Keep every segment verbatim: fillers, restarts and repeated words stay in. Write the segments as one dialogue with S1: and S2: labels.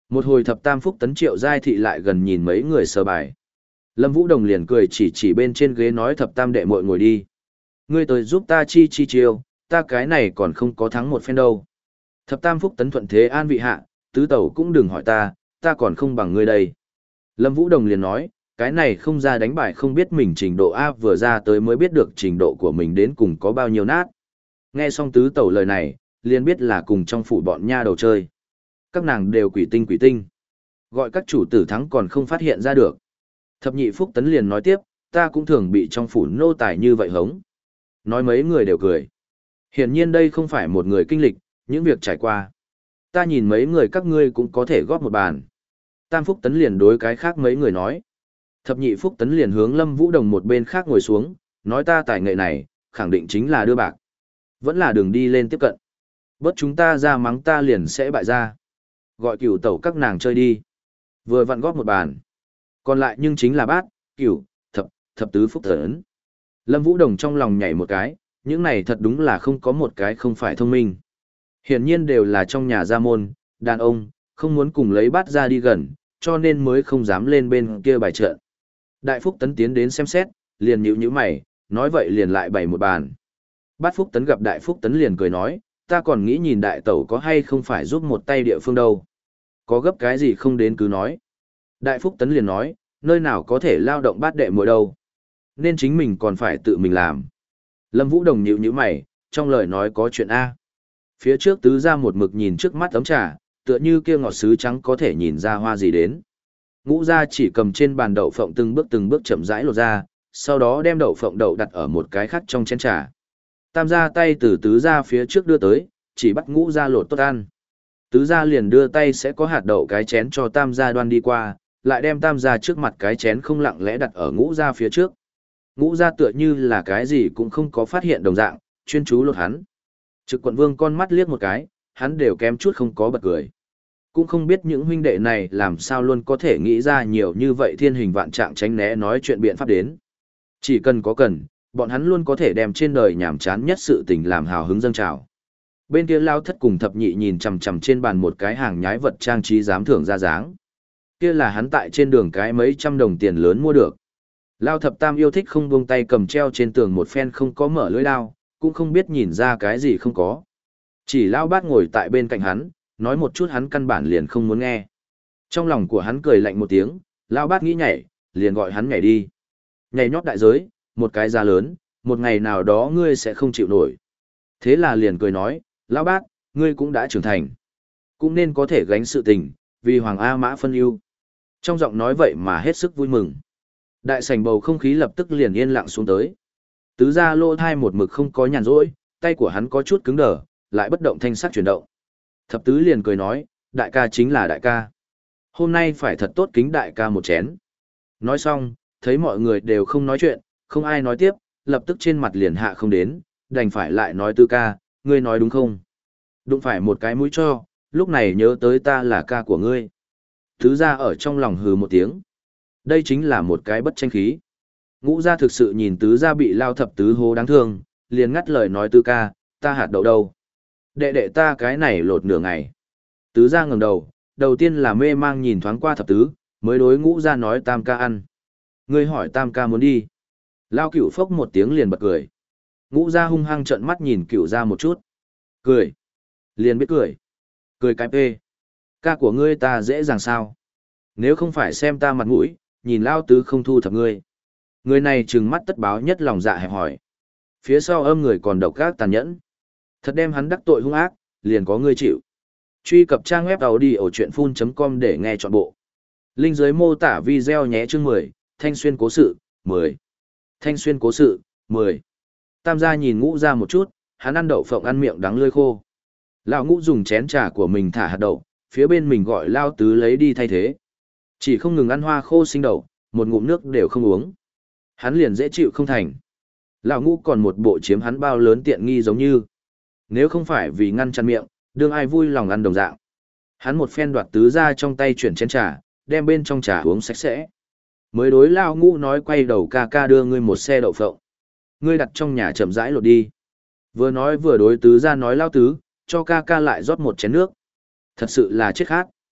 S1: Một hồi thập tam phúc tấn Triệu Giai Thị lại gần nhìn mấy người sờ bài. Lâm Vũ Đồng liền cười chỉ chỉ bên trên ghế nói thập tam đệ muội ngồi đi. Ngươi tới giúp ta chi chi chiêu, ta cái này còn không có thắng một phen đâu. Thập tam phúc tấn thuận thế an vị hạ, tứ tẩu cũng đừng hỏi ta, ta còn không bằng ngươi đây. Lâm Vũ Đồng liền nói, cái này không ra đánh bài không biết mình trình độ A vừa ra tới mới biết được trình độ của mình đến cùng có bao nhiêu nát. Nghe xong tứ tẩu lời này, liền biết là cùng trong phủ bọn nha đầu chơi. Các nàng đều quỷ tinh quỷ tinh. Gọi các chủ tử thắng còn không phát hiện ra được. Thập nhị phúc tấn liền nói tiếp, ta cũng thường bị trong phủ nô tài như vậy hống. Nói mấy người đều cười. Hiển nhiên đây không phải một người kinh lịch, những việc trải qua. Ta nhìn mấy người các ngươi cũng có thể góp một bàn. Tam phúc tấn liền đối cái khác mấy người nói. Thập nhị phúc tấn liền hướng Lâm Vũ Đồng một bên khác ngồi xuống, nói ta tài nghệ này, khẳng định chính là đưa bạc. Vẫn là đường đi lên tiếp cận. Bớt chúng ta ra mắng ta liền sẽ bại ra. Gọi cửu tẩu các nàng chơi đi. Vừa vặn góp một bàn. Còn lại nhưng chính là bát, cửu, thập, thập tứ phúc tấn. Lâm Vũ Đồng trong lòng nhảy một cái, những này thật đúng là không có một cái không phải thông minh. Hiển nhiên đều là trong nhà gia môn, đàn ông, không muốn cùng lấy bát ra đi gần, cho nên mới không dám lên bên kia bài trận. Đại Phúc Tấn tiến đến xem xét, liền nhíu nhíu mày, nói vậy liền lại bày một bàn. Bát Phúc Tấn gặp Đại Phúc Tấn liền cười nói, ta còn nghĩ nhìn đại tẩu có hay không phải giúp một tay địa phương đâu. Có gấp cái gì không đến cứ nói. Đại Phúc Tấn liền nói, nơi nào có thể lao động bát đệ muội đâu. Nên chính mình còn phải tự mình làm. Lâm Vũ Đồng nhíu nhíu mày, trong lời nói có chuyện A. Phía trước tứ ra một mực nhìn trước mắt ấm trà, tựa như kia ngọt sứ trắng có thể nhìn ra hoa gì đến. Ngũ ra chỉ cầm trên bàn đậu phộng từng bước từng bước chậm rãi lột ra, sau đó đem đậu phộng đậu đặt ở một cái khác trong chén trà. Tam ra tay từ tứ ra phía trước đưa tới, chỉ bắt ngũ ra lột tốt ăn. Tứ ra liền đưa tay sẽ có hạt đậu cái chén cho tam gia đoan đi qua, lại đem tam gia trước mặt cái chén không lặng lẽ đặt ở ngũ ra phía trước. Ngũ ra tựa như là cái gì cũng không có phát hiện đồng dạng, chuyên chú lột hắn. Trực quận vương con mắt liếc một cái, hắn đều kém chút không có bật cười. Cũng không biết những huynh đệ này làm sao luôn có thể nghĩ ra nhiều như vậy thiên hình vạn trạng tránh né nói chuyện biện pháp đến. Chỉ cần có cần, bọn hắn luôn có thể đem trên đời nhảm chán nhất sự tình làm hào hứng dâng trào. Bên kia Lao Thất cùng thập nhị nhìn chằm chằm trên bàn một cái hàng nhái vật trang trí dám thưởng ra dáng. Kia là hắn tại trên đường cái mấy trăm đồng tiền lớn mua được. Lao thập tam yêu thích không buông tay cầm treo trên tường một phen không có mở lưỡi đao, cũng không biết nhìn ra cái gì không có. Chỉ Lao Bát ngồi tại bên cạnh hắn, nói một chút hắn căn bản liền không muốn nghe. Trong lòng của hắn cười lạnh một tiếng, Lao Bát nghĩ nhảy, liền gọi hắn nhảy đi. Nhảy nhót đại giới, một cái giá lớn, một ngày nào đó ngươi sẽ không chịu nổi. Thế là liền cười nói, Lão Bát, ngươi cũng đã trưởng thành. Cũng nên có thể gánh sự tình, vì Hoàng A Mã phân ưu. Trong giọng nói vậy mà hết sức vui mừng. Đại sảnh bầu không khí lập tức liền yên lặng xuống tới. Tứ gia lô thai một mực không có nhàn rỗi, tay của hắn có chút cứng đờ, lại bất động thanh sắc chuyển động. Thập tứ liền cười nói, đại ca chính là đại ca. Hôm nay phải thật tốt kính đại ca một chén. Nói xong, thấy mọi người đều không nói chuyện, không ai nói tiếp, lập tức trên mặt liền hạ không đến, đành phải lại nói tứ ca, ngươi nói đúng không? Đụng phải một cái mũi cho, lúc này nhớ tới ta là ca của ngươi. Tứ gia ở trong lòng hừ một tiếng. Đây chính là một cái bất tranh khí. Ngũ gia thực sự nhìn tứ gia bị Lao thập tứ hố đáng thương, liền ngắt lời nói tứ ca, ta hạt đậu đâu. Đệ đệ ta cái này lột nửa ngày. Tứ gia ngẩng đầu, đầu tiên là mê mang nhìn thoáng qua thập tứ, mới đối ngũ gia nói tam ca ăn. Ngươi hỏi tam ca muốn đi. Lao cửu phốc một tiếng liền bật cười. Ngũ gia hung hăng trợn mắt nhìn cửu gia một chút. Cười. Liền biết cười. Cười cái pê. Ca của ngươi ta dễ dàng sao. Nếu không phải xem ta mặt mũi, nhìn Lao tứ không thu thập ngươi. Người này trừng mắt tất báo nhất lòng dạ hẹp hỏi. Phía sau âm người còn độc ác tàn nhẫn. Thật đem hắn đắc tội hung ác, liền có ngươi chịu. Truy cập trang web audiochuyenphun.com để nghe trọn bộ. Linh dưới mô tả video nhé chương mười, Thanh Xuyên cố sự, mười. Thanh Xuyên cố sự, mười. Tam gia nhìn ngũ ra một chút, hắn ăn đậu phộng ăn miệng đắng lưỡi khô. Lão ngũ dùng chén trà của mình thả hạt đậu, phía bên mình gọi Lao tứ lấy đi thay thế. Chỉ không ngừng ăn hoa khô sinh đậu, một ngụm nước đều không uống. Hắn liền dễ chịu không thành. Lão ngũ còn một bộ chiếm hắn bao lớn tiện nghi giống như. Nếu không phải vì ngăn chặn miệng, đương ai vui lòng ăn đồng dạng. Hắn một phen đoạt tứ ra trong tay chuyển chén trà, đem bên trong trà uống sạch sẽ. Mới đối Lao ngũ nói quay đầu ca ca đưa ngươi một xe đậu phộng. Ngươi đặt trong nhà chậm rãi lột đi. Vừa nói vừa đối tứ ra nói Lao tứ, cho ca ca lại rót một chén nước. Thật sự là chết khát.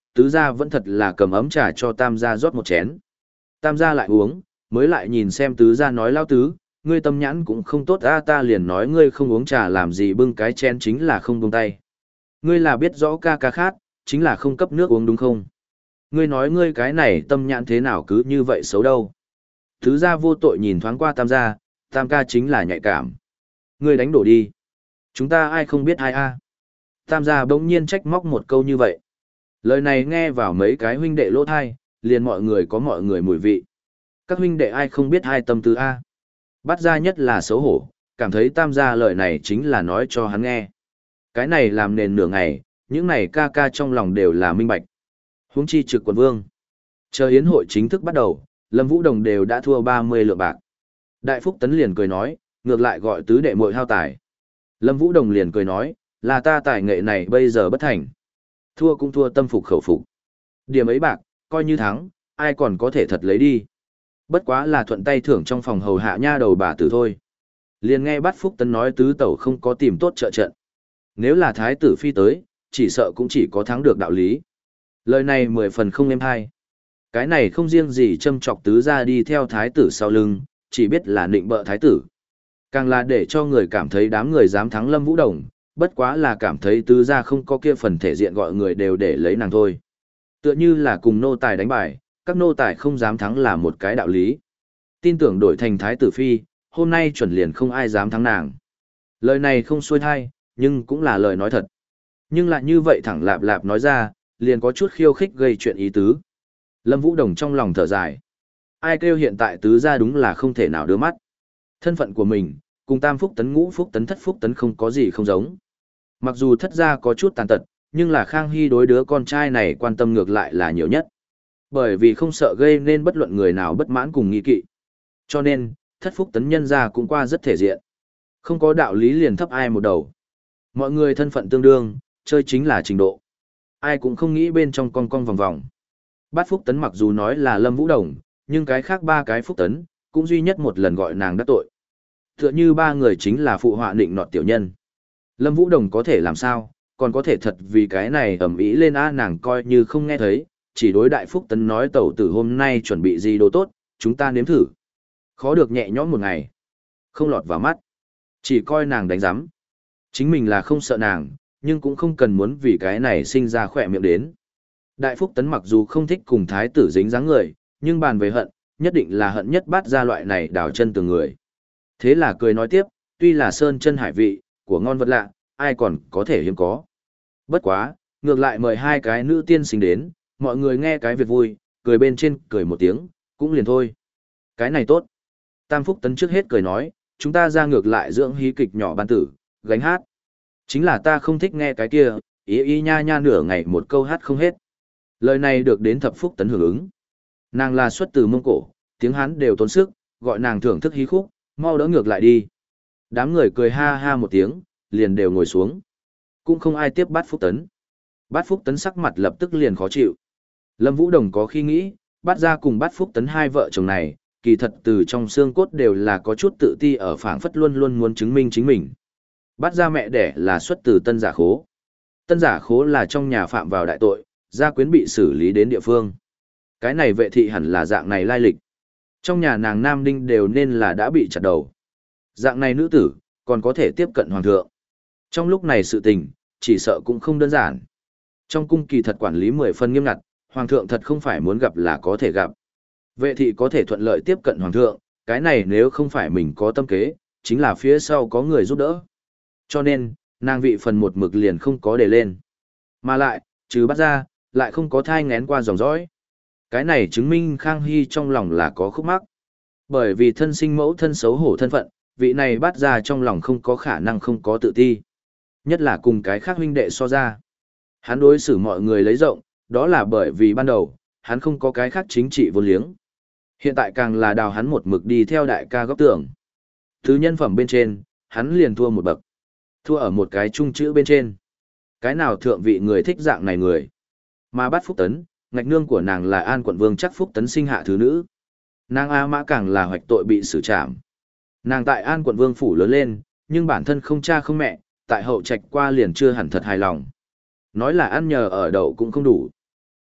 S1: tứ gia vẫn thật là cầm ấm trà cho tam gia rót một chén. Tam gia lại uống, mới lại nhìn xem tứ gia nói lao tứ, ngươi tâm nhãn cũng không tốt a, ta liền nói ngươi không uống trà làm gì bưng cái chén chính là không buông tay. Ngươi là biết rõ ca ca khát, chính là không cấp nước uống đúng không? Ngươi nói ngươi cái này tâm nhãn thế nào cứ như vậy xấu đâu. Tứ gia vô tội nhìn thoáng qua tam gia, tam ca chính là nhạy cảm. Ngươi đánh đổ đi. Chúng ta ai không biết ai a. Tam gia bỗng nhiên trách móc một câu như vậy. Lời này nghe vào mấy cái huynh đệ lỗ thai, liền mọi người có mọi người mùi vị. Các huynh đệ ai không biết ai tâm tư a. Bắt ra nhất là xấu hổ, cảm thấy tam gia lời này chính là nói cho hắn nghe. Cái này làm nền nửa ngày, những này ca ca trong lòng đều là minh bạch. Huống chi trực quận vương. Chờ yến hội chính thức bắt đầu, Lâm Vũ Đồng đều đã thua ba mươi lượng bạc. Đại Phúc Tấn liền cười nói, ngược lại gọi tứ đệ muội hao tài. Lâm Vũ Đồng liền cười nói, là ta tài nghệ này bây giờ bất thành. Thua cũng thua tâm phục khẩu phục. Điểm ấy bạc, coi như thắng, ai còn có thể thật lấy đi. Bất quá là thuận tay thưởng trong phòng hầu hạ nha đầu bà tử thôi. Liền nghe Bát Phúc Tấn nói tứ tẩu không có tìm tốt trợ trận. Nếu là thái tử phi tới, chỉ sợ cũng chỉ có thắng được đạo lý. Lời này mười phần không êm hay. Cái này không riêng gì châm chọc tứ gia đi theo thái tử sau lưng, chỉ biết là nịnh bợ thái tử. Càng là để cho người cảm thấy đám người dám thắng Lâm Vũ Đồng, bất quá là cảm thấy tứ gia không có kia phần thể diện gọi người đều để lấy nàng thôi. Tựa như là cùng nô tài đánh bài, các nô tài không dám thắng là một cái đạo lý. Tin tưởng đổi thành thái tử phi, hôm nay chuẩn liền không ai dám thắng nàng. Lời này không xuôi thai, nhưng cũng là lời nói thật. Nhưng lại như vậy thẳng lạp lạp nói ra, liền có chút khiêu khích gây chuyện ý tứ. Lâm Vũ Đồng trong lòng thở dài. Ai kêu hiện tại tứ gia đúng là không thể nào đưa mắt. Thân phận của mình, cùng tam phúc tấn ngũ phúc tấn thất phúc tấn không có gì không giống. Mặc dù thất gia có chút tàn tật, nhưng là Khang Hy đối đứa con trai này quan tâm ngược lại là nhiều nhất. Bởi vì không sợ gây nên bất luận người nào bất mãn cùng nghi kỵ. Cho nên, thất phúc tấn nhân gia cũng qua rất thể diện. Không có đạo lý liền thấp ai một đầu. Mọi người thân phận tương đương, chơi chính là trình độ. Ai cũng không nghĩ bên trong con con vòng vòng. Bát Phúc Tấn mặc dù nói là Lâm Vũ Đồng, nhưng cái khác ba cái Phúc Tấn, cũng duy nhất một lần gọi nàng đắc tội. Tựa như ba người chính là phụ họa nịnh nọt tiểu nhân. Lâm Vũ Đồng có thể làm sao, còn có thể thật vì cái này ầm ĩ lên a nàng coi như không nghe thấy, chỉ đối đại Phúc Tấn nói tẩu tử hôm nay chuẩn bị gì đồ tốt, chúng ta nếm thử. Khó được nhẹ nhõm một ngày. Không lọt vào mắt. Chỉ coi nàng đánh giám. Chính mình là không sợ nàng, nhưng cũng không cần muốn vì cái này sinh ra khỏe miệng đến. Đại Phúc Tấn mặc dù không thích cùng thái tử dính dáng người, nhưng bàn về hận, nhất định là hận nhất bắt ra loại này đào chân từ người. Thế là cười nói tiếp, tuy là sơn chân hải vị, của ngon vật lạ, ai còn có thể hiếm có. Bất quá, ngược lại mời hai cái nữ tiên sinh đến, mọi người nghe cái việc vui, cười bên trên cười một tiếng, cũng liền thôi. Cái này tốt. Tam Phúc Tấn trước hết cười nói, chúng ta ra ngược lại dưỡng hí kịch nhỏ ban tử, gánh hát. Chính là ta không thích nghe cái kia, ý ý nha nha nửa ngày một câu hát không hết. Lời này được đến thập Phúc Tấn hưởng ứng. Nàng là xuất từ Mông Cổ, tiếng Hán đều tốn sức, gọi nàng thưởng thức hí khúc, mau đỡ ngược lại đi. Đám người cười ha ha một tiếng, liền đều ngồi xuống. Cũng không ai tiếp Bát Phúc Tấn. Bát Phúc Tấn sắc mặt lập tức liền khó chịu. Lâm Vũ Đồng có khi nghĩ, Bát gia cùng Bát Phúc Tấn hai vợ chồng này, kỳ thật từ trong xương cốt đều là có chút tự ti ở phảng phất luôn luôn muốn chứng minh chính mình. Bát gia mẹ đẻ là xuất từ Tân Giả Khố. Tân Giả Khố là trong nhà phạm vào đại tội, gia quyến bị xử lý đến địa phương. Cái này vệ thị hẳn là dạng này lai lịch. Trong nhà nàng Nam Đinh đều nên là đã bị chặt đầu. Dạng này nữ tử, còn có thể tiếp cận hoàng thượng. Trong lúc này sự tình, chỉ sợ cũng không đơn giản. Trong cung kỳ thật quản lý mười phân nghiêm ngặt, hoàng thượng thật không phải muốn gặp là có thể gặp. Vệ thị có thể thuận lợi tiếp cận hoàng thượng, cái này nếu không phải mình có tâm kế, chính là phía sau có người giúp đỡ. Cho nên, nàng vị phần một mực liền không có đề lên. Mà lại, trừ bắt ra, lại không có thai ngén qua dòng dõi. Cái này chứng minh Khang Hy trong lòng là có khúc mắc. Bởi vì thân sinh mẫu thân xấu hổ thân phận, vị này bắt ra trong lòng không có khả năng không có tự ti. Nhất là cùng cái khác huynh đệ so ra. Hắn đối xử mọi người lấy rộng, đó là bởi vì ban đầu, hắn không có cái khác chính trị vô liếng. Hiện tại càng là đào hắn một mực đi theo đại ca góc tưởng. Thứ nhân phẩm bên trên, hắn liền thua một bậc. Thua ở một cái trung chữ bên trên. Cái nào thượng vị người thích dạng này người. Mà Bát Phúc Tấn, ngạch nương của nàng là An quận vương chắc Phúc Tấn sinh hạ thứ nữ. Nàng A Mã càng là hoạch tội bị xử trảm. Nàng tại An quận vương phủ lớn lên, nhưng bản thân không cha không mẹ, tại hậu trạch qua liền chưa hẳn thật hài lòng. Nói là ăn nhờ ở đậu cũng không đủ.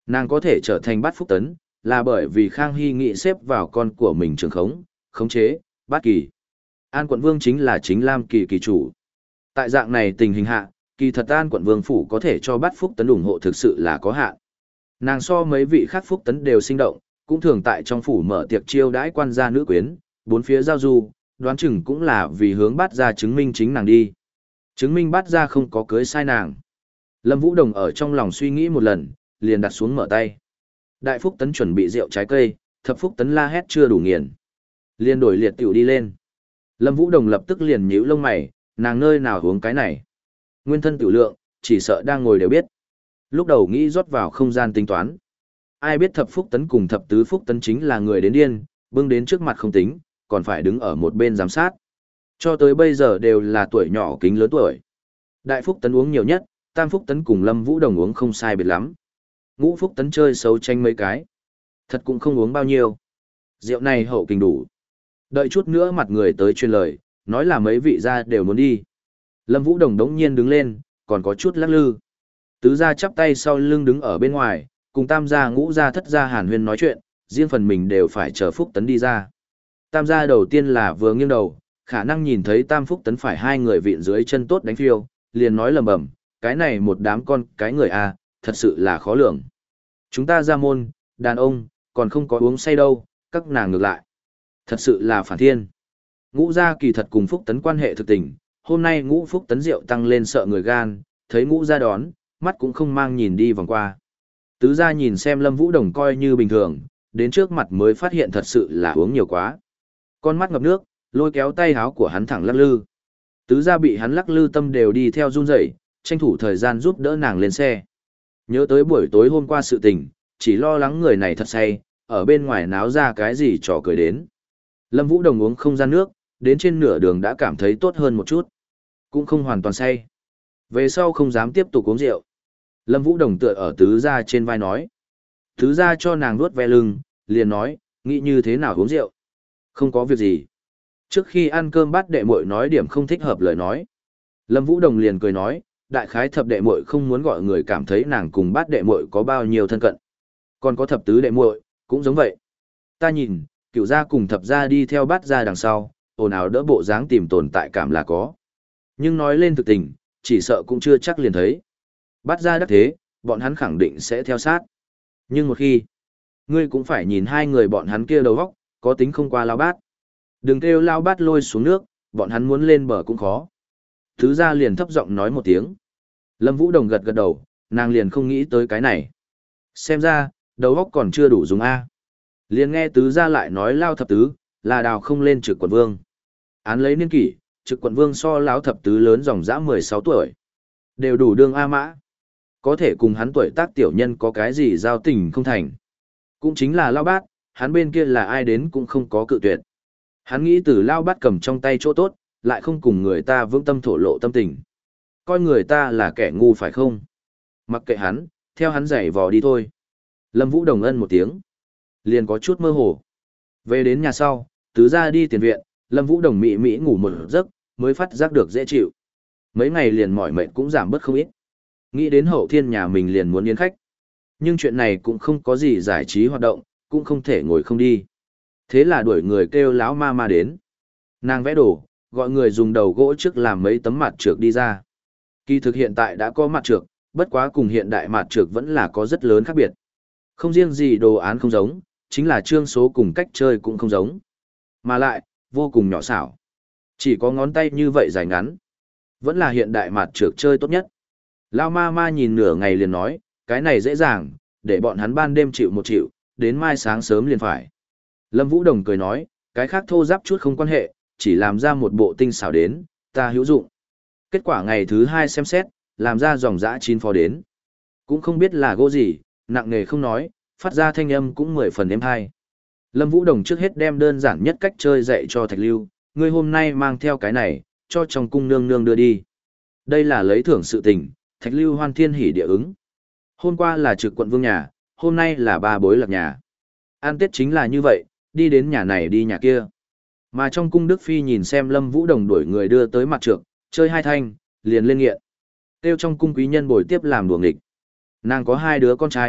S1: Nàng có thể trở thành bát phúc tấn, là bởi vì Khang Hy nghị xếp vào con của mình trường khống, khống chế, bát kỳ. An quận vương chính là chính Lam kỳ kỳ chủ. Tại dạng này tình hình hạ, kỳ thật An quận vương phủ có thể cho bát phúc tấn ủng hộ thực sự là có hạn. Nàng so mấy vị khác phúc tấn đều sinh động, cũng thường tại trong phủ mở tiệc chiêu đãi quan gia nữ quyến, bốn phía giao du, đoán chừng cũng là vì hướng bát gia chứng minh chính nàng đi. Chứng minh bát gia không có cưới sai nàng. Lâm Vũ Đồng ở trong lòng suy nghĩ một lần, liền đặt xuống mở tay. Đại phúc tấn chuẩn bị rượu trái cây, thập phúc tấn la hét chưa đủ nghiền. Liền đổi liệt tiểu đi lên. Lâm Vũ Đồng lập tức liền nhíu lông mày, nàng nơi nào uống cái này. Nguyên thân tiểu lượng, chỉ sợ đang ngồi đều biết. Lúc đầu nghĩ rót vào không gian tính toán. Ai biết thập phúc tấn cùng thập tứ phúc tấn chính là người đến điên, bưng đến trước mặt không tính, còn phải đứng ở một bên giám sát. Cho tới bây giờ đều là tuổi nhỏ kính lớn tuổi. Đại phúc tấn uống nhiều nhất, tam phúc tấn cùng Lâm Vũ Đồng uống không sai biệt lắm. Ngũ phúc tấn chơi xấu tranh mấy cái. Thật cũng không uống bao nhiêu. Rượu này hậu kinh đủ. Đợi chút nữa mặt người tới truyền lời, nói là mấy vị gia đều muốn đi. Lâm Vũ Đồng đống nhiên đứng lên, còn có chút lắc lư. Tứ gia chắp tay sau lưng đứng ở bên ngoài, cùng tam gia ngũ gia thất gia hàn huyên nói chuyện, riêng phần mình đều phải chờ phúc tấn đi ra. Tam gia đầu tiên là vừa nghiêng đầu, khả năng nhìn thấy tam phúc tấn phải hai người vịn dưới chân tốt đánh phiêu, liền nói lầm bầm, cái này một đám con cái người a, thật sự là khó lường. Chúng ta ra môn, đàn ông, còn không có uống say đâu, các nàng ngược lại. Thật sự là phản thiên. Ngũ gia kỳ thật cùng phúc tấn quan hệ thực tình, hôm nay ngũ phúc tấn rượu tăng lên sợ người gan, thấy ngũ gia đón, mắt cũng không mang nhìn đi vòng qua. Tứ gia nhìn xem Lâm Vũ Đồng coi như bình thường, đến trước mặt mới phát hiện thật sự là uống nhiều quá. Con mắt ngập nước, lôi kéo tay háo của hắn thẳng lắc lư. Tứ gia bị hắn lắc lư tâm đều đi theo run rẩy, tranh thủ thời gian giúp đỡ nàng lên xe. Nhớ tới buổi tối hôm qua sự tình, chỉ lo lắng người này thật say, ở bên ngoài náo ra cái gì trò cười đến. Lâm Vũ Đồng uống không ra nước, đến trên nửa đường đã cảm thấy tốt hơn một chút. Cũng không hoàn toàn say. Về sau không dám tiếp tục uống rượu. Lâm Vũ Đồng tựa ở tứ gia trên vai nói. Tứ gia cho nàng nuốt ve lưng, liền nói, nghĩ như thế nào uống rượu. Không có việc gì. Trước khi ăn cơm bát đệ muội nói điểm không thích hợp lời nói. Lâm Vũ Đồng liền cười nói, đại khái thập đệ muội không muốn gọi người cảm thấy nàng cùng bát đệ muội có bao nhiêu thân cận. Còn có thập tứ đệ muội cũng giống vậy. Ta nhìn, cửu gia cùng thập gia đi theo bát gia đằng sau, ồn ào đỡ bộ dáng tìm tồn tại cảm là có. Nhưng nói lên thực tình, chỉ sợ cũng chưa chắc liền thấy. Bát gia đắc thế, bọn hắn khẳng định sẽ theo sát. Nhưng một khi, ngươi cũng phải nhìn hai người bọn hắn kia đầu góc, có tính không qua lao bát. Đừng kêu lao bát lôi xuống nước, bọn hắn muốn lên bờ cũng khó. Tứ gia liền thấp giọng nói một tiếng. Lâm Vũ Đồng gật gật đầu, nàng liền không nghĩ tới cái này. Xem ra, đầu góc còn chưa đủ dùng A. Liền nghe tứ gia lại nói lao thập tứ, là đào không lên trực quận vương. Án lấy niên kỷ, trực quận vương so lão thập tứ lớn dòng dã mười sáu tuổi. Đều đủ đương A mã. Có thể cùng hắn tuổi tác tiểu nhân có cái gì giao tình không thành. Cũng chính là lao bát, hắn bên kia là ai đến cũng không có cự tuyệt. Hắn nghĩ từ lao bát cầm trong tay chỗ tốt, lại không cùng người ta vững tâm thổ lộ tâm tình. Coi người ta là kẻ ngu phải không? Mặc kệ hắn, theo hắn giày vò đi thôi. Lâm Vũ Đồng ân một tiếng. Liền có chút mơ hồ. Về đến nhà sau, tứ gia đi tiền viện, Lâm Vũ Đồng mị mị ngủ một giấc, mới phát giác được dễ chịu. Mấy ngày liền mỏi mệt cũng giảm bớt không ít. Nghĩ đến hậu thiên nhà mình liền muốn yến khách. Nhưng chuyện này cũng không có gì giải trí hoạt động, cũng không thể ngồi không đi. Thế là đuổi người kêu lão ma ma đến. Nàng vẽ đồ, gọi người dùng đầu gỗ trước làm mấy tấm mặt trược đi ra. Kỳ thực hiện tại đã có mặt trược, bất quá cùng hiện đại mặt trược vẫn là có rất lớn khác biệt. Không riêng gì đồ án không giống, chính là chương số cùng cách chơi cũng không giống. Mà lại, vô cùng nhỏ xảo. Chỉ có ngón tay như vậy dài ngắn. Vẫn là hiện đại mặt trược chơi tốt nhất. Lao ma ma nhìn nửa ngày liền nói, cái này dễ dàng, để bọn hắn ban đêm chịu một chịu, đến mai sáng sớm liền phải. Lâm Vũ Đồng cười nói, cái khác thô giáp chút không quan hệ, chỉ làm ra một bộ tinh xảo đến, ta hữu dụng. Kết quả ngày thứ hai xem xét, làm ra dòng dã chín phó đến. Cũng không biết là gỗ gì, nặng nghề không nói, phát ra thanh âm cũng mười phần êm hay. Lâm Vũ Đồng trước hết đem đơn giản nhất cách chơi dạy cho Thạch Lưu, ngươi hôm nay mang theo cái này, cho trong cung nương nương đưa đi. Đây là lấy thưởng sự tình, Thạch Lưu hoan thiên hỉ địa ứng. Hôm qua là trực quận vương nhà, hôm nay là ba bối lạc nhà. An Tết chính là như vậy, đi đến nhà này đi nhà kia. Mà trong cung Đức Phi nhìn xem Lâm Vũ Đồng đuổi người đưa tới mặt trược, chơi hai thanh, liền lên nghiện. Tiêu trong cung quý nhân bồi tiếp làm đùa nghịch. Nàng có hai đứa con trai,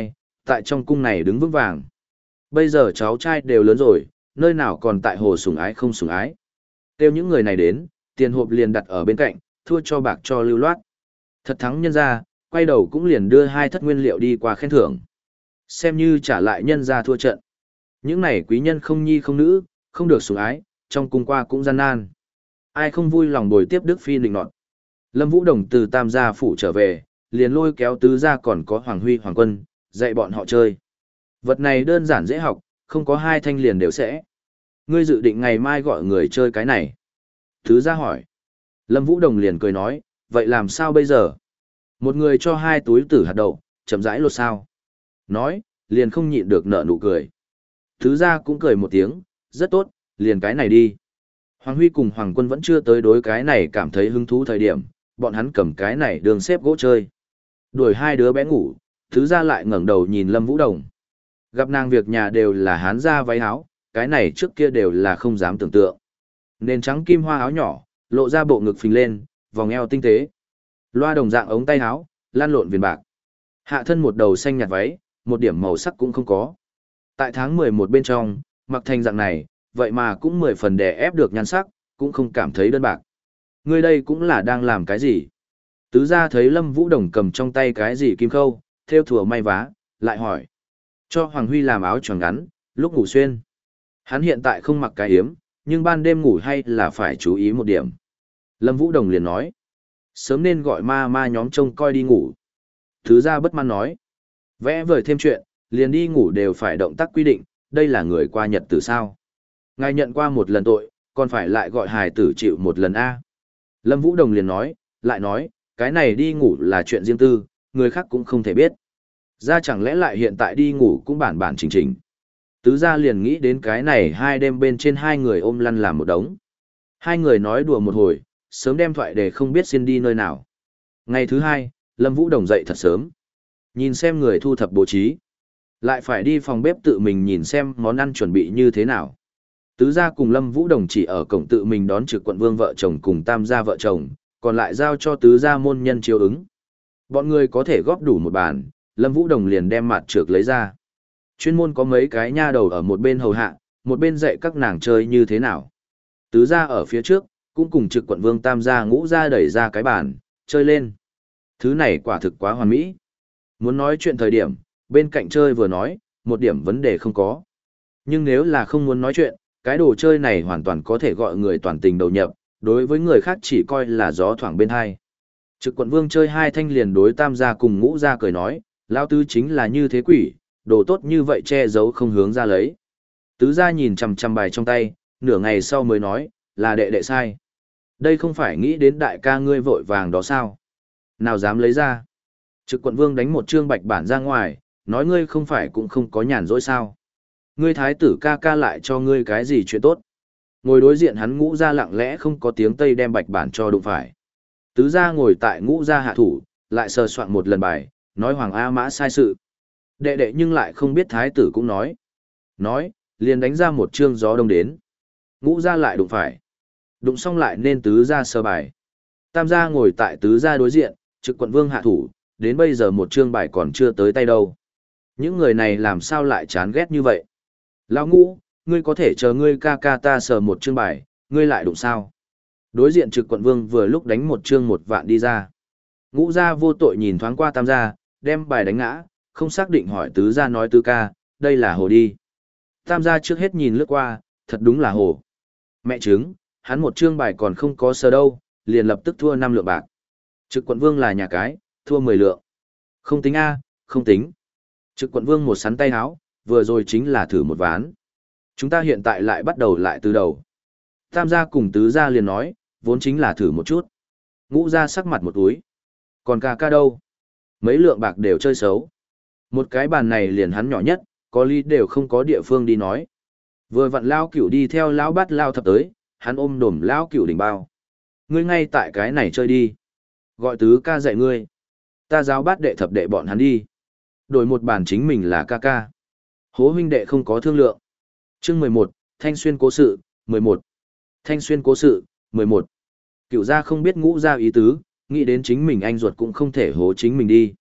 S1: Tại trong cung này đứng vững vàng. Bây giờ cháu trai đều lớn rồi, nơi nào còn tại hồ sủng ái không sủng ái. Kêu những người này đến, tiền hộp liền đặt ở bên cạnh, thua cho bạc cho lưu loát. Thật thắng nhân ra, quay đầu cũng liền đưa hai thất nguyên liệu đi qua khen thưởng. Xem như trả lại nhân ra thua trận. Những này quý nhân không nhi không nữ, không được sủng ái, trong cung qua cũng gian nan. Ai không vui lòng bồi tiếp Đức Phi nịnh nọt. Lâm Vũ Đồng từ Tam gia phủ trở về, liền lôi kéo tứ gia còn có Hoàng Huy Hoàng Quân, dạy bọn họ chơi. Vật này đơn giản dễ học, không có hai thanh liền đều sẽ. Ngươi dự định ngày mai gọi người chơi cái này. Tứ gia hỏi. Lâm Vũ Đồng liền cười nói, vậy làm sao bây giờ? Một người cho hai túi tử hạt đậu, chậm rãi lột sao. Nói, liền không nhịn được nở nụ cười. Tứ gia cũng cười một tiếng, rất tốt, liền cái này đi. Hoàng Huy cùng Hoàng Quân vẫn chưa tới đối cái này cảm thấy hứng thú thời điểm, bọn hắn cầm cái này đường xếp gỗ chơi. Đuổi hai đứa bé ngủ, tứ gia lại ngẩng đầu nhìn Lâm Vũ Đồng. Gặp nàng việc nhà đều là hán gia váy áo, cái này trước kia đều là không dám tưởng tượng. Nền trắng kim hoa áo nhỏ, lộ ra bộ ngực phình lên, vòng eo tinh tế. Loa đồng dạng ống tay áo, lan lộn viền bạc. Hạ thân một đầu xanh nhạt váy, một điểm màu sắc cũng không có. Tại tháng mười một bên trong, mặc thành dạng này, vậy mà cũng mười phần đè ép được nhan sắc, cũng không cảm thấy đơn bạc. Ngươi đây cũng là đang làm cái gì? Tứ gia thấy Lâm Vũ Đồng cầm trong tay cái gì kim khâu, theo thùa may vá, lại hỏi. Cho Hoàng Huy làm áo choàng ngắn, lúc ngủ xuyên. Hắn hiện tại không mặc cái hiếm, nhưng ban đêm ngủ hay là phải chú ý một điểm. Lâm Vũ Đồng liền nói. Sớm nên gọi ma ma nhóm trông coi đi ngủ. Tứ gia bất mãn nói. Vẽ vời thêm chuyện, liền đi ngủ đều phải động tác quy định, đây là người qua nhật tử sao. Ngài nhận qua một lần tội, còn phải lại gọi hài tử chịu một lần A. Lâm Vũ Đồng liền nói, lại nói, cái này đi ngủ là chuyện riêng tư, người khác cũng không thể biết. Ra chẳng lẽ lại hiện tại đi ngủ cũng bản bản chỉnh chỉnh. Tứ gia liền nghĩ đến cái này hai đêm bên trên hai người ôm lăn làm một đống. Hai người nói đùa một hồi, sớm đem thoại để không biết xin đi nơi nào. Ngày thứ hai, Lâm Vũ Đồng dậy thật sớm. Nhìn xem người thu thập bố trí. Lại phải đi phòng bếp tự mình nhìn xem món ăn chuẩn bị như thế nào. Tứ gia cùng Lâm Vũ Đồng chỉ ở cổng tự mình đón trực quận vương vợ chồng cùng tam gia vợ chồng, còn lại giao cho tứ gia môn nhân chiếu ứng. Bọn người có thể góp đủ một bàn, Lâm Vũ Đồng liền đem mặt trược lấy ra. Chuyên môn có mấy cái nha đầu ở một bên hầu hạ, một bên dạy các nàng chơi như thế nào. Tứ gia ở phía trước, cũng cùng trực quận vương tam gia ngũ gia đẩy ra cái bàn, chơi lên. Thứ này quả thực quá hoàn mỹ. Muốn nói chuyện thời điểm, bên cạnh chơi vừa nói, một điểm vấn đề không có. Nhưng nếu là không muốn nói chuyện, cái đồ chơi này hoàn toàn có thể gọi người toàn tình đầu nhập, đối với người khác chỉ coi là gió thoảng bên hai. Trực quận vương chơi hai thanh liền đối tam gia cùng ngũ gia cười nói, lão tứ chính là như thế quỷ, đồ tốt như vậy che giấu không hướng ra lấy. Tứ gia nhìn chằm chằm bài trong tay, nửa ngày sau mới nói, là đệ đệ sai. Đây không phải nghĩ đến đại ca ngươi vội vàng đó sao? Nào dám lấy ra? Trực quận vương đánh một trương bạch bản ra ngoài, nói ngươi không phải cũng không có nhàn rỗi sao? Ngươi thái tử ca ca lại cho ngươi cái gì chuyện tốt? Ngồi đối diện hắn ngũ gia lặng lẽ không có tiếng tây đem bạch bản cho đụng phải. Tứ gia ngồi tại ngũ gia hạ thủ, lại sờ soạn một lần bài, nói Hoàng A Mã sai sự. Đệ đệ nhưng lại không biết thái tử cũng nói. Nói, liền đánh ra một chương gió đông đến. Ngũ gia lại đụng phải. Đụng xong lại nên tứ gia sơ bài. Tam gia ngồi tại tứ gia đối diện, trực quận vương hạ thủ, đến bây giờ một chương bài còn chưa tới tay đâu. Những người này làm sao lại chán ghét như vậy? Lão ngũ, ngươi có thể chờ ngươi ca ca ta sờ một chương bài, ngươi lại đụng sao? Đối diện trực quận vương vừa lúc đánh một chương một vạn đi ra. Ngũ gia vô tội nhìn thoáng qua tam gia, đem bài đánh ngã, không xác định hỏi tứ gia nói tứ ca, đây là hồ đi. Tam gia trước hết nhìn lướt qua, thật đúng là hồ. Mẹ chứng, hắn một chương bài còn không có sờ đâu, liền lập tức thua năm lượng bạc. Trực quận vương là nhà cái, thua mười lượng. Không tính A, không tính. Trực quận vương một sắn tay áo, vừa rồi chính là thử một ván. Chúng ta hiện tại lại bắt đầu lại từ đầu. Tam gia cùng tứ gia liền nói, vốn chính là thử một chút. Ngũ gia sắc mặt một túi. Còn ca ca đâu? Mấy lượng bạc đều chơi xấu. Một cái bàn này liền hắn nhỏ nhất, có lý đều không có địa phương đi nói. Vừa vặn lao cửu đi theo lão bát lao thập tới, hắn ôm đồm lao cửu đỉnh bao. Ngươi ngay tại cái này chơi đi. Gọi tứ ca dạy ngươi. Ta giáo bát đệ thập đệ bọn hắn đi. Đổi một bàn chính mình là ca ca. Hố huynh đệ không có thương lượng. Chương mười một, Thanh Xuyên cố sự, mười một. Thanh Xuyên cố sự, mười một. Cửu gia không biết ngũ gia ý tứ, nghĩ đến chính mình anh ruột cũng không thể hố chính mình đi.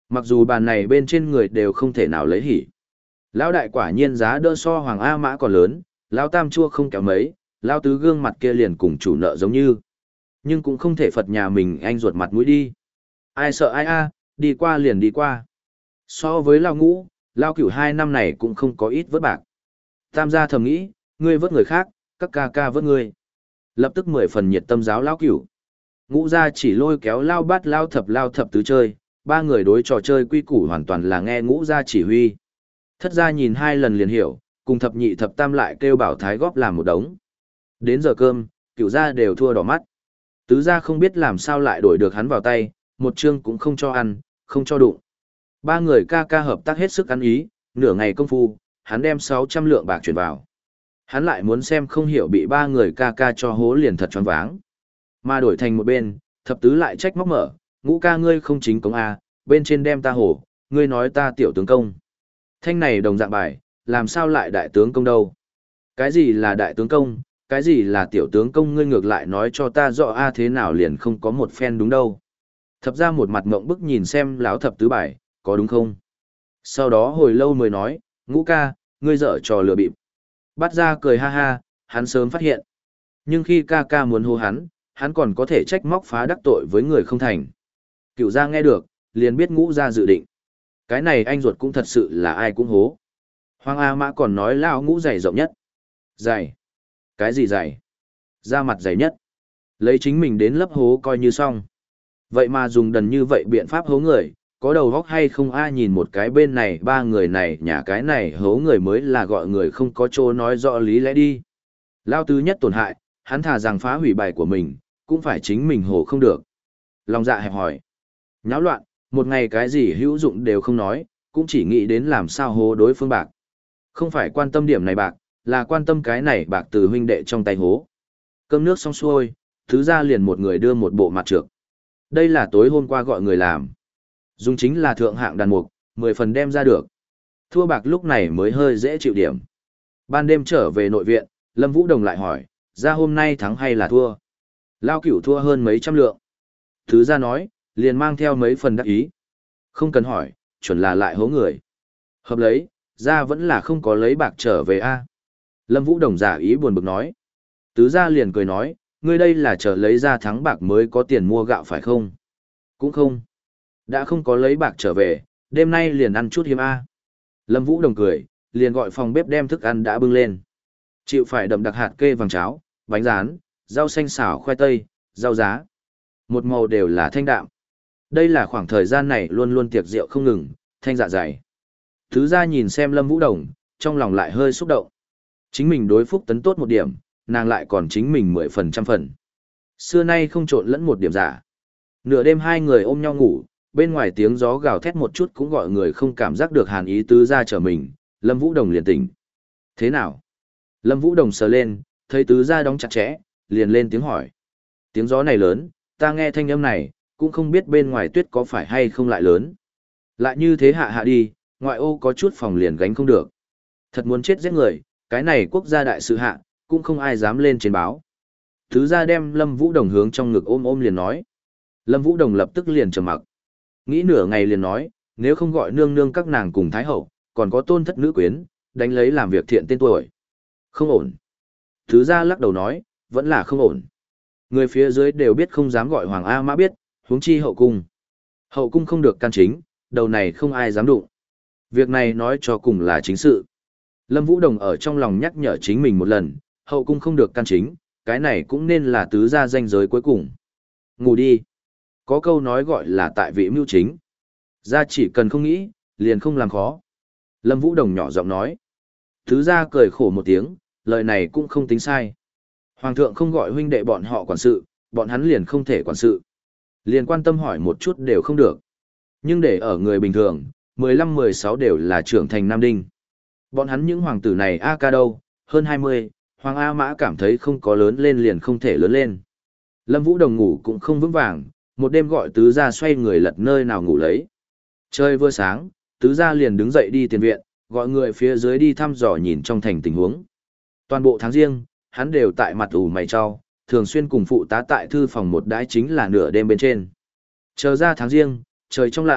S1: Mặc dù bàn này bên trên người đều không thể nào lấy hỉ. Lão đại quả nhiên giá đỡ so Hoàng A Mã còn lớn, lão tam chua không kéo mấy, lão tứ gương mặt kia liền cùng chủ nợ giống như. Nhưng cũng không thể phật nhà mình anh ruột mặt mũi đi. Ai sợ ai a, đi qua liền đi qua. So với lão ngũ, lão cửu hai năm này cũng không có ít vớt bạc. Tam gia thầm nghĩ, ngươi vớt người khác, các ca ca vớt ngươi. Lập tức mười phần nhiệt tâm giáo lão cửu. Ngũ gia chỉ lôi kéo lao bát lao thập lao thập tứ chơi, ba người đối trò chơi quy củ hoàn toàn là nghe ngũ gia chỉ huy. Thất gia nhìn hai lần liền hiểu, cùng thập nhị thập tam lại kêu bảo thái góp làm một đống. Đến giờ cơm, cửu gia đều thua đỏ mắt. Tứ gia không biết làm sao lại đổi được hắn vào tay, một chương cũng không cho ăn, không cho đụng. Ba người ca ca hợp tác hết sức ăn ý, nửa ngày công phu, hắn đem sáu trăm lượng bạc chuyển vào. Hắn lại muốn xem không hiểu bị ba người ca ca cho hố liền thật choáng váng. Mà đổi thành một bên, thập tứ lại trách móc mở, ngũ ca ngươi không chính công A, bên trên đem ta hổ, ngươi nói ta tiểu tướng công. Thanh này đồng dạng bài, làm sao lại đại tướng công đâu? Cái gì là đại tướng công, cái gì là tiểu tướng công ngươi ngược lại nói cho ta rõ A thế nào liền không có một phen đúng đâu. Thập ra một mặt ngộng bức nhìn xem lão thập tứ bài, có đúng không? Sau đó hồi lâu mới nói, ngũ ca, ngươi dở trò lừa bịp. Bắt ra cười ha ha, hắn sớm phát hiện. Nhưng khi ca ca muốn hô hắn, hắn còn có thể trách móc phá đắc tội với người không thành. Cựu gia nghe được, liền biết ngũ gia dự định. Cái này anh ruột cũng thật sự là ai cũng hố. Hoàng A Mã còn nói lão ngũ dày rộng nhất. Dày? Cái gì dày? Da mặt dày nhất. Lấy chính mình đến lấp hố coi như xong. Vậy mà dùng đần như vậy biện pháp hố người, có đầu góc hay không ai nhìn một cái bên này ba người này nhà cái này hố người mới là gọi người không có chỗ nói rõ lý lẽ đi. Lao tứ nhất tổn hại, hắn thà rằng phá hủy bài của mình, cũng phải chính mình hổ không được. Lòng dạ hẹp hỏi. Nháo loạn, một ngày cái gì hữu dụng đều không nói, cũng chỉ nghĩ đến làm sao hố đối phương bạc. Không phải quan tâm điểm này bạc, là quan tâm cái này bạc từ huynh đệ trong tay hố. Cơm nước xong xuôi, thứ ra liền một người đưa một bộ mặt trược. Đây là tối hôm qua gọi người làm. Dùng chính là thượng hạng đàn mục, mười phần đem ra được. Thua bạc lúc này mới hơi dễ chịu điểm. Ban đêm trở về nội viện, Lâm Vũ Đồng lại hỏi, ra hôm nay thắng hay là thua? Lao cửu thua hơn mấy trăm lượng. Thứ ra nói, liền mang theo mấy phần đắc ý. Không cần hỏi, chuẩn là lại hố người. Hợp lấy, ra vẫn là không có lấy bạc trở về a. Lâm Vũ Đồng giả ý buồn bực nói. Tứ gia liền cười nói, ngươi đây là chờ lấy ra thắng bạc mới có tiền mua gạo phải không? Cũng không. Đã không có lấy bạc trở về, đêm nay liền ăn chút hiếm a. Lâm Vũ Đồng cười, liền gọi phòng bếp đem thức ăn đã bưng lên. Chịu phải đậm đặc hạt kê vàng cháo, bánh rán, rau xanh xào khoai tây, rau giá. Một màu đều là thanh đạm. Đây là khoảng thời gian này luôn luôn tiệc rượu không ngừng, thanh dạ dày. Thứ ra nhìn xem Lâm Vũ Đồng, trong lòng lại hơi xúc động. Chính mình đối Phúc Tấn tốt một điểm, nàng lại còn chính mình mười phần trăm phần. Xưa nay không trộn lẫn một điểm giả. Nửa đêm hai người ôm nhau ngủ, bên ngoài tiếng gió gào thét một chút cũng gọi người không cảm giác được hàn ý tứ ra trở mình, Lâm Vũ Đồng liền tỉnh. Thế nào? Lâm Vũ Đồng sờ lên, thấy tứ ra đóng chặt chẽ, liền lên tiếng hỏi. Tiếng gió này lớn, ta nghe thanh âm này, cũng không biết bên ngoài tuyết có phải hay không lại lớn. Lại như thế hạ hạ đi, ngoại ô có chút phòng liền gánh không được. Thật muốn chết giết người, cái này quốc gia đại sự hạ, cũng không ai dám lên trên báo. Tứ ra đem Lâm Vũ Đồng hướng trong ngực ôm ôm liền nói. Lâm Vũ Đồng lập tức liền trầm mặc. Nghĩ nửa ngày liền nói, nếu không gọi nương nương các nàng cùng Thái Hậu, còn có tôn thất nữ quyến, đánh lấy làm việc thiện tên tuổi. Không ổn. Thứ ra lắc đầu nói, vẫn là không ổn. Người phía dưới đều biết không dám gọi Hoàng A Mã biết, huống chi hậu cung. Hậu cung không được can chính, đầu này không ai dám đụng. Việc này nói cho cùng là chính sự. Lâm Vũ Đồng ở trong lòng nhắc nhở chính mình một lần, hậu cung không được can chính, cái này cũng nên là tứ gia danh giới cuối cùng. Ngủ đi. Có câu nói gọi là tại vị mưu chính. Gia chỉ cần không nghĩ, liền không làm khó. Lâm Vũ Đồng nhỏ giọng nói. Tứ gia cười khổ một tiếng, lời này cũng không tính sai. Hoàng thượng không gọi huynh đệ bọn họ quản sự, bọn hắn liền không thể quản sự. Liền quan tâm hỏi một chút đều không được. Nhưng để ở người bình thường, mười lăm mười sáu đều là trưởng thành Nam Đinh. Bọn hắn những hoàng tử này A ca đâu, hơn hai mươi, Hoàng A Mã cảm thấy không có lớn lên liền không thể lớn lên. Lâm Vũ Đồng ngủ cũng không vững vàng, một đêm gọi tứ gia xoay người lật nơi nào ngủ lấy. Trời vừa sáng, tứ gia liền đứng dậy đi tiền viện, gọi người phía dưới đi thăm dò nhìn trong thành tình huống. Toàn bộ tháng riêng, hắn đều tại mặt ủ mày cho, thường xuyên cùng phụ tá tại thư phòng một đái chính là nửa đêm bên trên. Chờ ra tháng riêng, trời trong lãng,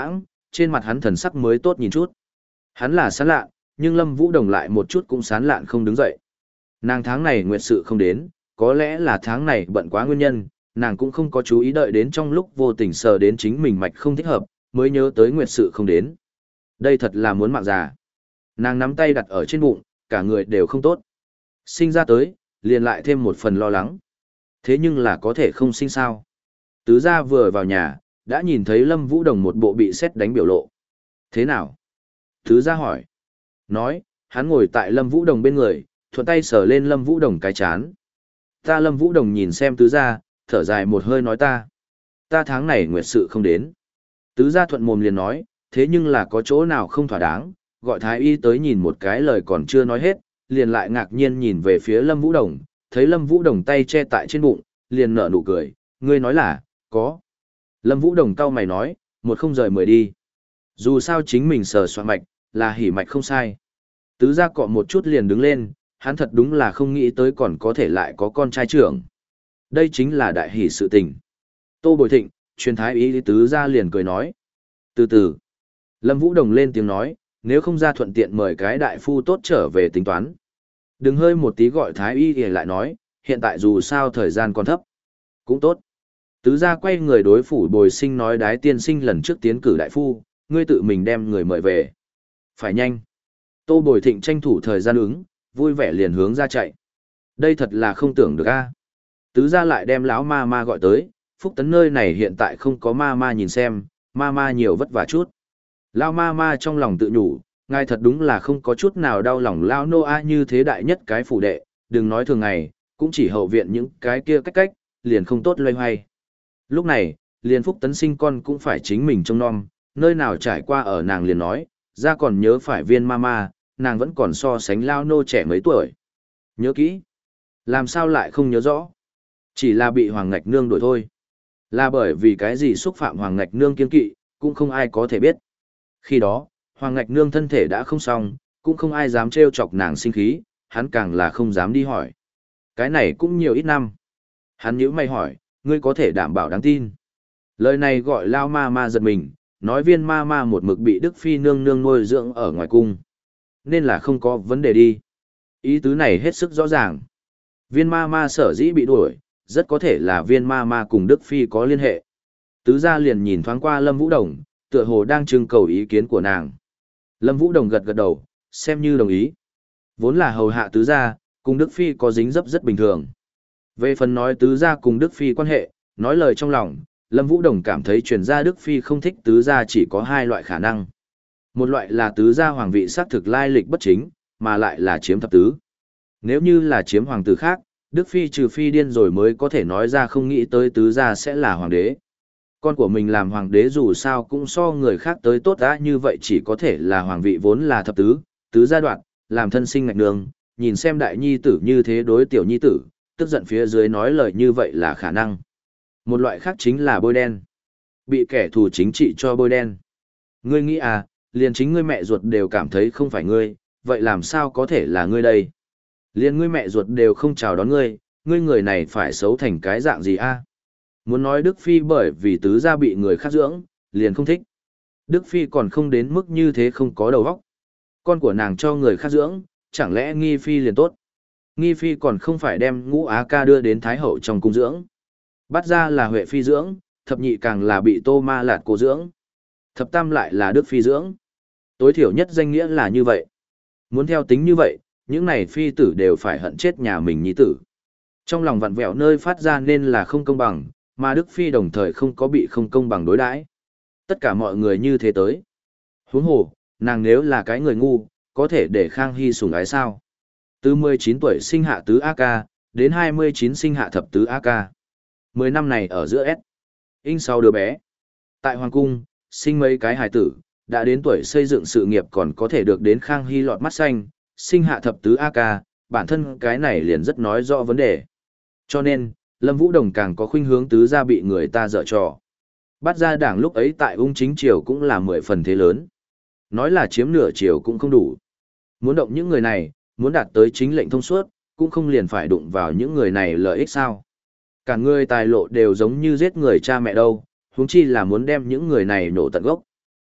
S1: trên mặt hắn thần sắc mới tốt nhìn chút. Hắn là sán lạ, nhưng Lâm Vũ Đồng lại một chút cũng sán lạn không đứng dậy. Nàng tháng này nguyệt sự không đến, có lẽ là tháng này bận quá nguyên nhân, nàng cũng không có chú ý đợi đến trong lúc vô tình sờ đến chính mình mạch không thích hợp, mới nhớ tới nguyệt sự không đến. Đây thật là muốn mạng già. Nàng nắm tay đặt ở trên bụng, cả người đều không tốt. Sinh ra tới, liền lại thêm một phần lo lắng. Thế nhưng là có thể không sinh sao. Tứ gia vừa vào nhà, đã nhìn thấy Lâm Vũ Đồng một bộ bị sét đánh biểu lộ. Thế nào? Tứ gia hỏi. Nói, hắn ngồi tại Lâm Vũ Đồng bên người, thuận tay sờ lên Lâm Vũ Đồng cái chán. Ta Lâm Vũ Đồng nhìn xem tứ gia, thở dài một hơi nói ta. Ta tháng này nguyệt sự không đến. Tứ gia thuận mồm liền nói, thế nhưng là có chỗ nào không thỏa đáng, gọi thái y tới nhìn một cái lời còn chưa nói hết, liền lại ngạc nhiên nhìn về phía Lâm Vũ Đồng, thấy Lâm Vũ Đồng tay che tại trên bụng, liền nở nụ cười, ngươi nói là, có. Lâm Vũ Đồng cau mày nói, một không rời mười đi. Dù sao chính mình sờ soạn mạch, là hỉ mạch không sai. Tứ gia cọ một chút liền đứng lên, hắn thật đúng là không nghĩ tới còn có thể lại có con trai trưởng. Đây chính là đại hỷ sự tình. Tô Bồi Thịnh, truyền thái ý tứ gia liền cười nói. Từ từ, Lâm Vũ Đồng lên tiếng nói, nếu không ra thuận tiện mời cái đại phu tốt trở về tính toán. Đừng hơi một tí gọi thái y lại nói, hiện tại dù sao thời gian còn thấp. Cũng tốt. Tứ gia quay người đối phủ Bồi Sinh nói đái tiên sinh lần trước tiến cử đại phu, ngươi tự mình đem người mời về. Phải nhanh. Tô Bồi Thịnh tranh thủ thời gian ứng, vui vẻ liền hướng ra chạy. Đây thật là không tưởng được a. Tứ gia lại đem lão ma ma gọi tới, Phúc Tấn nơi này hiện tại không có ma ma nhìn xem, ma ma nhiều vất vả chút. Lão ma ma trong lòng tự nhủ, ngài thật đúng là không có chút nào đau lòng lão nô a như thế đại nhất cái phủ đệ, đừng nói thường ngày, cũng chỉ hậu viện những cái kia cách cách, liền không tốt loay hoay. Lúc này, liền Phúc Tấn sinh con cũng phải chính mình trông nom, nơi nào trải qua ở nàng liền nói, ra còn nhớ phải viên ma ma, nàng vẫn còn so sánh lao nô trẻ mấy tuổi. Nhớ kỹ. Làm sao lại không nhớ rõ? Chỉ là bị Hoàng Ngạch Nương đuổi thôi. Là bởi vì cái gì xúc phạm Hoàng Ngạch Nương kiên kỵ, cũng không ai có thể biết. Khi đó, Hoàng Ngạch Nương thân thể đã không xong, cũng không ai dám trêu chọc nàng sinh khí, hắn càng là không dám đi hỏi. Cái này cũng nhiều ít năm. Hắn nhíu mày hỏi, ngươi có thể đảm bảo đáng tin. Lời này gọi lao ma ma giật mình, nói viên ma ma một mực bị Đức Phi nương nương nuôi dưỡng ở ngoài cung. Nên là không có vấn đề đi. Ý tứ này hết sức rõ ràng. Viên ma ma sở dĩ bị đuổi, rất có thể là viên ma ma cùng Đức Phi có liên hệ. Tứ gia liền nhìn thoáng qua Lâm Vũ Đồng, tựa hồ đang trưng cầu ý kiến của nàng. Lâm Vũ Đồng gật gật đầu, xem như đồng ý. Vốn là hầu hạ tứ gia, cùng Đức Phi có dính dấp rất bình thường. Về phần nói tứ gia cùng Đức Phi quan hệ, nói lời trong lòng, Lâm Vũ Đồng cảm thấy truyền gia Đức Phi không thích tứ gia chỉ có hai loại khả năng. Một loại là tứ gia hoàng vị xác thực lai lịch bất chính, mà lại là chiếm thập tứ. Nếu như là chiếm hoàng tử khác, Đức Phi trừ phi điên rồi mới có thể nói ra không nghĩ tới tứ gia sẽ là hoàng đế. Con của mình làm hoàng đế dù sao cũng so người khác tới tốt đã như vậy chỉ có thể là hoàng vị vốn là thập tứ, tứ gia đoạn, làm thân sinh Ngạch Nương, nhìn xem đại nhi tử như thế đối tiểu nhi tử, tức giận phía dưới nói lời như vậy là khả năng. Một loại khác chính là bôi đen. Bị kẻ thù chính trị cho bôi đen. Ngươi nghĩ à, liền chính ngươi mẹ ruột đều cảm thấy không phải ngươi, vậy làm sao có thể là ngươi đây? Liền ngươi mẹ ruột đều không chào đón ngươi, ngươi người này phải xấu thành cái dạng gì a? Muốn nói Đức Phi bởi vì tứ gia bị người khác dưỡng, liền không thích. Đức Phi còn không đến mức như thế không có đầu óc. Con của nàng cho người khác dưỡng, chẳng lẽ Nghi Phi liền tốt? Nghi Phi còn không phải đem Ngũ Á Ca đưa đến Thái Hậu trong cung dưỡng. Bắt ra là Huệ Phi dưỡng, thập nhị càng là bị Tô Ma Lạt cô dưỡng. Thập tam lại là Đức Phi dưỡng. Tối thiểu nhất danh nghĩa là như vậy. Muốn theo tính như vậy, những này phi tử đều phải hận chết nhà mình nhi tử. Trong lòng vặn vẹo nơi phát ra nên là không công bằng, mà Đức Phi đồng thời không có bị không công bằng đối đãi. Tất cả mọi người như thế tới. Huống hồ, nàng nếu là cái người ngu, có thể để Khang Hy sủng ái sao? Từ mười chín tuổi sinh hạ tứ A Ca, đến hai mươi chín sinh hạ thập tứ A Ca. mười năm này ở giữa S. In sau đứa bé. Tại Hoàng Cung, sinh mấy cái hài tử, đã đến tuổi xây dựng sự nghiệp còn có thể được đến Khang Hy lọt mắt xanh, sinh hạ thập tứ A Ca, bản thân cái này liền rất nói rõ vấn đề. Cho nên, Lâm Vũ Đồng càng có khuynh hướng tứ gia bị người ta dở trò. Bắt ra đảng lúc ấy tại ung chính triều cũng là mười phần thế lớn. Nói là chiếm nửa triều cũng không đủ. Muốn động những người này, muốn đạt tới chính lệnh thông suốt, cũng không liền phải đụng vào những người này lợi ích sao. Cả người tài lộ đều giống như giết người cha mẹ đâu, huống chi là muốn đem những người này nổ tận gốc.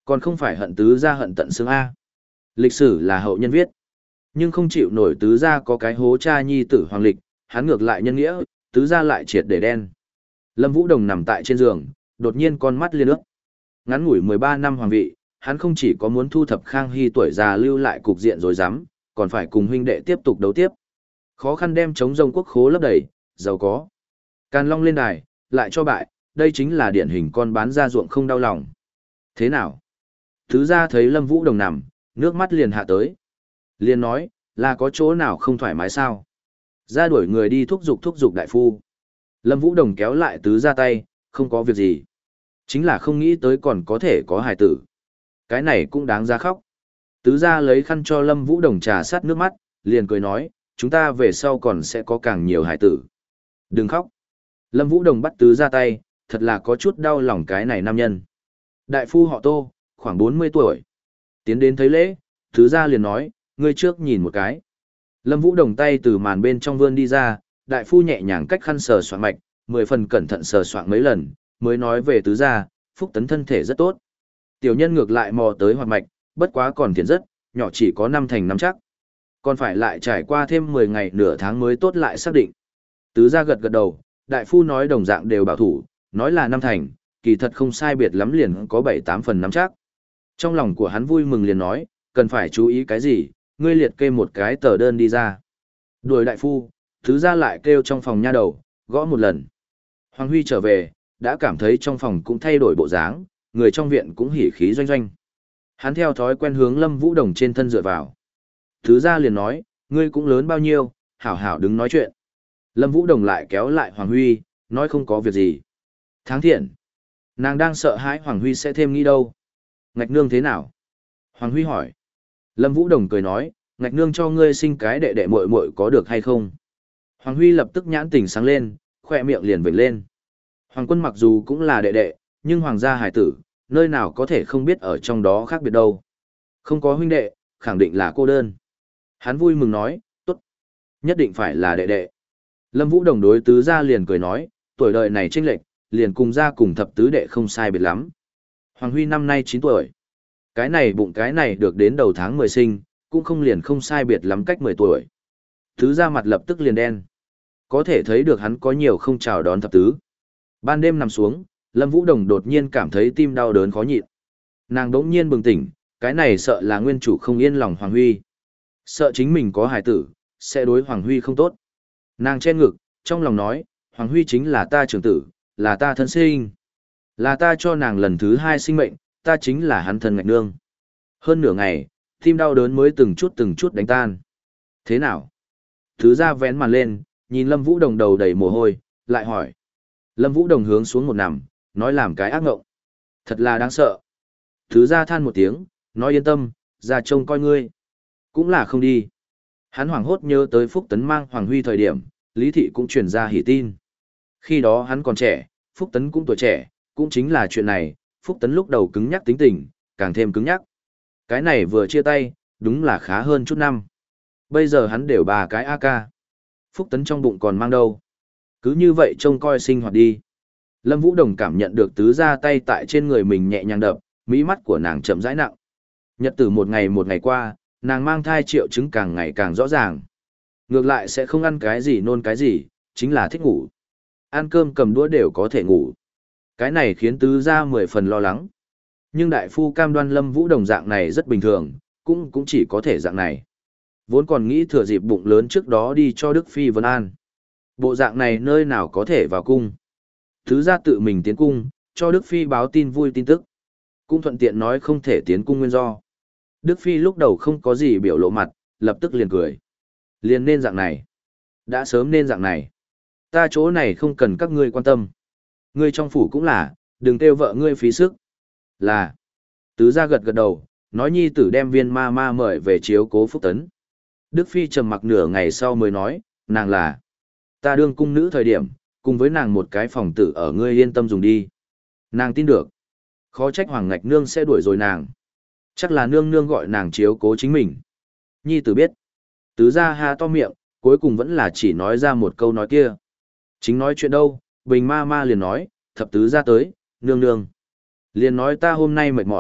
S1: Còn không phải hận tứ gia hận tận xương A. Lịch sử là hậu nhân viết. Nhưng không chịu nổi tứ gia có cái hố cha nhi tử hoàng lịch, hắn ngược lại nhân nghĩa, tứ gia lại triệt để đen. Lâm Vũ Đồng nằm tại trên giường, đột nhiên con mắt liên ước. Ngắn ngủi mười ba năm hoàng vị, hắn không chỉ có muốn thu thập Khang Hy tuổi già lưu lại cục diện rồi dám, còn phải cùng huynh đệ tiếp tục đấu tiếp. Khó khăn đem chống rông quốc khố lấp đầy, giàu có. Càn Long lên đài, lại cho bại, đây chính là điển hình con bán ra ruộng không đau lòng. Thế nào? Thứ ra thấy Lâm Vũ Đồng nằm, nước mắt liền hạ tới. Liền nói, là có chỗ nào không thoải mái sao? Ra đuổi người đi thúc giục thúc giục đại phu. Lâm Vũ Đồng kéo lại tứ ra tay, không có việc gì. Chính là không nghĩ tới còn có thể có hài tử. Cái này cũng đáng ra khóc. Tứ ra lấy khăn cho Lâm Vũ Đồng trà sát nước mắt, liền cười nói, chúng ta về sau còn sẽ có càng nhiều hài tử. Đừng khóc. Lâm Vũ Đồng bắt tứ ra tay, thật là có chút đau lòng cái này nam nhân. Đại phu họ Tô, khoảng bốn mươi tuổi. Tiến đến thấy lễ, tứ ra liền nói, ngươi trước nhìn một cái. Lâm Vũ Đồng tay từ màn bên trong vươn đi ra, đại phu nhẹ nhàng cách khăn sờ soạn mạch, mười phần cẩn thận sờ soạn mấy lần, mới nói về tứ gia, Phúc Tấn thân thể rất tốt. Tiểu nhân ngược lại mò tới hoạt mạch, bất quá còn thiện rất, nhỏ chỉ có năm thành năm chắc. Còn phải lại trải qua thêm mười ngày nửa tháng mới tốt lại xác định. Tứ gia gật gật đầu, đại phu nói đồng dạng đều bảo thủ, nói là năm thành, kỳ thật không sai biệt lắm liền có bảy tám phần năm chắc. Trong lòng của hắn vui mừng liền nói, cần phải chú ý cái gì, ngươi liệt kê một cái tờ đơn đi ra. Đuổi đại phu, tứ gia lại kêu trong phòng nha đầu, gõ một lần. Hoàng Huy trở về, đã cảm thấy trong phòng cũng thay đổi bộ dáng, người trong viện cũng hỉ khí doanh doanh. Hắn theo thói quen hướng Lâm Vũ Đồng trên thân dựa vào. Tứ gia liền nói, ngươi cũng lớn bao nhiêu, hảo hảo đứng nói chuyện. Lâm Vũ Đồng lại kéo lại Hoàng Huy, nói không có việc gì. Tháng thiện. Nàng đang sợ hãi Hoàng Huy sẽ thêm nghĩ đâu. Ngạch nương thế nào? Hoàng Huy hỏi. Lâm Vũ Đồng cười nói, ngạch nương cho ngươi sinh cái đệ đệ muội muội có được hay không? Hoàng Huy lập tức nhãn tình sáng lên, khỏe miệng liền vểnh lên. Hoàng Quân mặc dù cũng là đệ đệ, nhưng hoàng gia hải tử, nơi nào có thể không biết ở trong đó khác biệt đâu. Không có huynh đệ, khẳng định là cô đơn. Hắn vui mừng nói, tốt, nhất định phải là đệ đệ. Lâm Vũ Đồng đối tứ gia liền cười nói, tuổi đời này chênh lệch, liền cùng gia cùng thập tứ đệ không sai biệt lắm. Hoàng Huy năm nay chín tuổi. Cái này bụng cái này được đến đầu tháng mười sinh, cũng không liền không sai biệt lắm cách mười tuổi. Tứ gia mặt lập tức liền đen. Có thể thấy được hắn có nhiều không chào đón thập tứ. Ban đêm nằm xuống, Lâm Vũ Đồng đột nhiên cảm thấy tim đau đớn khó nhịn. Nàng đống nhiên bừng tỉnh, cái này sợ là nguyên chủ không yên lòng Hoàng Huy. Sợ chính mình có hài tử, sẽ đối Hoàng Huy không tốt. Nàng che ngực, trong lòng nói, Hoàng Huy chính là ta trưởng tử, là ta thân sinh. Là ta cho nàng lần thứ hai sinh mệnh, ta chính là hắn thân ngạch nương. Hơn nửa ngày, tim đau đớn mới từng chút từng chút đánh tan. Thế nào? Thứ ra vén màn lên, nhìn Lâm Vũ Đồng đầu đầy mồ hôi, lại hỏi. Lâm Vũ Đồng hướng xuống một nằm, nói làm cái ác ngộng. Thật là đáng sợ. Thứ ra than một tiếng, nói yên tâm, ra trông coi ngươi. Cũng là không đi. Hắn hoảng hốt nhớ tới Phúc Tấn mang Hoàng Huy thời điểm, Lý Thị cũng truyền ra hỉ tin. Khi đó hắn còn trẻ, Phúc Tấn cũng tuổi trẻ, cũng chính là chuyện này, Phúc Tấn lúc đầu cứng nhắc tính tình, càng thêm cứng nhắc. Cái này vừa chia tay, đúng là khá hơn chút năm. Bây giờ hắn đều ba cái a ca. Phúc Tấn trong bụng còn mang đâu. Cứ như vậy trông coi sinh hoạt đi. Lâm Vũ Đồng cảm nhận được tứ ra tay tại trên người mình nhẹ nhàng đập, mỹ mắt của nàng chậm rãi nặng. Nhật tử một ngày một ngày qua, nàng mang thai triệu chứng càng ngày càng rõ ràng. Ngược lại sẽ không ăn cái gì nôn cái gì, chính là thích ngủ. Ăn cơm cầm đũa đều có thể ngủ. Cái này khiến tứ ra mười phần lo lắng. Nhưng đại phu cam đoan Lâm Vũ Đồng dạng này rất bình thường, cũng cũng chỉ có thể dạng này. Vốn còn nghĩ thừa dịp bụng lớn trước đó đi cho Đức Phi vấn an. Bộ dạng này nơi nào có thể vào cung. Tứ ra tự mình tiến cung, cho Đức Phi báo tin vui tin tức. Cũng thuận tiện nói không thể tiến cung nguyên do. Đức Phi lúc đầu không có gì biểu lộ mặt, lập tức liền cười. Liền nên dạng này. Đã sớm nên dạng này. Ta chỗ này không cần các ngươi quan tâm. Ngươi trong phủ cũng là, đừng kêu vợ ngươi phí sức. Là. Tứ gia gật gật đầu, nói nhi tử đem viên ma ma mời về chiếu cố Phúc Tấn. Đức Phi trầm mặc nửa ngày sau mới nói, nàng là. Ta đương cung nữ thời điểm, cùng với nàng một cái phòng tử ở ngươi yên tâm dùng đi. Nàng tin được. Khó trách Hoàng Ngạch Nương sẽ đuổi rồi nàng. Chắc là nương nương gọi nàng chiếu cố chính mình. Nhi tử biết. Tứ gia ha to miệng, cuối cùng vẫn là chỉ nói ra một câu nói kia. Chính nói chuyện đâu, Bình ma ma liền nói, thập tứ gia tới, nương nương. Liền nói ta hôm nay mệt mỏi,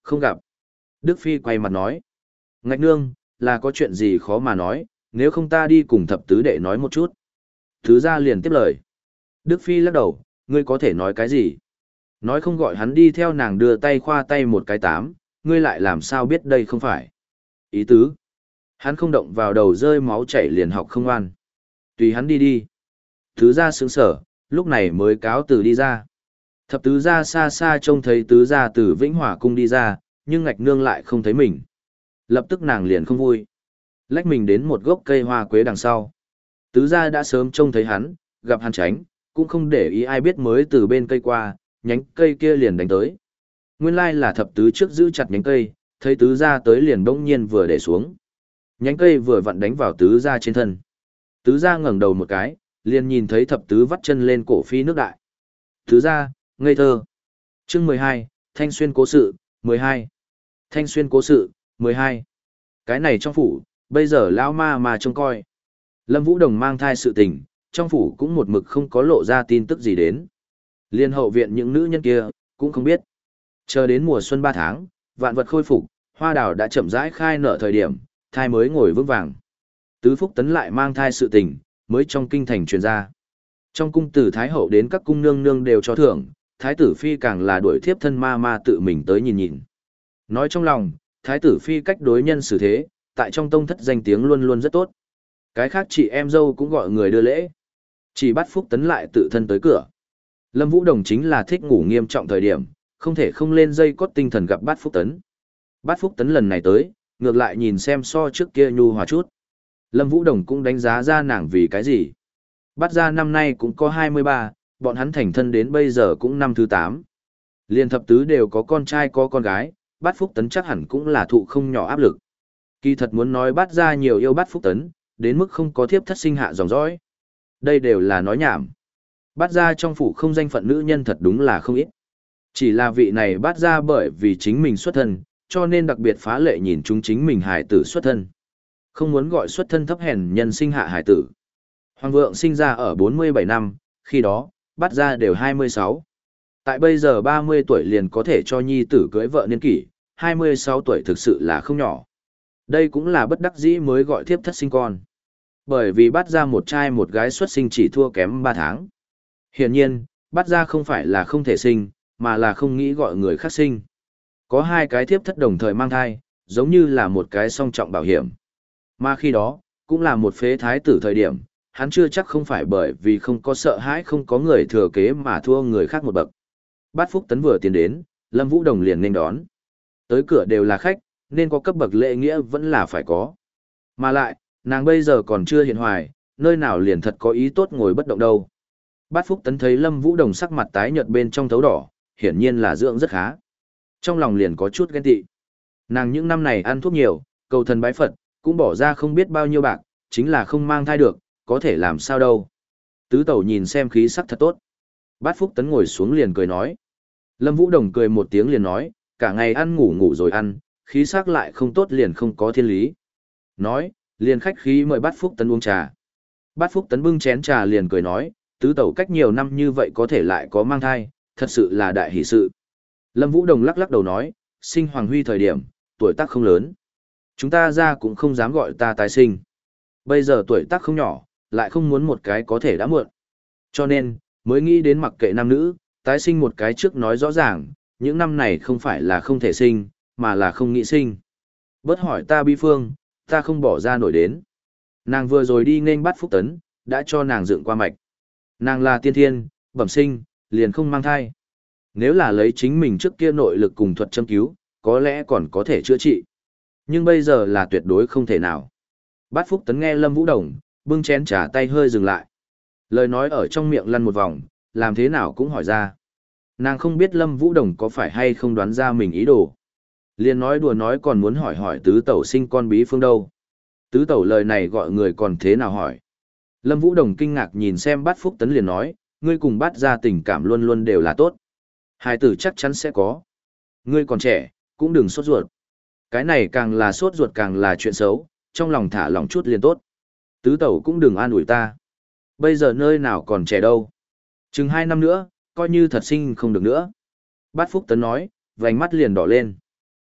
S1: Không gặp. Đức Phi quay mặt nói. Ngạch nương, là có chuyện gì khó mà nói, nếu không ta đi cùng thập tứ đệ nói một chút. Thứ ra liền tiếp lời. Đức Phi lắc đầu, ngươi có thể nói cái gì? Nói không gọi hắn đi theo nàng đưa tay khoa tay một cái tám, ngươi lại làm sao biết đây không phải. Ý tứ. Hắn không động vào đầu rơi máu chảy liền học không ngoan. Tùy hắn đi đi. Thứ ra sướng sở, lúc này mới cáo từ đi ra. Thập tứ ra xa xa trông thấy tứ ra từ Vĩnh Hòa cung đi ra, nhưng ngạch nương lại không thấy mình. Lập tức nàng liền không vui. Lách mình đến một gốc cây hoa quế đằng sau. Tứ ra đã sớm trông thấy hắn, gặp hắn tránh, cũng không để ý ai biết mới từ bên cây qua, nhánh cây kia liền đánh tới. Nguyên lai là thập tứ trước giữ chặt nhánh cây, thấy tứ ra tới liền bỗng nhiên vừa để xuống. Nhánh cây vừa vặn đánh vào tứ ra trên thân. Tứ ra ngẩng đầu một cái, liền nhìn thấy thập tứ vắt chân lên cổ phi nước đại. Tứ ra, ngây thơ. Chương mười hai, Thanh Xuyên cố sự, mười hai. Thanh Xuyên cố sự, mười hai. Cái này trong phủ, bây giờ lão ma mà trông coi. Lâm Vũ Đồng mang thai sự tình, trong phủ cũng một mực không có lộ ra tin tức gì đến. Liên hậu viện những nữ nhân kia, cũng không biết. Chờ đến mùa xuân ba tháng, vạn vật khôi phục, hoa đào đã chậm rãi khai nở thời điểm, thai mới ngồi vững vàng. Tứ Phúc Tấn lại mang thai sự tình, mới trong kinh thành truyền ra. Trong cung từ Thái Hậu đến các cung nương nương đều cho thưởng, Thái tử Phi càng là đuổi thiếp thân ma ma tự mình tới nhìn nhìn. Nói trong lòng, Thái tử Phi cách đối nhân xử thế, tại trong tông thất danh tiếng luôn luôn rất tốt. Cái khác chị em dâu cũng gọi người đưa lễ. Chỉ bắt Phúc Tấn lại tự thân tới cửa. Lâm Vũ Đồng chính là thích ngủ nghiêm trọng thời điểm, không thể không lên dây cót tinh thần gặp Bát Phúc Tấn. Bát Phúc Tấn lần này tới, ngược lại nhìn xem so trước kia nhu hòa chút. Lâm Vũ Đồng cũng đánh giá ra nàng vì cái gì. Bát gia năm nay cũng có hai mươi ba, bọn hắn thành thân đến bây giờ cũng năm thứ tám. Liên thập tứ đều có con trai có con gái, Bát Phúc Tấn chắc hẳn cũng là thụ không nhỏ áp lực. Kỳ thật muốn nói Bát gia nhiều yêu Bát Phúc Tấn, đến mức không có thiếp thất sinh hạ dòng dõi. Đây đều là nói nhảm. Bát gia trong phủ không danh phận nữ nhân thật đúng là không ít. Chỉ là vị này Bát gia bởi vì chính mình xuất thân, cho nên đặc biệt phá lệ nhìn chúng chính mình hài tử xuất thân. Không muốn gọi xuất thân thấp hèn nhân sinh hạ hài tử. Hoàng vượng sinh ra ở bốn mươi bảy năm, khi đó, Bát gia đều hai mươi sáu. Tại bây giờ ba mươi tuổi liền có thể cho nhi tử cưới vợ niên kỷ, hai mươi sáu tuổi thực sự là không nhỏ. Đây cũng là bất đắc dĩ mới gọi thiếp thất sinh con. Bởi vì Bát gia một trai một gái xuất sinh chỉ thua kém ba tháng. Hiển nhiên, Bát gia không phải là không thể sinh, mà là không nghĩ gọi người khác sinh. Có hai cái thiếp thất đồng thời mang thai, giống như là một cái song trọng bảo hiểm. Mà khi đó, cũng là một phế thái tử thời điểm, hắn chưa chắc không phải bởi vì không có sợ hãi không có người thừa kế mà thua người khác một bậc. Bát Phúc Tấn vừa tiến đến, Lâm Vũ Đồng liền nên đón. Tới cửa đều là khách, nên có cấp bậc lễ nghĩa vẫn là phải có. Mà lại, nàng bây giờ còn chưa hiện hoài, nơi nào liền thật có ý tốt ngồi bất động đâu. Bát Phúc Tấn thấy Lâm Vũ Đồng sắc mặt tái nhợt bên trong thấu đỏ, hiển nhiên là dưỡng rất khá. Trong lòng liền có chút ghen tị. Nàng những năm này ăn thuốc nhiều, cầu thần bái Phật, cũng bỏ ra không biết bao nhiêu bạc, chính là không mang thai được, có thể làm sao đâu. Tứ tẩu nhìn xem khí sắc thật tốt. Bát Phúc Tấn ngồi xuống liền cười nói. Lâm Vũ Đồng cười một tiếng liền nói, cả ngày ăn ngủ ngủ rồi ăn, khí sắc lại không tốt liền không có thiên lý. Nói, liền khách khí mời Bát Phúc Tấn uống trà. Bát Phúc Tấn bưng chén trà liền cười nói, tứ tẩu cách nhiều năm như vậy có thể lại có mang thai, thật sự là đại hỷ sự. Lâm Vũ Đồng lắc lắc đầu nói, sinh Hoàng Huy thời điểm, tuổi tác không lớn. Chúng ta ra cũng không dám gọi ta tái sinh. Bây giờ tuổi tác không nhỏ, lại không muốn một cái có thể đã muộn. Cho nên, mới nghĩ đến mặc kệ nam nữ, tái sinh một cái trước nói rõ ràng, những năm này không phải là không thể sinh, mà là không nghĩ sinh. Bớt hỏi ta bi phương, ta không bỏ ra nổi đến. Nàng vừa rồi đi nên bắt Phúc Tấn, đã cho nàng dựng qua mạch. Nàng là tiên thiên, bẩm sinh, liền không mang thai. Nếu là lấy chính mình trước kia nội lực cùng thuật châm cứu, có lẽ còn có thể chữa trị. Nhưng bây giờ là tuyệt đối không thể nào. Bát Phúc Tấn nghe Lâm Vũ Đồng, bưng chén trà tay hơi dừng lại. Lời nói ở trong miệng lăn một vòng, làm thế nào cũng hỏi ra. Nàng không biết Lâm Vũ Đồng có phải hay không đoán ra mình ý đồ. Liền nói đùa nói còn muốn hỏi hỏi tứ tẩu sinh con bí phương đâu. Tứ tẩu lời này gọi người còn thế nào hỏi. Lâm Vũ Đồng kinh ngạc nhìn xem Bát Phúc Tấn liền nói, ngươi cùng Bát gia tình cảm luôn luôn đều là tốt. Hai tử chắc chắn sẽ có. Ngươi còn trẻ, cũng đừng sốt ruột. Cái này càng là sốt ruột càng là chuyện xấu, trong lòng thả lòng chút liền tốt. Tứ tẩu cũng đừng an ủi ta. Bây giờ nơi nào còn trẻ đâu. Chừng hai năm nữa, coi như thật sinh không được nữa. Bát Phúc Tấn nói, vành mắt liền đỏ lên.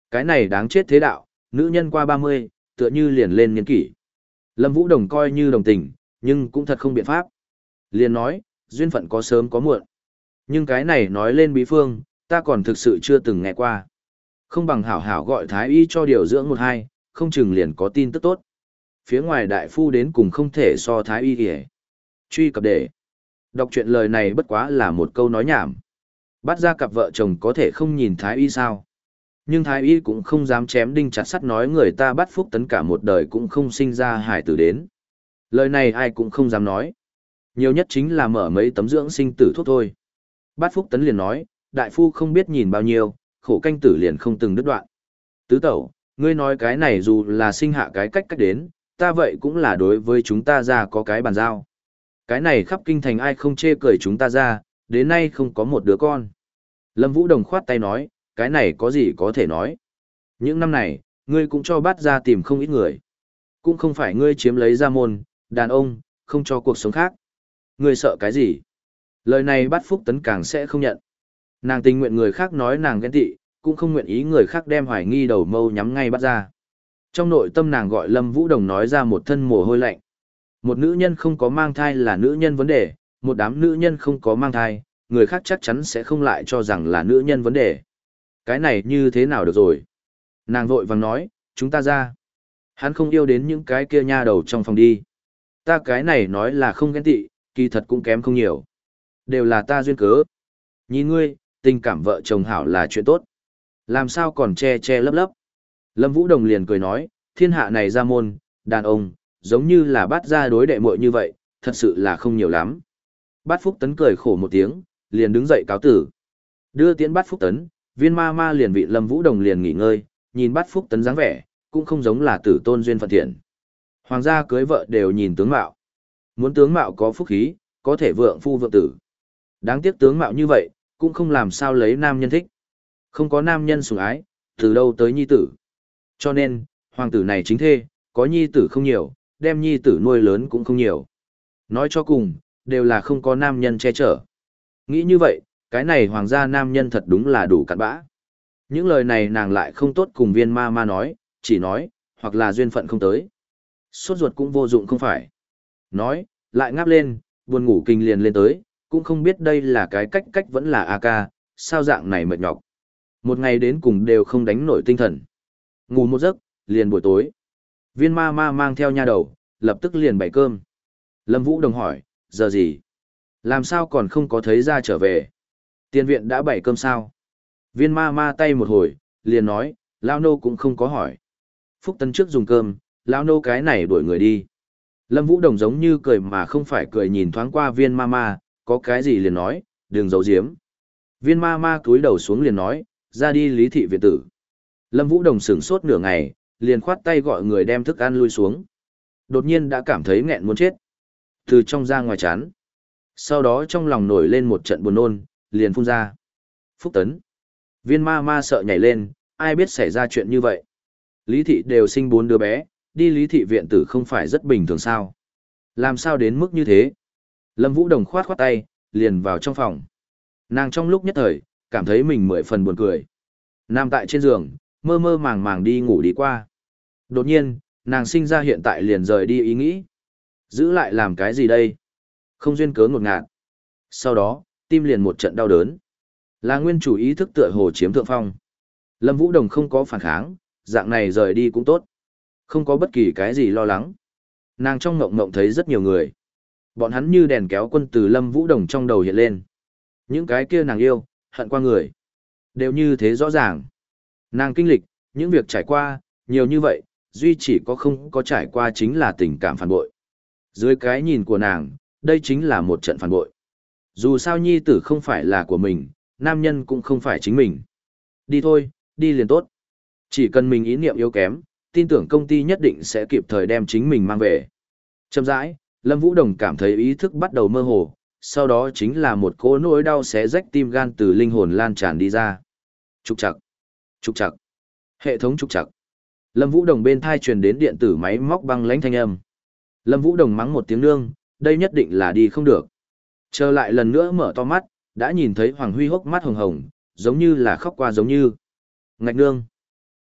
S1: Cái này đáng chết thế đạo, nữ nhân qua ba mươi, tựa như liền lên niên kỷ. Lâm Vũ Đồng coi như đồng tình, nhưng cũng thật không biện pháp. Liền nói, duyên phận có sớm có muộn. Nhưng cái này nói lên bí phương, ta còn thực sự chưa từng nghe qua. Không bằng hảo hảo gọi thái y cho điều dưỡng một hai, không chừng liền có tin tức tốt. Phía ngoài đại phu đến cùng không thể so thái y kìa. Truy cập để. Đọc truyện lời này bất quá là một câu nói nhảm. Bắt ra cặp vợ chồng có thể không nhìn thái y sao. Nhưng thái y cũng không dám chém đinh chặt sắt nói người ta bắt Phúc Tấn cả một đời cũng không sinh ra hải tử đến. Lời này ai cũng không dám nói. Nhiều nhất chính là mở mấy tấm dưỡng sinh tử thuốc thôi. Bát Phúc Tấn liền nói, đại phu không biết nhìn bao nhiêu, khổ canh tử liền không từng đứt đoạn. Tứ tẩu, ngươi nói cái này dù là sinh hạ cái cách cách đến, ta vậy cũng là đối với chúng ta ra có cái bàn giao. Cái này khắp kinh thành ai không chê cười chúng ta ra, đến nay không có một đứa con. Lâm Vũ Đồng khoát tay nói, cái này có gì có thể nói. Những năm này, ngươi cũng cho bát ra tìm không ít người. Cũng không phải ngươi chiếm lấy gia môn, đàn ông, không cho cuộc sống khác. Ngươi sợ cái gì? Lời này Bát Phúc Tấn càng sẽ không nhận. Nàng tình nguyện người khác nói nàng ghen tị, cũng không nguyện ý người khác đem hoài nghi đầu mâu nhắm ngay bắt ra. Trong nội tâm nàng gọi Lâm Vũ Đồng nói ra một thân mồ hôi lạnh. Một nữ nhân không có mang thai là nữ nhân vấn đề, một đám nữ nhân không có mang thai, người khác chắc chắn sẽ không lại cho rằng là nữ nhân vấn đề. Cái này như thế nào được rồi? Nàng vội vàng nói, chúng ta ra. Hắn không yêu đến những cái kia nha đầu trong phòng đi. Ta cái này nói là không ghen tị, kỳ thật cũng kém không nhiều. Đều là ta duyên cớ. Nhìn ngươi, tình cảm vợ chồng hảo là chuyện tốt. Làm sao còn che che lấp lấp. Lâm Vũ Đồng liền cười nói, thiên hạ này ra môn, đàn ông, giống như là bắt ra đối đệ muội như vậy, thật sự là không nhiều lắm. Bát Phúc Tấn cười khổ một tiếng, liền đứng dậy cáo tử. Đưa tiễn Bát Phúc Tấn, viên ma ma liền vị Lâm Vũ Đồng liền nghỉ ngơi, nhìn Bát Phúc Tấn dáng vẻ, cũng không giống là tử tôn duyên phận thiện. Hoàng gia cưới vợ đều nhìn tướng mạo. Muốn tướng mạo có phúc khí, có thể vượng phu vượng tử. Đáng tiếc tướng mạo như vậy, cũng không làm sao lấy nam nhân thích. Không có nam nhân sủng ái, từ đâu tới nhi tử. Cho nên, hoàng tử này chính thê, có nhi tử không nhiều, đem nhi tử nuôi lớn cũng không nhiều. Nói cho cùng, đều là không có nam nhân che chở. Nghĩ như vậy, cái này hoàng gia nam nhân thật đúng là đủ cặn bã. Những lời này nàng lại không tốt cùng viên ma ma nói, chỉ nói, hoặc là duyên phận không tới. Sốt ruột cũng vô dụng không phải. Nói, lại ngáp lên, buồn ngủ kinh liền lên tới, cũng không biết đây là cái cách cách vẫn là a ca, sao dạng này mệt nhọc. Một ngày đến cùng đều không đánh nổi tinh thần. Ngủ một giấc, liền buổi tối. Viên ma ma mang theo nha đầu, lập tức liền bày cơm. Lâm Vũ Đồng hỏi, giờ gì? Làm sao còn không có thấy ra trở về? Tiền viện đã bày cơm sao? Viên ma ma tay một hồi, liền nói, Lao nô cũng không có hỏi. Phúc Tấn trước dùng cơm, Lao nô cái này đuổi người đi. Lâm Vũ Đồng giống như cười mà không phải cười nhìn thoáng qua viên ma ma, có cái gì liền nói, đừng giấu giếm. Viên ma ma cúi đầu xuống liền nói, ra đi lý thị viện tử. Lâm Vũ Đồng sửng sốt nửa ngày, liền khoát tay gọi người đem thức ăn lui xuống. Đột nhiên đã cảm thấy nghẹn muốn chết. Từ trong ra ngoài chán. Sau đó trong lòng nổi lên một trận buồn nôn, liền phun ra. Phúc Tấn. Viên ma ma sợ nhảy lên, ai biết xảy ra chuyện như vậy. Lý thị đều sinh bốn đứa bé, đi lý thị viện tử không phải rất bình thường sao. Làm sao đến mức như thế? Lâm Vũ Đồng khoát khoát tay, liền vào trong phòng. Nàng trong lúc nhất thời, cảm thấy mình mười phần buồn cười. Nằm tại trên giường, mơ mơ màng màng đi ngủ đi qua. Đột nhiên, nàng sinh ra hiện tại liền rời đi ý nghĩ. Giữ lại làm cái gì đây? Không duyên cớ ngột ngạt. Sau đó, tim liền một trận đau đớn. Là nguyên chủ ý thức tựa hồ chiếm thượng phong. Lâm Vũ Đồng không có phản kháng, dạng này rời đi cũng tốt. Không có bất kỳ cái gì lo lắng. Nàng trong ngộng ngộng thấy rất nhiều người. Bọn hắn như đèn kéo quân từ Lâm Vũ Đồng trong đầu hiện lên. Những cái kia nàng yêu, hận qua người. Đều như thế rõ ràng. Nàng kinh lịch, những việc trải qua, nhiều như vậy, duy chỉ có không có trải qua chính là tình cảm phản bội. Dưới cái nhìn của nàng, đây chính là một trận phản bội. Dù sao nhi tử không phải là của mình, nam nhân cũng không phải chính mình. Đi thôi, đi liền tốt. Chỉ cần mình ý niệm yếu kém, tin tưởng công ty nhất định sẽ kịp thời đem chính mình mang về. Chậm rãi, Lâm Vũ Đồng cảm thấy ý thức bắt đầu mơ hồ, sau đó chính là một cỗ nỗi đau xé rách tim gan từ linh hồn lan tràn đi ra. Trục trặc, trục trặc, hệ thống trục trặc. Lâm Vũ Đồng bên thai truyền đến điện tử máy móc băng lãnh thanh âm. Lâm Vũ Đồng mắng một tiếng nương, đây nhất định là đi không được. Trở lại lần nữa mở to mắt, đã nhìn thấy Hoàng Huy hốc mắt hồng hồng, giống như là khóc qua giống như. Ngạch nương.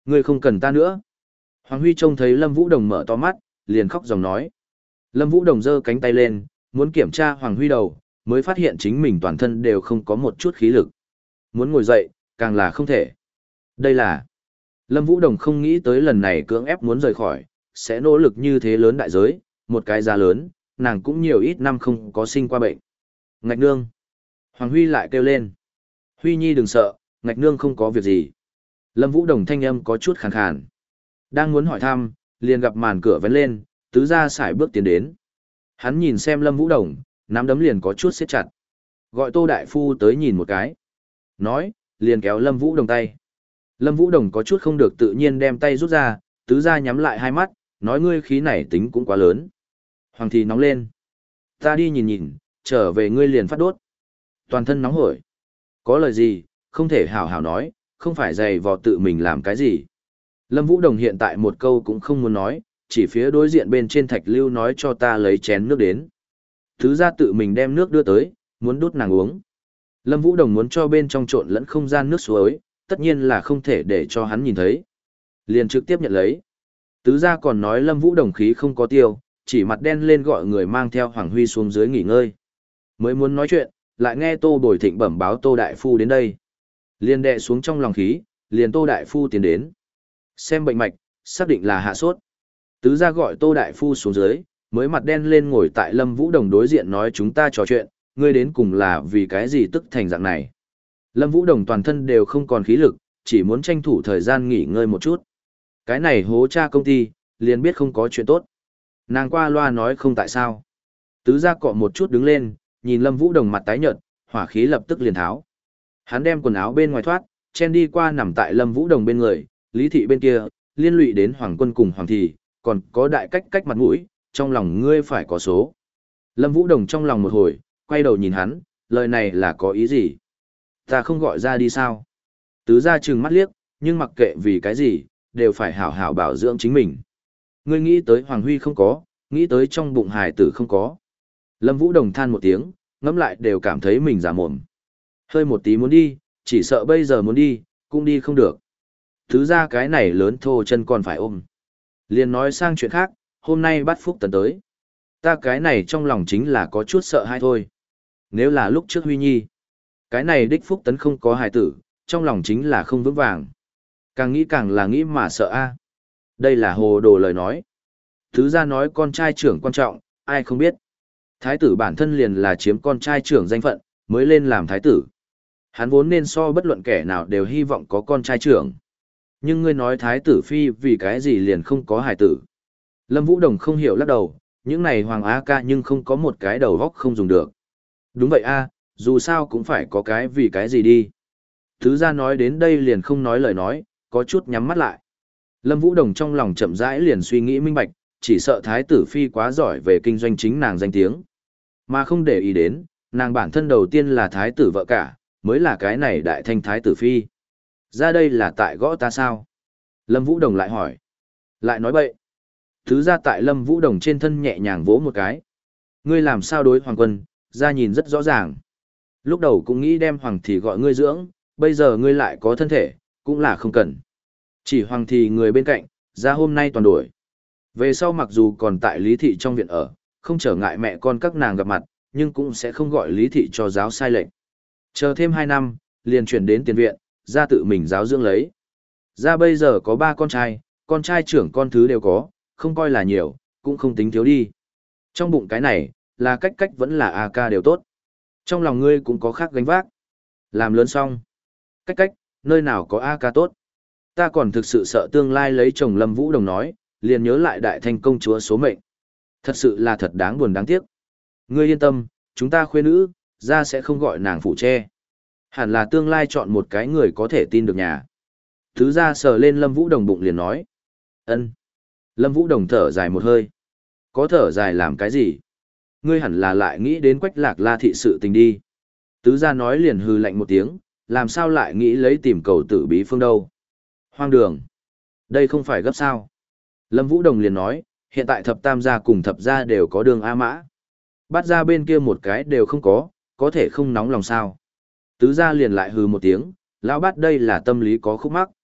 S1: Ngươi không cần ta nữa. Hoàng Huy trông thấy Lâm Vũ Đồng mở to mắt, liền khóc dòng nói. Lâm Vũ Đồng giơ cánh tay lên, muốn kiểm tra Hoàng Huy đầu, mới phát hiện chính mình toàn thân đều không có một chút khí lực. Muốn ngồi dậy, càng là không thể. Đây là... Lâm Vũ Đồng không nghĩ tới lần này cưỡng ép muốn rời khỏi, sẽ nỗ lực như thế lớn đại giới, một cái giá lớn, nàng cũng nhiều ít năm không có sinh qua bệnh. Ngạch nương. Hoàng Huy lại kêu lên. Huy Nhi đừng sợ, ngạch nương không có việc gì. Lâm Vũ Đồng thanh âm có chút khàn khàn. Đang muốn hỏi thăm, liền gặp màn cửa vén lên, tứ gia sải bước tiến đến. Hắn nhìn xem Lâm Vũ Đồng, nắm đấm liền có chút siết chặt. Gọi Tô Đại Phu tới nhìn một cái. Nói, liền kéo Lâm Vũ Đồng tay. Lâm Vũ Đồng có chút không được tự nhiên đem tay rút ra, tứ gia nhắm lại hai mắt, nói ngươi khí này tính cũng quá lớn. Hoàng thì nóng lên. Ta đi nhìn nhìn, trở về ngươi liền phát đốt. Toàn thân nóng hổi. Có lời gì, không thể hảo hảo nói, không phải dày vò tự mình làm cái gì. Lâm Vũ Đồng hiện tại một câu cũng không muốn nói, chỉ phía đối diện bên trên thạch lưu nói cho ta lấy chén nước đến. Thứ ra tự mình đem nước đưa tới, muốn đút nàng uống. Lâm Vũ Đồng muốn cho bên trong trộn lẫn không gian nước suối, tất nhiên là không thể để cho hắn nhìn thấy. Liền trực tiếp nhận lấy. Tứ gia còn nói Lâm Vũ Đồng khí không có tiêu, chỉ mặt đen lên gọi người mang theo Hoàng Huy xuống dưới nghỉ ngơi. Mới muốn nói chuyện, lại nghe Tô Bồi Thịnh bẩm báo Tô Đại Phu đến đây. Liền đệ xuống trong lòng khí, liền Tô Đại Phu tiến đến. Xem bệnh mạch, xác định là hạ sốt. Tứ gia gọi Tô Đại Phu xuống dưới, mới mặt đen lên ngồi tại Lâm Vũ Đồng đối diện nói chúng ta trò chuyện, ngươi đến cùng là vì cái gì tức thành dạng này. Lâm Vũ Đồng toàn thân đều không còn khí lực, chỉ muốn tranh thủ thời gian nghỉ ngơi một chút. Cái này hố cha công ty, liền biết không có chuyện tốt. Nàng qua loa nói không tại sao. Tứ gia cọ một chút đứng lên, nhìn Lâm Vũ Đồng mặt tái nhợt, hỏa khí lập tức liền tháo. Hắn đem quần áo bên ngoài thoát, chen đi qua nằm tại Lâm Vũ Đồng bên người, Lý Thị bên kia, liên lụy đến Hoàng Quân cùng Hoàng Thị, còn có đại cách cách mặt mũi, trong lòng ngươi phải có số. Lâm Vũ Đồng trong lòng một hồi, quay đầu nhìn hắn, lời này là có ý gì? Ta không gọi ra đi sao? Tứ gia trừng mắt liếc, nhưng mặc kệ vì cái gì, đều phải hảo hảo bảo dưỡng chính mình. Ngươi nghĩ tới Hoàng Huy không có, nghĩ tới trong bụng hài tử không có. Lâm Vũ Đồng than một tiếng, ngẫm lại đều cảm thấy mình giả mồm. Hơi một tí muốn đi, chỉ sợ bây giờ muốn đi, cũng đi không được. Thứ ra cái này lớn thô chân còn phải ôm. Liền nói sang chuyện khác, hôm nay bắt Phúc Tấn tới. Ta cái này trong lòng chính là có chút sợ hãi thôi. Nếu là lúc trước Huy Nhi, cái này đích Phúc Tấn không có hài tử, trong lòng chính là không vững vàng. Càng nghĩ càng là nghĩ mà sợ a. Đây là hồ đồ lời nói. Thứ ra nói con trai trưởng quan trọng, ai không biết. Thái tử bản thân liền là chiếm con trai trưởng danh phận, mới lên làm thái tử. Hắn vốn nên so bất luận kẻ nào đều hy vọng có con trai trưởng. Nhưng ngươi nói thái tử phi vì cái gì liền không có hài tử. Lâm Vũ Đồng không hiểu lắc đầu, những này hoàng á ca nhưng không có một cái đầu góc không dùng được. Đúng vậy a, dù sao cũng phải có cái vì cái gì đi. Thứ ra nói đến đây liền không nói lời nói, có chút nhắm mắt lại. Lâm Vũ Đồng trong lòng chậm rãi liền suy nghĩ minh bạch, chỉ sợ thái tử phi quá giỏi về kinh doanh chính nàng danh tiếng. Mà không để ý đến, nàng bản thân đầu tiên là thái tử vợ cả, mới là cái này đại thanh thái tử phi. Ra đây là tại gõ ta sao? Lâm Vũ Đồng lại hỏi. Lại nói bậy. Thứ ra tại Lâm Vũ Đồng trên thân nhẹ nhàng vỗ một cái. Ngươi làm sao đối Hoàng Quân, ra nhìn rất rõ ràng. Lúc đầu cũng nghĩ đem Hoàng Thị gọi ngươi dưỡng, bây giờ ngươi lại có thân thể, cũng là không cần. Chỉ Hoàng Thị người bên cạnh, ra hôm nay toàn đổi. Về sau mặc dù còn tại Lý Thị trong viện ở, không trở ngại mẹ con các nàng gặp mặt, nhưng cũng sẽ không gọi Lý Thị cho giáo sai lệnh. Chờ thêm hai năm, liền chuyển đến tiền viện, ra tự mình giáo dưỡng lấy. Ra bây giờ có ba con trai, con trai trưởng con thứ đều có, không coi là nhiều, cũng không tính thiếu đi. Trong bụng cái này, là cách cách vẫn là a ca đều tốt. Trong lòng ngươi cũng có khác gánh vác. Làm lớn xong. Cách cách, nơi nào có a ca tốt. Ta còn thực sự sợ tương lai lấy chồng Lâm Vũ Đồng nói, liền nhớ lại đại thanh công chúa số mệnh. Thật sự là thật đáng buồn đáng tiếc. Ngươi yên tâm, chúng ta khuê nữ, ra sẽ không gọi nàng phụ che. Hẳn là tương lai chọn một cái người có thể tin được nhà. Thứ ra sờ lên Lâm Vũ Đồng bụng liền nói. Ân. Lâm Vũ Đồng thở dài một hơi. Có thở dài làm cái gì? Ngươi hẳn là lại nghĩ đến Quách Lạc La thị sự tình đi. Tứ gia nói liền hừ lạnh một tiếng, làm sao lại nghĩ lấy tìm cầu tử bí phương đâu. Hoang đường. Đây không phải gấp sao. Lâm Vũ Đồng liền nói, hiện tại thập tam gia cùng thập gia đều có đường A Mã. Bát gia bên kia một cái đều không có, có thể không nóng lòng sao. Tứ gia liền lại hừ một tiếng, lão bát đây là tâm lý có khúc mắc.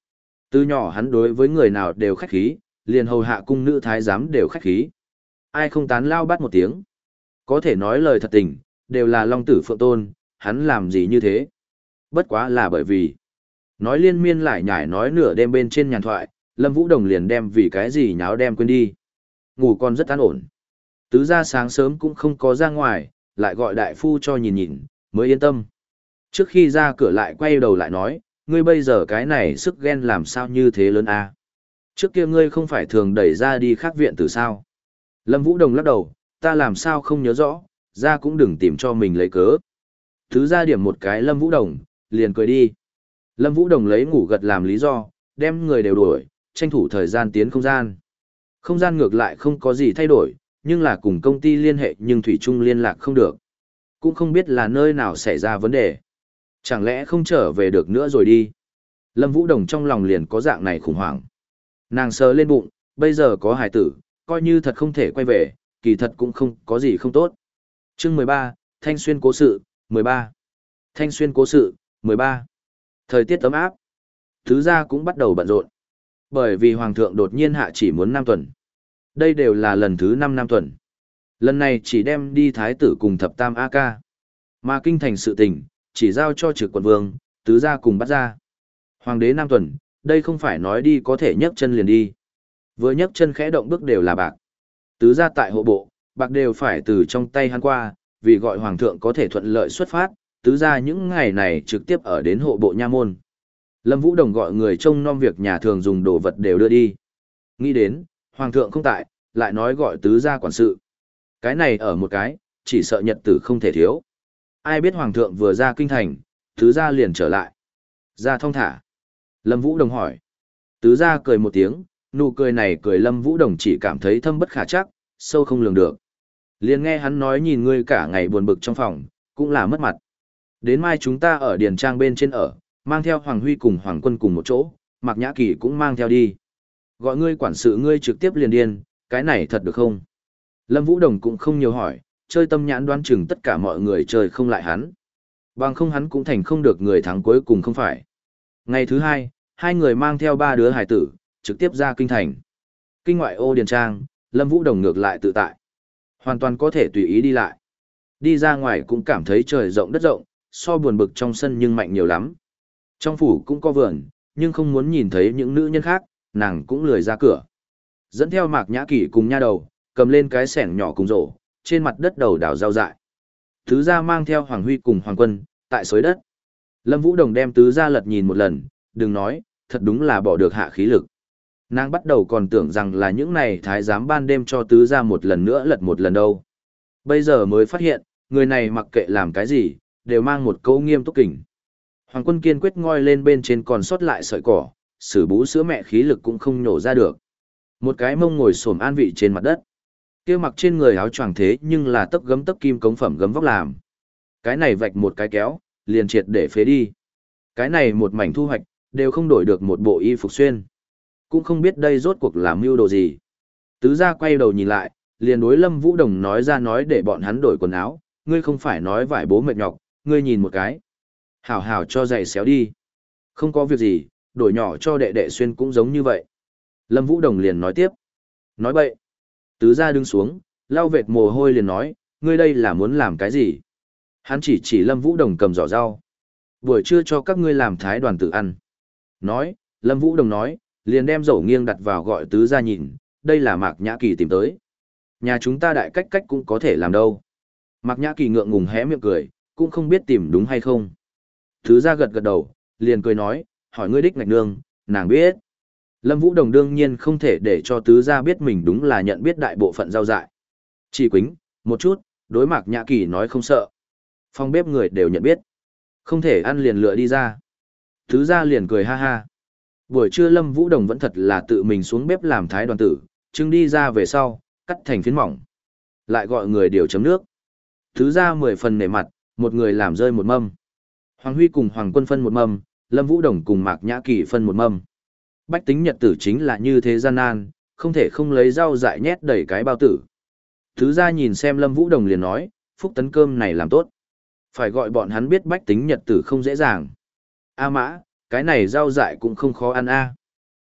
S1: Từ nhỏ hắn đối với người nào đều khách khí, liền hầu hạ cung nữ thái giám đều khách khí. Ai không tán lao bắt một tiếng. Có thể nói lời thật tình, đều là long tử phượng tôn, hắn làm gì như thế. Bất quá là bởi vì, nói liên miên lại nhải nói nửa đêm bên trên nhàn thoại, Lâm Vũ Đồng liền đem vì cái gì nháo đem quên đi. Ngủ còn rất an ổn. Tứ ra sáng sớm cũng không có ra ngoài, lại gọi đại phu cho nhìn nhìn, mới yên tâm. Trước khi ra cửa lại quay đầu lại nói, ngươi bây giờ cái này sức ghen làm sao như thế lớn a? Trước kia ngươi không phải thường đẩy ra đi khác viện từ sao? Lâm Vũ Đồng lắc đầu, ta làm sao không nhớ rõ, ra cũng đừng tìm cho mình lấy cớ. Thứ ra điểm một cái Lâm Vũ Đồng, liền cười đi. Lâm Vũ Đồng lấy ngủ gật làm lý do, đem người đều đuổi, tranh thủ thời gian tiến không gian. Không gian ngược lại không có gì thay đổi, nhưng là cùng công ty liên hệ nhưng Thủy Trung liên lạc không được. Cũng không biết là nơi nào xảy ra vấn đề. Chẳng lẽ không trở về được nữa rồi đi. Lâm Vũ Đồng trong lòng liền có dạng này khủng hoảng. Nàng sờ lên bụng, bây giờ có hài tử, coi như thật không thể quay về, kỳ thật cũng không có gì không tốt. Chương mười ba, Thanh Xuyên cố sự, mười ba. Thanh Xuyên cố sự, mười ba. Thời tiết ấm áp. Thứ gia cũng bắt đầu bận rộn. Bởi vì Hoàng thượng đột nhiên hạ chỉ muốn năm tuần. Đây đều là lần thứ năm năm tuần. Lần này chỉ đem đi thái tử cùng thập tam A ca. Mà kinh thành sự tình, chỉ giao cho trực quận vương, tứ gia cùng bắt ra. Hoàng đế năm tuần, đây không phải nói đi có thể nhấc chân liền đi. Vừa nhấc chân khẽ động bước đều là bạc. Tứ gia tại hộ bộ, bạc đều phải từ trong tay hắn qua, vì gọi hoàng thượng có thể thuận lợi xuất phát, tứ gia những ngày này trực tiếp ở đến hộ bộ nha môn. Lâm Vũ Đồng gọi người trông nom việc nhà thường dùng đồ vật đều đưa đi. Nghĩ đến, hoàng thượng không tại, lại nói gọi tứ gia quản sự. Cái này ở một cái, chỉ sợ nhật tử không thể thiếu. Ai biết hoàng thượng vừa ra kinh thành, tứ gia liền trở lại. Ra thong thả. Lâm Vũ Đồng hỏi. Tứ gia cười một tiếng, nụ cười này cười Lâm Vũ Đồng chỉ cảm thấy thâm bất khả chắc, sâu không lường được. Liền nghe hắn nói nhìn ngươi cả ngày buồn bực trong phòng, cũng là mất mặt. Đến mai chúng ta ở Điền Trang bên trên ở, mang theo Hoàng Huy cùng Hoàng Quân cùng một chỗ, Mạc Nhã Kỳ cũng mang theo đi. Gọi ngươi quản sự ngươi trực tiếp liền điên, cái này thật được không? Lâm Vũ Đồng cũng không nhiều hỏi, chơi tâm nhãn đoán chừng tất cả mọi người chơi không lại hắn. Bằng không hắn cũng thành không được người thắng cuối cùng không phải. Ngày thứ hai, hai người mang theo ba đứa hải tử, trực tiếp ra kinh thành. Kinh ngoại ô Điền Trang, Lâm Vũ Đồng ngược lại tự tại. Hoàn toàn có thể tùy ý đi lại. Đi ra ngoài cũng cảm thấy trời rộng đất rộng, so buồn bực trong sân nhưng mạnh nhiều lắm. Trong phủ cũng có vườn, nhưng không muốn nhìn thấy những nữ nhân khác, nàng cũng lười ra cửa. Dẫn theo Mạc Nhã Kỳ cùng nha đầu, cầm lên cái xẻng nhỏ cùng rổ, trên mặt đất đầu đào rau dại. Tứ gia mang theo Hoàng Huy cùng Hoàng Quân, tại xới đất. Lâm Vũ Đồng đem tứ gia lật nhìn một lần, đừng nói, thật đúng là bỏ được hạ khí lực. Nàng bắt đầu còn tưởng rằng là những này thái giám ban đêm cho tứ gia một lần nữa lật một lần đâu. Bây giờ mới phát hiện, người này mặc kệ làm cái gì, đều mang một câu nghiêm túc kỉnh. Hoàng Quân kiên quyết ngoi lên bên trên còn sót lại sợi cỏ, sử bú sữa mẹ khí lực cũng không nhổ ra được. Một cái mông ngồi xổm an vị trên mặt đất. Kia mặc trên người áo choàng thế nhưng là tấc gấm tấc kim cống phẩm gấm vóc làm. Cái này vạch một cái kéo, liền triệt để phế đi. Cái này một mảnh thu hoạch, đều không đổi được một bộ y phục xuyên. Cũng không biết đây rốt cuộc làm mưu đồ gì. Tứ gia quay đầu nhìn lại, liền đối Lâm Vũ Đồng nói ra nói để bọn hắn đổi quần áo, ngươi không phải nói vải bố mệt nhọc, ngươi nhìn một cái. Hảo hảo cho giày xéo đi. Không có việc gì, đổi nhỏ cho đệ đệ xuyên cũng giống như vậy. Lâm Vũ Đồng liền nói tiếp. Nói bậy. Tứ gia đứng xuống, lau vệt mồ hôi liền nói, ngươi đây là muốn làm cái gì? Hắn chỉ chỉ Lâm Vũ Đồng cầm giỏ rau. Buổi trưa cho các ngươi làm thái đoàn tự ăn. Nói, Lâm Vũ Đồng nói, liền đem dầu nghiêng đặt vào gọi tứ gia nhìn, đây là Mạc Nhã Kỳ tìm tới. Nhà chúng ta đại cách cách cũng có thể làm đâu. Mạc Nhã Kỳ ngượng ngùng hé miệng cười, cũng không biết tìm đúng hay không. Tứ gia gật gật đầu, liền cười nói, hỏi ngươi đích ngạch nương, nàng biết. Lâm Vũ Đồng đương nhiên không thể để cho tứ gia biết mình đúng là nhận biết đại bộ phận rau dại. Chỉ quính, một chút, đối Mạc Nhã Kỳ nói không sợ. Phòng bếp người đều nhận biết. Không thể ăn liền lựa đi ra. Tứ gia liền cười ha ha. Buổi trưa Lâm Vũ Đồng vẫn thật là tự mình xuống bếp làm thái đoàn tử, trưng đi ra về sau, cắt thành phiến mỏng. Lại gọi người điều chấm nước. Tứ gia mười phần nể mặt, một người làm rơi một mâm. Hoàng Huy cùng Hoàng Quân phân một mâm, Lâm Vũ Đồng cùng Mạc Nhã Kỳ phân một mâm. Bách tính nhật tử chính là như thế gian nan, không thể không lấy rau dại nhét đầy cái bao tử. Tứ gia nhìn xem Lâm Vũ Đồng liền nói, phúc tấn cơm này làm tốt. Phải gọi bọn hắn biết bách tính nhật tử không dễ dàng. A mã, cái này rau dại cũng không khó ăn a.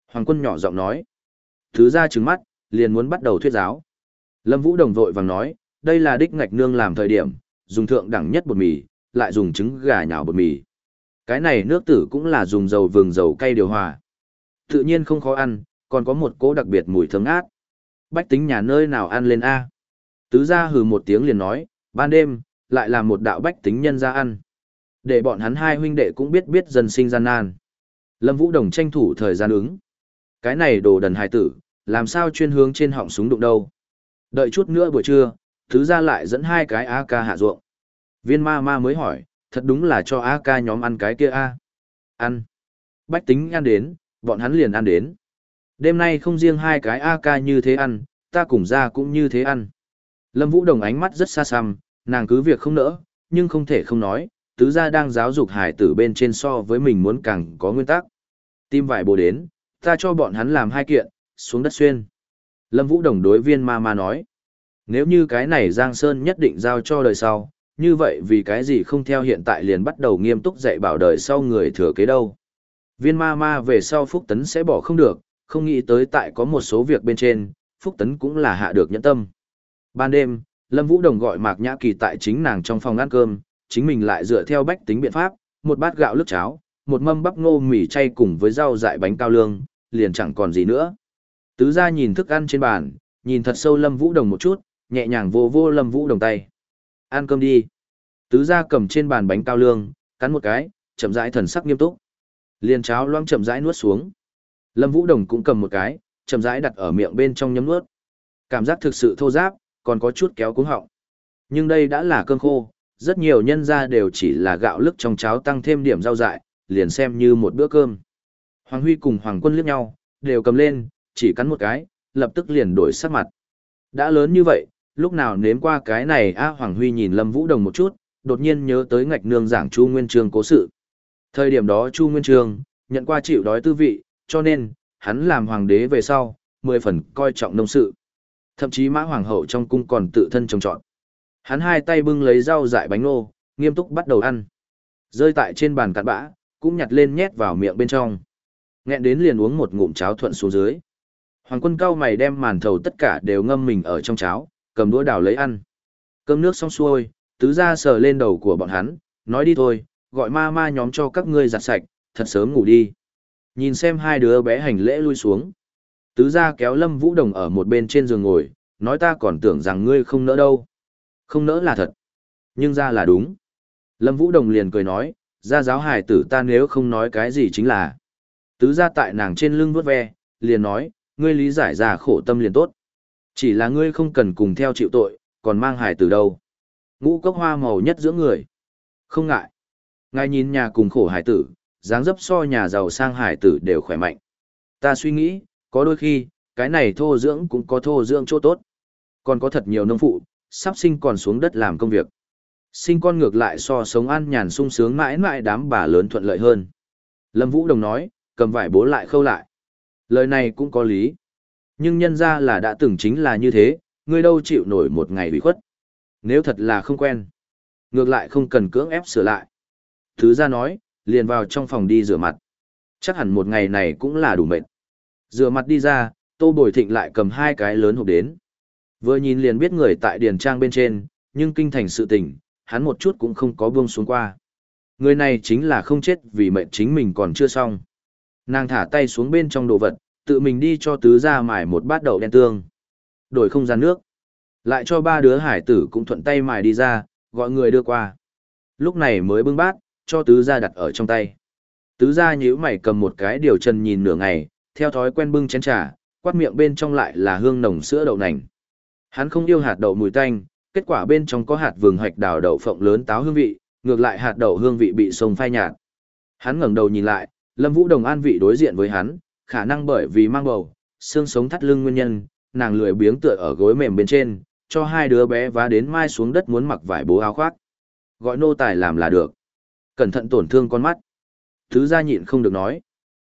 S1: Hoàng Quân nhỏ giọng nói. Tứ gia trừng mắt, liền muốn bắt đầu thuyết giáo. Lâm Vũ Đồng vội vàng nói, đây là đích ngạch nương làm thời điểm, dùng thượng đẳng nhất bột mì, lại dùng trứng gà nhào bột mì. Cái này nước tử cũng là dùng dầu vừng dầu cay điều hòa. Tự nhiên không khó ăn, còn có một cỗ đặc biệt mùi thơm ngát. Bách tính nhà nơi nào ăn lên A. Tứ gia hừ một tiếng liền nói, ban đêm, lại là một đạo bách tính nhân ra ăn. Để bọn hắn hai huynh đệ cũng biết biết dân sinh gian nan. Lâm Vũ Đồng tranh thủ thời gian ứng. Cái này đồ đần hài tử, làm sao chuyên hướng trên họng súng đụng đâu. Đợi chút nữa buổi trưa, tứ gia lại dẫn hai cái a ca hạ ruộng. Viên ma ma mới hỏi, thật đúng là cho a ca nhóm ăn cái kia a. Ăn. Bách tính ăn đến, bọn hắn liền ăn đến. Đêm nay không riêng hai cái a ca như thế ăn, ta cùng ra cũng như thế ăn. Lâm Vũ Đồng ánh mắt rất xa xăm, nàng cứ việc không nỡ, nhưng không thể không nói, tứ gia đang giáo dục hải tử bên trên so với mình muốn càng có nguyên tắc. Tim vải bồ đến, ta cho bọn hắn làm hai kiện, xuống đất xuyên. Lâm Vũ Đồng đối viên ma ma nói, nếu như cái này Giang Sơn nhất định giao cho đời sau, như vậy vì cái gì không theo hiện tại liền bắt đầu nghiêm túc dạy bảo đời sau người thừa kế đâu. Viên ma ma về sau Phúc Tấn sẽ bỏ không được, không nghĩ tới tại có một số việc bên trên, Phúc Tấn cũng là hạ được nhẫn tâm. Ban đêm, Lâm Vũ Đồng gọi Mạc Nhã Kỳ tại chính nàng trong phòng ăn cơm, chính mình lại dựa theo bách tính biện pháp, một bát gạo lứt cháo, một mâm bắp ngô mì chay cùng với rau dại bánh cao lương, liền chẳng còn gì nữa. Tứ gia nhìn thức ăn trên bàn, nhìn thật sâu Lâm Vũ Đồng một chút, nhẹ nhàng vô vô Lâm Vũ Đồng tay. Ăn cơm đi. Tứ gia cầm trên bàn bánh cao lương, cắn một cái, chậm rãi thần sắc nghiêm túc. Liền cháo loãng chậm rãi nuốt xuống. Lâm Vũ Đồng cũng cầm một cái, chậm rãi đặt ở miệng bên trong nhấm nuốt. Cảm giác thực sự thô ráp, còn có chút kéo cuống họng. Nhưng đây đã là cơm khô, rất nhiều nhân gia đều chỉ là gạo lứt trong cháo tăng thêm điểm rau dại, liền xem như một bữa cơm. Hoàng Huy cùng Hoàng Quân liếc nhau, đều cầm lên, chỉ cắn một cái, lập tức liền đổi sắc mặt. Đã lớn như vậy, lúc nào nếm qua cái này a Hoàng Huy nhìn Lâm Vũ Đồng một chút, đột nhiên nhớ tới ngạch nương giảng Chu Nguyên Chương cố sự. Thời điểm đó Chu Nguyên Chương nhận qua chịu đói tư vị, cho nên, hắn làm hoàng đế về sau, mười phần coi trọng nông sự. Thậm chí Mã Hoàng hậu trong cung còn tự thân trồng trọt. Hắn hai tay bưng lấy rau dại bánh nô, nghiêm túc bắt đầu ăn. Rơi tại trên bàn cặn bã, cũng nhặt lên nhét vào miệng bên trong. Nghẹn đến liền uống một ngụm cháo thuận xuống dưới. Hoàng Quân cao mày đem màn thầu tất cả đều ngâm mình ở trong cháo, cầm đũa đào lấy ăn. Cơm nước xong xuôi, tứ gia sờ lên đầu của bọn hắn, nói đi thôi, gọi ma ma nhóm cho các ngươi giặt sạch, thật sớm ngủ đi. Nhìn xem hai đứa bé hành lễ lui xuống. Tứ gia kéo Lâm Vũ Đồng ở một bên trên giường ngồi, nói ta còn tưởng rằng ngươi không nỡ đâu. Không nỡ là thật, nhưng ra là đúng. Lâm Vũ Đồng liền cười nói, gia giáo hài tử ta nếu không nói cái gì chính là. Tứ gia tại nàng trên lưng vuốt ve, liền nói, ngươi lý giải ra khổ tâm liền tốt. Chỉ là ngươi không cần cùng theo chịu tội, còn mang hài tử đâu. Ngũ cốc hoa màu nhất giữa người. Không ngại. Ngài nhìn nhà cùng khổ hài tử, dáng dấp so nhà giàu sang hài tử đều khỏe mạnh. Ta suy nghĩ, có đôi khi, cái này thô dưỡng cũng có thô dưỡng chỗ tốt. Còn có thật nhiều nông phụ, sắp sinh còn xuống đất làm công việc. Sinh con ngược lại so sống ăn nhàn sung sướng mãi mãi đám bà lớn thuận lợi hơn. Lâm Vũ Đồng nói, cầm vải bố lại khâu lại. Lời này cũng có lý. Nhưng nhân ra là đã từng chính là như thế, ngươi đâu chịu nổi một ngày bị khuất. Nếu thật là không quen, ngược lại không cần cưỡng ép sửa lại. Thứ ra nói, liền vào trong phòng đi rửa mặt. Chắc hẳn một ngày này cũng là đủ mệt. Rửa mặt đi ra, Tô Bồi Thịnh lại cầm hai cái lớn hộp đến. Vừa nhìn liền biết người tại điền trang bên trên, nhưng kinh thành sự tình, hắn một chút cũng không có buông xuống qua. Người này chính là không chết vì mệnh chính mình còn chưa xong. Nàng thả tay xuống bên trong đồ vật, tự mình đi cho tứ gia mài một bát đậu đen tương. Đổi không gian nước. Lại cho ba đứa hải tử cũng thuận tay mài đi ra, gọi người đưa qua. Lúc này mới bưng bát, cho tứ gia đặt ở trong tay. Tứ gia nhíu mày cầm một cái điều trần nhìn nửa ngày, theo thói quen bưng chén trà, quát miệng bên trong lại là hương nồng sữa đậu nành. Hắn không yêu hạt đậu mùi tanh, kết quả bên trong có hạt vừng hoạch đào đậu phộng lớn táo hương vị, ngược lại hạt đậu hương vị bị sông phai nhạt. Hắn ngẩng đầu nhìn lại, Lâm Vũ Đồng an vị đối diện với hắn, khả năng bởi vì mang bầu, xương sống thắt lưng nguyên nhân, nàng lười biếng tựa ở gối mềm bên trên, cho hai đứa bé vá đến mai xuống đất muốn mặc vải bố áo khoác. Gọi nô tài làm là được. Cẩn thận tổn thương con mắt. Thứ gia nhịn không được nói.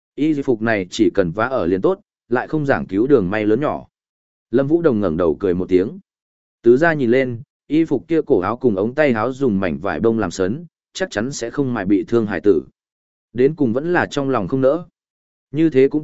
S1: Y phục này chỉ cần vá ở liền tốt, lại không giảng cứu đường may lớn nhỏ. Lâm Vũ Đồng ngẩng đầu cười một tiếng. Tứ gia nhìn lên, y phục kia cổ áo cùng ống tay áo dùng mảnh vải bông làm sấn, chắc chắn sẽ không mài bị thương hải tử. Đến cùng vẫn là trong lòng không nỡ. Như thế cũng tốt,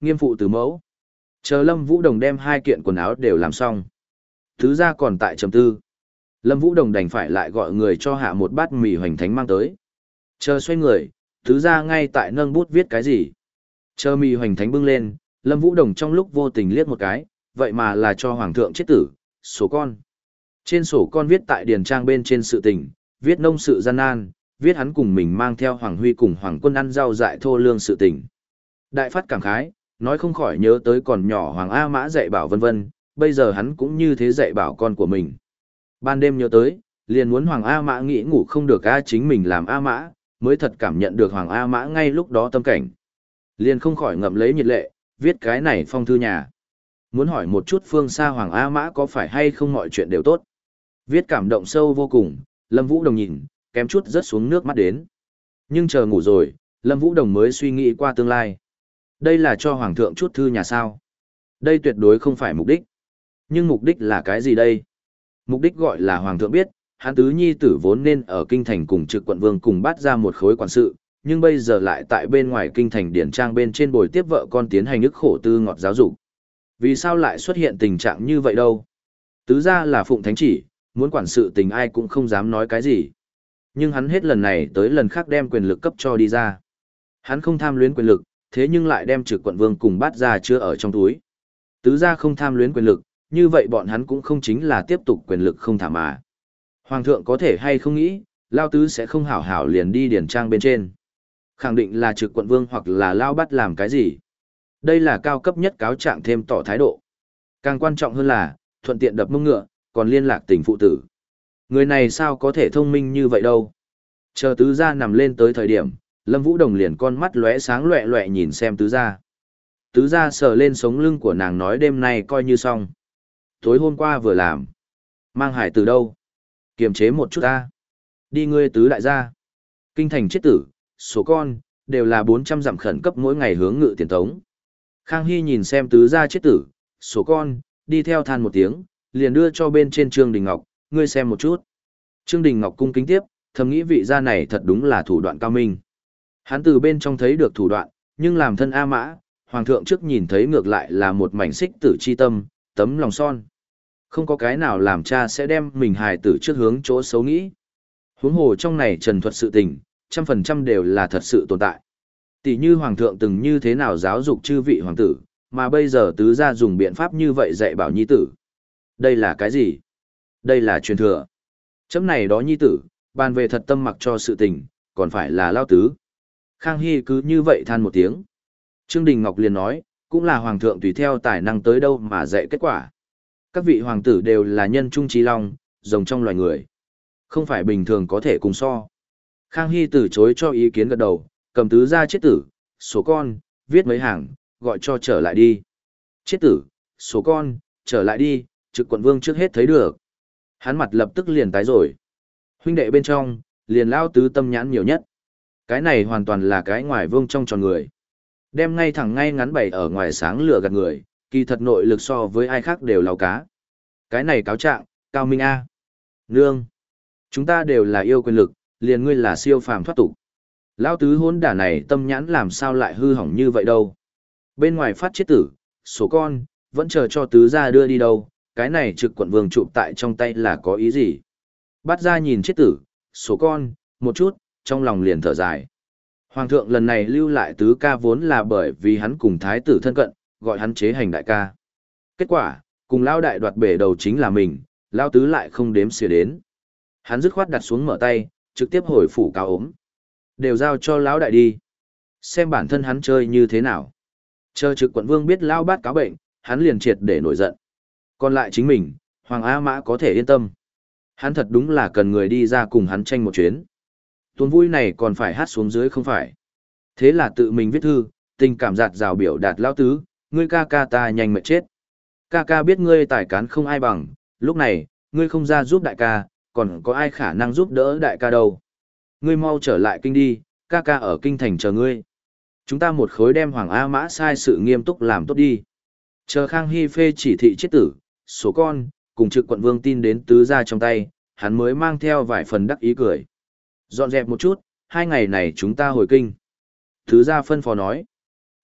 S1: Nghiêm phụ từ mẫu. Chờ Lâm Vũ Đồng đem hai kiện quần áo đều làm xong. Tứ gia còn tại trầm tư. Lâm Vũ Đồng đành phải lại gọi người cho hạ một bát mì hoành thánh mang tới. Chờ xoay người, tứ gia ngay tại nâng bút viết cái gì. Chờ mì hoành thánh bưng lên, Lâm Vũ Đồng trong lúc vô tình liếc một cái, vậy mà là cho hoàng thượng chết tử, sổ con. Trên sổ con viết tại điền trang bên trên sự tình, viết nông sự gian nan, viết hắn cùng mình mang theo Hoàng Huy cùng Hoàng Quân ăn rau dại thô lương sự tình. Đại phát cảm khái, nói không khỏi nhớ tới còn nhỏ Hoàng A Mã dạy bảo vân vân, bây giờ hắn cũng như thế dạy bảo con của mình. Ban đêm nhớ tới, liền muốn Hoàng A Mã nghĩ ngủ không được A chính mình làm A Mã, mới thật cảm nhận được Hoàng A Mã ngay lúc đó tâm cảnh. Liền không khỏi ngậm lấy nhiệt lệ, viết cái này phong thư nhà. Muốn hỏi một chút phương xa Hoàng A Mã có phải hay không mọi chuyện đều tốt. Viết cảm động sâu vô cùng, Lâm Vũ Đồng nhìn, kém chút rớt xuống nước mắt đến. Nhưng chờ ngủ rồi, Lâm Vũ Đồng mới suy nghĩ qua tương lai. Đây là cho Hoàng thượng chút thư nhà sao. Đây tuyệt đối không phải mục đích. Nhưng mục đích là cái gì đây? Mục đích gọi là Hoàng thượng biết, hắn tứ nhi tử vốn nên ở kinh thành cùng trực quận vương cùng bắt ra một khối quản sự, nhưng bây giờ lại tại bên ngoài kinh thành điển trang bên trên bồi tiếp vợ con tiến hành ức khổ tư ngọt giáo dục. Vì sao lại xuất hiện tình trạng như vậy đâu? Tứ ra là phụng thánh chỉ, muốn quản sự tình ai cũng không dám nói cái gì. Nhưng hắn hết lần này tới lần khác đem quyền lực cấp cho đi ra. Hắn không tham luyến quyền lực, thế nhưng lại đem trực quận vương cùng bắt ra chưa ở trong túi. Tứ ra không tham luyến quyền lực, như vậy bọn hắn cũng không chính là tiếp tục quyền lực không thả mà. Hoàng thượng có thể hay không nghĩ, Lao Tứ sẽ không hảo hảo liền đi điển trang bên trên. Khẳng định là trực quận vương hoặc là Lao Bắt làm cái gì. Đây là cao cấp nhất cáo trạng thêm tỏ thái độ. Càng quan trọng hơn là, thuận tiện đập mông ngựa, còn liên lạc tình phụ tử. Người này sao có thể thông minh như vậy đâu. Chờ tứ gia nằm lên tới thời điểm, Lâm Vũ Đồng liền con mắt lóe sáng loẹ loẹ nhìn xem tứ gia. Tứ gia sờ lên sống lưng của nàng nói đêm nay coi như xong. Tối hôm qua vừa làm. Mang hải từ đâu? Kiềm chế một chút ta. Đi ngươi tứ đại gia. Kinh thành chết tử, số con, đều là bốn trăm dặm khẩn cấp mỗi ngày hướng ngự tiền tống. Khang Hy nhìn xem tứ gia chết tử, số con, đi theo than một tiếng, liền đưa cho bên trên Trương Đình Ngọc, ngươi xem một chút. Trương Đình Ngọc cung kính tiếp, thầm nghĩ vị gia này thật đúng là thủ đoạn cao minh. Hắn từ bên trong thấy được thủ đoạn, nhưng làm thân A Mã, Hoàng thượng trước nhìn thấy ngược lại là một mảnh xích tử chi tâm, tấm lòng son. Không có cái nào làm cha sẽ đem mình hài tử trước hướng chỗ xấu nghĩ. Huống hồ trong này trần thuật sự tình, trăm phần trăm đều là thật sự tồn tại. Tỷ như Hoàng thượng từng như thế nào giáo dục chư vị hoàng tử, mà bây giờ tứ gia dùng biện pháp như vậy dạy bảo nhi tử. Đây là cái gì? Đây là truyền thừa. Chấm này đó nhi tử, bàn về thật tâm mặc cho sự tình, còn phải là Lao Tứ. Khang Hy cứ như vậy than một tiếng. Trương Đình Ngọc liền nói, cũng là Hoàng thượng tùy theo tài năng tới đâu mà dạy kết quả. Các vị hoàng tử đều là nhân trung trí long, rồng trong loài người. Không phải bình thường có thể cùng so. Khang Hy từ chối cho ý kiến gật đầu, cầm tứ ra chết tử, số con, viết mấy hàng, gọi cho trở lại đi. Chết tử, số con, trở lại đi, trực quận vương trước hết thấy được. Hắn mặt lập tức liền tái rồi. Huynh đệ bên trong, liền Lao Tứ tâm nhãn nhiều nhất. Cái này hoàn toàn là cái ngoài vương trong tròn người. Đem ngay thẳng ngay ngắn bày ở ngoài sáng lửa gạt người, kỳ thật nội lực so với ai khác đều lao cá. Cái này cáo trạng, cao minh A. Nương. Chúng ta đều là yêu quyền lực, liền ngươi là siêu phàm thoát tục. Lao Tứ hôn đả này tâm nhãn làm sao lại hư hỏng như vậy đâu. Bên ngoài phát chết tử, số con, vẫn chờ cho tứ gia đưa đi đâu, cái này trực quận vương chụp tại trong tay là có ý gì. Bắt ra nhìn chết tử, số con, một chút, trong lòng liền thở dài. Hoàng thượng lần này lưu lại tứ ca vốn là bởi vì hắn cùng thái tử thân cận, gọi hắn chế hành đại ca. Kết quả, cùng lao đại đoạt bể đầu chính là mình, lao tứ lại không đếm xỉa đến. Hắn dứt khoát đặt xuống mở tay, trực tiếp hồi phủ cáo ốm. Đều giao cho lão đại đi. Xem bản thân hắn chơi như thế nào. Chờ trực quận vương biết lao bát cáo bệnh, hắn liền triệt để nổi giận. Còn lại chính mình, Hoàng A Mã có thể yên tâm. Hắn thật đúng là cần người đi ra cùng hắn tranh một chuyến. Tuần vui này còn phải hát xuống dưới không phải. Thế là tự mình viết thư, tình cảm giạt rào biểu đạt lao tứ, ngươi ca ca ta nhanh mệt chết. Ca ca biết ngươi tài cán không ai bằng, lúc này, ngươi không ra giúp đại ca, còn có ai khả năng giúp đỡ đại ca đâu. Ngươi mau trở lại kinh đi, ca ca ở kinh thành chờ ngươi. Chúng ta một khối đem Hoàng A Mã sai sự nghiêm túc làm tốt đi. Chờ Khang Hy phê chỉ thị chết tử, số con, cùng trực quận vương tin đến tứ gia trong tay, hắn mới mang theo vài phần đắc ý cười. Dọn dẹp một chút, hai ngày này chúng ta hồi kinh. Tứ gia phân phó nói.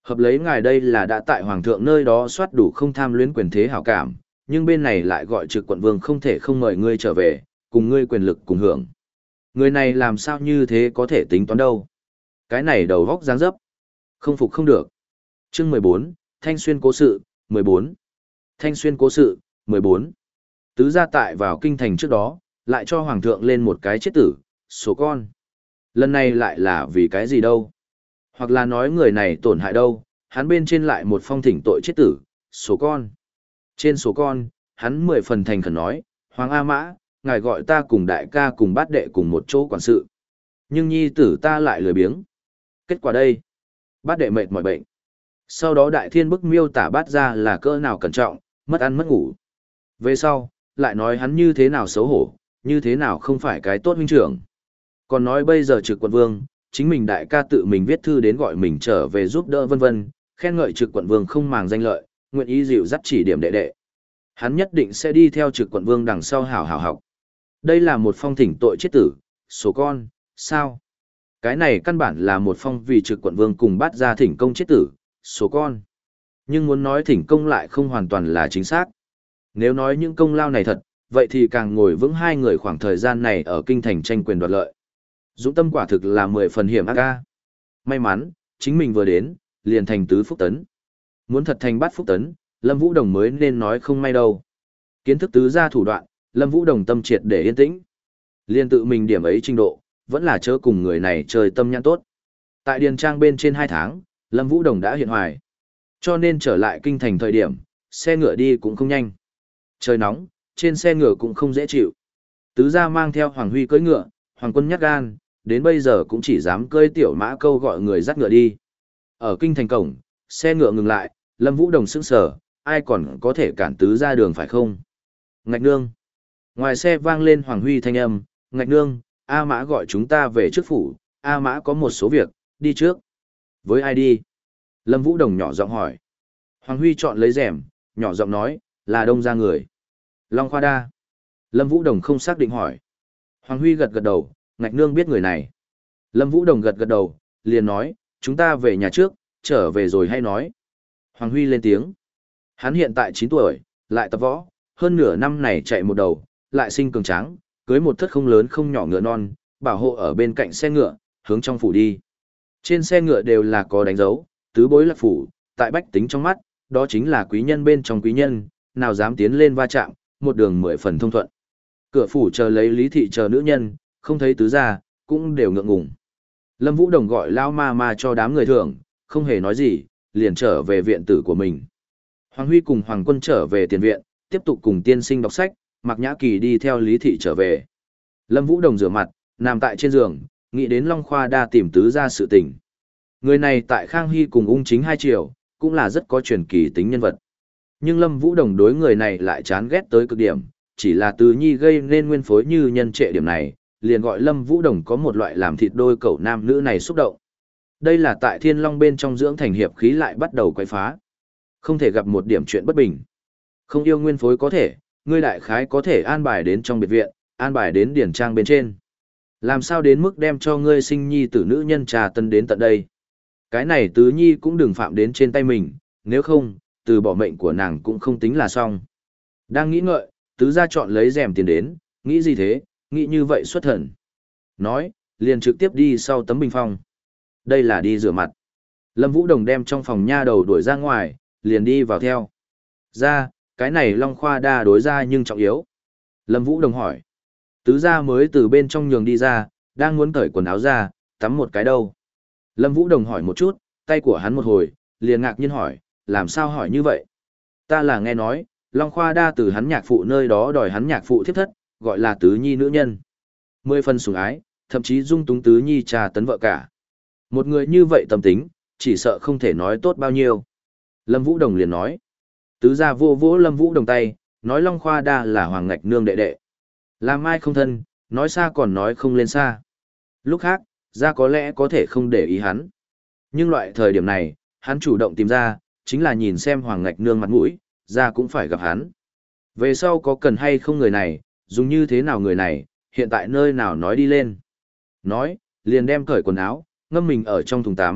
S1: Hợp lấy ngài đây là đã tại hoàng thượng nơi đó soát đủ không tham luyến quyền thế hảo cảm, nhưng bên này lại gọi trực quận vương không thể không mời ngươi trở về, cùng ngươi quyền lực cùng hưởng. Người này làm sao như thế có thể tính toán đâu. Cái này đầu góc dáng dấp. Không phục không được. Chương mười bốn, Thanh Xuyên cố sự, mười bốn. Thanh Xuyên cố sự, mười bốn. Tứ gia tại vào kinh thành trước đó, lại cho hoàng thượng lên một cái chết tử, số con. Lần này lại là vì cái gì đâu? Hoặc là nói người này tổn hại đâu, hắn bên trên lại một phong thỉnh tội chết tử, số con. Trên số con, hắn mười phần thành khẩn nói, Hoàng A Mã, ngài gọi ta cùng đại ca cùng bát đệ cùng một chỗ quản sự. Nhưng nhi tử ta lại lười biếng. Kết quả đây, bát đệ mệt mỏi bệnh. Sau đó đại thiên bức miêu tả bát ra là cỡ nào cẩn trọng, mất ăn mất ngủ. Về sau, lại nói hắn như thế nào xấu hổ, như thế nào không phải cái tốt huynh trưởng. Còn nói bây giờ trực quận vương, chính mình đại ca tự mình viết thư đến gọi mình trở về giúp đỡ vân vân, khen ngợi trực quận vương không màng danh lợi, nguyện ý dịu dắt chỉ điểm đệ đệ. Hắn nhất định sẽ đi theo trực quận vương đằng sau hảo hảo học. Đây là một phong thỉnh tội chết tử, số con, sao? Cái này căn bản là một phong vì trực quận vương cùng bắt ra thỉnh công chết tử, số con. Nhưng muốn nói thỉnh công lại không hoàn toàn là chính xác. Nếu nói những công lao này thật, vậy thì càng ngồi vững hai người khoảng thời gian này ở kinh thành tranh quyền đoạt lợi. Dũng tâm quả thực là mười phần hiểm ác ca. May mắn, chính mình vừa đến, liền thành tứ phúc tấn. Muốn thật thành bát phúc tấn, Lâm Vũ Đồng mới nên nói không may đâu. Kiến thức tứ gia thủ đoạn, Lâm Vũ Đồng tâm triệt để yên tĩnh. Liên tự mình điểm ấy trình độ, vẫn là chớ cùng người này trời tâm nhãn tốt. Tại Điền Trang bên trên hai tháng, Lâm Vũ Đồng đã hiện hoài. Cho nên trở lại kinh thành thời điểm, xe ngựa đi cũng không nhanh. Trời nóng, trên xe ngựa cũng không dễ chịu. Tứ gia mang theo Hoàng Huy cưỡi ngựa, Hoàng Quân nhát gan, đến bây giờ cũng chỉ dám cơi tiểu mã câu gọi người dắt ngựa đi. Ở kinh thành cổng, xe ngựa ngừng lại, Lâm Vũ Đồng sững sờ, ai còn có thể cản tứ gia đường phải không? Ngạch nương. Ngoài xe vang lên Hoàng Huy thanh âm, Ngạch nương, A Mã gọi chúng ta về trước phủ, A Mã có một số việc, đi trước. Với ai đi? Lâm Vũ Đồng nhỏ giọng hỏi. Hoàng Huy chọn lấy rèm, nhỏ giọng nói, là đông ra người. Long Khoa Đa. Lâm Vũ Đồng không xác định hỏi. Hoàng Huy gật gật đầu, Ngạch nương biết người này. Lâm Vũ Đồng gật gật đầu, liền nói, chúng ta về nhà trước, trở về rồi hay nói. Hoàng Huy lên tiếng. Hắn hiện tại chín tuổi, lại tập võ, hơn nửa năm này chạy một đầu, lại sinh cường tráng, cưới một thất không lớn không nhỏ ngựa non, bảo hộ ở bên cạnh xe ngựa, hướng trong phủ đi. Trên xe ngựa đều là có đánh dấu, tứ bối lạc phủ, tại bách tính trong mắt, đó chính là quý nhân bên trong quý nhân, nào dám tiến lên va chạm, một đường mười phần thông thuận. Cửa phủ chờ lấy Lý thị chờ nữ nhân, không thấy tứ gia, cũng đều ngượng ngùng. Lâm Vũ Đồng gọi lao ma ma cho đám người thưởng, không hề nói gì, liền trở về viện tử của mình. Hoàng Huy cùng Hoàng Quân trở về tiền viện, tiếp tục cùng tiên sinh đọc sách, Mạc Nhã Kỳ đi theo Lý thị trở về. Lâm Vũ Đồng rửa mặt, nằm tại trên giường, nghĩ đến Long Khoa Đa tìm tứ gia sự tình. Người này tại Khang Hy cùng ung chính hai triều, cũng là rất có truyền kỳ tính nhân vật. Nhưng Lâm Vũ Đồng đối người này lại chán ghét tới cực điểm, chỉ là Từ Nhi gây nên nguyên phối như nhân trệ điểm này, liền gọi Lâm Vũ Đồng có một loại làm thịt đôi cậu nam nữ này xúc động. Đây là tại Thiên Long bên trong dưỡng thành hiệp khí lại bắt đầu quấy phá. Không thể gặp một điểm chuyện bất bình. Không yêu nguyên phối có thể, ngươi đại khái có thể an bài đến trong biệt viện, an bài đến điển trang bên trên. Làm sao đến mức đem cho ngươi sinh nhi tử nữ nhân trà tân đến tận đây. Cái này tứ nhi cũng đừng phạm đến trên tay mình, nếu không, từ bỏ mệnh của nàng cũng không tính là xong. Đang nghĩ ngợi, tứ gia chọn lấy rèm tiền đến, nghĩ gì thế, nghĩ như vậy xuất thần. Nói, liền trực tiếp đi sau tấm bình phong. Đây là đi rửa mặt. Lâm Vũ Đồng đem trong phòng nha đầu đuổi ra ngoài, liền đi vào theo. Ra, cái này Long Khoa Đa đối ra nhưng trọng yếu. Lâm Vũ Đồng hỏi. Tứ gia mới từ bên trong nhường đi ra, đang muốn cởi quần áo ra, tắm một cái đâu. Lâm Vũ Đồng hỏi một chút, tay của hắn một hồi, liền ngạc nhiên hỏi, làm sao hỏi như vậy? Ta là nghe nói, Long Khoa Đa từ hắn nhạc phụ nơi đó đòi hắn nhạc phụ thiếp thất, gọi là tứ nhi nữ nhân. Mười phần sủng ái, thậm chí dung túng tứ nhi trà tấn vợ cả. Một người như vậy tâm tính, chỉ sợ không thể nói tốt bao nhiêu. Lâm Vũ Đồng liền nói. Tứ gia vô vỗ Lâm Vũ Đồng tay, nói Long Khoa Đa là Hoàng Ngạch Nương đệ đệ. Làm ai không thân, nói xa còn nói không lên xa. Lúc khác, gia có lẽ có thể không để ý hắn. Nhưng loại thời điểm này, hắn chủ động tìm ra, chính là nhìn xem Hoàng Ngạch Nương mặt mũi, gia cũng phải gặp hắn. Về sau có cần hay không người này, dùng như thế nào người này, hiện tại nơi nào nói đi lên. Nói, liền đem cởi quần áo, ngâm mình ở trong thùng tắm,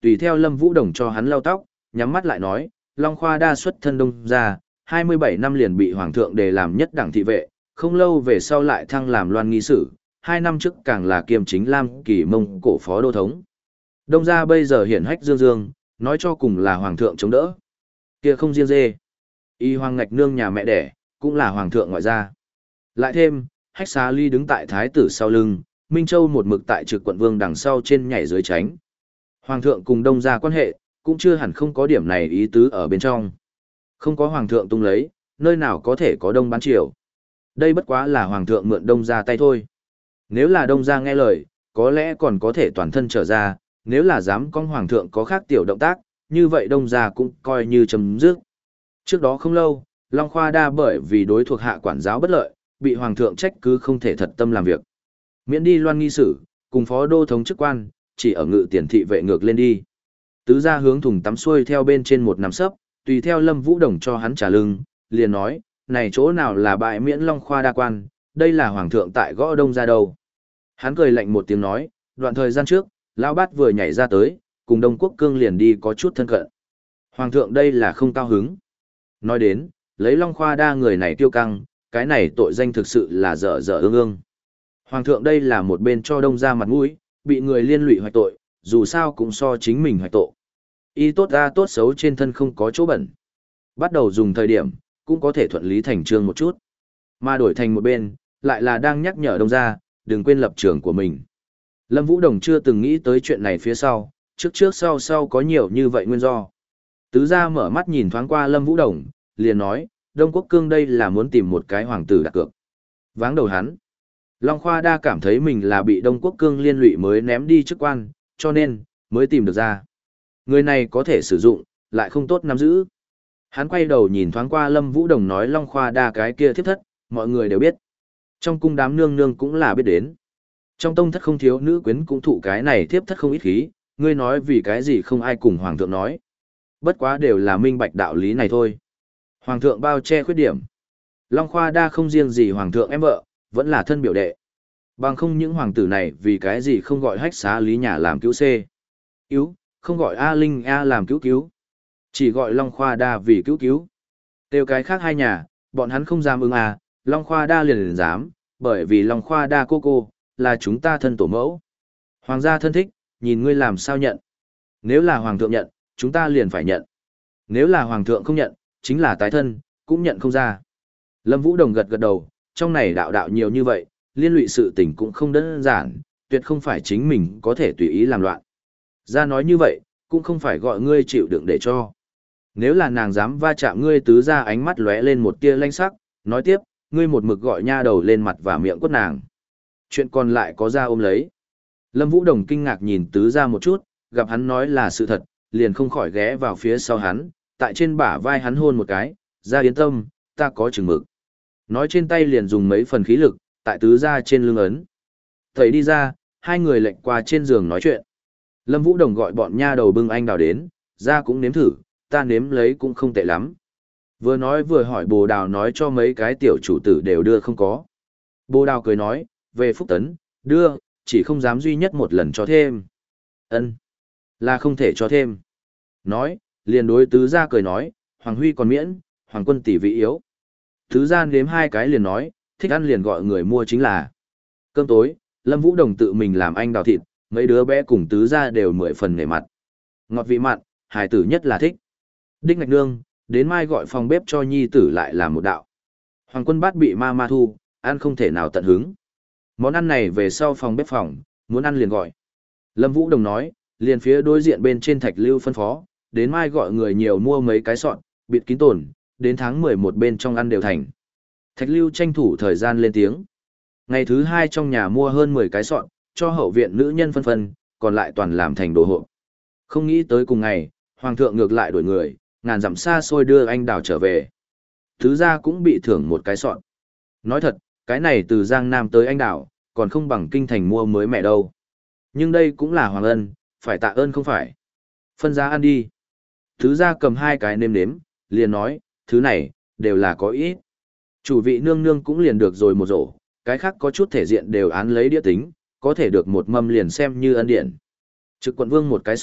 S1: tùy theo Lâm Vũ Đồng cho hắn lau tóc, nhắm mắt lại nói, Long Khoa đa xuất thân Đông gia, hai mươi bảy năm liền bị hoàng thượng đề làm nhất đẳng thị vệ, không lâu về sau lại thăng làm loan nghi sử, hai năm trước càng là kiêm chính Lam Kỳ Mông cổ phó đô thống. Đông gia bây giờ hiển hách dương dương, nói cho cùng là hoàng thượng chống đỡ. Kia không riêng dê. Y hoàng ngạch nương nhà mẹ đẻ, cũng là hoàng thượng ngoại gia. Lại thêm, hách xá ly đứng tại thái tử sau lưng, Minh Châu một mực tại trực quận vương đằng sau trên nhảy dưới tránh. Hoàng thượng cùng đông gia quan hệ, cũng chưa hẳn không có điểm này ý tứ ở bên trong. Không có hoàng thượng tung lấy, nơi nào có thể có đông bán triều. Đây bất quá là hoàng thượng mượn đông gia tay thôi. Nếu là đông gia nghe lời, có lẽ còn có thể toàn thân trở ra, nếu là dám con hoàng thượng có khác tiểu động tác, như vậy đông gia cũng coi như chấm dứt. Trước đó không lâu, Long Khoa đa bởi vì đối thuộc hạ quản giáo bất lợi, bị hoàng thượng trách cứ không thể thật tâm làm việc. Miễn đi loan nghi sử, cùng phó đô thống chức quan, chỉ ở ngự tiền thị vệ ngược lên đi. Tứ gia hướng thùng tắm xuôi theo bên trên một nắm sấp, tùy theo Lâm Vũ Đồng cho hắn trả lưng, liền nói, này chỗ nào là bại miễn Long Khoa đa quan, đây là hoàng thượng tại gõ đông ra đâu. Hắn cười lạnh một tiếng nói, đoạn thời gian trước, Lão Bát vừa nhảy ra tới, cùng Đông Quốc Cương liền đi có chút thân cận. Hoàng thượng đây là không cao hứng. Nói đến, lấy Long Khoa đa người này tiêu căng, cái này tội danh thực sự là dở dở ương ương. Hoàng thượng đây là một bên cho đông ra mặt mũi, bị người liên lụy hoạch tội, dù sao cũng so chính mình hoạch tội. Y tốt ra tốt xấu trên thân không có chỗ bẩn. Bắt đầu dùng thời điểm, cũng có thể thuận lý thành trương một chút. Mà đổi thành một bên, lại là đang nhắc nhở đông ra, đừng quên lập trường của mình. Lâm Vũ Đồng chưa từng nghĩ tới chuyện này phía sau, trước trước sau sau có nhiều như vậy nguyên do. Tứ gia mở mắt nhìn thoáng qua Lâm Vũ Đồng, liền nói, Đông Quốc Cương đây là muốn tìm một cái hoàng tử đặt cược. Váng đầu hắn. Long Khoa đa cảm thấy mình là bị Đông Quốc Cương liên lụy mới ném đi chức quan, cho nên, mới tìm được ra. Người này có thể sử dụng, lại không tốt nắm giữ. Hắn quay đầu nhìn thoáng qua Lâm Vũ Đồng nói Long Khoa đa cái kia thiếp thất, mọi người đều biết. Trong cung đám nương nương cũng là biết đến. Trong tông thất không thiếu nữ quyến cũng thụ cái này thiếp thất không ít khí, ngươi nói vì cái gì không ai cùng hoàng thượng nói. Bất quá đều là minh bạch đạo lý này thôi. Hoàng thượng bao che khuyết điểm. Long Khoa đa không riêng gì hoàng thượng em vợ, vẫn là thân biểu đệ. Bằng không những hoàng tử này vì cái gì không gọi hách xá lý nhà làm cứu C. Cứu, không gọi A Linh A làm cứu cứu. Chỉ gọi Long Khoa đa vì cứu cứu. Tiêu cái khác hai nhà, bọn hắn không dám ứng à, Long Khoa đa liền liền dám, bởi vì Long Khoa đa cô cô, là chúng ta thân tổ mẫu. Hoàng gia thân thích, nhìn ngươi làm sao nhận. Nếu là hoàng thượng nhận, chúng ta liền phải nhận. Nếu là hoàng thượng không nhận, chính là tái thân, cũng nhận không ra. Lâm Vũ Đồng gật gật đầu, trong này đạo đạo nhiều như vậy, liên lụy sự tình cũng không đơn giản, tuyệt không phải chính mình có thể tùy ý làm loạn. Ra nói như vậy, cũng không phải gọi ngươi chịu đựng để cho. Nếu là nàng dám va chạm ngươi tứ ra ánh mắt lóe lên một tia lanh sắc, nói tiếp, ngươi một mực gọi nha đầu lên mặt và miệng quất nàng. Chuyện còn lại có ra ôm lấy. Lâm Vũ Đồng kinh ngạc nhìn tứ ra một chút, gặp hắn nói là sự thật, liền không khỏi ghé vào phía sau hắn, tại trên bả vai hắn hôn một cái, ra yên tâm, ta có chừng mực. Nói trên tay liền dùng mấy phần khí lực, tại tứ ra trên lưng ấn. Thầy đi ra, hai người lệnh qua trên giường nói chuyện. Lâm Vũ Đồng gọi bọn nha đầu bưng anh đào đến, ra cũng nếm thử, ta nếm lấy cũng không tệ lắm. Vừa nói vừa hỏi bồ đào nói cho mấy cái tiểu chủ tử đều đưa không có. Bồ đào cười nói, về Phúc Tấn, đưa, chỉ không dám duy nhất một lần cho thêm. Ân, là không thể cho thêm. Nói, liền đối tứ gia cười nói, Hoàng Huy còn miễn, Hoàng Quân tỷ vị yếu. Tứ gia nếm hai cái liền nói, thích ăn liền gọi người mua chính là. Cơm tối, Lâm Vũ Đồng tự mình làm anh đào thịt, mấy đứa bé cùng tứ gia đều mười phần nể mặt. Ngọt vị mặn, hài tử nhất là thích. Đích ngạch nương, đến mai gọi phòng bếp cho nhi tử lại làm một đạo. Hoàng Quân bát bị ma ma thu, ăn không thể nào tận hứng. Món ăn này về sau phòng bếp phòng, muốn ăn liền gọi. Lâm Vũ Đồng nói, liền phía đối diện bên trên thạch lưu phân phó, đến mai gọi người nhiều mua mấy cái sọn, bịt kín tồn, đến tháng mười một bên trong ăn đều thành. Thạch lưu tranh thủ thời gian lên tiếng. Ngày thứ hai trong nhà mua hơn mười cái sọn, cho hậu viện nữ nhân phân phân, còn lại toàn làm thành đồ hộp. Không nghĩ tới cùng ngày, hoàng thượng ngược lại đuổi người, ngàn dặm xa xôi đưa anh đào trở về. Thứ gia cũng bị thưởng một cái sọn. Nói thật, cái này từ Giang Nam tới anh đào, còn không bằng kinh thành mua mới mẹ đâu. Nhưng đây cũng là hoàng ân, phải tạ ơn không phải. Phân ra ăn đi. Thứ gia cầm hai cái nêm nếm, liền nói, thứ này, đều là có ít. Chủ vị nương nương cũng liền được rồi một rổ, cái khác có chút thể diện đều án lấy đĩa tính, có thể được một mâm liền xem như ân điển. Trực quận vương một cái sọn,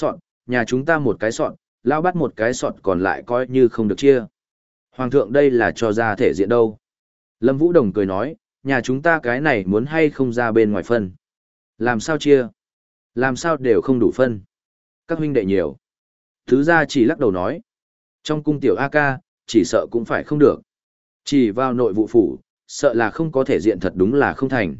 S1: nhà chúng ta một cái sọt, lao bắt một cái sọt còn lại coi như không được chia. Hoàng thượng đây là cho ra thể diện đâu. Lâm Vũ Đồng cười nói, nhà chúng ta cái này muốn hay không ra bên ngoài phân. Làm sao chia? Làm sao đều không đủ phân. Các huynh đệ nhiều. Thứ ra chỉ lắc đầu nói. Trong cung tiểu A ca, chỉ sợ cũng phải không được. Chỉ vào nội vụ phủ, sợ là không có thể diện thật đúng là không thành.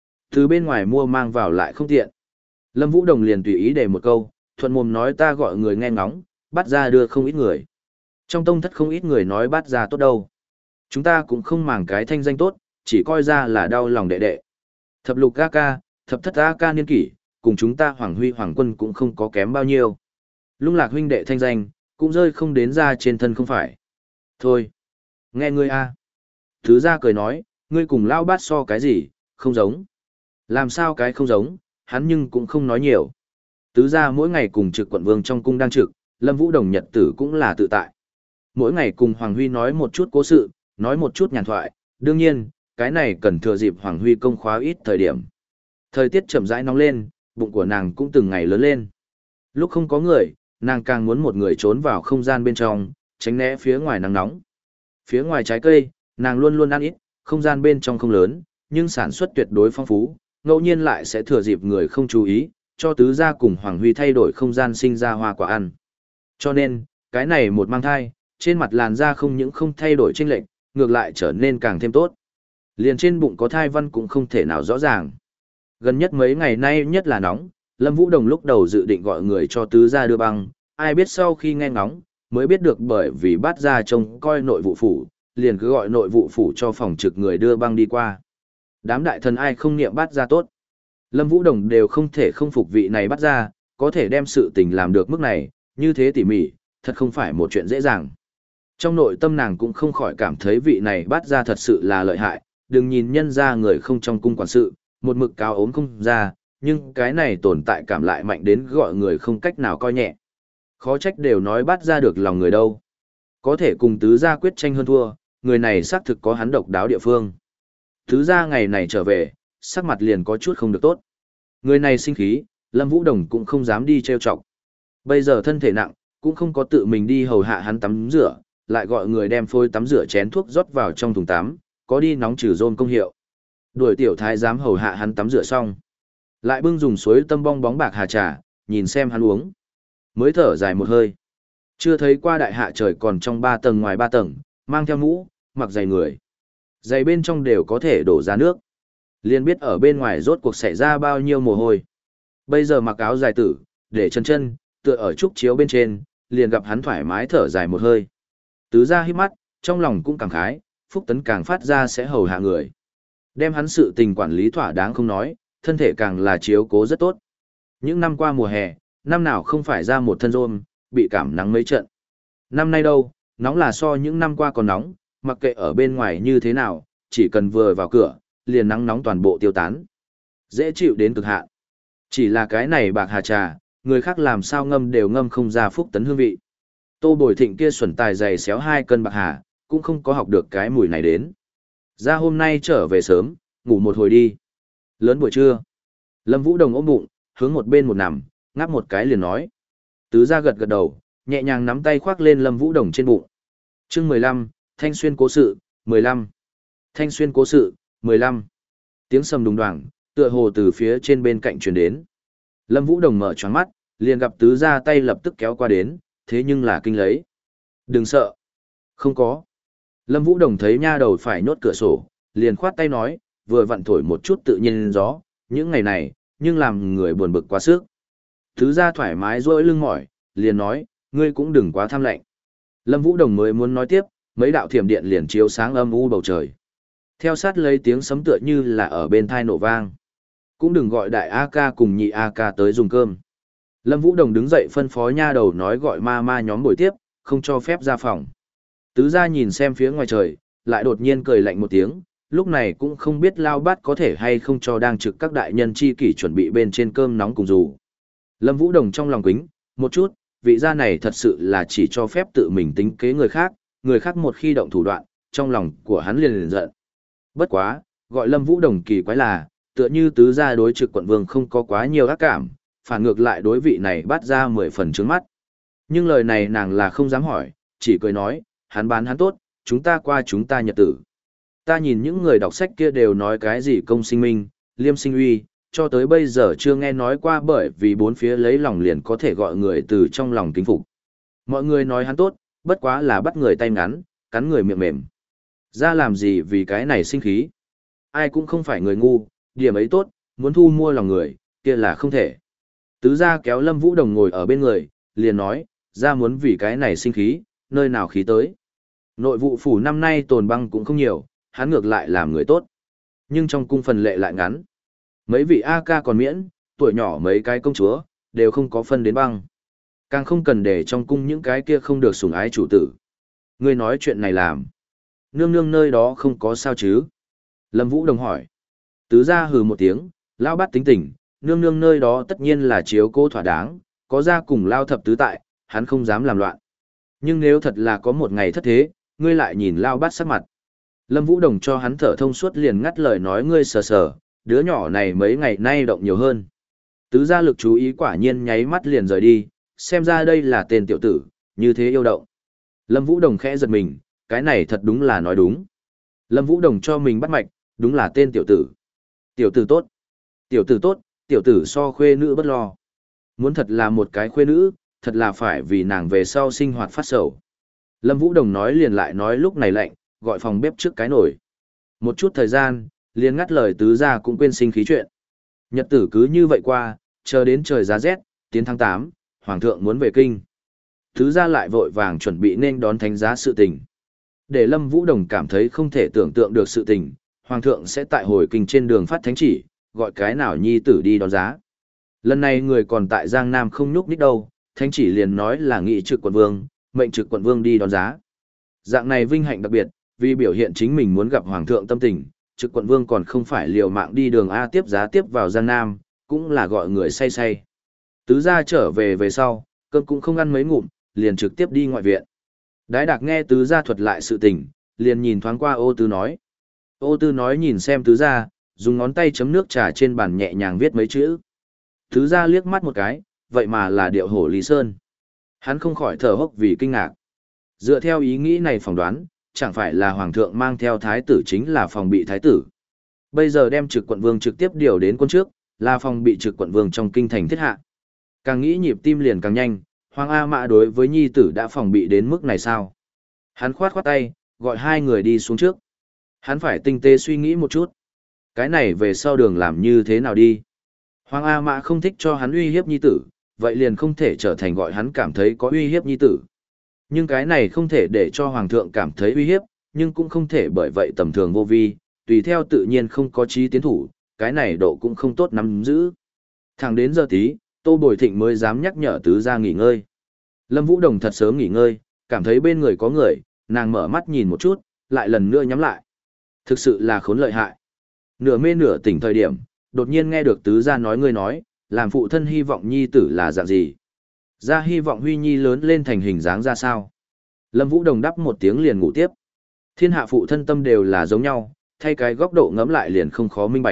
S1: Từ bên ngoài mua mang vào lại không tiện. Lâm Vũ Đồng liền tùy ý để một câu, thuận mồm nói ta gọi người nghe ngóng, bắt ra đưa không ít người. Trong tông thất không ít người nói bắt ra tốt đâu. Chúng ta cũng không màng cái thanh danh tốt, chỉ coi ra là đau lòng đệ đệ. Thập lục A ca, thập thất A ca niên kỷ, cùng chúng ta Hoàng Huy Hoàng Quân cũng không có kém bao nhiêu. Lung lạc huynh đệ thanh danh, cũng rơi không đến ra trên thân không phải. Thôi, nghe ngươi a. Thứ ra cười nói, ngươi cùng lao bát so cái gì, không giống. Làm sao cái không giống, hắn nhưng cũng không nói nhiều. Tứ ra mỗi ngày cùng trực quận vương trong cung đang trực, Lâm Vũ Đồng nhật tử cũng là tự tại. Mỗi ngày cùng Hoàng Huy nói một chút cố sự, nói một chút nhàn thoại, đương nhiên, cái này cần thừa dịp Hoàng Huy công khóa ít thời điểm. Thời tiết chậm rãi nóng lên, bụng của nàng cũng từng ngày lớn lên. Lúc không có người, nàng càng muốn một người trốn vào không gian bên trong, tránh né phía ngoài nắng nóng. Phía ngoài trái cây, nàng luôn luôn ăn ít, không gian bên trong không lớn, nhưng sản xuất tuyệt đối phong phú, ngẫu nhiên lại sẽ thừa dịp người không chú ý, cho tứ gia cùng Hoàng Huy thay đổi không gian sinh ra hoa quả ăn. Cho nên, cái này một mang thai, trên mặt làn da không những không thay đổi chênh lệch, ngược lại trở nên càng thêm tốt. Liền trên bụng có thai văn cũng không thể nào rõ ràng. Gần nhất mấy ngày nay nhất là nóng, Lâm Vũ Đồng lúc đầu dự định gọi người cho tứ gia đưa băng, ai biết sau khi nghe ngóng, mới biết được bởi vì bắt ra trông coi nội vụ phủ, liền cứ gọi nội vụ phủ cho phòng trực người đưa băng đi qua. Đám đại thần ai không niệm bắt ra tốt. Lâm Vũ Đồng đều không thể không phục vị này bắt ra, có thể đem sự tình làm được mức này, như thế tỉ mỉ, thật không phải một chuyện dễ dàng. Trong nội tâm nàng cũng không khỏi cảm thấy vị này bắt ra thật sự là lợi hại, đừng nhìn nhân ra người không trong cung quản sự, một mực cao ốm không ra, nhưng cái này tồn tại cảm lại mạnh đến gọi người không cách nào coi nhẹ. Khó trách đều nói bắt ra được lòng người đâu. Có thể cùng tứ gia quyết tranh hơn thua, người này xác thực có hắn độc đáo địa phương. Tứ gia ngày này trở về, sắc mặt liền có chút không được tốt. Người này sinh khí, Lâm Vũ Đồng cũng không dám đi trêu chọc. Bây giờ thân thể nặng, cũng không có tự mình đi hầu hạ hắn tắm rửa, lại gọi người đem phôi tắm rửa chén thuốc rót vào trong thùng tắm, có đi nóng trừ rôn công hiệu. Đuổi tiểu thái giám hầu hạ hắn tắm rửa xong, lại bưng dùng suối tâm bong bóng bạc hà trà, nhìn xem hắn uống. Mới thở dài một hơi. Chưa thấy qua đại hạ trời còn trong ba tầng ngoài ba tầng, mang theo mũ, mặc giày người. Giày bên trong đều có thể đổ ra nước. Liền biết ở bên ngoài rốt cuộc xảy ra bao nhiêu mồ hôi. Bây giờ mặc áo dài tử, để chân chân, tựa ở trúc chiếu bên trên, liền gặp hắn thoải mái thở dài một hơi. Tứ ra hít mắt, trong lòng cũng cảm khái, Phúc Tấn càng phát ra sẽ hầu hạ người. Đem hắn sự tình quản lý thỏa đáng không nói, thân thể càng là chiếu cố rất tốt. Những năm qua mùa hè, năm nào không phải ra một thân rôm, bị cảm nắng mấy trận. Năm nay đâu, nóng là so những năm qua còn nóng, mặc kệ ở bên ngoài như thế nào, chỉ cần vừa vào cửa, liền nắng nóng toàn bộ tiêu tán. Dễ chịu đến cực hạn. Chỉ là cái này bạc hà trà, người khác làm sao ngâm đều ngâm không ra Phúc Tấn hương vị. Tô Bồi Thịnh kia xuẩn tài dày xéo hai cân bạc hà, cũng không có học được cái mùi này đến. Ra hôm nay trở về sớm, ngủ một hồi đi. Lớn buổi trưa. Lâm Vũ Đồng ôm bụng, hướng một bên một nằm, ngáp một cái liền nói. Tứ ra gật gật đầu, nhẹ nhàng nắm tay khoác lên Lâm Vũ Đồng trên bụng. Chương mười lăm, Thanh Xuyên cố sự, mười lăm. Thanh Xuyên cố sự, mười lăm. Tiếng sầm đùng đoàng, tựa hồ từ phía trên bên cạnh truyền đến. Lâm Vũ Đồng mở choáng mắt, liền gặp tứ ra tay lập tức kéo qua đến, thế nhưng là kinh lấy. Đừng sợ. Không có. Lâm Vũ Đồng thấy nha đầu phải nhốt cửa sổ, liền khoát tay nói, vừa vặn thổi một chút tự nhiên gió, những ngày này, nhưng làm người buồn bực quá sức. Tứ ra thoải mái rỗi lưng mỏi, liền nói, ngươi cũng đừng quá tham lạnh. Lâm Vũ Đồng mới muốn nói tiếp, mấy đạo thiểm điện liền chiếu sáng âm u bầu trời. Theo sát lấy tiếng sấm tựa như là ở bên thai nổ vang. Cũng đừng gọi đại A ca cùng nhị A ca tới dùng cơm. Lâm Vũ Đồng đứng dậy phân phó nha đầu nói gọi ma ma nhóm buổi tiếp, không cho phép ra phòng. Tứ gia nhìn xem phía ngoài trời, lại đột nhiên cười lạnh một tiếng, lúc này cũng không biết lao bát có thể hay không cho đang trực các đại nhân chi kỷ chuẩn bị bên trên cơm nóng cùng dù. Lâm Vũ Đồng trong lòng quính, một chút, vị gia này thật sự là chỉ cho phép tự mình tính kế người khác, người khác một khi động thủ đoạn, trong lòng của hắn liền liền giận. Bất quá, gọi Lâm Vũ Đồng kỳ quái là, tựa như tứ gia đối trực quận vương không có quá nhiều ác cảm, phản ngược lại đối vị này bắt ra mười phần trướng mắt. Nhưng lời này nàng là không dám hỏi, chỉ cười nói, hắn bán hắn tốt, chúng ta qua chúng ta nhật tử. Ta nhìn những người đọc sách kia đều nói cái gì công sinh minh, liêm sinh uy, cho tới bây giờ chưa nghe nói qua, bởi vì bốn phía lấy lòng liền có thể gọi người từ trong lòng kính phục. Mọi người nói hắn tốt, bất quá là bắt người tay ngắn, cắn người miệng mềm. Ra làm gì vì cái này sinh khí? Ai cũng không phải người ngu, điểm ấy tốt, muốn thu mua lòng người, kia là không thể. Tứ gia kéo Lâm Vũ Đồng ngồi ở bên người, liền nói, ra muốn vì cái này sinh khí, nơi nào khí tới. Nội vụ phủ năm nay tồn băng cũng không nhiều, hắn ngược lại làm người tốt. Nhưng trong cung phần lệ lại ngắn. Mấy vị A ca còn miễn, tuổi nhỏ mấy cái công chúa, đều không có phân đến băng. Càng không cần để trong cung những cái kia không được sủng ái chủ tử. Ngươi nói chuyện này làm. Nương nương nơi đó không có sao chứ? Lâm Vũ Đồng hỏi. Tứ gia hừ một tiếng, lão bát tính tình, nương nương nơi đó tất nhiên là chiếu cố thỏa đáng, có ra cùng lao thập tứ tại, hắn không dám làm loạn. Nhưng nếu thật là có một ngày thất thế, ngươi lại nhìn lao bát sắc mặt. Lâm Vũ Đồng cho hắn thở thông suốt liền ngắt lời nói ngươi sờ sờ, đứa nhỏ này mấy ngày nay động nhiều hơn. Tứ gia lực chú ý quả nhiên nháy mắt liền rời đi, xem ra đây là tên tiểu tử, như thế yêu động. Lâm Vũ Đồng khẽ giật mình, cái này thật đúng là nói đúng. Lâm Vũ Đồng cho mình bắt mạch, đúng là tên tiểu tử. Tiểu tử tốt. Tiểu tử tốt, tiểu tử so khuê nữ bất lo. Muốn thật là một cái khuê nữ, thật là phải vì nàng về sau sinh hoạt phát sầu. Lâm Vũ Đồng nói liền lại nói lúc này lạnh, gọi phòng bếp trước cái nồi. Một chút thời gian, liền ngắt lời tứ gia cũng quên sinh khí chuyện. Nhật tử cứ như vậy qua, chờ đến trời giá rét, tiến tháng tám, hoàng thượng muốn về kinh. Tứ gia lại vội vàng chuẩn bị nên đón thánh giá sự tình. Để Lâm Vũ Đồng cảm thấy không thể tưởng tượng được sự tình, hoàng thượng sẽ tại hồi kinh trên đường phát thánh chỉ, gọi cái nào nhi tử đi đón giá. Lần này người còn tại Giang Nam không nhúc nhích đâu, thánh chỉ liền nói là nghị trực quận vương, mệnh trực quận vương đi đón giá. Dạng này vinh hạnh đặc biệt, vì biểu hiện chính mình muốn gặp hoàng thượng tâm tình, trực quận vương còn không phải liều mạng đi đường A tiếp giá tiếp vào Giang Nam, cũng là gọi người say say. Tứ gia trở về về sau, cơm cũng không ăn mấy ngụm, liền trực tiếp đi ngoại viện. Đái Đạc nghe tứ gia thuật lại sự tình, liền nhìn thoáng qua Ô Tư nói. Ô Tư nói nhìn xem tứ gia, dùng ngón tay chấm nước trà trên bàn nhẹ nhàng viết mấy chữ. Tứ gia liếc mắt một cái, vậy mà là điệu hổ Lý Sơn. Hắn không khỏi thở hốc vì kinh ngạc. Dựa theo ý nghĩ này phỏng đoán, chẳng phải là hoàng thượng mang theo thái tử chính là phòng bị thái tử. Bây giờ đem trực quận vương trực tiếp điều đến quân trước, là phòng bị trực quận vương trong kinh thành thiết hạ. Càng nghĩ nhịp tim liền càng nhanh, Hoàng A Mã đối với nhi tử đã phòng bị đến mức này sao? Hắn khoát khoát tay, gọi hai người đi xuống trước. Hắn phải tinh tế suy nghĩ một chút. Cái này về sau đường làm như thế nào đi? Hoàng A Mã không thích cho hắn uy hiếp nhi tử, vậy liền không thể trở thành gọi hắn cảm thấy có uy hiếp nhi tử. Nhưng cái này không thể để cho hoàng thượng cảm thấy uy hiếp, nhưng cũng không thể bởi vậy tầm thường vô vi, tùy theo tự nhiên không có chí tiến thủ, cái này độ cũng không tốt nắm giữ. Thẳng đến giờ tí, Tô Bồi Thịnh mới dám nhắc nhở tứ gia nghỉ ngơi. Lâm Vũ Đồng thật sớm nghỉ ngơi, cảm thấy bên người có người, nàng mở mắt nhìn một chút, lại lần nữa nhắm lại. Thực sự là khốn lợi hại. Nửa mê nửa tỉnh thời điểm, đột nhiên nghe được tứ gia nói ngươi nói, làm phụ thân hy vọng nhi tử là dạng gì. Gia hy vọng Huy Nhi lớn lên thành hình dáng ra sao. Lâm Vũ Đồng đắp một tiếng liền ngủ tiếp. Thiên hạ phụ thân tâm đều là giống nhau, thay cái góc độ ngẫm lại liền không khó minh bạch.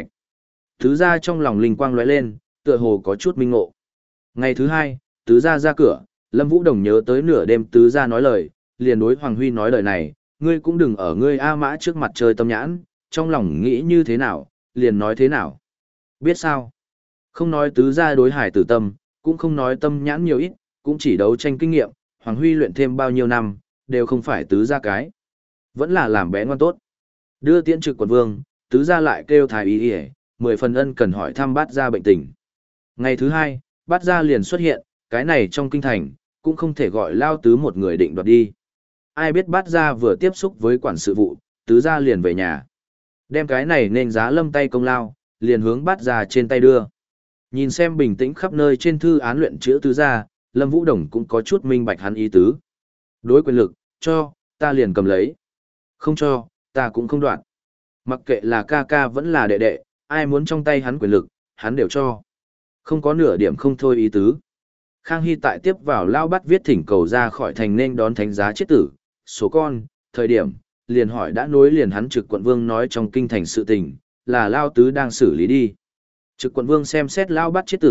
S1: Tứ gia trong lòng linh quang lóe lên, tựa hồ có chút minh ngộ. Ngày thứ hai, tứ gia ra cửa, Lâm Vũ Đồng nhớ tới nửa đêm tứ gia nói lời, liền đối Hoàng Huy nói lời này, ngươi cũng đừng ở ngươi A Mã trước mặt chơi tâm nhãn, trong lòng nghĩ như thế nào, liền nói thế nào. Biết sao? Không nói tứ gia đối hải tử tâm, cũng không nói tâm nhãn nhiều ít, cũng chỉ đấu tranh kinh nghiệm, Hoàng Huy luyện thêm bao nhiêu năm, đều không phải tứ gia cái. Vẫn là làm bé ngoan tốt. Đưa tiễn trực quận vương, tứ gia lại kêu thái y y, mười phần ân cần hỏi thăm bát gia bệnh tình. Ngày thứ hai, bát gia liền xuất hiện, cái này trong kinh thành, cũng không thể gọi lao tứ một người định đoạt đi. Ai biết bát gia vừa tiếp xúc với quản sự vụ, tứ gia liền về nhà. Đem cái này nên giá lâm tay công lao, liền hướng bát gia trên tay đưa. Nhìn xem bình tĩnh khắp nơi trên thư án luyện chữ tứ gia, Lâm Vũ Đồng cũng có chút minh bạch hắn ý tứ. Đối quyền lực, cho, ta liền cầm lấy. Không cho, ta cũng không đoạn. Mặc kệ là ca ca vẫn là đệ đệ, ai muốn trong tay hắn quyền lực, hắn đều cho. Không có nửa điểm không thôi ý tứ. Khang Hy tại tiếp vào lao bắt viết thỉnh cầu ra khỏi thành nên đón thánh giá chết tử, số con, thời điểm, liền hỏi đã nối liền hắn trực quận vương nói trong kinh thành sự tình, là lao tứ đang xử lý đi. Trực quận vương xem xét lao bắt chết tử,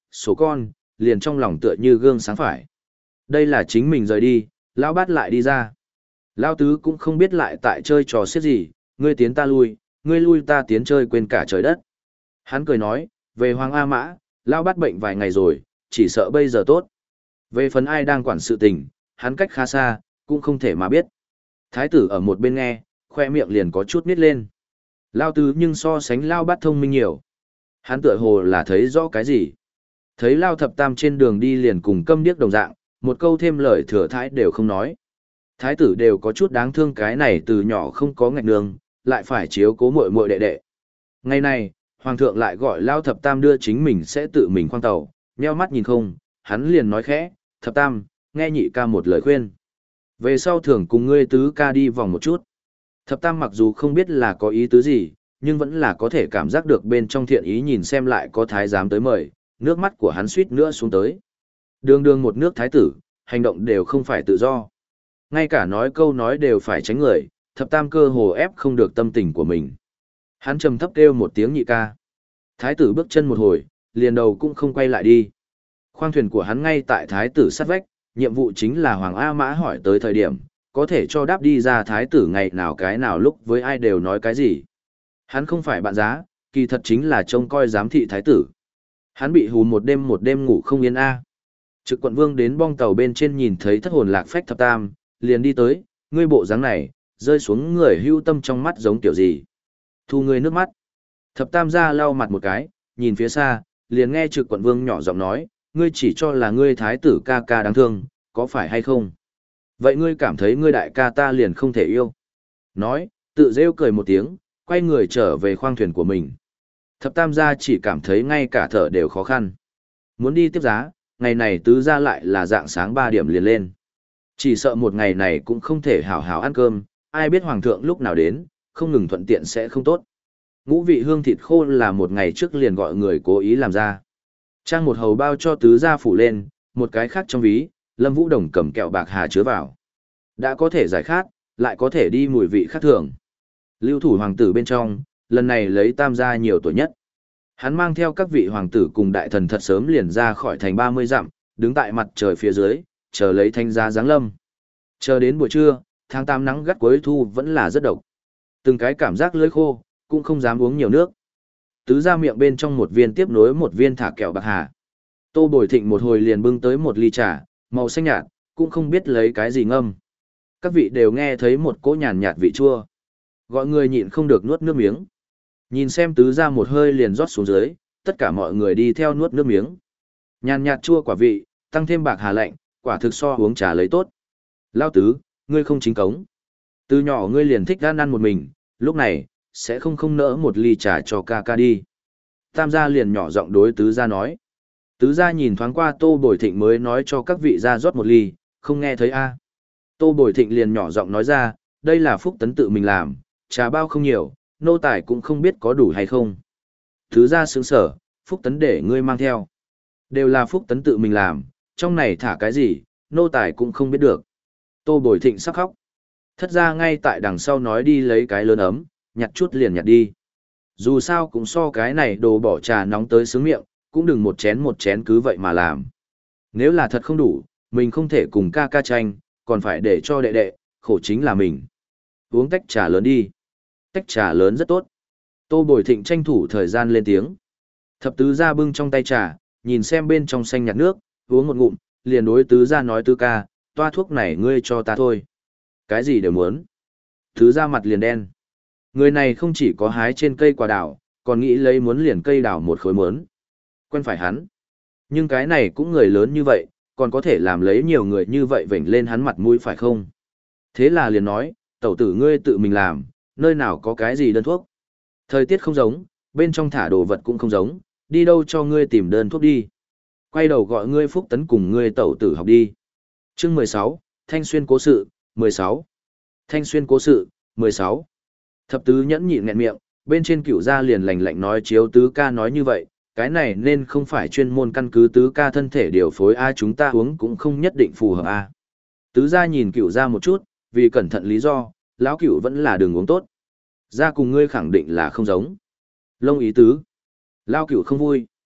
S1: số con, liền trong lòng tựa như gương sáng phải. Đây là chính mình rời đi, lão bát lại đi ra. Lão tứ cũng không biết lại tại chơi trò xiết gì, ngươi tiến ta lui, ngươi lui ta tiến chơi quên cả trời đất. Hắn cười nói, về Hoàng A Mã, lão bát bệnh vài ngày rồi, chỉ sợ bây giờ tốt. Về phần ai đang quản sự tình, hắn cách khá xa, cũng không thể mà biết. Thái tử ở một bên nghe, khoe miệng liền có chút nít lên. Lao tứ nhưng so sánh Lao bát thông minh nhiều. Hắn tựa hồ là thấy rõ cái gì. Thấy Lao thập tam trên đường đi liền cùng câm điếc đồng dạng, một câu thêm lời thừa thái đều không nói. Thái tử đều có chút đáng thương cái này từ nhỏ không có ngạch đường, lại phải chiếu cố muội muội đệ đệ. Ngày này, Hoàng thượng lại gọi Lao thập tam đưa chính mình sẽ tự mình khoang tàu, nheo mắt nhìn không, hắn liền nói khẽ, thập tam, nghe nhị ca một lời khuyên. Về sau thường cùng ngươi tứ ca đi vòng một chút. Thập tam mặc dù không biết là có ý tứ gì, nhưng vẫn là có thể cảm giác được bên trong thiện ý nhìn xem lại có thái giám tới mời, nước mắt của hắn suýt nữa xuống tới. Đường đường một nước thái tử, hành động đều không phải tự do. Ngay cả nói câu nói đều phải tránh người, thập tam cơ hồ ép không được tâm tình của mình. Hắn trầm thấp kêu một tiếng nhị ca. Thái tử bước chân một hồi, liền đầu cũng không quay lại đi. Khoang thuyền của hắn ngay tại thái tử sát vách, nhiệm vụ chính là Hoàng A Mã hỏi tới thời điểm, có thể cho đáp đi ra thái tử ngày nào cái nào lúc với ai đều nói cái gì. Hắn không phải bạn giá, kỳ thật chính là trông coi giám thị thái tử. Hắn bị hù một đêm một đêm ngủ không yên a. Trực quận vương đến bong tàu bên trên nhìn thấy thất hồn lạc phách thập tam, liền đi tới, ngươi bộ dáng này, rơi xuống người hưu tâm trong mắt giống kiểu gì. Thu ngươi nước mắt. Thập tam ra lau mặt một cái, nhìn phía xa, liền nghe trực quận vương nhỏ giọng nói, ngươi chỉ cho là ngươi thái tử ca ca đáng thương, có phải hay không? Vậy ngươi cảm thấy ngươi đại ca ta liền không thể yêu. Nói, tự rêu cười một tiếng, quay người trở về khoang thuyền của mình. Thập tam gia chỉ cảm thấy ngay cả thở đều khó khăn. Muốn đi tiếp giá, ngày này tứ gia lại là dạng sáng ba điểm liền lên. Chỉ sợ một ngày này cũng không thể hảo hảo ăn cơm, ai biết hoàng thượng lúc nào đến, không ngừng thuận tiện sẽ không tốt. Ngũ vị hương thịt khô là một ngày trước liền gọi người cố ý làm ra. Trang một hầu bao cho tứ gia phủ lên, một cái khác trong ví, Lâm Vũ Đồng cầm kẹo bạc hà chứa vào. Đã có thể giải khát, lại có thể đi mùi vị khác thường. Lưu thủ hoàng tử bên trong, lần này lấy tam gia nhiều tuổi nhất. Hắn mang theo các vị hoàng tử cùng đại thần thật sớm liền ra khỏi thành ba mươi dặm, đứng tại mặt trời phía dưới, chờ lấy thanh gia giáng lâm. Chờ đến buổi trưa, tháng tám nắng gắt cuối thu vẫn là rất độc. Từng cái cảm giác lưỡi khô, cũng không dám uống nhiều nước. Tứ gia miệng bên trong một viên tiếp nối một viên thả kẹo bạc hà. Tô Bồi Thịnh một hồi liền bưng tới một ly trà, màu xanh nhạt, cũng không biết lấy cái gì ngâm. Các vị đều nghe thấy một cỗ nhàn nhạt vị chua. Gọi người nhịn không được nuốt nước miếng. Nhìn xem tứ gia một hơi liền rót xuống dưới, tất cả mọi người đi theo nuốt nước miếng. Nhàn nhạt chua quả vị, tăng thêm bạc hà lạnh, quả thực so uống trà lấy tốt. Lao tứ, ngươi không chính cống. Từ nhỏ ngươi liền thích ăn ăn một mình, lúc này, sẽ không không nỡ một ly trà cho ca ca đi. Tam gia liền nhỏ giọng đối tứ gia nói. Tứ gia nhìn thoáng qua Tô Bồi Thịnh mới nói cho các vị gia rót một ly, không nghe thấy a. Tô Bồi Thịnh liền nhỏ giọng nói ra, đây là Phúc Tấn tự mình làm, trà bao không nhiều, nô tài cũng không biết có đủ hay không. Tứ gia sướng sở, Phúc Tấn để ngươi mang theo. Đều là Phúc Tấn tự mình làm, trong này thả cái gì, nô tài cũng không biết được. Tô Bồi Thịnh sắp khóc. Thất gia ngay tại đằng sau nói đi lấy cái lớn ấm, nhặt chút liền nhặt đi. Dù sao cũng so cái này đồ bỏ trà nóng tới sướng miệng, cũng đừng một chén một chén cứ vậy mà làm. Nếu là thật không đủ, mình không thể cùng ca ca tranh, còn phải để cho đệ đệ, khổ chính là mình. Uống tách trà lớn đi. Tách trà lớn rất tốt. Tô Bồi Thịnh tranh thủ thời gian lên tiếng. Thập tứ gia bưng trong tay trà, nhìn xem bên trong xanh nhạt nước, uống một ngụm, liền đối tứ gia nói tứ ca, toa thuốc này ngươi cho ta thôi. Cái gì đều muốn. Tứ gia mặt liền đen. Người này không chỉ có hái trên cây quả đào, còn nghĩ lấy muốn liền cây đào một khối mớn. Quen phải hắn. Nhưng cái này cũng người lớn như vậy, còn có thể làm lấy nhiều người như vậy vểnh lên hắn mặt mũi phải không? Thế là liền nói, tẩu tử ngươi tự mình làm, nơi nào có cái gì đơn thuốc. Thời tiết không giống, bên trong thả đồ vật cũng không giống, đi đâu cho ngươi tìm đơn thuốc đi. Quay đầu gọi ngươi Phúc Tấn cùng ngươi tẩu tử học đi. Chương mười sáu, Thanh Xuyên cố sự, mười sáu. Thanh Xuyên cố sự, mười sáu. Thập tứ nhẫn nhịn nghẹn miệng, bên trên cửu gia liền lạnh lạnh nói chiếu tứ ca nói như vậy, cái này nên không phải chuyên môn căn cứ tứ ca thân thể điều phối a chúng ta uống cũng không nhất định phù hợp a. Tứ gia nhìn cửu gia một chút, vì cẩn thận lý do, lão cửu vẫn là đường uống tốt. Gia cùng ngươi khẳng định là không giống. Lông ý tứ. Lão cửu không vui.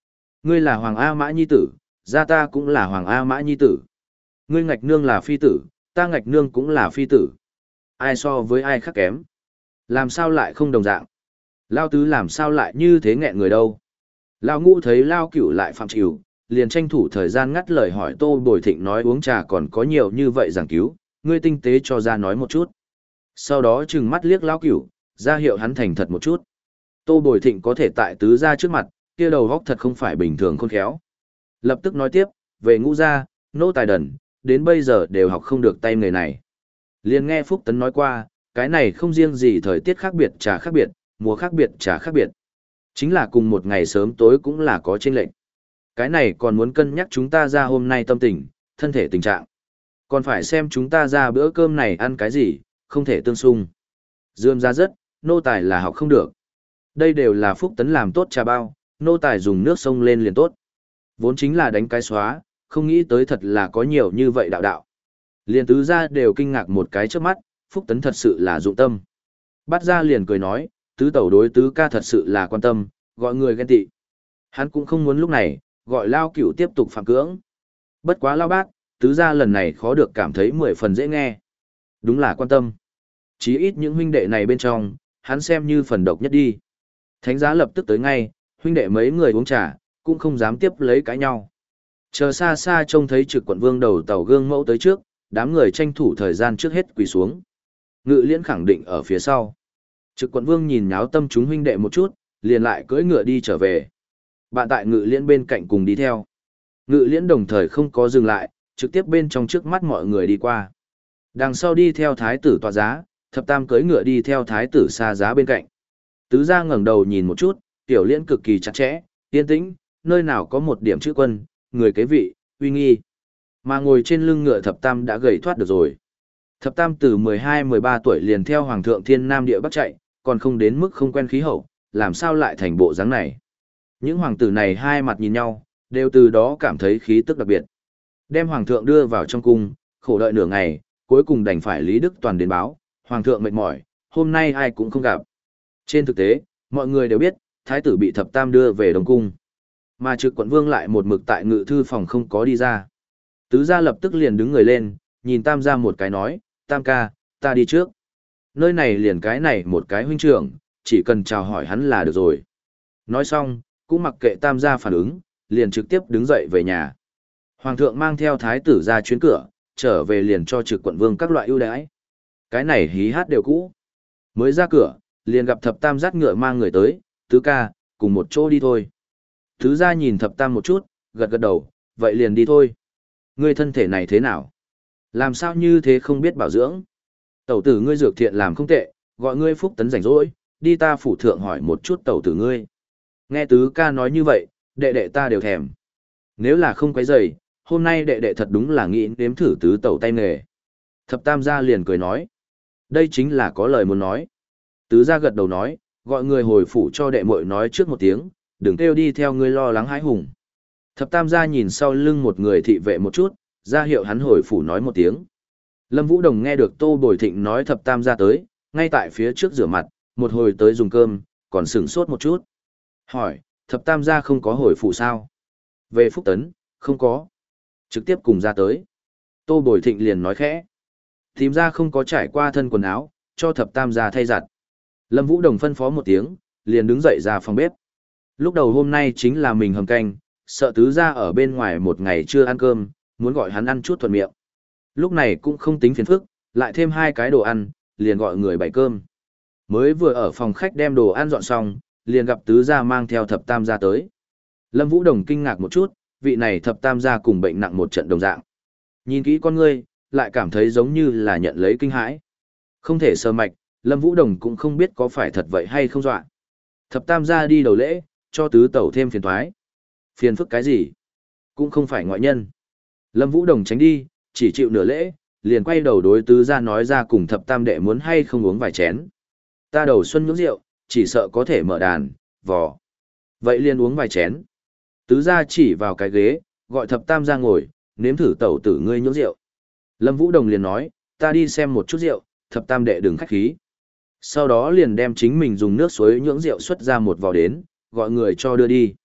S1: Ngươi là Hoàng A Mã Nhi tử, gia ta cũng là Hoàng A Mã Nhi tử. Ngươi ngạch nương là phi tử, ta ngạch nương cũng là phi tử. Ai so với ai khác kém? Làm sao lại không đồng dạng? Lao tứ làm sao lại như thế nghẹn người đâu? Lao ngũ thấy Lao cửu lại phạm chịu, liền tranh thủ thời gian ngắt lời hỏi Tô Bồi Thịnh nói uống trà còn có nhiều như vậy giảng cứu, ngươi tinh tế cho ra nói một chút. Sau đó trừng mắt liếc Lao cửu, ra hiệu hắn thành thật một chút. Tô Bồi Thịnh có thể tại tứ gia trước mặt, kia đầu góc thật không phải bình thường khôn khéo. Lập tức nói tiếp, về ngũ gia, nô tài đần, đến bây giờ đều học không được tay nghề này. Liền nghe Phúc Tấn nói qua, cái này không riêng gì thời tiết khác biệt trà khác biệt, mùa khác biệt trà khác biệt. Chính là cùng một ngày sớm tối cũng là có chênh lệch. Cái này còn muốn cân nhắc chúng ta ra hôm nay tâm tình, thân thể tình trạng. Còn phải xem chúng ta ra bữa cơm này ăn cái gì, không thể tương xung. Dương ra rất, nô tài là học không được. Đây đều là Phúc Tấn làm tốt trà bao, nô tài dùng nước sông lên liền tốt. Vốn chính là đánh cái xóa, không nghĩ tới thật là có nhiều như vậy đạo đạo. Liền tứ gia đều kinh ngạc một cái trước mắt, Phúc Tấn thật sự là dụng tâm. Bát gia liền cười nói, tứ tẩu đối tứ ca thật sự là quan tâm, gọi người ghen tị. Hắn cũng không muốn lúc này, gọi Lao Cửu tiếp tục phạm cưỡng. Bất quá Lao Bát, tứ gia lần này khó được cảm thấy mười phần dễ nghe. Đúng là quan tâm. Chí ít những huynh đệ này bên trong, hắn xem như phần độc nhất đi. Thánh giá lập tức tới ngay, huynh đệ mấy người uống trà, cũng không dám tiếp lấy cãi nhau. Chờ xa xa trông thấy trực quận vương đầu tàu gương mẫu tới trước, đám người tranh thủ thời gian trước hết quỳ xuống. Ngự liễn khẳng định ở phía sau. Trực quận vương nhìn nháo tâm chúng huynh đệ một chút, liền lại cưỡi ngựa đi trở về. Bạn tại ngự liễn bên cạnh cùng đi theo. Ngự liễn đồng thời không có dừng lại, trực tiếp bên trong trước mắt mọi người đi qua. Đằng sau đi theo thái tử tọa giá, thập tam cưỡi ngựa đi theo thái tử xa giá bên cạnh. Tứ gia ngẩng đầu nhìn một chút, tiểu liễn cực kỳ chặt chẽ, yên tĩnh, nơi nào có một điểm chữ quân, người kế vị, uy nghi. Mà ngồi trên lưng ngựa thập tam đã gầy thoát được rồi. Thập tam từ mười hai mười ba tuổi liền theo hoàng thượng thiên nam địa bắc chạy, còn không đến mức không quen khí hậu, làm sao lại thành bộ dáng này. Những hoàng tử này hai mặt nhìn nhau, đều từ đó cảm thấy khí tức đặc biệt. Đem hoàng thượng đưa vào trong cung, khổ đợi nửa ngày, cuối cùng đành phải Lý Đức Toàn đến báo, hoàng thượng mệt mỏi, hôm nay ai cũng không gặp. Trên thực tế, mọi người đều biết, thái tử bị thập tam đưa về Đông Cung. Mà trực quận vương lại một mực tại ngự thư phòng không có đi ra. Tứ gia lập tức liền đứng người lên, nhìn tam gia một cái nói, tam ca, ta đi trước. Nơi này liền cái này một cái huynh trưởng, chỉ cần chào hỏi hắn là được rồi. Nói xong, cũng mặc kệ tam gia phản ứng, liền trực tiếp đứng dậy về nhà. Hoàng thượng mang theo thái tử ra chuyến cửa, trở về liền cho trực quận vương các loại ưu đãi. Cái này hí hát đều cũ. Mới ra cửa, liền gặp thập tam dắt ngựa mang người tới, tứ ca, cùng một chỗ đi thôi. Tứ gia nhìn thập tam một chút, gật gật đầu, vậy liền đi thôi. Ngươi thân thể này thế nào? Làm sao như thế không biết bảo dưỡng? Tẩu tử ngươi dược thiện làm không tệ, gọi ngươi Phúc Tấn rảnh rỗi, đi ta phủ thượng hỏi một chút tẩu tử ngươi. Nghe tứ ca nói như vậy, đệ đệ ta đều thèm. Nếu là không quấy rầy, hôm nay đệ đệ thật đúng là nghĩ nếm thử tứ tẩu tay nghề. Thập tam gia liền cười nói. Đây chính là có lời muốn nói. Tứ gia gật đầu nói, gọi người hồi phủ cho đệ muội nói trước một tiếng, đừng kêu đi theo ngươi lo lắng hãi hùng. Thập tam gia nhìn sau lưng một người thị vệ một chút, ra hiệu hắn hồi phủ nói một tiếng. Lâm Vũ Đồng nghe được Tô Bồi Thịnh nói thập tam gia tới, ngay tại phía trước rửa mặt, một hồi tới dùng cơm, còn sửng sốt một chút. Hỏi, thập tam gia không có hồi phủ sao? Về Phúc Tấn, không có. Trực tiếp cùng ra tới. Tô Bồi Thịnh liền nói khẽ. Tìm ra không có trải qua thân quần áo, cho thập tam gia thay giặt. Lâm Vũ Đồng phân phó một tiếng, liền đứng dậy ra phòng bếp. Lúc đầu hôm nay chính là mình hầm canh, sợ tứ gia ở bên ngoài một ngày chưa ăn cơm, muốn gọi hắn ăn chút thuận miệng. Lúc này cũng không tính phiền phức, lại thêm hai cái đồ ăn, liền gọi người bày cơm. Mới vừa ở phòng khách đem đồ ăn dọn xong, liền gặp tứ gia mang theo thập tam gia tới. Lâm Vũ Đồng kinh ngạc một chút, vị này thập tam gia cùng bệnh nặng một trận đồng dạng. Nhìn kỹ con ngươi, lại cảm thấy giống như là nhận lấy kinh hãi. Không thể sơ mạch, Lâm Vũ Đồng cũng không biết có phải thật vậy hay không dọa. Thập tam gia đi đầu lễ, cho tứ tẩu thêm phiền toái. Phiền phức cái gì? Cũng không phải ngoại nhân. Lâm Vũ Đồng tránh đi, chỉ chịu nửa lễ, liền quay đầu đối tứ gia nói ra cùng thập tam đệ muốn hay không uống vài chén. Ta đầu xuân nhưỡng rượu, chỉ sợ có thể mở đàn, vò. Vậy liền uống vài chén. Tứ gia chỉ vào cái ghế, gọi thập tam ra ngồi, nếm thử tẩu tử ngươi nhưỡng rượu. Lâm Vũ Đồng liền nói, ta đi xem một chút rượu, thập tam đệ đừng khách khí. Sau đó liền đem chính mình dùng nước suối nhưỡng rượu xuất ra một vò đến, gọi người cho đưa đi.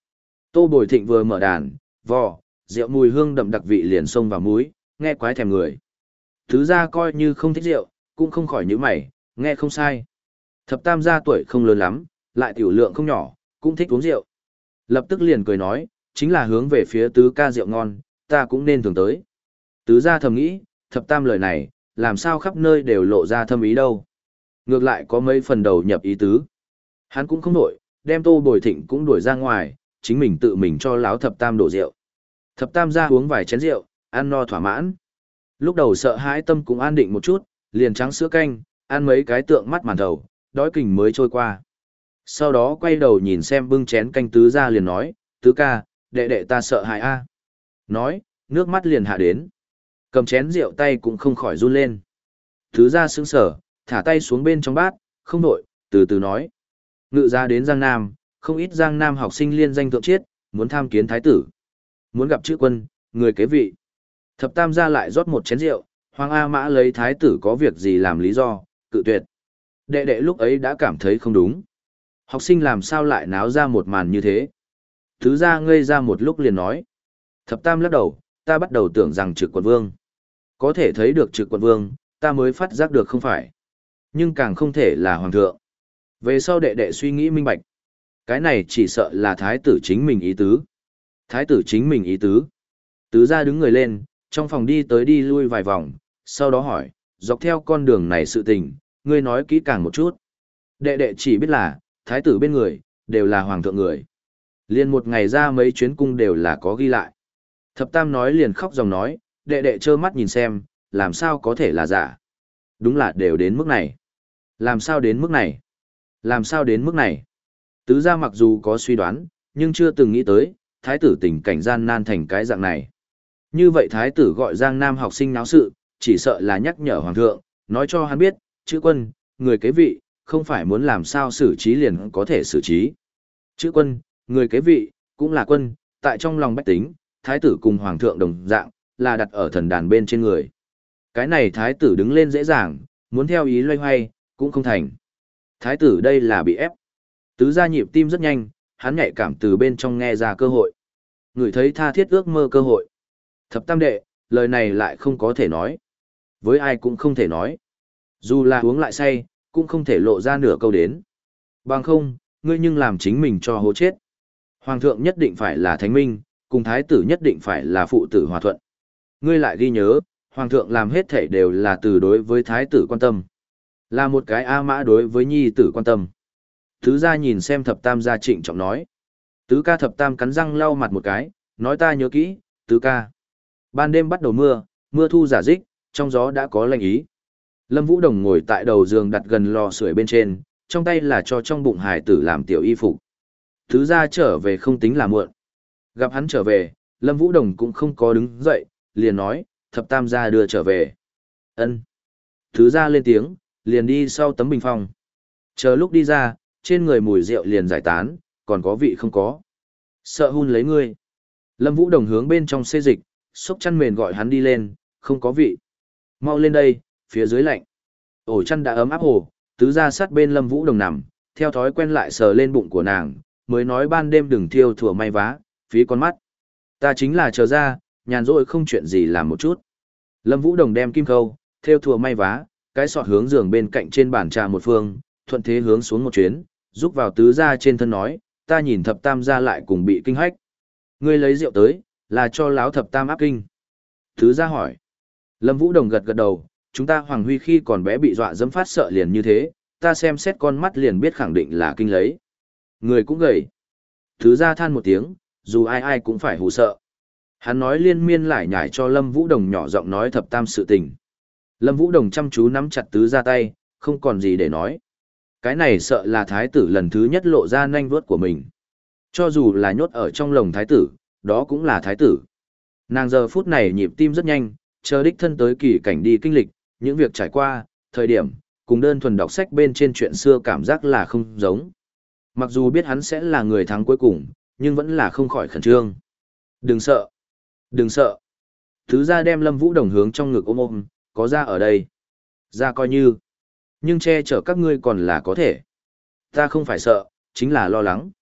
S1: Tô Bồi Thịnh vừa mở đàn, vò, rượu mùi hương đậm đặc vị liền xông vào mũi, nghe quái thèm người. Thứ ra coi như không thích rượu, cũng không khỏi nhíu mày, nghe không sai. Thập tam gia tuổi không lớn lắm, lại tiểu lượng không nhỏ, cũng thích uống rượu. Lập tức liền cười nói, chính là hướng về phía tứ ca rượu ngon, ta cũng nên thường tới. Tứ gia thầm nghĩ, thập tam lời này, làm sao khắp nơi đều lộ ra thâm ý đâu. Ngược lại có mấy phần đầu nhập ý tứ. Hắn cũng không nổi, đem Tô Bồi Thịnh cũng đuổi ra ngoài, chính mình tự mình cho láo thập tam đổ rượu. Thập tam gia uống vài chén rượu, ăn no thỏa mãn. Lúc đầu sợ hãi tâm cũng an định một chút, liền trắng sữa canh, ăn mấy cái tượng mắt màn thầu, đói kình mới trôi qua. Sau đó quay đầu nhìn xem bưng chén canh tứ gia liền nói, tứ ca, đệ đệ ta sợ hãi a. Nói, nước mắt liền hạ đến. Cầm chén rượu tay cũng không khỏi run lên. Tứ gia sững sờ, thả tay xuống bên trong bát, không nổi, từ từ nói. Ngự ra đến Giang Nam, không ít Giang Nam học sinh liên danh thượng chiết, muốn tham kiến thái tử. Muốn gặp chữ quân, người kế vị. Thập tam gia lại rót một chén rượu, Hoàng A Mã lấy thái tử có việc gì làm lý do, cự tuyệt. Đệ đệ lúc ấy đã cảm thấy không đúng. Học sinh làm sao lại náo ra một màn như thế. Thứ gia ngây ra một lúc liền nói. Thập tam lắc đầu, ta bắt đầu tưởng rằng trực quận vương. Có thể thấy được trực quận vương, ta mới phát giác được không phải. Nhưng càng không thể là hoàng thượng. Về sau đệ đệ suy nghĩ minh bạch. Cái này chỉ sợ là thái tử chính mình ý tứ. Thái tử chính mình ý tứ. Tứ gia đứng người lên, trong phòng đi tới đi lui vài vòng, sau đó hỏi, dọc theo con đường này sự tình, ngươi nói kỹ càng một chút. Đệ đệ chỉ biết là, thái tử bên người, đều là hoàng thượng người. Liền một ngày ra mấy chuyến cung đều là có ghi lại. Thập tam nói liền khóc dòng nói, đệ đệ trơ mắt nhìn xem, làm sao có thể là giả. Đúng là đều đến mức này. Làm sao đến mức này? Làm sao đến mức này? Tứ gia mặc dù có suy đoán, nhưng chưa từng nghĩ tới, thái tử tình cảnh gian nan thành cái dạng này. Như vậy thái tử gọi Giang Nam học sinh náo sự, chỉ sợ là nhắc nhở hoàng thượng, nói cho hắn biết, chữ quân, người kế vị, không phải muốn làm sao xử trí liền có thể xử trí. Chữ quân, người kế vị, cũng là quân, tại trong lòng bách tính, thái tử cùng hoàng thượng đồng dạng, là đặt ở thần đàn bên trên người. Cái này thái tử đứng lên dễ dàng, muốn theo ý loay hoay, cũng không thành. Thái tử đây là bị ép. Tứ gia nhịp tim rất nhanh, hắn nhạy cảm từ bên trong nghe ra cơ hội. Người thấy tha thiết ước mơ cơ hội. Thập tam đệ, lời này lại không có thể nói. Với ai cũng không thể nói. Dù là uống lại say, cũng không thể lộ ra nửa câu đến. Bằng không, ngươi nhưng làm chính mình cho hố chết. Hoàng thượng nhất định phải là thánh minh, cùng thái tử nhất định phải là phụ tử hòa thuận. Ngươi lại ghi nhớ, hoàng thượng làm hết thể đều là từ đối với thái tử quan tâm. Là một cái A Mã đối với nhi tử quan tâm. Tứ gia nhìn xem thập tam gia trịnh trọng nói. Tứ ca thập tam cắn răng lau mặt một cái, nói ta nhớ kỹ, tứ ca. Ban đêm bắt đầu mưa, mưa thu giả dích, trong gió đã có lạnh ý. Lâm Vũ Đồng ngồi tại đầu giường đặt gần lò sưởi bên trên, trong tay là cho trong bụng hải tử làm tiểu y phục. Tứ gia trở về không tính là muộn. Gặp hắn trở về, Lâm Vũ Đồng cũng không có đứng dậy, liền nói, thập tam gia đưa trở về. Ân. Tứ gia lên tiếng, liền đi sau tấm bình phong. Chờ lúc đi ra, trên người mùi rượu liền giải tán, còn có vị không có. Sợ hun lấy ngươi. Lâm Vũ Đồng hướng bên trong xê dịch, xúc chăn mền gọi hắn đi lên, không có vị. Mau lên đây, phía dưới lạnh. Ổ chăn đã ấm áp hồ, tứ gia sát bên Lâm Vũ Đồng nằm, theo thói quen lại sờ lên bụng của nàng, mới nói ban đêm đừng thiêu thủa may vá, phí con mắt. Ta chính là chờ ra, nhàn rỗi không chuyện gì làm một chút. Lâm Vũ Đồng đem kim khâu, theo thủa may vá, cái sọt hướng giường bên cạnh trên bàn trà một phương, thuận thế hướng xuống một chuyến, giúp vào tứ gia trên thân nói, ta nhìn thập tam gia lại cùng bị kinh hách. Ngươi lấy rượu tới, là cho láo thập tam áp kinh. Tứ gia hỏi. Lâm Vũ Đồng gật gật đầu, chúng ta Hoàng Huy khi còn bé bị dọa dẫm phát sợ liền như thế, ta xem xét con mắt liền biết khẳng định là kinh lấy. Người cũng gầy. Tứ gia than một tiếng, dù ai ai cũng phải hù sợ. Hắn nói liên miên lại nhải cho Lâm Vũ Đồng nhỏ giọng nói thập tam sự tình. Lâm Vũ Đồng chăm chú nắm chặt tứ gia tay, không còn gì để nói. Cái này sợ là thái tử lần thứ nhất lộ ra nanh vuốt của mình. Cho dù là nhốt ở trong lồng thái tử, đó cũng là thái tử. Nàng giờ phút này nhịp tim rất nhanh, chờ đích thân tới kỳ cảnh đi kinh lịch, những việc trải qua, thời điểm, cùng đơn thuần đọc sách bên trên chuyện xưa cảm giác là không giống. Mặc dù biết hắn sẽ là người thắng cuối cùng, nhưng vẫn là không khỏi khẩn trương. Đừng sợ, đừng sợ. Thứ ra đem Lâm Vũ Đồng hướng trong ngực ôm ôm, có ra ở đây. Ra coi như. Nhưng che chở các ngươi còn là có thể. Ta không phải sợ, chính là lo lắng.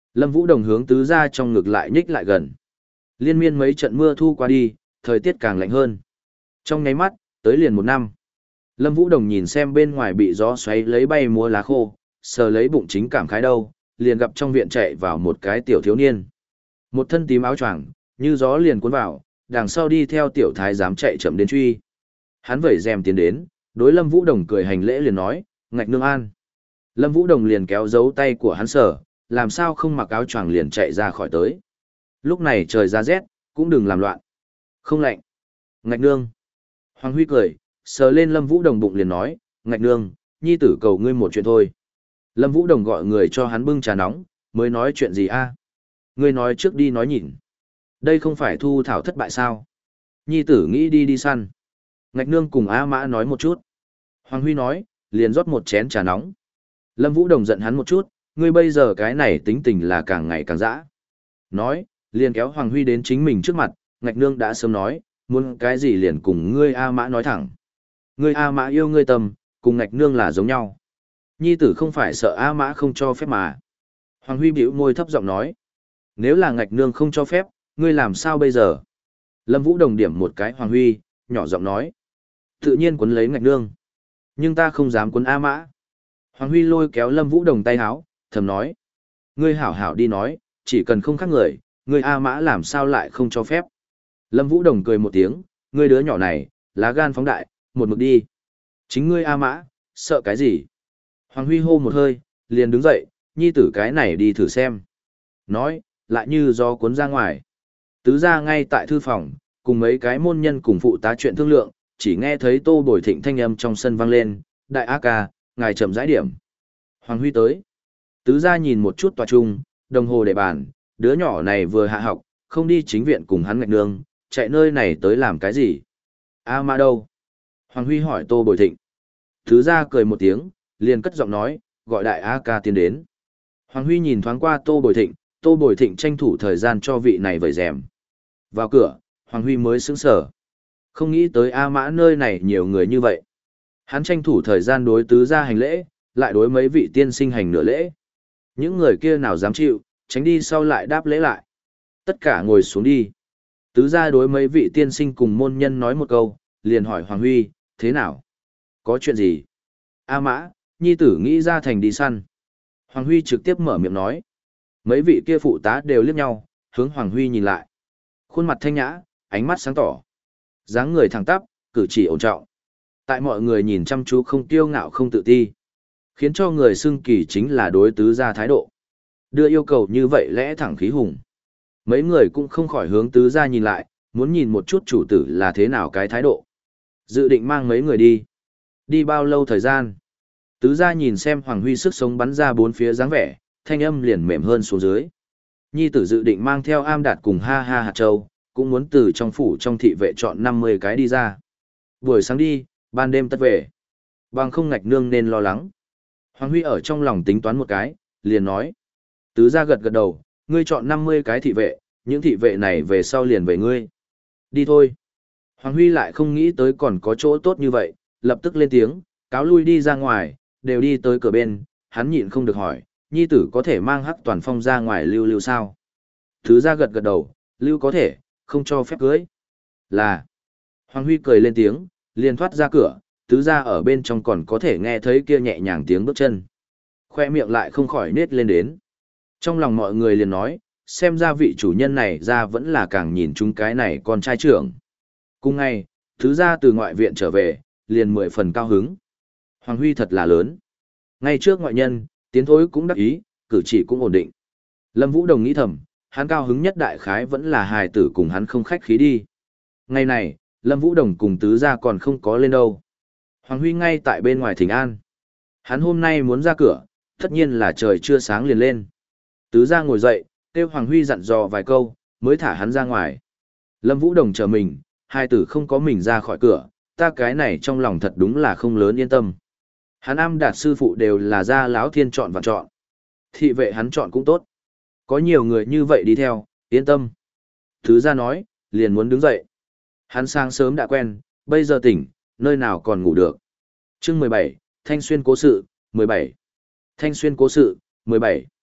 S1: Lâm Vũ Đồng hướng tứ gia trong ngực lại nhích lại gần. Liên miên mấy trận mưa thu qua đi, thời tiết càng lạnh hơn. Trong nháy mắt, tới liền một năm. Lâm Vũ Đồng nhìn xem bên ngoài bị gió xoáy lấy bay múa lá khô, sờ lấy bụng chính cảm khái đâu, liền gặp trong viện chạy vào một cái tiểu thiếu niên. Một thân tím áo choàng, như gió liền cuốn vào, đằng sau đi theo tiểu thái giám chạy chậm đến truy. Hắn vẩy rèm tiến đến, đối Lâm Vũ Đồng cười hành lễ liền nói, ngạch nương an. Lâm Vũ Đồng liền kéo dấu tay của hắn sở, làm sao không mặc áo choàng liền chạy ra khỏi tới. Lúc này trời ra rét, cũng đừng làm loạn. Không lạnh. Ngạch nương. Hoàng Huy cười, sờ lên Lâm Vũ Đồng bụng liền nói, ngạch nương, nhi tử cầu ngươi một chuyện thôi. Lâm Vũ Đồng gọi người cho hắn bưng trà nóng, mới nói chuyện gì a? Ngươi nói trước đi nói nhìn. Đây không phải thu thảo thất bại sao? Nhi tử nghĩ đi đi săn. Ngạch nương cùng A Mã nói một chút. Hoàng Huy nói, liền rót một chén trà nóng. Lâm Vũ Đồng giận hắn một chút, ngươi bây giờ cái này tính tình là càng ngày càng dã. Nói, liền kéo Hoàng Huy đến chính mình trước mặt, ngạch nương đã sớm nói, muốn cái gì liền cùng ngươi A Mã nói thẳng. Ngươi A Mã yêu ngươi tâm, cùng ngạch nương là giống nhau. Nhi tử không phải sợ A Mã không cho phép mà. Hoàng Huy bĩu môi thấp giọng nói, nếu là ngạch nương không cho phép, ngươi làm sao bây giờ? Lâm Vũ Đồng điểm một cái Hoàng Huy, nhỏ giọng nói, tự nhiên quấn lấy ngạch nương. Nhưng ta không dám quấn A Mã. Hoàng Huy lôi kéo Lâm Vũ Đồng tay háo, thầm nói, ngươi hảo hảo đi nói, chỉ cần không khác người, ngươi A Mã làm sao lại không cho phép. Lâm Vũ Đồng cười một tiếng, ngươi đứa nhỏ này, lá gan phóng đại, một mực đi. Chính ngươi A Mã, sợ cái gì? Hoàng Huy hô một hơi, liền đứng dậy, nhi tử cái này đi thử xem. Nói, lại như do cuốn ra ngoài. Tứ ra ngay tại thư phòng, cùng mấy cái môn nhân cùng phụ tá chuyện thương lượng, chỉ nghe thấy Tô Bồi Thịnh thanh âm trong sân vang lên, đại á ca, ngài chậm rãi điểm. Hoàng Huy tới. Tứ ra nhìn một chút tòa trung, đồng hồ để bàn, đứa nhỏ này vừa hạ học, không đi chính viện cùng hắn ngạch nương, chạy nơi này tới làm cái gì? A Mã đâu? Hoàng Huy hỏi Tô Bồi Thịnh. Tứ ra cười một tiếng, liền cất giọng nói, gọi đại á ca tiến đến. Hoàng Huy nhìn thoáng qua Tô Bồi Thịnh, Tô Bồi Thịnh tranh thủ thời gian cho vị này vẩy rèm. Vào cửa, Hoàng Huy mới sững sờ. Không nghĩ tới A Mã nơi này nhiều người như vậy. Hắn tranh thủ thời gian đối tứ gia hành lễ, lại đối mấy vị tiên sinh hành nửa lễ. Những người kia nào dám chịu, tránh đi sau lại đáp lễ lại. Tất cả ngồi xuống đi. Tứ gia đối mấy vị tiên sinh cùng môn nhân nói một câu, liền hỏi Hoàng Huy, thế nào? Có chuyện gì? A Mã, nhi tử nghĩ ra thành đi săn. Hoàng Huy trực tiếp mở miệng nói. Mấy vị kia phụ tá đều liếc nhau, hướng Hoàng Huy nhìn lại. Khuôn mặt thanh nhã, ánh mắt sáng tỏ. Dáng người thẳng tắp, cử chỉ ổn trọng. Tại mọi người nhìn chăm chú không kiêu ngạo không tự ti. Khiến cho người xưng kỳ chính là đối tứ gia thái độ. Đưa yêu cầu như vậy lẽ thẳng khí hùng. Mấy người cũng không khỏi hướng tứ gia nhìn lại, muốn nhìn một chút chủ tử là thế nào cái thái độ. Dự định mang mấy người đi. Đi bao lâu thời gian? Tứ gia nhìn xem Hoàng Huy sức sống bắn ra bốn phía dáng vẻ, thanh âm liền mềm hơn xuống dưới. Nhi tử dự định mang theo Am Đạt cùng Ha Ha Hạt Châu, cũng muốn từ trong phủ trong thị vệ chọn năm mươi cái đi ra. Buổi sáng đi, ban đêm tất về. Bằng không ngạch nương nên lo lắng. Hoàng Huy ở trong lòng tính toán một cái, liền nói. Tứ gia gật gật đầu, ngươi chọn năm mươi cái thị vệ, những thị vệ này về sau liền về ngươi. Đi thôi. Hoàng Huy lại không nghĩ tới còn có chỗ tốt như vậy, lập tức lên tiếng, cáo lui đi ra ngoài, đều đi tới cửa bên, hắn nhịn không được hỏi, nhi tử có thể mang Hắc Toàn Phong ra ngoài lưu lưu sao? Tứ gia gật gật đầu, lưu có thể, không cho phép cưới. Là. Hoàng Huy cười lên tiếng, liền thoát ra cửa, tứ gia ở bên trong còn có thể nghe thấy kia nhẹ nhàng tiếng bước chân. Khoe miệng lại không khỏi nết lên đến. Trong lòng mọi người liền nói, xem ra vị chủ nhân này ra vẫn là càng nhìn chúng cái này con trai trưởng. Cùng ngày, tứ gia từ ngoại viện trở về, liền mười phần cao hứng. Hoàng Huy thật là lớn. Ngay trước ngoại nhân, tiến thối cũng đắc ý, cử chỉ cũng ổn định. Lâm Vũ Đồng nghĩ thầm, hắn cao hứng nhất đại khái vẫn là hài tử cùng hắn không khách khí đi. Ngày này, Lâm Vũ Đồng cùng tứ gia còn không có lên đâu. Hoàng Huy ngay tại bên ngoài thỉnh an. Hắn hôm nay muốn ra cửa, tất nhiên là trời chưa sáng liền lên. Tứ gia ngồi dậy, kêu Hoàng Huy dặn dò vài câu, mới thả hắn ra ngoài. Lâm Vũ Đồng chờ mình, hai tử không có mình ra khỏi cửa, ta cái này trong lòng thật đúng là không lớn yên tâm. Hắn Am Đạt sư phụ đều là gia lão thiên chọn và chọn. Thị vệ hắn chọn cũng tốt. Có nhiều người như vậy đi theo, yên tâm. Tứ gia nói, liền muốn đứng dậy. Hắn sáng sớm đã quen, bây giờ tỉnh, nơi nào còn ngủ được. Chương mười bảy, Thanh Xuyên cố sự, mười bảy. Thanh Xuyên cố sự, mười bảy.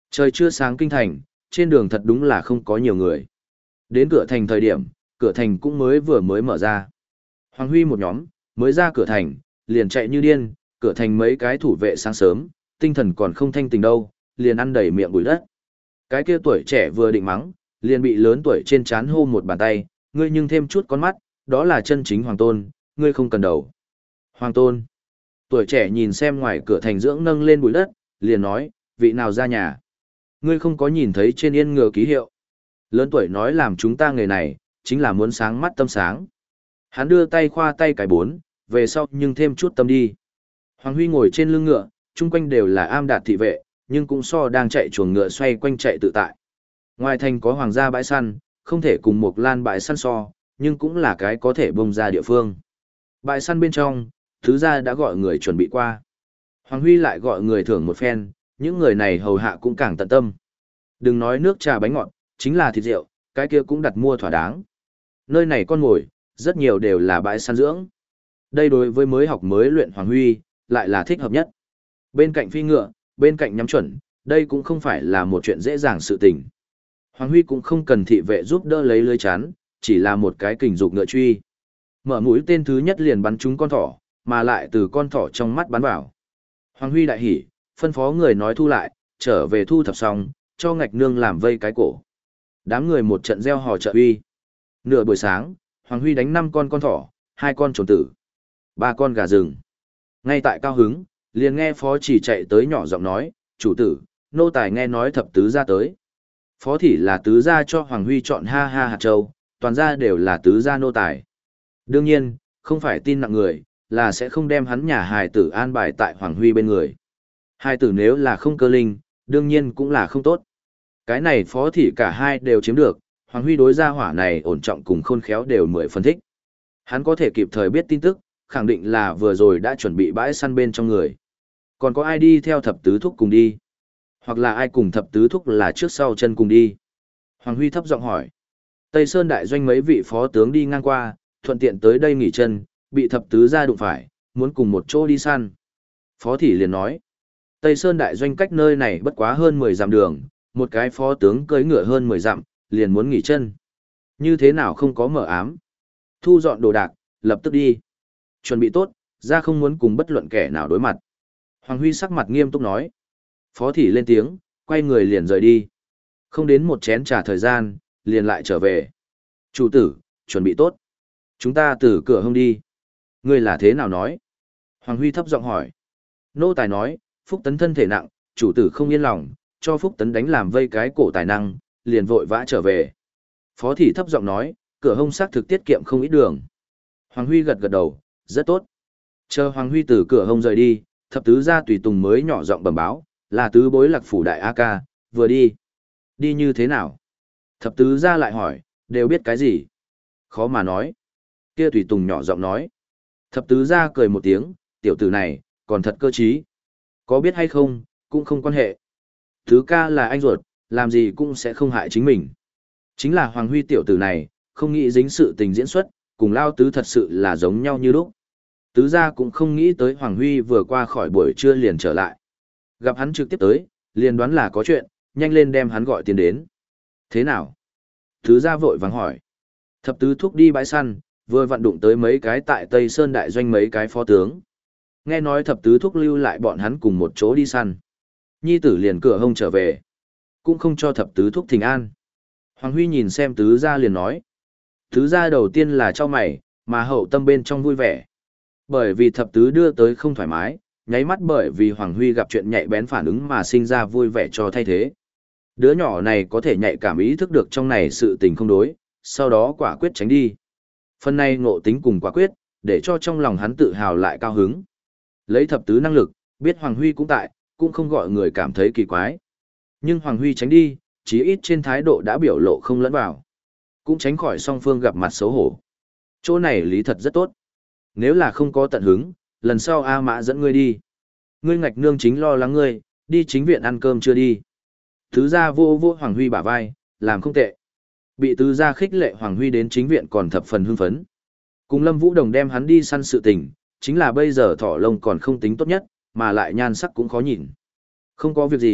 S1: Trời chưa sáng kinh thành, trên đường thật đúng là không có nhiều người. Đến cửa thành thời điểm, cửa thành cũng mới vừa mới mở ra. Hoàng Huy một nhóm, mới ra cửa thành, liền chạy như điên, cửa thành mấy cái thủ vệ sáng sớm, tinh thần còn không thanh tình đâu, liền ăn đầy miệng bụi đất. Cái kia tuổi trẻ vừa định mắng, liền bị lớn tuổi trên chán hô một bàn tay, ngươi nhưng thêm chút con mắt, đó là chân chính hoàng tôn, ngươi không cần đầu. Hoàng tôn. Tuổi trẻ nhìn xem ngoài cửa thành dưỡng nâng lên bụi đất, liền nói, vị nào ra nhà. Ngươi không có nhìn thấy trên yên ngựa ký hiệu. Lớn tuổi nói làm chúng ta nghề này, chính là muốn sáng mắt tâm sáng. Hắn đưa tay khoa tay cái bốn, về sau nhưng thêm chút tâm đi. Hoàng Huy ngồi trên lưng ngựa, chung quanh đều là am đạt thị vệ, nhưng cũng so đang chạy chuồng ngựa xoay quanh chạy tự tại. Ngoài thành có hoàng gia bãi săn, không thể cùng một lan bãi săn so, nhưng cũng là cái có thể bông ra địa phương. Bãi săn bên trong, thứ gia đã gọi người chuẩn bị qua. Hoàng Huy lại gọi người thưởng một phen, những người này hầu hạ cũng càng tận tâm. Đừng nói nước trà bánh ngọt, chính là thịt rượu, cái kia cũng đặt mua thỏa đáng. Nơi này con mồi, rất nhiều đều là bãi săn dưỡng. Đây đối với mới học mới luyện Hoàng Huy, lại là thích hợp nhất. Bên cạnh phi ngựa, bên cạnh nhắm chuẩn, đây cũng không phải là một chuyện dễ dàng sự tình. Hoàng Huy cũng không cần thị vệ giúp đỡ lấy lưới chắn, chỉ là một cái kình dục ngựa truy. Mở mũi tên thứ nhất liền bắn trúng con thỏ, mà lại từ con thỏ trong mắt bắn vào. Hoàng Huy đại hỉ, phân phó người nói thu lại, trở về thu thập xong, cho ngạch nương làm vây cái cổ. Đám người một trận gieo hò trợ uy. Nửa buổi sáng, Hoàng Huy đánh năm con con thỏ, hai con trồn tử, ba con gà rừng. Ngay tại cao hứng, liền nghe phó chỉ chạy tới nhỏ giọng nói, chủ tử, nô tài nghe nói thập tứ gia tới. Phó thị là tứ gia cho Hoàng Huy chọn ha ha hạt châu, toàn gia đều là tứ gia nô tài. Đương nhiên, không phải tin nặng người, là sẽ không đem hắn nhà hài tử an bài tại Hoàng Huy bên người. Hài tử nếu là không cơ linh, đương nhiên cũng là không tốt. Cái này phó thị cả hai đều chiếm được, Hoàng Huy đối gia hỏa này ổn trọng cùng khôn khéo đều mười phân thích. Hắn có thể kịp thời biết tin tức, khẳng định là vừa rồi đã chuẩn bị bãi săn bên trong người. Còn có ai đi theo thập tứ thúc cùng đi? Hoặc là ai cùng thập tứ thúc là trước sau chân cùng đi? Hoàng Huy thấp giọng hỏi. Tây Sơn đại doanh mấy vị phó tướng đi ngang qua, thuận tiện tới đây nghỉ chân, bị thập tứ gia đụng phải, muốn cùng một chỗ đi săn. Phó thị liền nói. Tây Sơn đại doanh cách nơi này bất quá hơn mười dặm đường, một cái phó tướng cưỡi ngựa hơn mười dặm, liền muốn nghỉ chân. Như thế nào không có mở ám? Thu dọn đồ đạc, lập tức đi. Chuẩn bị tốt, ra không muốn cùng bất luận kẻ nào đối mặt. Hoàng Huy sắc mặt nghiêm túc nói. Phó thị lên tiếng, quay người liền rời đi. Không đến một chén trà thời gian, liền lại trở về. Chủ tử, chuẩn bị tốt. Chúng ta từ cửa hông đi. Ngươi là thế nào nói? Hoàng Huy thấp giọng hỏi. Nô tài nói, Phúc Tấn thân thể nặng, chủ tử không yên lòng, cho Phúc Tấn đánh làm vây cái cổ tài năng, liền vội vã trở về. Phó thị thấp giọng nói, cửa hông xác thực tiết kiệm không ít đường. Hoàng Huy gật gật đầu, rất tốt. Chờ Hoàng Huy từ cửa hông rời đi, thập tứ gia tùy tùng mới nhỏ giọng bẩm báo, là tứ bối lạc phủ đại A ca, vừa đi. Đi như thế nào? Thập tứ gia lại hỏi, đều biết cái gì? Khó mà nói. Kia tùy tùng nhỏ giọng nói. Thập tứ gia cười một tiếng, tiểu tử này, còn thật cơ trí. Có biết hay không, cũng không quan hệ. Tứ ca là anh ruột, làm gì cũng sẽ không hại chính mình. Chính là Hoàng Huy tiểu tử này, không nghĩ dính sự tình diễn xuất, cùng Lao Tứ thật sự là giống nhau như lúc. Tứ gia cũng không nghĩ tới Hoàng Huy vừa qua khỏi buổi trưa liền trở lại. Gặp hắn trực tiếp tới, liền đoán là có chuyện, nhanh lên đem hắn gọi tiền đến. Thế nào? Tứ gia vội vàng hỏi. Thập tứ thúc đi bãi săn, vừa vặn đụng tới mấy cái tại Tây Sơn đại doanh mấy cái phó tướng. Nghe nói thập tứ thúc lưu lại bọn hắn cùng một chỗ đi săn. Nhi tử liền cửa hông trở về. Cũng không cho thập tứ thúc thỉnh an. Hoàng Huy nhìn xem tứ gia liền nói. Tứ gia đầu tiên là cho mày, mà hậu tâm bên trong vui vẻ. Bởi vì thập tứ đưa tới không thoải mái, nháy mắt bởi vì Hoàng Huy gặp chuyện nhạy bén phản ứng mà sinh ra vui vẻ cho thay thế. Đứa nhỏ này có thể nhạy cảm ý thức được trong này sự tình không đối, sau đó quả quyết tránh đi. Phần này ngộ tính cùng quả quyết, để cho trong lòng hắn tự hào lại cao hứng. Lấy thập tứ năng lực, biết Hoàng Huy cũng tại, cũng không gọi người cảm thấy kỳ quái. Nhưng Hoàng Huy tránh đi, chí ít trên thái độ đã biểu lộ không lẫn vào. Cũng tránh khỏi song phương gặp mặt xấu hổ. Chỗ này lý thật rất tốt. Nếu là không có tận hứng, lần sau A Mã dẫn ngươi đi. Ngươi ngạch nương chính lo lắng ngươi, đi chính viện ăn cơm chưa đi. Tứ gia vô vô Hoàng Huy bả vai, làm không tệ. Bị tứ gia khích lệ Hoàng Huy đến chính viện còn thập phần hưng phấn. Cùng Lâm Vũ Đồng đem hắn đi săn sự tình, chính là bây giờ thỏ lông còn không tính tốt nhất, mà lại nhan sắc cũng khó nhìn. Không có việc gì,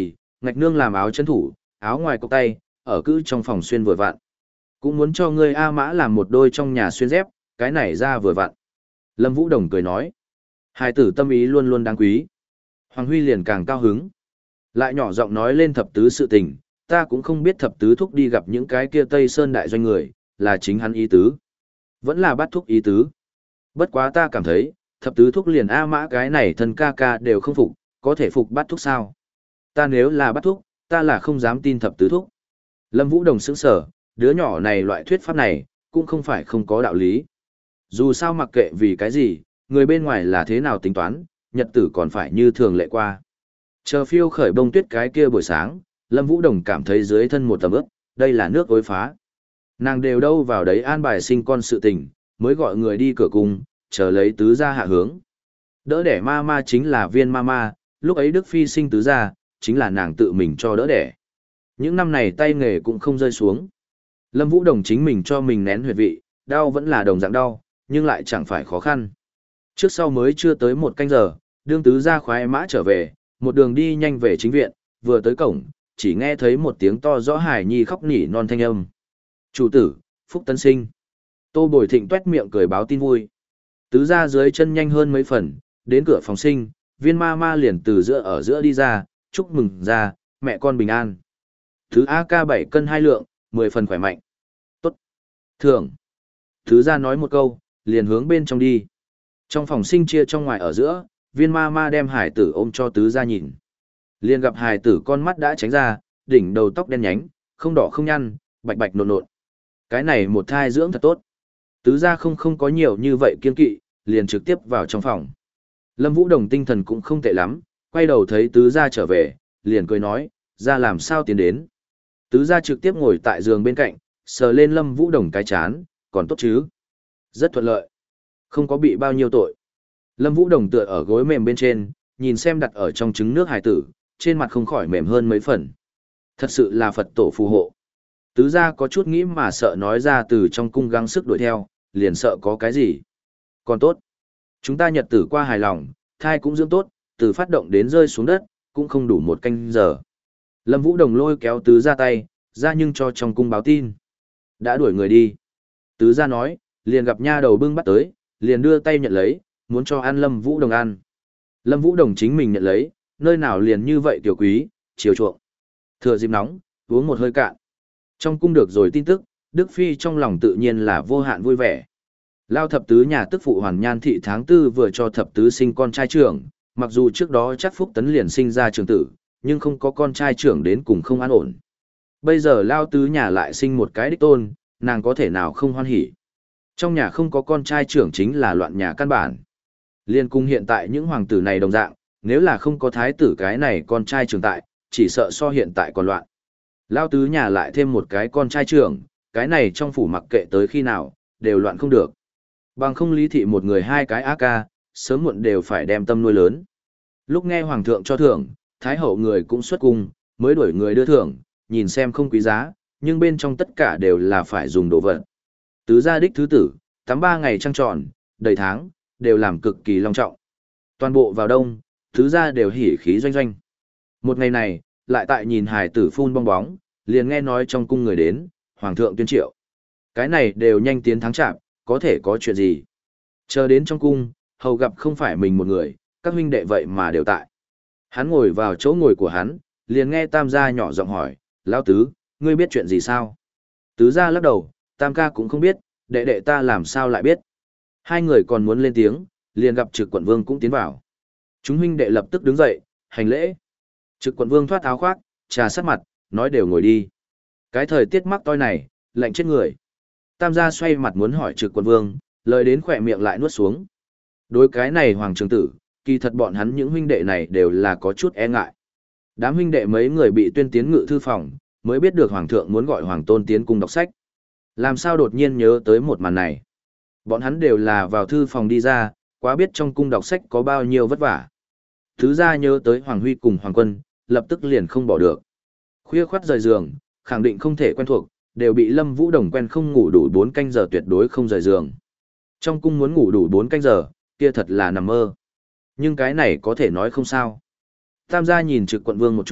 S1: Ngạch nương làm áo chân thủ, áo ngoài cộc tay, ở cữ trong phòng xuyên vừa vặn. Cũng muốn cho ngươi A Mã làm một đôi trong nhà xuyên dép, cái này ra vừa vặn. Lâm Vũ Đồng cười nói. Hài tử tâm ý luôn luôn đáng quý. Hoàng Huy liền càng cao hứng. Lại nhỏ giọng nói lên thập tứ sự tình, ta cũng không biết thập tứ thúc đi gặp những cái kia Tây Sơn đại doanh người, là chính hắn ý tứ. Vẫn là bắt thúc ý tứ. Bất quá ta cảm thấy, thập tứ thúc liền A Mã cái này thân ca ca đều không phục, có thể phục bắt thúc sao? Ta nếu là bắt thúc, ta là không dám tin thập tứ thúc. Lâm Vũ Đồng sững sở, đứa nhỏ này loại thuyết pháp này, cũng không phải không có đạo lý. Dù sao mặc kệ vì cái gì, người bên ngoài là thế nào tính toán, nhật tử còn phải như thường lệ qua. Chờ phiêu khởi bông tuyết cái kia buổi sáng, Lâm Vũ Đồng cảm thấy dưới thân một tầm ướp, đây là nước ối phá. Nàng đều đâu vào đấy an bài sinh con sự tình, mới gọi người đi cửa cung, chờ lấy tứ gia hạ hướng. Đỡ đẻ ma ma chính là viên ma ma, lúc ấy Đức Phi sinh tứ gia, chính là nàng tự mình cho đỡ đẻ. Những năm này tay nghề cũng không rơi xuống. Lâm Vũ Đồng chính mình cho mình nén huyệt vị, đau vẫn là đồng dạng đau, nhưng lại chẳng phải khó khăn. Trước sau mới chưa tới một canh giờ, đương tứ gia khoái mã trở về, một đường đi nhanh về chính viện, vừa tới cổng, chỉ nghe thấy một tiếng to rõ hài nhi khóc nỉ non thanh âm. Chủ tử, Phúc Tân Sinh. Tô Bồi Thịnh tuét miệng cười báo tin vui. Tứ gia dưới chân nhanh hơn mấy phần, đến cửa phòng sinh, viên ma ma liền từ giữa ở giữa đi ra, chúc mừng ra, mẹ con bình an. Thứ A K bảy cân hai lượng, mười phần khỏe mạnh. Tốt. Thưởng. Thứ gia nói một câu, liền hướng bên trong đi. Trong phòng sinh chia trong ngoài ở giữa, viên ma ma đem hải tử ôm cho tứ gia nhìn. Liền gặp hải tử con mắt đã tránh ra, đỉnh đầu tóc đen nhánh, không đỏ không nhăn, bạch bạch nộn nộn. Cái này một thai dưỡng thật tốt. Tứ gia không không có nhiều như vậy kiên kỵ, liền trực tiếp vào trong phòng. Lâm Vũ Đồng tinh thần cũng không tệ lắm, quay đầu thấy tứ gia trở về, liền cười nói, ra làm sao tiến đến. Tứ gia trực tiếp ngồi tại giường bên cạnh, sờ lên Lâm Vũ Đồng cái chán, còn tốt chứ. Rất thuận lợi. Không có bị bao nhiêu tội. Lâm Vũ Đồng tựa ở gối mềm bên trên, nhìn xem đặt ở trong trứng nước hải tử, trên mặt không khỏi mềm hơn mấy phần. Thật sự là Phật tổ phù hộ. Tứ gia có chút nghĩ mà sợ nói ra từ trong cung gắng sức đuổi theo, liền sợ có cái gì. Còn tốt. Chúng ta nhật tử qua hài lòng, thai cũng dưỡng tốt, từ phát động đến rơi xuống đất, cũng không đủ một canh giờ. Lâm Vũ Đồng lôi kéo tứ gia tay, ra nhưng cho trong cung báo tin. Đã đuổi người đi. Tứ gia nói, liền gặp nha đầu bưng bắt tới, liền đưa tay nhận lấy, muốn cho ăn Lâm Vũ Đồng ăn. Lâm Vũ Đồng chính mình nhận lấy, nơi nào liền như vậy tiểu quý, chiều chuộng. Thừa dịp nóng, uống một hơi cạn. Trong cung được rồi tin tức, Đức Phi trong lòng tự nhiên là vô hạn vui vẻ. Lao thập tứ nhà tức phụ Hoàn Nhan thị tháng tư vừa cho thập tứ sinh con trai trưởng, mặc dù trước đó chắc Phúc Tấn liền sinh ra trường tử, nhưng không có con trai trưởng đến cùng không an ổn. Bây giờ Lao tứ nhà lại sinh một cái đích tôn, nàng có thể nào không hoan hỉ. Trong nhà không có con trai trưởng chính là loạn nhà căn bản. Liên cung hiện tại những hoàng tử này đồng dạng, nếu là không có thái tử cái này con trai trưởng tại, chỉ sợ so hiện tại còn loạn. Lao tứ nhà lại thêm một cái con trai trưởng, cái này trong phủ mặc kệ tới khi nào, đều loạn không được. Bằng không lý thị một người hai cái á ca, sớm muộn đều phải đem tâm nuôi lớn. Lúc nghe hoàng thượng cho thưởng, thái hậu người cũng xuất cung, mới đuổi người đưa thưởng, nhìn xem không quý giá, nhưng bên trong tất cả đều là phải dùng đồ vật. Tứ gia đích thứ tử, tắm ba ngày trăng tròn, đầy tháng, đều làm cực kỳ long trọng. Toàn bộ vào đông, tứ gia đều hỉ khí doanh doanh. Một ngày này, lại tại nhìn hài tử phun bong bóng, liền nghe nói trong cung người đến, hoàng thượng tuyên triệu. Cái này đều nhanh tiến tháng chạp, có thể có chuyện gì. Chờ đến trong cung, hầu gặp không phải mình một người, các huynh đệ vậy mà đều tại. Hắn ngồi vào chỗ ngồi của hắn, liền nghe tam gia nhỏ giọng hỏi, lão tứ, ngươi biết chuyện gì sao? Tứ gia lắc đầu, tam ca cũng không biết, đệ đệ ta làm sao lại biết. Hai người còn muốn lên tiếng, liền gặp trực quận vương cũng tiến vào. Chúng huynh đệ lập tức đứng dậy, hành lễ. Trực quận vương thoát áo khoác, trà sát mặt, nói đều ngồi đi. Cái thời tiết mắc toi này, lạnh chết người. Tam gia xoay mặt muốn hỏi trực quận vương, lời đến khỏe miệng lại nuốt xuống. Đối cái này hoàng trường tử, kỳ thật bọn hắn những huynh đệ này đều là có chút e ngại. Đám huynh đệ mấy người bị tuyên tiến ngự thư phòng, mới biết được hoàng thượng muốn gọi hoàng tôn tiến cung đọc sách. Làm sao đột nhiên nhớ tới một màn này. Bọn hắn đều là vào thư phòng đi ra, quá biết trong cung đọc sách có bao nhiêu vất vả. Thứ gia nhớ tới Hoàng Huy cùng Hoàng Quân, lập tức liền không bỏ được. Khuya khoắt rời giường, khẳng định không thể quen thuộc, đều bị Lâm Vũ Đồng quen không ngủ đủ bốn canh giờ tuyệt đối không rời giường. Trong cung muốn ngủ đủ bốn canh giờ, kia thật là nằm mơ. Nhưng cái này có thể nói không sao. Tam gia nhìn trực quận vương một chút,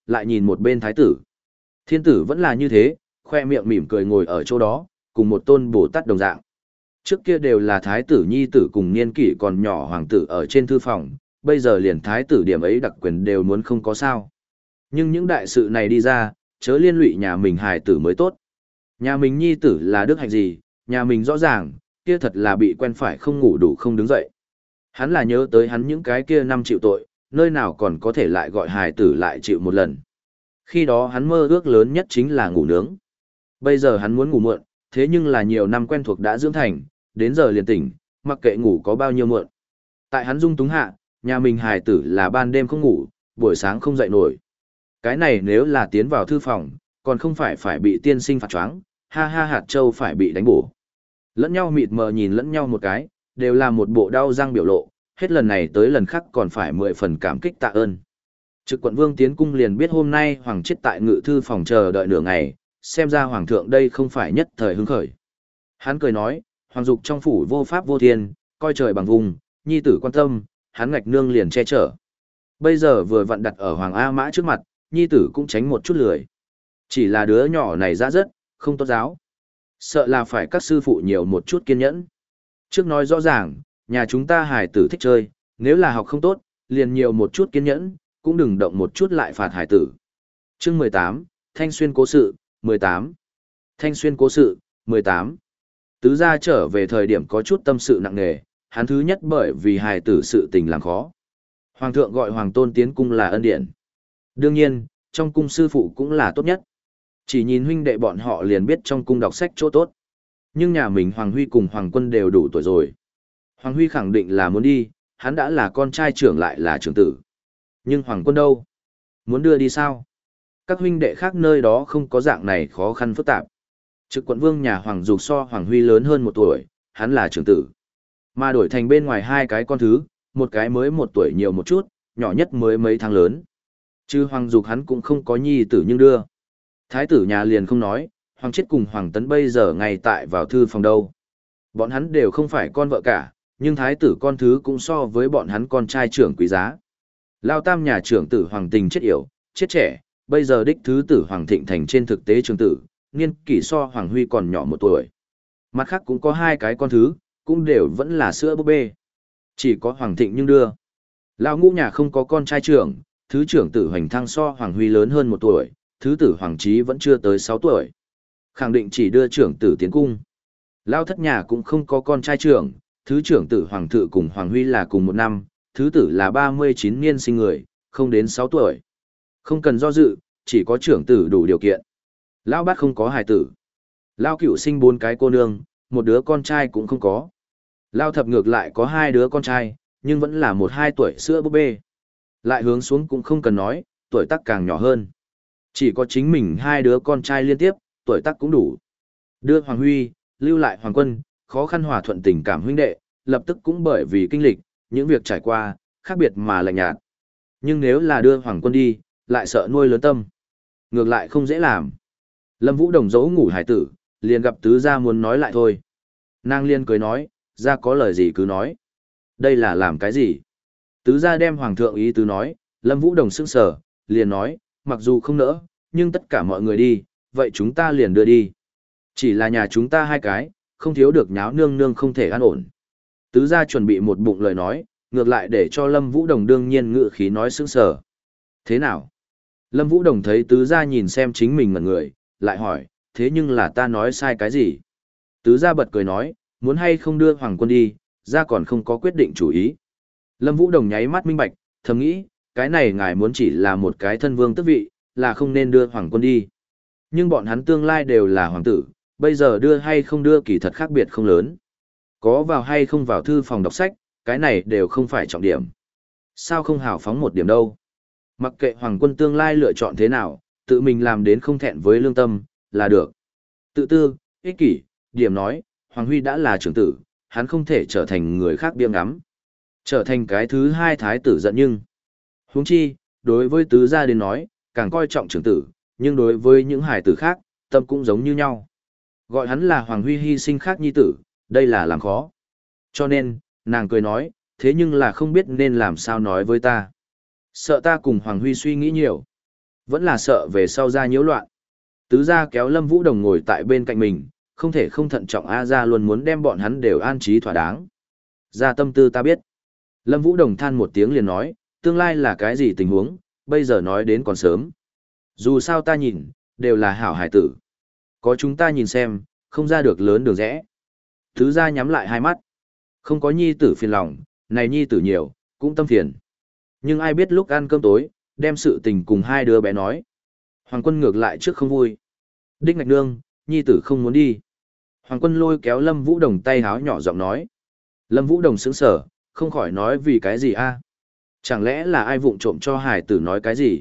S1: lại nhìn một bên thái tử. Thiên tử vẫn là như thế, khoe miệng mỉm cười ngồi ở chỗ đó, cùng một tôn Bồ Tát đồng dạng. Trước kia đều là thái tử nhi tử cùng niên kỷ còn nhỏ hoàng tử ở trên thư phòng, bây giờ liền thái tử điểm ấy đặc quyền đều muốn không có sao. Nhưng những đại sự này đi ra, chớ liên lụy nhà mình hài tử mới tốt. Nhà mình nhi tử là đức hạnh gì, nhà mình rõ ràng, kia thật là bị quen phải không ngủ đủ không đứng dậy. Hắn là nhớ tới hắn những cái kia năm chịu tội, nơi nào còn có thể lại gọi hài tử lại chịu một lần. Khi đó hắn mơ ước lớn nhất chính là ngủ nướng. Bây giờ hắn muốn ngủ muộn, thế nhưng là nhiều năm quen thuộc đã dưỡng thành, đến giờ liền tỉnh, mặc kệ ngủ có bao nhiêu muộn. Tại hắn dung túng hạ, nhà mình hài tử là ban đêm không ngủ, buổi sáng không dậy nổi. Cái này nếu là tiến vào thư phòng, còn không phải phải bị tiên sinh phạt choáng, ha ha hạt châu phải bị đánh bổ. Lẫn nhau mịt mờ nhìn lẫn nhau một cái, đều là một bộ đau răng biểu lộ, hết lần này tới lần khác còn phải mười phần cảm kích tạ ơn. Trực quận vương tiến cung liền biết hôm nay hoàng chết tại ngự thư phòng chờ đợi nửa ngày, xem ra hoàng thượng đây không phải nhất thời hứng khởi. Hắn cười nói, hoàng dục trong phủ vô pháp vô thiên, coi trời bằng vùng, nhi tử quan tâm, hắn ngạch nương liền che chở. Bây giờ vừa vặn đặt ở hoàng A Mã trước mặt, nhi tử cũng tránh một chút lười. Chỉ là đứa nhỏ này ra rất, không tốt giáo. Sợ là phải các sư phụ nhiều một chút kiên nhẫn. Trước nói rõ ràng, nhà chúng ta hài tử thích chơi, nếu là học không tốt, liền nhiều một chút kiên nhẫn, cũng đừng động một chút lại phạt hài tử. Chương mười tám, Thanh Xuyên cố sự, mười tám. Thanh Xuyên cố sự, mười tám. Tứ gia trở về thời điểm có chút tâm sự nặng nề, hắn thứ nhất bởi vì hài tử sự tình làm khó. Hoàng thượng gọi hoàng tôn tiến cung là ân điển. Đương nhiên, trong cung sư phụ cũng là tốt nhất. Chỉ nhìn huynh đệ bọn họ liền biết trong cung đọc sách chỗ tốt. Nhưng nhà mình Hoàng Huy cùng Hoàng Quân đều đủ tuổi rồi. Hoàng Huy khẳng định là muốn đi, hắn đã là con trai trưởng lại là trưởng tử. Nhưng Hoàng Quân đâu? Muốn đưa đi sao? Các huynh đệ khác nơi đó không có dạng này khó khăn phức tạp. Trực quận vương nhà Hoàng Dục so Hoàng Huy lớn hơn một tuổi, hắn là trưởng tử. Mà đổi thành bên ngoài hai cái con thứ, một cái mới một tuổi nhiều một chút, nhỏ nhất mới mấy tháng lớn. Chứ Hoàng Dục hắn cũng không có nhi tử nhưng đưa. Thái tử nhà liền không nói, Hoàng Chết cùng Hoàng Tấn bây giờ ngay tại vào thư phòng đâu. Bọn hắn đều không phải con vợ cả, nhưng thái tử con thứ cũng so với bọn hắn con trai trưởng quý giá. Lao tam nhà trưởng tử Hoàng Tình chết yểu, chết trẻ, bây giờ đích thứ tử Hoàng Thịnh thành trên thực tế trưởng tử, niên kỷ so Hoàng Huy còn nhỏ một tuổi. Mặt khác cũng có hai cái con thứ, cũng đều vẫn là sữa búp bê. Chỉ có Hoàng Thịnh nhưng đưa. Lao ngũ nhà không có con trai trưởng, thứ trưởng tử Hoành Thăng so Hoàng Huy lớn hơn một tuổi, thứ tử Hoàng Trí vẫn chưa tới sáu tuổi. Khẳng định chỉ đưa trưởng tử tiến cung. Lao thất nhà cũng không có con trai trưởng, thứ trưởng tử Hoàng Thự cùng Hoàng Huy là cùng một năm, thứ tử là ba mươi chín niên sinh người, không đến sáu tuổi. Không cần do dự, chỉ có trưởng tử đủ điều kiện. Lao bát không có hài tử. Lao cửu sinh bốn cái cô nương, một đứa con trai cũng không có. Lao thập ngược lại có hai đứa con trai, nhưng vẫn là một hai tuổi sữa búp bê. Lại hướng xuống cũng không cần nói, tuổi tác càng nhỏ hơn. Chỉ có chính mình hai đứa con trai liên tiếp, tuổi tác cũng đủ. Đưa Hoàng Huy, lưu lại Hoàng Quân, khó khăn hòa thuận tình cảm huynh đệ, lập tức cũng bởi vì kinh lịch, những việc trải qua, khác biệt mà lạnh nhạt. Nhưng nếu là đưa Hoàng Quân đi, lại sợ nuôi lớn tâm. Ngược lại không dễ làm. Lâm Vũ Đồng dấu ngủ hải tử, liền gặp tứ gia muốn nói lại thôi. Nàng liên cười nói, gia có lời gì cứ nói. Đây là làm cái gì? Tứ gia đem Hoàng thượng ý tứ nói, Lâm Vũ Đồng sững sờ, liền nói, mặc dù không nỡ, nhưng tất cả mọi người đi, vậy chúng ta liền đưa đi. Chỉ là nhà chúng ta hai cái, không thiếu được nháo nương nương không thể an ổn. Tứ gia chuẩn bị một bụng lời nói, ngược lại để cho Lâm Vũ Đồng đương nhiên ngự khí nói sững sờ. Thế nào? Lâm Vũ Đồng thấy tứ gia nhìn xem chính mình ngẩn người, lại hỏi, thế nhưng là ta nói sai cái gì? Tứ gia bật cười nói, muốn hay không đưa Hoàng Quân đi, gia còn không có quyết định chủ ý. Lâm Vũ Đồng nháy mắt minh bạch, thầm nghĩ, cái này ngài muốn chỉ là một cái thân vương tước vị, là không nên đưa Hoàng Quân đi. Nhưng bọn hắn tương lai đều là hoàng tử, bây giờ đưa hay không đưa kỳ thật khác biệt không lớn. Có vào hay không vào thư phòng đọc sách, cái này đều không phải trọng điểm. Sao không hào phóng một điểm đâu? Mặc kệ Hoàng Quân tương lai lựa chọn thế nào, tự mình làm đến không thẹn với lương tâm, là được. Tự tư, ích kỷ, điểm nói, Hoàng Huy đã là trưởng tử, hắn không thể trở thành người khác biếng ngắm. Trở thành cái thứ hai thái tử giận nhưng. Huống chi, đối với tứ gia đến nói, càng coi trọng trưởng tử, nhưng đối với những hài tử khác, tâm cũng giống như nhau. Gọi hắn là Hoàng Huy hy sinh khác nhi tử, đây là làm khó. Cho nên, nàng cười nói, thế nhưng là không biết nên làm sao nói với ta. Sợ ta cùng Hoàng Huy suy nghĩ nhiều. Vẫn là sợ về sau ra nhiễu loạn. Tứ gia kéo Lâm Vũ Đồng ngồi tại bên cạnh mình, không thể không thận trọng A gia luôn muốn đem bọn hắn đều an trí thỏa đáng. Gia tâm tư ta biết. Lâm Vũ Đồng than một tiếng liền nói, tương lai là cái gì tình huống, bây giờ nói đến còn sớm. Dù sao ta nhìn, đều là hảo hải tử. Có chúng ta nhìn xem, không ra được lớn đường rẽ. Tứ gia nhắm lại hai mắt. Không có nhi tử phiền lòng, này nhi tử nhiều, cũng tâm phiền. Nhưng ai biết lúc ăn cơm tối, đem sự tình cùng hai đứa bé nói. Hoàng Quân ngược lại trước không vui. Đích Ngạch Nương, nhi tử không muốn đi. Hoàng Quân lôi kéo Lâm Vũ Đồng tay háo nhỏ giọng nói. Lâm Vũ Đồng sững sờ, không khỏi nói vì cái gì a? Chẳng lẽ là ai vụng trộm cho hải tử nói cái gì?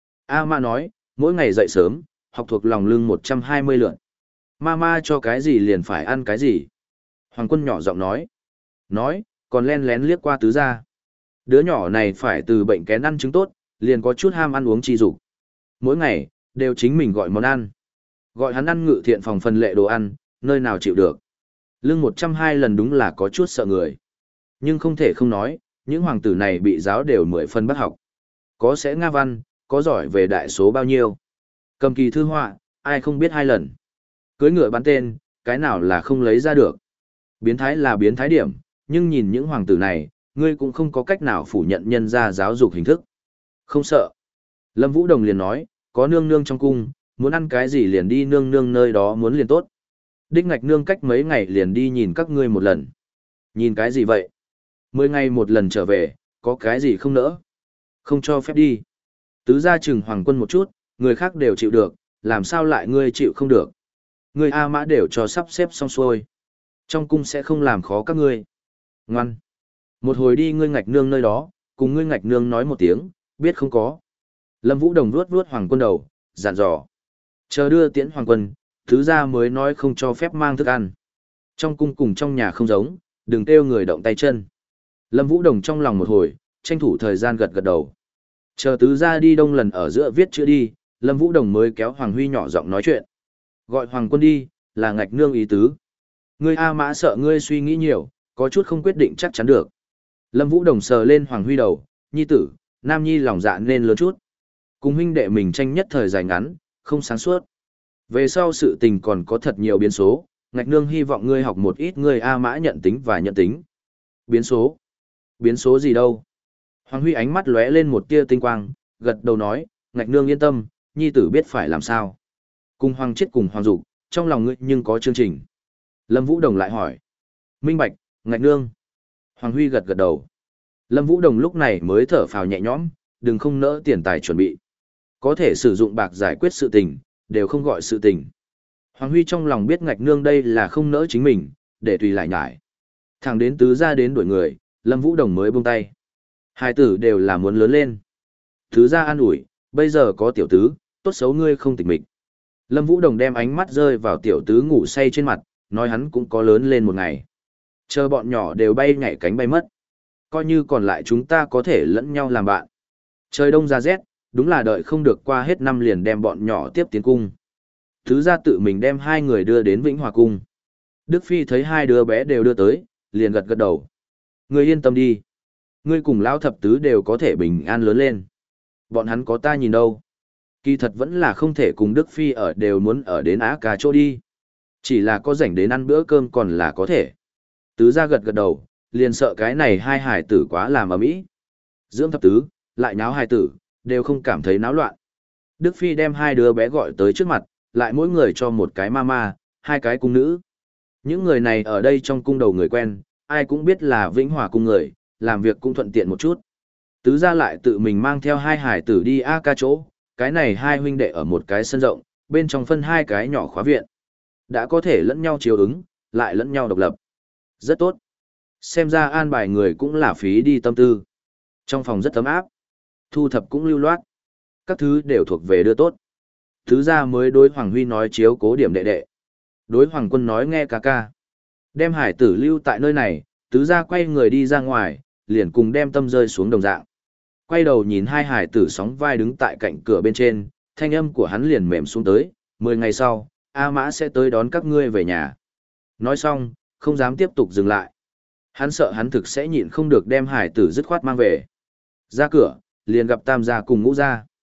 S1: A ma nói, mỗi ngày dậy sớm, học thuộc lòng lưng một trăm hai mươi lượn. Mama cho cái gì liền phải ăn cái gì? Hoàng Quân nhỏ giọng nói. Nói, còn len lén liếc qua tứ gia. Đứa nhỏ này phải từ bệnh kén ăn trứng tốt, liền có chút ham ăn uống chi dục. Mỗi ngày, đều chính mình gọi món ăn. Gọi hắn ăn ngự thiện phòng phần lệ đồ ăn, nơi nào chịu được. Lưng một trăm hai lần đúng là có chút sợ người. Nhưng không thể không nói, những hoàng tử này bị giáo đều mười phân bắt học. Có sẽ Nga văn, có giỏi về đại số bao nhiêu. Cầm kỳ thư họa, ai không biết hai lần. Cưới ngựa bắn tên, cái nào là không lấy ra được. Biến thái là biến thái điểm, nhưng nhìn những hoàng tử này, ngươi cũng không có cách nào phủ nhận nhân ra giáo dục hình thức. Không sợ. Lâm Vũ Đồng liền nói, có nương nương trong cung, muốn ăn cái gì liền đi nương nương nơi đó muốn liền tốt. Đích Ngạch Nương cách mấy ngày liền đi nhìn các ngươi một lần. Nhìn cái gì vậy? Mười ngày một lần trở về, có cái gì không nỡ? Không cho phép đi. Tứ gia chừng Hoàng Quân một chút, người khác đều chịu được, làm sao lại ngươi chịu không được? Ngươi A Mã đều cho sắp xếp xong xuôi. Trong cung sẽ không làm khó các ngươi. Ngoan. Một hồi đi ngươi Ngạch Nương nơi đó, cùng ngươi Ngạch Nương nói một tiếng, biết không có. Lâm Vũ Đồng vuốt vuốt Hoàng Quân đầu, dặn dò. Chờ đưa tiễn Hoàng Quân, tứ gia mới nói không cho phép mang thức ăn. Trong cung cùng trong nhà không giống, đừng kêu người động tay chân. Lâm Vũ Đồng trong lòng một hồi, tranh thủ thời gian gật gật đầu. Chờ tứ gia đi đông lần ở giữa viết chữ đi, Lâm Vũ Đồng mới kéo Hoàng Huy nhỏ giọng nói chuyện. Gọi Hoàng Quân đi, là Ngạch Nương ý tứ. Ngươi A Mã sợ ngươi suy nghĩ nhiều, có chút không quyết định chắc chắn được. Lâm Vũ Đồng sờ lên Hoàng Huy đầu, nhi tử, nam nhi lòng dạ nên lớn chút. Cùng huynh đệ mình tranh nhất thời dài ngắn, không sáng suốt. Về sau sự tình còn có thật nhiều biến số, Ngạch Nương hy vọng ngươi học một ít ngươi A Mã nhận tính và nhận tính. Biến số? Biến số gì đâu? Hoàng Huy ánh mắt lóe lên một tia tinh quang, gật đầu nói, Ngạch Nương yên tâm, nhi tử biết phải làm sao. Cùng Hoàng Chết cùng Hoàng Dục, trong lòng ngươi nhưng có chương trình. Lâm Vũ Đồng lại hỏi. Minh bạch, Ngạch Nương. Hoàng Huy gật gật đầu. Lâm Vũ Đồng lúc này mới thở phào nhẹ nhõm, đừng không nỡ tiền tài chuẩn bị. Có thể sử dụng bạc giải quyết sự tình, đều không gọi sự tình. Hoàng Huy trong lòng biết Ngạch Nương đây là không nỡ chính mình, để tùy lại nhải. Thẳng đến tứ gia đến đuổi người, Lâm Vũ Đồng mới buông tay. Hai tử đều là muốn lớn lên. Tứ gia an ủi, bây giờ có tiểu tứ, tốt xấu ngươi không tịch mịch. Lâm Vũ Đồng đem ánh mắt rơi vào tiểu tứ ngủ say trên mặt, nói hắn cũng có lớn lên một ngày. Chờ bọn nhỏ đều bay nhảy cánh bay mất. Coi như còn lại chúng ta có thể lẫn nhau làm bạn. Trời đông ra rét, đúng là đợi không được qua hết năm liền đem bọn nhỏ tiếp tiến cung. Thứ gia tự mình đem hai người đưa đến Vĩnh Hòa cung. Đức Phi thấy hai đứa bé đều đưa tới, liền gật gật đầu. Ngươi yên tâm đi. Ngươi cùng lão thập tứ đều có thể bình an lớn lên. Bọn hắn có ta nhìn đâu. Kỳ thật vẫn là không thể cùng Đức Phi ở đều muốn ở đến Á Cà chỗ đi. Chỉ là có rảnh đến ăn bữa cơm còn là có thể. Tứ gia gật gật đầu, liền sợ cái này hai hải tử quá làm ầm ĩ. Dưỡng thập tứ, lại nháo hải tử, đều không cảm thấy náo loạn. Đức Phi đem hai đứa bé gọi tới trước mặt, lại mỗi người cho một cái mama, hai cái cung nữ. Những người này ở đây trong cung đầu người quen, ai cũng biết là Vĩnh Hòa cung người, làm việc cũng thuận tiện một chút. Tứ gia lại tự mình mang theo hai hải tử đi A Ca chỗ, cái này hai huynh đệ ở một cái sân rộng, bên trong phân hai cái nhỏ khóa viện. Đã có thể lẫn nhau chiều ứng, lại lẫn nhau độc lập. Rất tốt. Xem ra an bài người cũng là phí đi tâm tư. Trong phòng rất ấm áp. Thu thập cũng lưu loát. Các thứ đều thuộc về đưa tốt. Thứ ra mới đối Hoàng Huy nói chiếu cố điểm đệ đệ. Đối Hoàng Quân nói nghe ca ca. Đem hải tử lưu tại nơi này, tứ ra quay người đi ra ngoài, liền cùng đem tâm rơi xuống đồng dạng. Quay đầu nhìn hai hải tử sóng vai đứng tại cạnh cửa bên trên, thanh âm của hắn liền mềm xuống tới. Mười ngày sau, A Mã sẽ tới đón các ngươi về nhà. Nói xong, không dám tiếp tục dừng lại. Hắn sợ hắn thực sẽ nhịn không được đem hải tử dứt khoát mang về. Ra cửa, liền gặp tam gia cùng ngũ gia.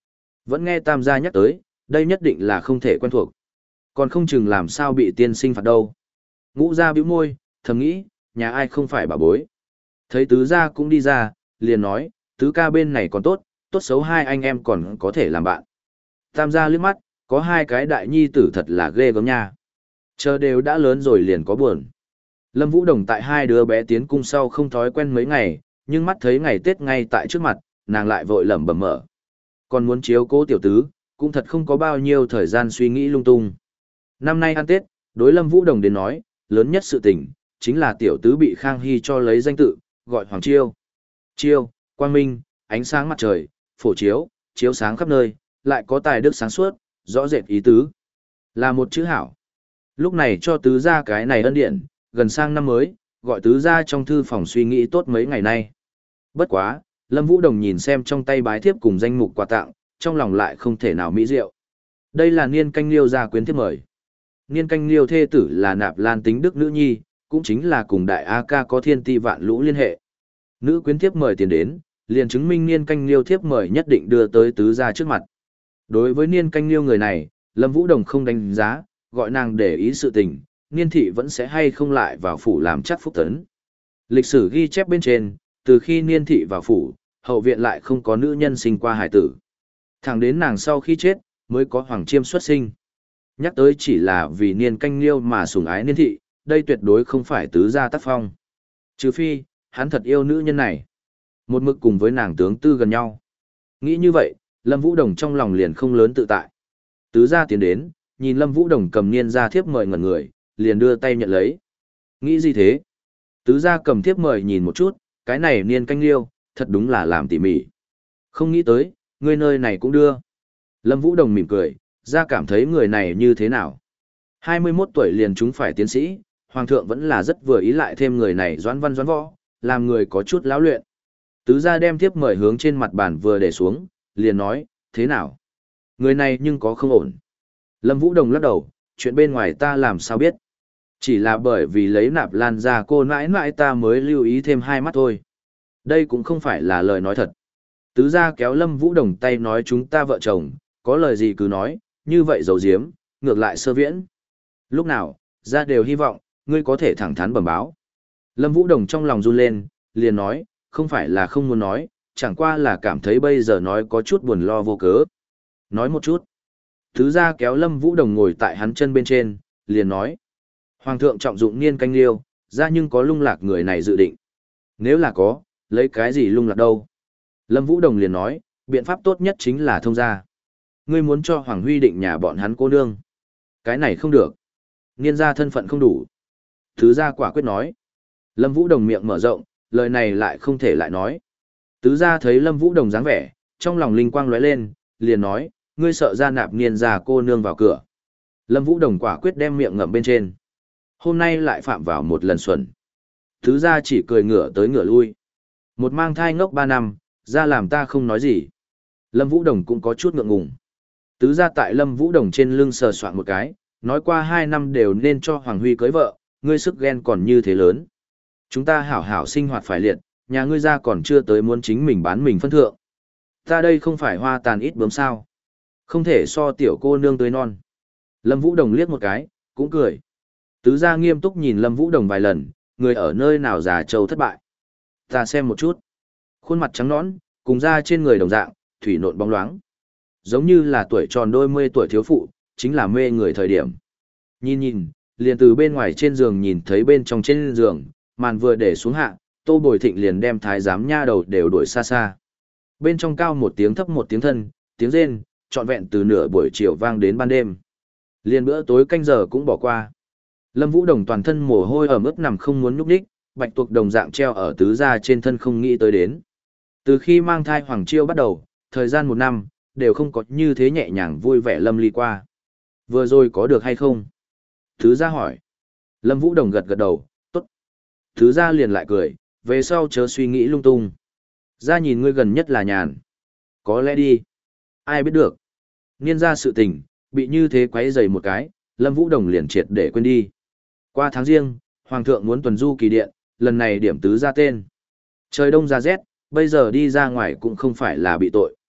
S1: Vẫn nghe tam gia nhắc tới, đây nhất định là không thể quen thuộc. Còn không chừng làm sao bị tiên sinh phạt đâu. Ngũ gia bĩu môi, thầm nghĩ, nhà ai không phải bà bối. Thấy tứ gia cũng đi ra, liền nói, tứ ca bên này còn tốt, tốt xấu hai anh em còn có thể làm bạn. Tam gia liếc mắt, có hai cái đại nhi tử thật là ghê gớm nha. Chờ đều đã lớn rồi liền có buồn. Lâm Vũ Đồng tại hai đứa bé tiến cung sau không thói quen mấy ngày, nhưng mắt thấy ngày Tết ngay tại trước mặt, nàng lại vội lẩm bẩm mở. Còn muốn chiếu cố tiểu tứ, cũng thật không có bao nhiêu thời gian suy nghĩ lung tung. Năm nay ăn Tết, đối Lâm Vũ Đồng đến nói, lớn nhất sự tình, chính là tiểu tứ bị Khang Hy cho lấy danh tự, gọi Hoàng Chiêu. Chiêu, quang minh, ánh sáng mặt trời, phổ chiếu, chiếu sáng khắp nơi, lại có tài đức sáng suốt, rõ rệt ý tứ. Là một chữ hảo. Lúc này cho tứ gia cái này ân điện, gần sang năm mới, gọi tứ gia trong thư phòng suy nghĩ tốt mấy ngày nay. Bất quá, Lâm Vũ Đồng nhìn xem trong tay bái thiếp cùng danh mục quà tặng, trong lòng lại không thể nào mỹ diệu. Đây là Niên Canh Liêu gia quyến thiếp mời. Niên Canh Liêu thê tử là Nạp Lan Tính Đức nữ nhi, cũng chính là cùng đại A ca có thiên ti vạn lũ liên hệ. Nữ quyến thiếp mời tiền đến, liền chứng minh Niên Canh Liêu thiếp mời nhất định đưa tới tứ gia trước mặt. Đối với Niên Canh Liêu người này, Lâm Vũ Đồng không đánh giá, gọi nàng để ý sự tình, Niên thị vẫn sẽ hay không lại vào phủ làm chắc phúc tấn. Lịch sử ghi chép bên trên, từ khi Niên thị vào phủ, hậu viện lại không có nữ nhân sinh qua hải tử. Thẳng đến nàng sau khi chết, mới có Hoàng Chiêm xuất sinh. Nhắc tới chỉ là vì Niên Canh Liêu mà sủng ái Niên thị, đây tuyệt đối không phải tứ gia tác phong. Trừ phi, hắn thật yêu nữ nhân này. Một mực cùng với nàng tướng tư gần nhau. Nghĩ như vậy, Lâm Vũ Đồng trong lòng liền không lớn tự tại. Tứ gia tiến đến, nhìn Lâm Vũ Đồng cầm Niên gia thiếp mời ngẩn người, liền đưa tay nhận lấy. Nghĩ gì thế? Tứ gia cầm thiếp mời nhìn một chút, cái này Niên Canh Liêu, thật đúng là làm tỉ mỉ. Không nghĩ tới, người nơi này cũng đưa. Lâm Vũ Đồng mỉm cười, ra cảm thấy người này như thế nào. hai mươi mốt tuổi liền chúng phải tiến sĩ, Hoàng thượng vẫn là rất vừa ý lại thêm người này doãn văn doãn võ, làm người có chút lão luyện. Tứ gia đem thiếp mời hướng trên mặt bàn vừa để xuống, liền nói, thế nào? Người này nhưng có không ổn. Lâm Vũ Đồng lắc đầu, chuyện bên ngoài ta làm sao biết. Chỉ là bởi vì lấy Nạp Lan ra cô nãi nãi ta mới lưu ý thêm hai mắt thôi. Đây cũng không phải là lời nói thật. Tứ gia kéo Lâm Vũ Đồng tay nói chúng ta vợ chồng, có lời gì cứ nói, như vậy giấu giếm, ngược lại sơ viễn. Lúc nào, gia đều hy vọng, ngươi có thể thẳng thắn bẩm báo. Lâm Vũ Đồng trong lòng run lên, liền nói, không phải là không muốn nói, chẳng qua là cảm thấy bây giờ nói có chút buồn lo vô cớ. Nói một chút. Tứ gia kéo Lâm Vũ Đồng ngồi tại hắn chân bên trên, liền nói. Hoàng thượng trọng dụng Niên Canh Liêu, ra nhưng có lung lạc người này dự định. Nếu là có, lấy cái gì lung lạc đâu? Lâm Vũ Đồng liền nói, biện pháp tốt nhất chính là thông gia. Ngươi muốn cho Hoàng Huy định nhà bọn hắn cô nương. Cái này không được. Niên gia thân phận không đủ. Tứ gia quả quyết nói. Lâm Vũ Đồng miệng mở rộng, lời này lại không thể lại nói. Tứ gia thấy Lâm Vũ Đồng dáng vẻ, trong lòng linh quang lóe lên, liền nói, ngươi sợ gia nạp Niên gia cô nương vào cửa. Lâm Vũ Đồng quả quyết đem miệng ngậm bên trên. Hôm nay lại phạm vào một lần xuẩn. Tứ gia chỉ cười ngửa tới ngửa lui. Một mang thai ngốc ba năm, ra làm ta không nói gì. Lâm Vũ Đồng cũng có chút ngượng ngùng. Tứ gia tại Lâm Vũ Đồng trên lưng sờ soạn một cái, nói qua hai năm đều nên cho Hoàng Huy cưới vợ, ngươi sức ghen còn như thế lớn. Chúng ta hảo hảo sinh hoạt phải liệt, nhà ngươi ra còn chưa tới muốn chính mình bán mình phân thượng. Ta đây không phải hoa tàn ít bướm sao. Không thể so tiểu cô nương tươi non. Lâm Vũ Đồng liếc một cái, cũng cười. Tứ gia nghiêm túc nhìn Lâm Vũ Đồng vài lần, người ở nơi nào già trâu thất bại. Ta xem một chút. Khuôn mặt trắng nõn, cùng da trên người đồng dạng, thủy nộn bóng loáng. Giống như là tuổi tròn đôi mươi tuổi thiếu phụ, chính là mê người thời điểm. Nhìn nhìn, liền từ bên ngoài trên giường nhìn thấy bên trong trên giường, màn vừa để xuống hạ, Tô Bồi Thịnh liền đem thái giám nha đầu đều đuổi xa xa. Bên trong cao một tiếng thấp một tiếng thân, tiếng rên, trọn vẹn từ nửa buổi chiều vang đến ban đêm. Liền bữa tối canh giờ cũng bỏ qua. Lâm Vũ Đồng toàn thân mồ hôi ẩm ướt nằm không muốn nhúc nhích, bạch tuộc đồng dạng treo ở tứ gia trên thân không nghĩ tới đến. Từ khi mang thai Hoàng Chiêu bắt đầu, thời gian một năm, đều không có như thế nhẹ nhàng vui vẻ lâm ly qua. Vừa rồi có được hay không? Tứ gia hỏi. Lâm Vũ Đồng gật gật đầu, tốt. Tứ gia liền lại cười, về sau chớ suy nghĩ lung tung. Gia nhìn ngươi gần nhất là nhàn. Có lẽ đi. Ai biết được. Niên gia sự tình, bị như thế quấy rầy một cái, Lâm Vũ Đồng liền triệt để quên đi. Qua tháng riêng, Hoàng thượng muốn tuần du kỳ điện, lần này điểm tứ gia tên. Trời đông ra rét, bây giờ đi ra ngoài cũng không phải là bị tội.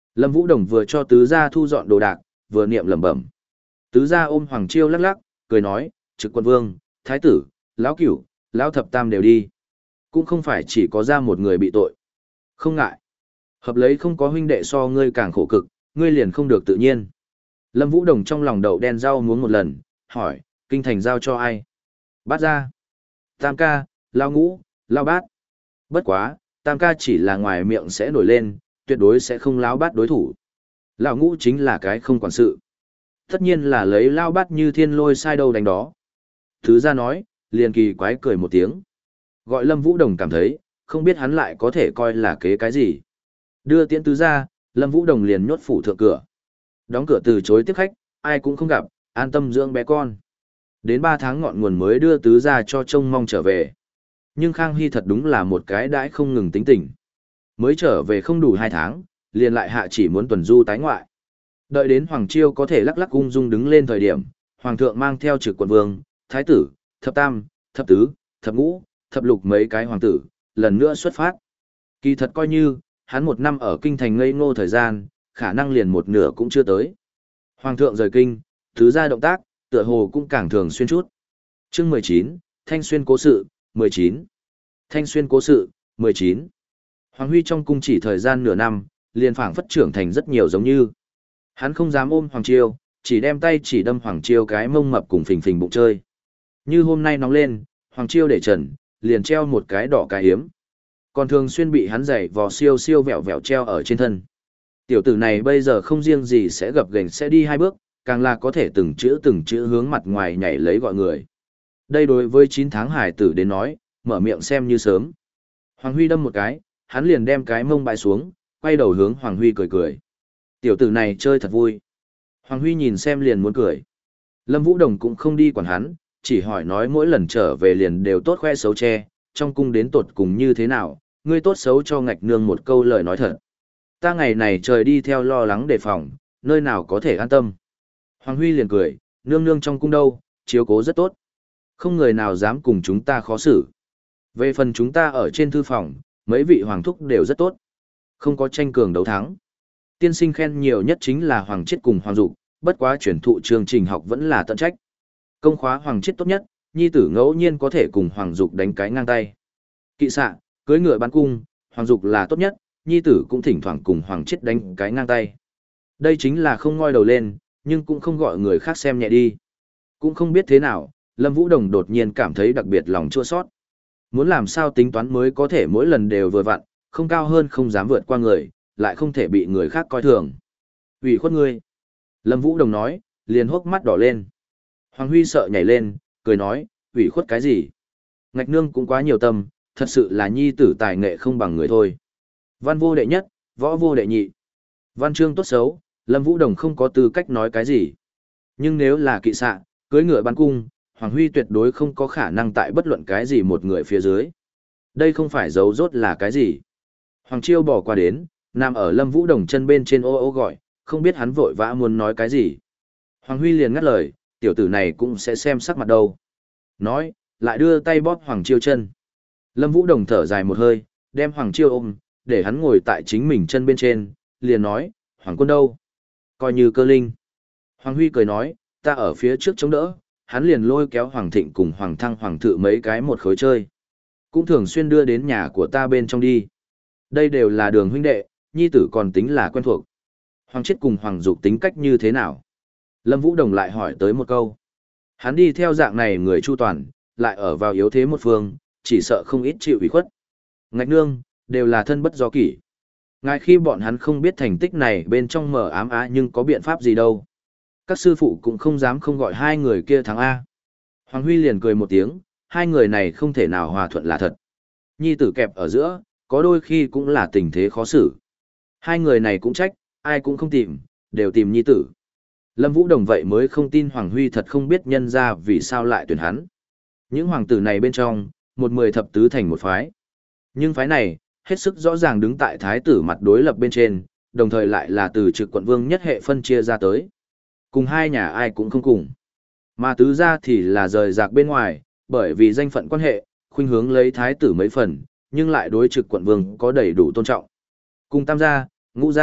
S1: Lâm Vũ Đồng vừa cho tứ gia thu dọn đồ đạc, vừa niệm lẩm bẩm. Tứ gia ôm Hoàng Chiêu lắc lắc, cười nói, Trực Quận Vương, Thái tử, Lão Cửu, Lão Thập Tam đều đi. Cũng không phải chỉ có ra một người bị tội. Không ngại. Hợp lấy không có huynh đệ so ngươi càng khổ cực, ngươi liền không được tự nhiên. Lâm Vũ Đồng trong lòng đậu đen rau muống một lần, hỏi, kinh thành giao cho ai? Bát ra. Tam ca, Lao Ngũ, Lao Bát. Bất quá, Tam ca chỉ là ngoài miệng sẽ nổi lên, tuyệt đối sẽ không Lao Bát đối thủ. Lao Ngũ chính là cái không quản sự. Tất nhiên là lấy Lao Bát như thiên lôi sai đâu đánh đó. Thứ ra nói, liền kỳ quái cười một tiếng. Gọi Lâm Vũ Đồng cảm thấy, không biết hắn lại có thể coi là kế cái gì. Đưa tiễn tứ ra, Lâm Vũ Đồng liền nhốt phủ thượng cửa. Đóng cửa từ chối tiếp khách, ai cũng không gặp, an tâm dưỡng bé con. Đến ba tháng ngọn nguồn mới đưa tứ ra cho trông mong trở về. Nhưng Khang Hy thật đúng là một cái đãi không ngừng tính tình. Mới trở về không đủ hai tháng, liền lại hạ chỉ muốn tuần du tái ngoại. Đợi đến Hoàng Chiêu có thể lắc lắc ung dung đứng lên thời điểm, Hoàng thượng mang theo Trực Quận Vương, Thái tử, Thập Tam, Thập Tứ, Thập Ngũ, Thập Lục mấy cái hoàng tử, lần nữa xuất phát. Kỳ thật coi như, hắn một năm ở kinh thành ngây ngô thời gian, khả năng liền một nửa cũng chưa tới. Hoàng thượng rời kinh, tứ gia động tác, tựa hồ cũng càng thường xuyên chút. Chương mười chín, Thanh Xuyên cố sự, mười chín. Thanh Xuyên cố sự, mười chín. Hoàng Huy trong cung chỉ thời gian nửa năm, liền phảng phất trưởng thành rất nhiều giống như. Hắn không dám ôm Hoàng Chiêu, chỉ đem tay chỉ đâm Hoàng Chiêu cái mông mập cùng phình phình bụng chơi. Như hôm nay nóng lên, Hoàng Chiêu để trần, liền treo một cái đỏ cái hiếm. Còn thường xuyên bị hắn giày vò siêu siêu vẹo vẹo treo ở trên thân. Tiểu tử này bây giờ không riêng gì sẽ gập ghềnh sẽ đi hai bước, càng là có thể từng chữ từng chữ hướng mặt ngoài nhảy lấy gọi người. Đây đối với chín tháng hải tử đến nói, mở miệng xem như sớm. Hoàng Huy đâm một cái, hắn liền đem cái mông bãi xuống, quay đầu hướng Hoàng Huy cười cười. Tiểu tử này chơi thật vui. Hoàng Huy nhìn xem liền muốn cười. Lâm Vũ Đồng cũng không đi quản hắn, chỉ hỏi nói mỗi lần trở về liền đều tốt khoe xấu che, trong cung đến tột cùng như thế nào, ngươi tốt xấu cho ngạch nương một câu lời nói thật. Ta ngày này trời đi theo lo lắng đề phòng, nơi nào có thể an tâm. Hoàng Huy liền cười, nương nương trong cung đâu, chiếu cố rất tốt. Không người nào dám cùng chúng ta khó xử. Về phần chúng ta ở trên thư phòng, mấy vị hoàng thúc đều rất tốt. Không có tranh cường đấu thắng. Tiên sinh khen nhiều nhất chính là Hoàng Chiết cùng Hoàng Dục, bất quá chuyển thụ chương trình học vẫn là tận trách. Công khóa Hoàng Chiết tốt nhất, nhi tử ngẫu nhiên có thể cùng Hoàng Dục đánh cái ngang tay. Kỵ xạ, cưới ngựa bắn cung, Hoàng Dục là tốt nhất, nhi tử cũng thỉnh thoảng cùng Hoàng Chiết đánh cái ngang tay. Đây chính là không ngoi đầu lên, nhưng cũng không gọi người khác xem nhẹ đi. Cũng không biết thế nào, Lâm Vũ Đồng đột nhiên cảm thấy đặc biệt lòng chua sót. Muốn làm sao tính toán mới có thể mỗi lần đều vừa vặn, không cao hơn không dám vượt qua người, lại không thể bị người khác coi thường. Ủy khuất ngươi. Lâm Vũ Đồng nói, liền hốc mắt đỏ lên. Hoàng Huy sợ nhảy lên, cười nói, ủy khuất cái gì? Ngạch nương cũng quá nhiều tâm, thật sự là nhi tử tài nghệ không bằng người thôi. Văn vô đệ nhất, võ vô đệ nhị. Văn chương tốt xấu, Lâm Vũ Đồng không có tư cách nói cái gì. Nhưng nếu là kỵ xạ, cưới ngựa bắn cung, Hoàng Huy tuyệt đối không có khả năng tại bất luận cái gì một người phía dưới. Đây không phải dấu rốt là cái gì. Hoàng Chiêu bỏ qua đến, nằm ở Lâm Vũ Đồng chân bên trên ô ô gọi, không biết hắn vội vã muốn nói cái gì. Hoàng Huy liền ngắt lời, tiểu tử này cũng sẽ xem sắc mặt đâu. Nói, lại đưa tay bóp Hoàng Chiêu chân. Lâm Vũ Đồng thở dài một hơi, đem Hoàng Chiêu ôm, để hắn ngồi tại chính mình chân bên trên, liền nói, Hoàng quân đâu? Coi như cơ linh. Hoàng Huy cười nói, ta ở phía trước chống đỡ, hắn liền lôi kéo Hoàng Thịnh cùng Hoàng Thăng Hoàng Thự mấy cái một khối chơi. Cũng thường xuyên đưa đến nhà của ta bên trong đi. Đây đều là đường huynh đệ, nhi tử còn tính là quen thuộc. Hoàng Chiết cùng Hoàng Dục tính cách như thế nào? Lâm Vũ Đồng lại hỏi tới một câu. Hắn đi theo dạng này người chu toàn, lại ở vào yếu thế một phương, chỉ sợ không ít chịu ủy khuất. Ngạch nương, đều là thân bất do kỷ. Ngay khi bọn hắn không biết thành tích này bên trong mờ ám á nhưng có biện pháp gì đâu. Các sư phụ cũng không dám không gọi hai người kia thắng A. Hoàng Huy liền cười một tiếng, hai người này không thể nào hòa thuận là thật. Nhi tử kẹp ở giữa, có đôi khi cũng là tình thế khó xử. Hai người này cũng trách, ai cũng không tìm, đều tìm nhi tử. Lâm Vũ Đồng vậy mới không tin Hoàng Huy thật không biết nhân ra vì sao lại tuyển hắn. Những hoàng tử này bên trong, một mười thập tứ thành một phái. Nhưng phái này, hết sức rõ ràng đứng tại thái tử mặt đối lập bên trên, đồng thời lại là từ Trực Quận Vương nhất hệ phân chia ra tới. Cùng hai nhà ai cũng không cùng. Mà tứ gia thì là rời rạc bên ngoài, bởi vì danh phận quan hệ, khuynh hướng lấy thái tử mấy phần, nhưng lại đối Trực Quận Vương có đầy đủ tôn trọng. Cùng tam gia, ngũ gia,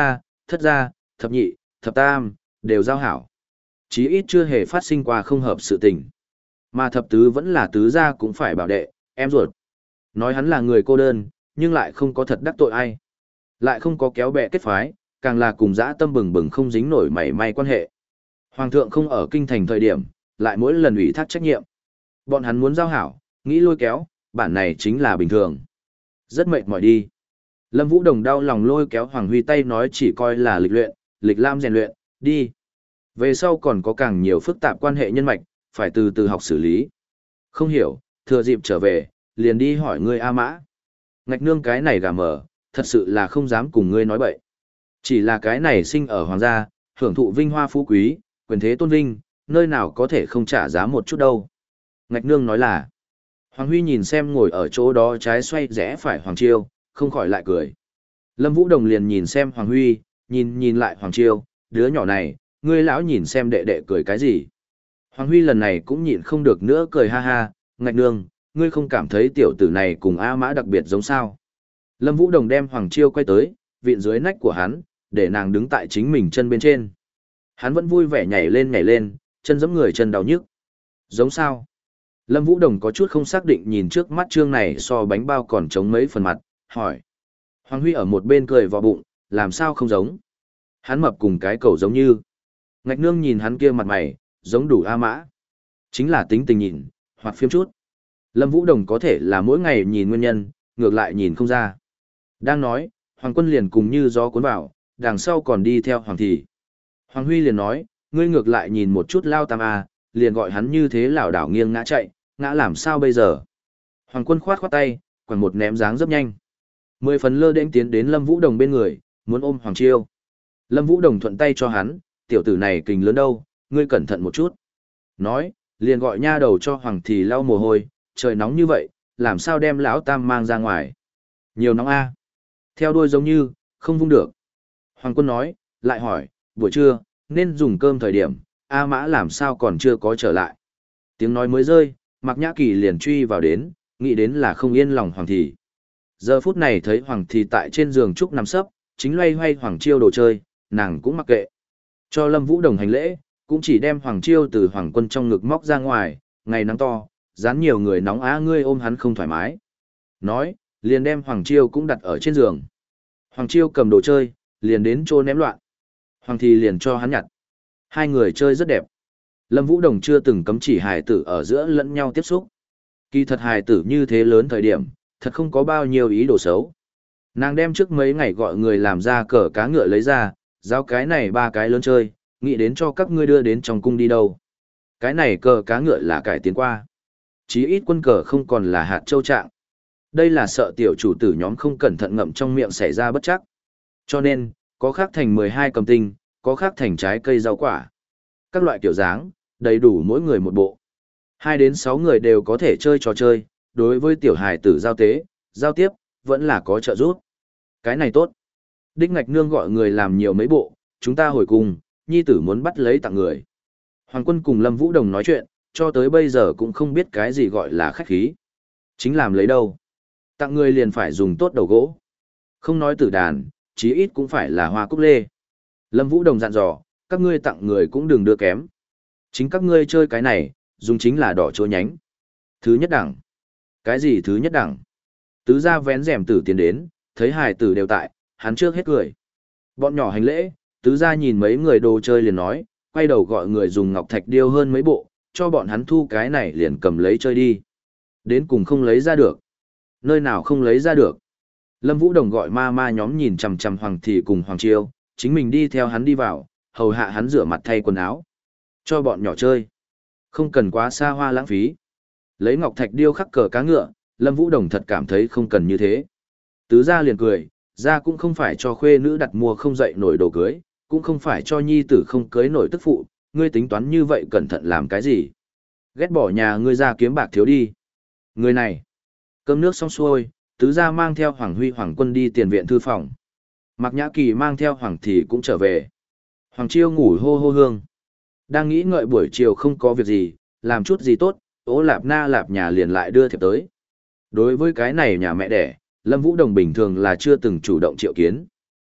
S1: thất gia, thập nhị, thập tam, đều giao hảo. Chí ít chưa hề phát sinh qua không hợp sự tình. Mà thập tứ vẫn là tứ gia cũng phải bảo đệ, em ruột. Nói hắn là người cô đơn, nhưng lại không có thật đắc tội ai. Lại không có kéo bè kết phái, càng là cùng dã tâm bừng bừng không dính nổi mảy may quan hệ. Hoàng thượng không ở kinh thành thời điểm, lại mỗi lần ủy thác trách nhiệm. Bọn hắn muốn giao hảo, nghĩ lôi kéo, bản này chính là bình thường. Rất mệt mỏi đi. Lâm Vũ Đồng đau lòng lôi kéo Hoàng Huy tay nói chỉ coi là lịch luyện, lịch lam rèn luyện, đi. Về sau còn có càng nhiều phức tạp quan hệ nhân mạch, phải từ từ học xử lý. Không hiểu, thừa dịp trở về, liền đi hỏi ngươi A Mã. Ngạch nương cái này gà mờ, thật sự là không dám cùng ngươi nói bậy. Chỉ là cái này sinh ở hoàng gia, hưởng thụ vinh hoa phú quý, quyền thế tôn vinh, nơi nào có thể không trả giá một chút đâu. Ngạch nương nói là, Hoàng Huy nhìn xem ngồi ở chỗ đó trái xoay rẽ phải Hoàng Chiêu, không khỏi lại cười. Lâm Vũ Đồng liền nhìn xem Hoàng Huy, nhìn nhìn lại Hoàng Chiêu, đứa nhỏ này, ngươi lão nhìn xem đệ đệ cười cái gì. Hoàng Huy lần này cũng nhịn không được nữa cười ha ha, ngạch nương, ngươi không cảm thấy tiểu tử này cùng A Mã đặc biệt giống sao. Lâm Vũ Đồng đem Hoàng Chiêu quay tới, vịn dưới nách của hắn, để nàng đứng tại chính mình chân bên trên. Hắn vẫn vui vẻ nhảy lên nhảy lên, chân giẫm người chân đau nhức. Giống sao? Lâm Vũ Đồng có chút không xác định nhìn trước mắt trương này so bánh bao còn trống mấy phần mặt, hỏi. Hoàng Huy ở một bên cười vào bụng, làm sao không giống? Hắn mập cùng cái cầu giống như. Ngạch nương nhìn hắn kia mặt mày, giống đủ A Mã. Chính là tính tình nhìn, hoặc phiếm chút. Lâm Vũ Đồng có thể là mỗi ngày nhìn nguyên nhân, ngược lại nhìn không ra. Đang nói, Hoàng Quân liền cùng như gió cuốn vào, đằng sau còn đi theo Hoàng Thị. Hoàng Huy liền nói, ngươi ngược lại nhìn một chút lao tam a, liền gọi hắn như thế lảo đảo nghiêng ngã chạy, ngã làm sao bây giờ? Hoàng Quân khoát khoát tay, quẳng một ném dáng rất nhanh. Mười phần lơ đễnh tiến đến Lâm Vũ Đồng bên người, muốn ôm Hoàng Chiêu. Lâm Vũ Đồng thuận tay cho hắn, tiểu tử này kình lớn đâu, ngươi cẩn thận một chút. Nói, liền gọi nha đầu cho Hoàng Thị lau mồ hôi, trời nóng như vậy, làm sao đem lão tam mang ra ngoài? Nhiều nóng a. Theo đuôi giống như, không vung được. Hoàng Quân nói, lại hỏi, buổi trưa, nên dùng cơm thời điểm, A Mã làm sao còn chưa có trở lại. Tiếng nói mới rơi, Mạc Nhã Kỳ liền truy vào đến, nghĩ đến là không yên lòng Hoàng Thị. Giờ phút này thấy Hoàng Thị tại trên giường trúc nằm sấp, chính loay hoay Hoàng Chiêu đồ chơi, nàng cũng mặc kệ. Cho Lâm Vũ Đồng hành lễ, cũng chỉ đem Hoàng Chiêu từ Hoàng Quân trong ngực móc ra ngoài, ngày nắng to, dán nhiều người nóng á ngươi ôm hắn không thoải mái. Nói, liền đem Hoàng Chiêu cũng đặt ở trên giường. Hoàng Chiêu cầm đồ chơi, liền đến chỗ ném loạn. Hoàng Thị liền cho hắn nhặt. Hai người chơi rất đẹp. Lâm Vũ Đồng chưa từng cấm chỉ hài tử ở giữa lẫn nhau tiếp xúc. Kỳ thật hài tử như thế lớn thời điểm, thật không có bao nhiêu ý đồ xấu. Nàng đem trước mấy ngày gọi người làm ra cờ cá ngựa lấy ra, giao cái này ba cái lớn chơi, nghĩ đến cho các ngươi đưa đến trong cung đi đâu. Cái này cờ cá ngựa là cải tiến qua. Chí ít quân cờ không còn là hạt châu trạng. Đây là sợ tiểu chủ tử nhóm không cẩn thận ngậm trong miệng xảy ra bất chắc. Cho nên, có khác thành mười hai cầm tinh, có khác thành trái cây rau quả. Các loại kiểu dáng, đầy đủ mỗi người một bộ. Hai đến sáu người đều có thể chơi trò chơi, đối với tiểu hài tử giao tế, giao tiếp, vẫn là có trợ giúp. Cái này tốt. Đích Ngạch Nương gọi người làm nhiều mấy bộ, chúng ta hồi cùng, nhi tử muốn bắt lấy tặng người. Hoàng Quân cùng Lâm Vũ Đồng nói chuyện, cho tới bây giờ cũng không biết cái gì gọi là khách khí. Chính làm lấy đâu. Tặng người liền phải dùng tốt đầu gỗ. Không nói tử đàn, chí ít cũng phải là hoa cúc lê. Lâm Vũ Đồng dặn dò, các ngươi tặng người cũng đừng đưa kém. Chính các ngươi chơi cái này, dùng chính là đỏ chua nhánh. Thứ nhất đẳng. Cái gì thứ nhất đẳng? Tứ gia vén rèm tử tiến đến, thấy hài tử đều tại, hắn trước hết cười. Bọn nhỏ hành lễ, tứ gia nhìn mấy người đồ chơi liền nói, quay đầu gọi người dùng ngọc thạch điêu hơn mấy bộ, cho bọn hắn thu cái này liền cầm lấy chơi đi. Đến cùng không lấy ra được. Nơi nào không lấy ra được. Lâm Vũ Đồng gọi ma ma nhóm nhìn chằm chằm Hoàng Thị cùng Hoàng Chiêu, chính mình đi theo hắn đi vào, hầu hạ hắn rửa mặt thay quần áo. Cho bọn nhỏ chơi. Không cần quá xa hoa lãng phí. Lấy ngọc thạch điêu khắc cờ cá ngựa, Lâm Vũ Đồng thật cảm thấy không cần như thế. Tứ gia liền cười, gia cũng không phải cho khuê nữ đặt mua không dậy nổi đồ cưới, cũng không phải cho nhi tử không cưới nổi tức phụ, ngươi tính toán như vậy cẩn thận làm cái gì? Ghét bỏ nhà ngươi ra kiếm bạc thiếu đi. Người này. Cơm nước xong xuôi, tứ gia mang theo Hoàng Huy Hoàng Quân đi tiền viện thư phòng. Mạc Nhã Kỳ mang theo Hoàng Thị cũng trở về. Hoàng Chiêu ngủ hô hô hương. Đang nghĩ ngợi buổi chiều không có việc gì, làm chút gì tốt, ố lạp na lạp nhà liền lại đưa thiệp tới. Đối với cái này nhà mẹ đẻ, Lâm Vũ Đồng bình thường là chưa từng chủ động triệu kiến.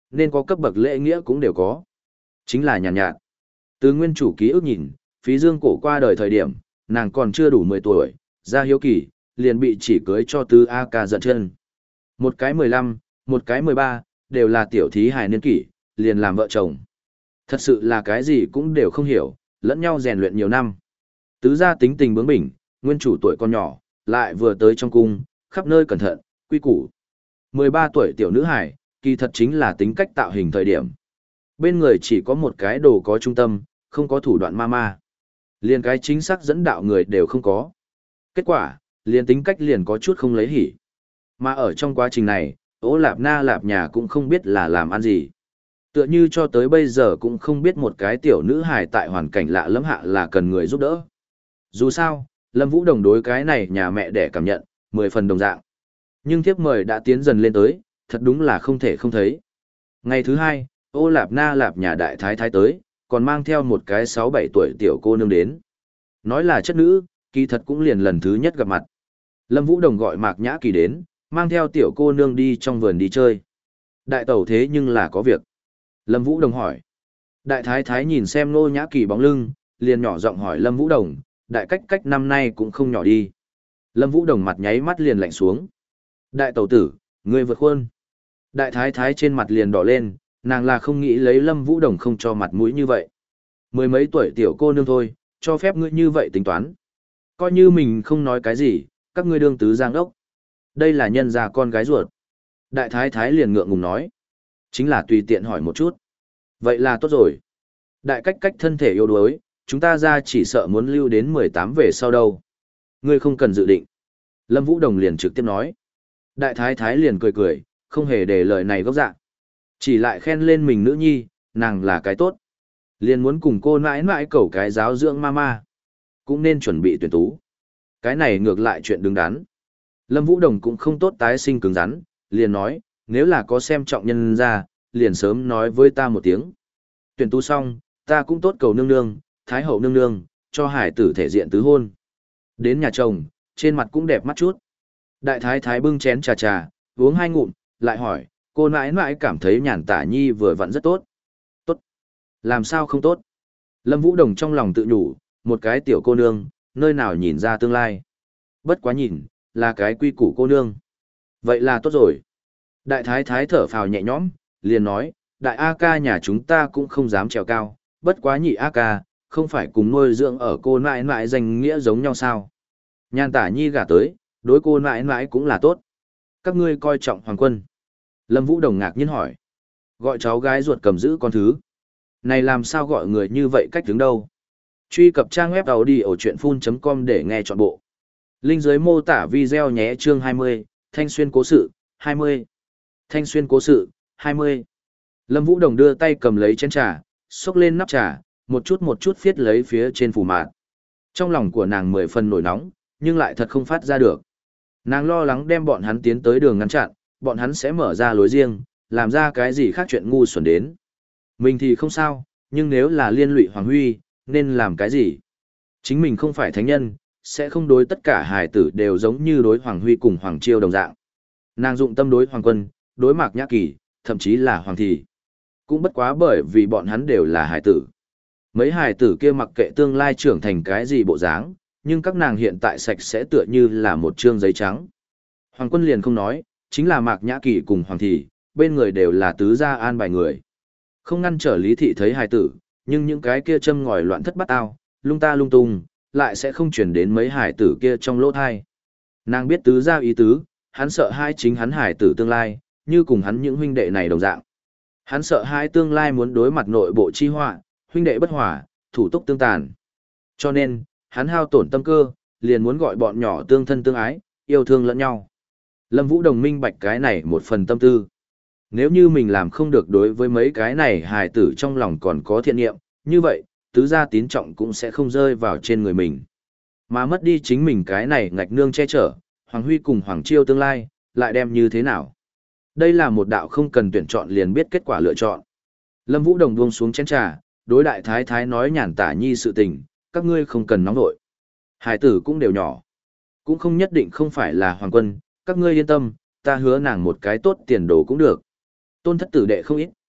S1: nên có cấp bậc lễ nghĩa cũng đều có. Chính là nhàn nhạt, nhạt. Từ nguyên chủ ký ức nhìn, phí dương cổ qua đời thời điểm, nàng còn chưa đủ mười tuổi, ra hiếu kỳ, liền bị chỉ cưới cho tứ A ca giận chân. Một cái mười lăm, một cái mười ba, đều là tiểu thí hài niên kỷ, liền làm vợ chồng. Thật sự là cái gì cũng đều không hiểu, lẫn nhau rèn luyện nhiều năm. Tứ gia tính tình bướng bỉnh, nguyên chủ tuổi còn nhỏ, lại vừa tới trong cung, khắp nơi cẩn thận, quy củ. mười ba tuổi tiểu nữ hài, kỳ thật chính là tính cách tạo hình thời điểm. Bên người chỉ có một cái đồ có trung tâm, không có thủ đoạn ma ma. Liền cái chính xác dẫn đạo người đều không có. Kết quả, liền tính cách liền có chút không lấy hỉ. Mà ở trong quá trình này, Ô Lạp Na Lạp nhà cũng không biết là làm ăn gì. Tựa như cho tới bây giờ cũng không biết một cái tiểu nữ hài tại hoàn cảnh lạ lẫm hạ là cần người giúp đỡ. Dù sao, Lâm Vũ Đồng đối cái này nhà mẹ để cảm nhận, mười phần đồng dạng. Nhưng thiếp mời đã tiến dần lên tới, thật đúng là không thể không thấy. Ngày thứ hai, Ô Lạp Na Lạp nhà đại thái thái tới, còn mang theo một cái sáu bảy tuổi tiểu cô nương đến. Nói là chất nữ, kỳ thật cũng liền lần thứ nhất gặp mặt. Lâm Vũ Đồng gọi Mạc Nhã Kỳ đến, mang theo tiểu cô nương đi trong vườn đi chơi. Đại tẩu thế nhưng là có việc. Lâm Vũ Đồng hỏi. Đại thái thái nhìn xem Nô Nhã Kỳ bóng lưng, liền nhỏ giọng hỏi Lâm Vũ Đồng, đại cách cách năm nay cũng không nhỏ đi. Lâm Vũ Đồng mặt nháy mắt liền lạnh xuống. Đại tẩu tử, ngươi vượt khuôn. Đại thái thái trên mặt liền đỏ lên, nàng là không nghĩ lấy Lâm Vũ Đồng không cho mặt mũi như vậy. Mười mấy tuổi tiểu cô nương thôi, cho phép ngươi như vậy tính toán. Coi như mình không nói cái gì, các ngươi đương tứ giang đốc. Đây là nhân gia con gái ruột. Đại thái thái liền ngượng ngùng nói. Chính là tùy tiện hỏi một chút. Vậy là tốt rồi. Đại cách cách thân thể yếu đuối, chúng ta ra chỉ sợ muốn lưu đến mười tám về sau đâu. Ngươi không cần dự định. Lâm Vũ Đồng liền trực tiếp nói. Đại thái thái liền cười cười, không hề để lời này gốc dạ. Chỉ lại khen lên mình nữ nhi, nàng là cái tốt. Liền muốn cùng cô nãi nãi cầu cái giáo dưỡng mama. Cũng nên chuẩn bị tuyển tú. Cái này ngược lại chuyện đứng đắn. Lâm Vũ Đồng cũng không tốt tái sinh cứng rắn, liền nói, nếu là có xem trọng nhân ra, liền sớm nói với ta một tiếng. Tuyển tú xong, ta cũng tốt cầu nương nương, thái hậu nương nương, cho hải tử thể diện tứ hôn. Đến nhà chồng, trên mặt cũng đẹp mắt chút. Đại thái thái bưng chén trà trà, uống hai ngụm, lại hỏi, cô nãi nãi cảm thấy nhàn tả nhi vừa vặn rất tốt. Tốt. Làm sao không tốt? Lâm Vũ Đồng trong lòng tự nhủ, một cái tiểu cô nương, nơi nào nhìn ra tương lai. Bất quá nhìn, là cái quy củ cô nương. Vậy là tốt rồi. Đại thái thái thở phào nhẹ nhõm, liền nói, đại A ca nhà chúng ta cũng không dám trèo cao, bất quá nhị A ca, không phải cùng nuôi dưỡng ở cô nãi nãi danh nghĩa giống nhau sao. Nhàn tả nhi gả tới, đối cô nãi nãi cũng là tốt. Các ngươi coi trọng hoàng quân. Lâm Vũ Đồng ngạc nhiên hỏi. Gọi cháu gái ruột cầm giữ con thứ. Này làm sao gọi người như vậy cách đứng đâu. Truy cập trang web đầu đi ở chuyện phun chấm com để nghe trọn bộ. Linh dưới mô tả video nhé chương hai mươi, Thanh Xuyên cố sự, hai mươi. Thanh Xuyên cố sự, hai mươi. Lâm Vũ Đồng đưa tay cầm lấy chén trà, xốc lên nắp trà, một chút một chút viết lấy phía trên phù mạt. Trong lòng của nàng mười phần nổi nóng, nhưng lại thật không phát ra được. Nàng lo lắng đem bọn hắn tiến tới đường ngăn chặn, bọn hắn sẽ mở ra lối riêng, làm ra cái gì khác chuyện ngu xuẩn đến. Mình thì không sao, nhưng nếu là liên lụy Hoàng Huy, nên làm cái gì? Chính mình không phải thánh nhân, sẽ không đối tất cả hài tử đều giống như đối Hoàng Huy cùng Hoàng Chiêu đồng dạng. Nàng dụng tâm đối Hoàng Quân, đối Mạc Nhã Kỳ, thậm chí là Hoàng Thị. Cũng bất quá bởi vì bọn hắn đều là hài tử. Mấy hài tử kia mặc kệ tương lai trưởng thành cái gì bộ dáng, nhưng các nàng hiện tại sạch sẽ tựa như là một trương giấy trắng. Hoàng Quân liền không nói, chính là Mạc Nhã Kỳ cùng Hoàng Thị, bên người đều là tứ gia an bài người. Không ngăn trở Lý Thị thấy hài tử, nhưng những cái kia châm ngòi loạn thất bát ao, lung ta lung tung, lại sẽ không chuyển đến mấy hài tử kia trong lỗ thai. Nàng biết tứ gia ý tứ, hắn sợ hai chính hắn hài tử tương lai, như cùng hắn những huynh đệ này đồng dạng. Hắn sợ hai tương lai muốn đối mặt nội bộ chi họa, huynh đệ bất hòa, thủ túc tương tàn. Cho nên, hắn hao tổn tâm cơ, liền muốn gọi bọn nhỏ tương thân tương ái, yêu thương lẫn nhau. Lâm Vũ Đồng minh bạch cái này một phần tâm tư. Nếu như mình làm không được đối với mấy cái này hài tử trong lòng còn có thiện niệm, như vậy, tứ gia tín trọng cũng sẽ không rơi vào trên người mình. Mà mất đi chính mình cái này ngạch nương che chở, Hoàng Huy cùng Hoàng Chiêu tương lai, lại đem như thế nào? Đây là một đạo không cần tuyển chọn liền biết kết quả lựa chọn. Lâm Vũ Đồng buông xuống chén trà, đối đại thái thái nói nhàn tả nhi sự tình, các ngươi không cần nóng vội. Hải tử cũng đều nhỏ. Cũng không nhất định không phải là Hoàng Quân, các ngươi yên tâm, ta hứa nàng một cái tốt tiền đồ cũng được. Tôn thất tử đệ không ít,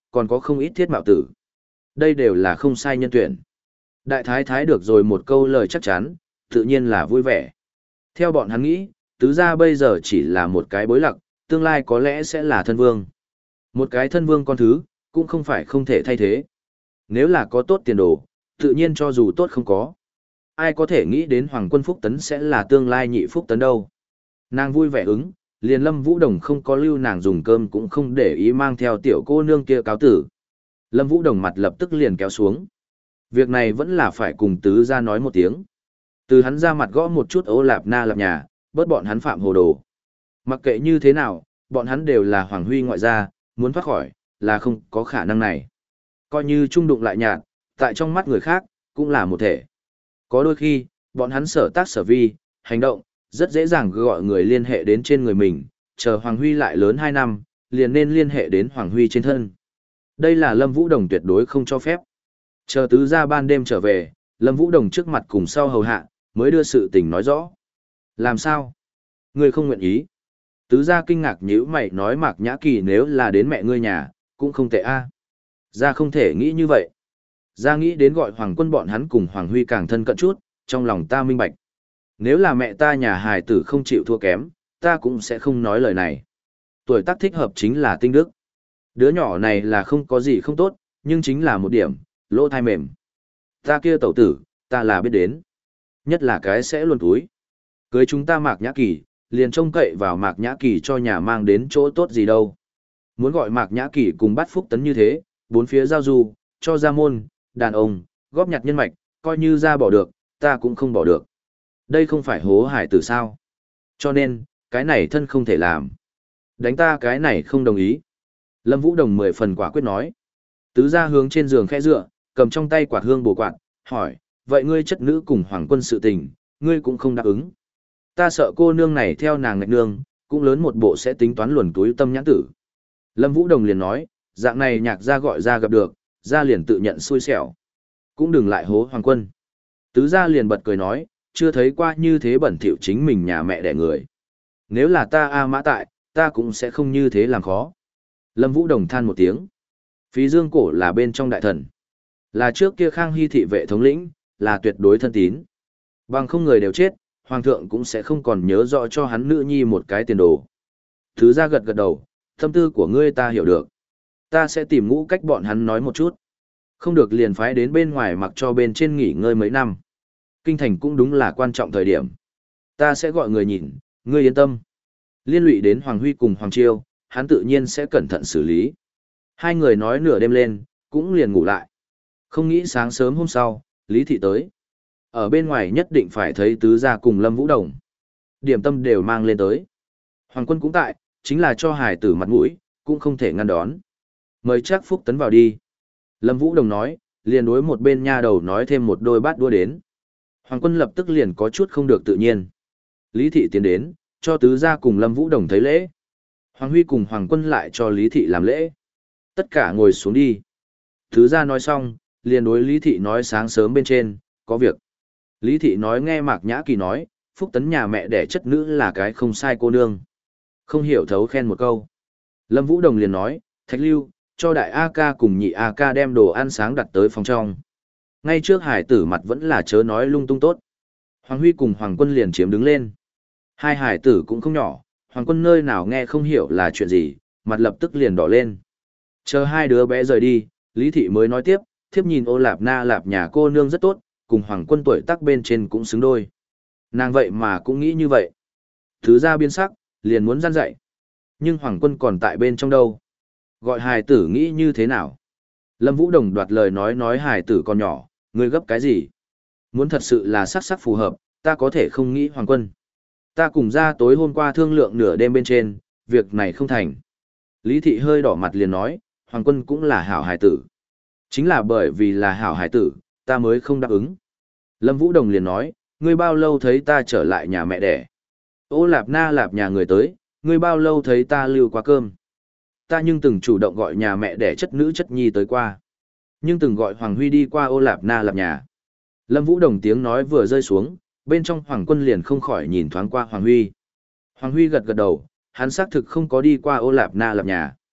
S1: còn có không ít thiết mạo tử. Đây đều là không sai nhân tuyển. Đại thái thái được rồi một câu lời chắc chắn, tự nhiên là vui vẻ. Theo bọn hắn nghĩ, tứ gia bây giờ chỉ là một cái bối lặc, tương lai có lẽ sẽ là thân vương. Một cái thân vương con thứ, cũng không phải không thể thay thế. Nếu là có tốt tiền đồ, tự nhiên cho dù tốt không có. Ai có thể nghĩ đến Hoàng quân Phúc Tấn sẽ là tương lai nhị Phúc Tấn đâu. Nàng vui vẻ ứng, liền Lâm Vũ Đồng không có lưu nàng dùng cơm cũng không để ý mang theo tiểu cô nương kia cáo tử. Lâm Vũ Đồng mặt lập tức liền kéo xuống. Việc này vẫn là phải cùng tứ gia nói một tiếng. Từ hắn ra mặt gõ một chút Ô Lạp Na Lạp nhà, bớt bọn hắn phạm hồ đồ. Mặc kệ như thế nào, bọn hắn đều là Hoàng Huy ngoại gia, muốn thoát khỏi, là không có khả năng này. Coi như trung đụng lại nhạt, tại trong mắt người khác, cũng là một thể. Có đôi khi, bọn hắn sở tác sở vi, hành động, rất dễ dàng gọi người liên hệ đến trên người mình, chờ Hoàng Huy lại lớn hai năm, liền nên liên hệ đến Hoàng Huy trên thân. Đây là Lâm Vũ Đồng tuyệt đối không cho phép. Chờ tứ gia ban đêm trở về, Lâm Vũ Đồng trước mặt cùng sau hầu hạ, mới đưa sự tình nói rõ. Làm sao? Ngươi không nguyện ý. Tứ gia kinh ngạc nhíu mày nói Mạc Nhã Kỳ nếu là đến mẹ ngươi nhà, cũng không tệ a. Gia không thể nghĩ như vậy. Gia nghĩ đến gọi Hoàng quân bọn hắn cùng Hoàng Huy càng thân cận chút, trong lòng ta minh bạch. Nếu là mẹ ta nhà hài tử không chịu thua kém, ta cũng sẽ không nói lời này. Tuổi tác thích hợp chính là tinh đức. Đứa nhỏ này là không có gì không tốt, nhưng chính là một điểm, lỗ thai mềm. Ta kia tẩu tử, ta là biết đến. Nhất là cái sẽ luôn túi. Cưới chúng ta Mạc Nhã Kỳ, liền trông cậy vào Mạc Nhã Kỳ cho nhà mang đến chỗ tốt gì đâu. Muốn gọi Mạc Nhã Kỳ cùng bắt Phúc Tấn như thế, bốn phía giao du, cho ra môn, đàn ông, góp nhặt nhân mạch, coi như ra bỏ được, ta cũng không bỏ được. Đây không phải hố hải tử sao. Cho nên, cái này thân không thể làm. Đánh ta cái này không đồng ý. Lâm Vũ Đồng mười phần quả quyết nói. Tứ gia hướng trên giường khẽ dựa, cầm trong tay quạt hương bổ quạt, hỏi, vậy ngươi chất nữ cùng Hoàng quân sự tình, ngươi cũng không đáp ứng. Ta sợ cô nương này theo nàng ngạch nương, cũng lớn một bộ sẽ tính toán luồn túi tâm nhãn tử. Lâm Vũ Đồng liền nói, dạng này nhạc gia gọi ra gặp được, gia liền tự nhận xui xẻo. Cũng đừng lại hố Hoàng quân. Tứ gia liền bật cười nói, chưa thấy qua như thế bẩn thỉu chính mình nhà mẹ đẻ người. Nếu là ta A Mã tại, ta cũng sẽ không như thế làm khó. Lâm Vũ Đồng than một tiếng. Phí Dương Cổ là bên trong đại thần. Là trước kia Khang Hy thị vệ thống lĩnh, là tuyệt đối thân tín. Bằng không người đều chết, Hoàng thượng cũng sẽ không còn nhớ rõ cho hắn nữ nhi một cái tiền đồ. Thứ ra gật gật đầu, tâm tư của ngươi ta hiểu được. Ta sẽ tìm ngũ cách bọn hắn nói một chút. Không được liền phái đến bên ngoài mặc cho bên trên nghỉ ngơi mấy năm. Kinh thành cũng đúng là quan trọng thời điểm. Ta sẽ gọi người nhìn, ngươi yên tâm. Liên lụy đến Hoàng Huy cùng Hoàng Chiêu, hắn tự nhiên sẽ cẩn thận xử lý. Hai người nói nửa đêm lên, cũng liền ngủ lại. Không nghĩ sáng sớm hôm sau, Lý Thị tới. Ở bên ngoài nhất định phải thấy tứ gia cùng Lâm Vũ Đồng. Điểm tâm đều mang lên tới. Hoàng quân cũng tại, chính là cho hài tử mặt mũi, cũng không thể ngăn đón. Mời chắc Phúc Tấn vào đi. Lâm Vũ Đồng nói, liền đối một bên nha đầu nói thêm một đôi bát đua đến. Hoàng quân lập tức liền có chút không được tự nhiên. Lý Thị tiến đến, cho tứ gia cùng Lâm Vũ Đồng thấy lễ. Hoàng Huy cùng Hoàng quân lại cho Lý Thị làm lễ. Tất cả ngồi xuống đi. Tứ gia nói xong, liền đối Lý Thị nói sáng sớm bên trên, có việc. Lý Thị nói nghe Mạc Nhã Kỳ nói, Phúc Tấn nhà mẹ đẻ chất nữ là cái không sai cô nương. Không hiểu thấu khen một câu. Lâm Vũ Đồng liền nói, Thạch Lưu, cho đại A ca cùng nhị A ca đem đồ ăn sáng đặt tới phòng trong. Ngay trước hải tử mặt vẫn là chớ nói lung tung tốt. Hoàng Huy cùng Hoàng quân liền chiếm đứng lên. Hai hải tử cũng không nhỏ, Hoàng quân nơi nào nghe không hiểu là chuyện gì, mặt lập tức liền đỏ lên. Chờ hai đứa bé rời đi, Lý Thị mới nói tiếp, thiếp nhìn Ô Lạp Na Lạp nhà cô nương rất tốt, cùng Hoàng quân tuổi tác bên trên cũng xứng đôi. Nàng vậy mà cũng nghĩ như vậy. Thứ ra biên sắc, liền muốn gian dạy. Nhưng Hoàng quân còn tại bên trong đâu. Gọi hài tử nghĩ như thế nào? Lâm Vũ Đồng đoạt lời nói nói hài tử còn nhỏ, ngươi gấp cái gì? Muốn thật sự là sắc sắc phù hợp, ta có thể không nghĩ Hoàng quân. Ta cùng ra tối hôm qua thương lượng nửa đêm bên trên, việc này không thành. Lý Thị hơi đỏ mặt liền nói, Hoàng quân cũng là hảo hài tử. Chính là bởi vì là hảo hài tử, ta mới không đáp ứng. Lâm Vũ Đồng liền nói, ngươi bao lâu thấy ta trở lại nhà mẹ đẻ? Ô Lạp Na Lạp nhà người tới, ngươi bao lâu thấy ta lưu qua cơm? Ta nhưng từng chủ động gọi nhà mẹ đẻ chất nữ chất nhi tới qua. Nhưng từng gọi Hoàng Huy đi qua Ô Lạp Na Lạp nhà. Lâm Vũ Đồng tiếng nói vừa rơi xuống, bên trong Hoàng quân liền không khỏi nhìn thoáng qua Hoàng Huy. Hoàng Huy gật gật đầu, hắn xác thực không có đi qua Ô Lạp Na Lạp nhà.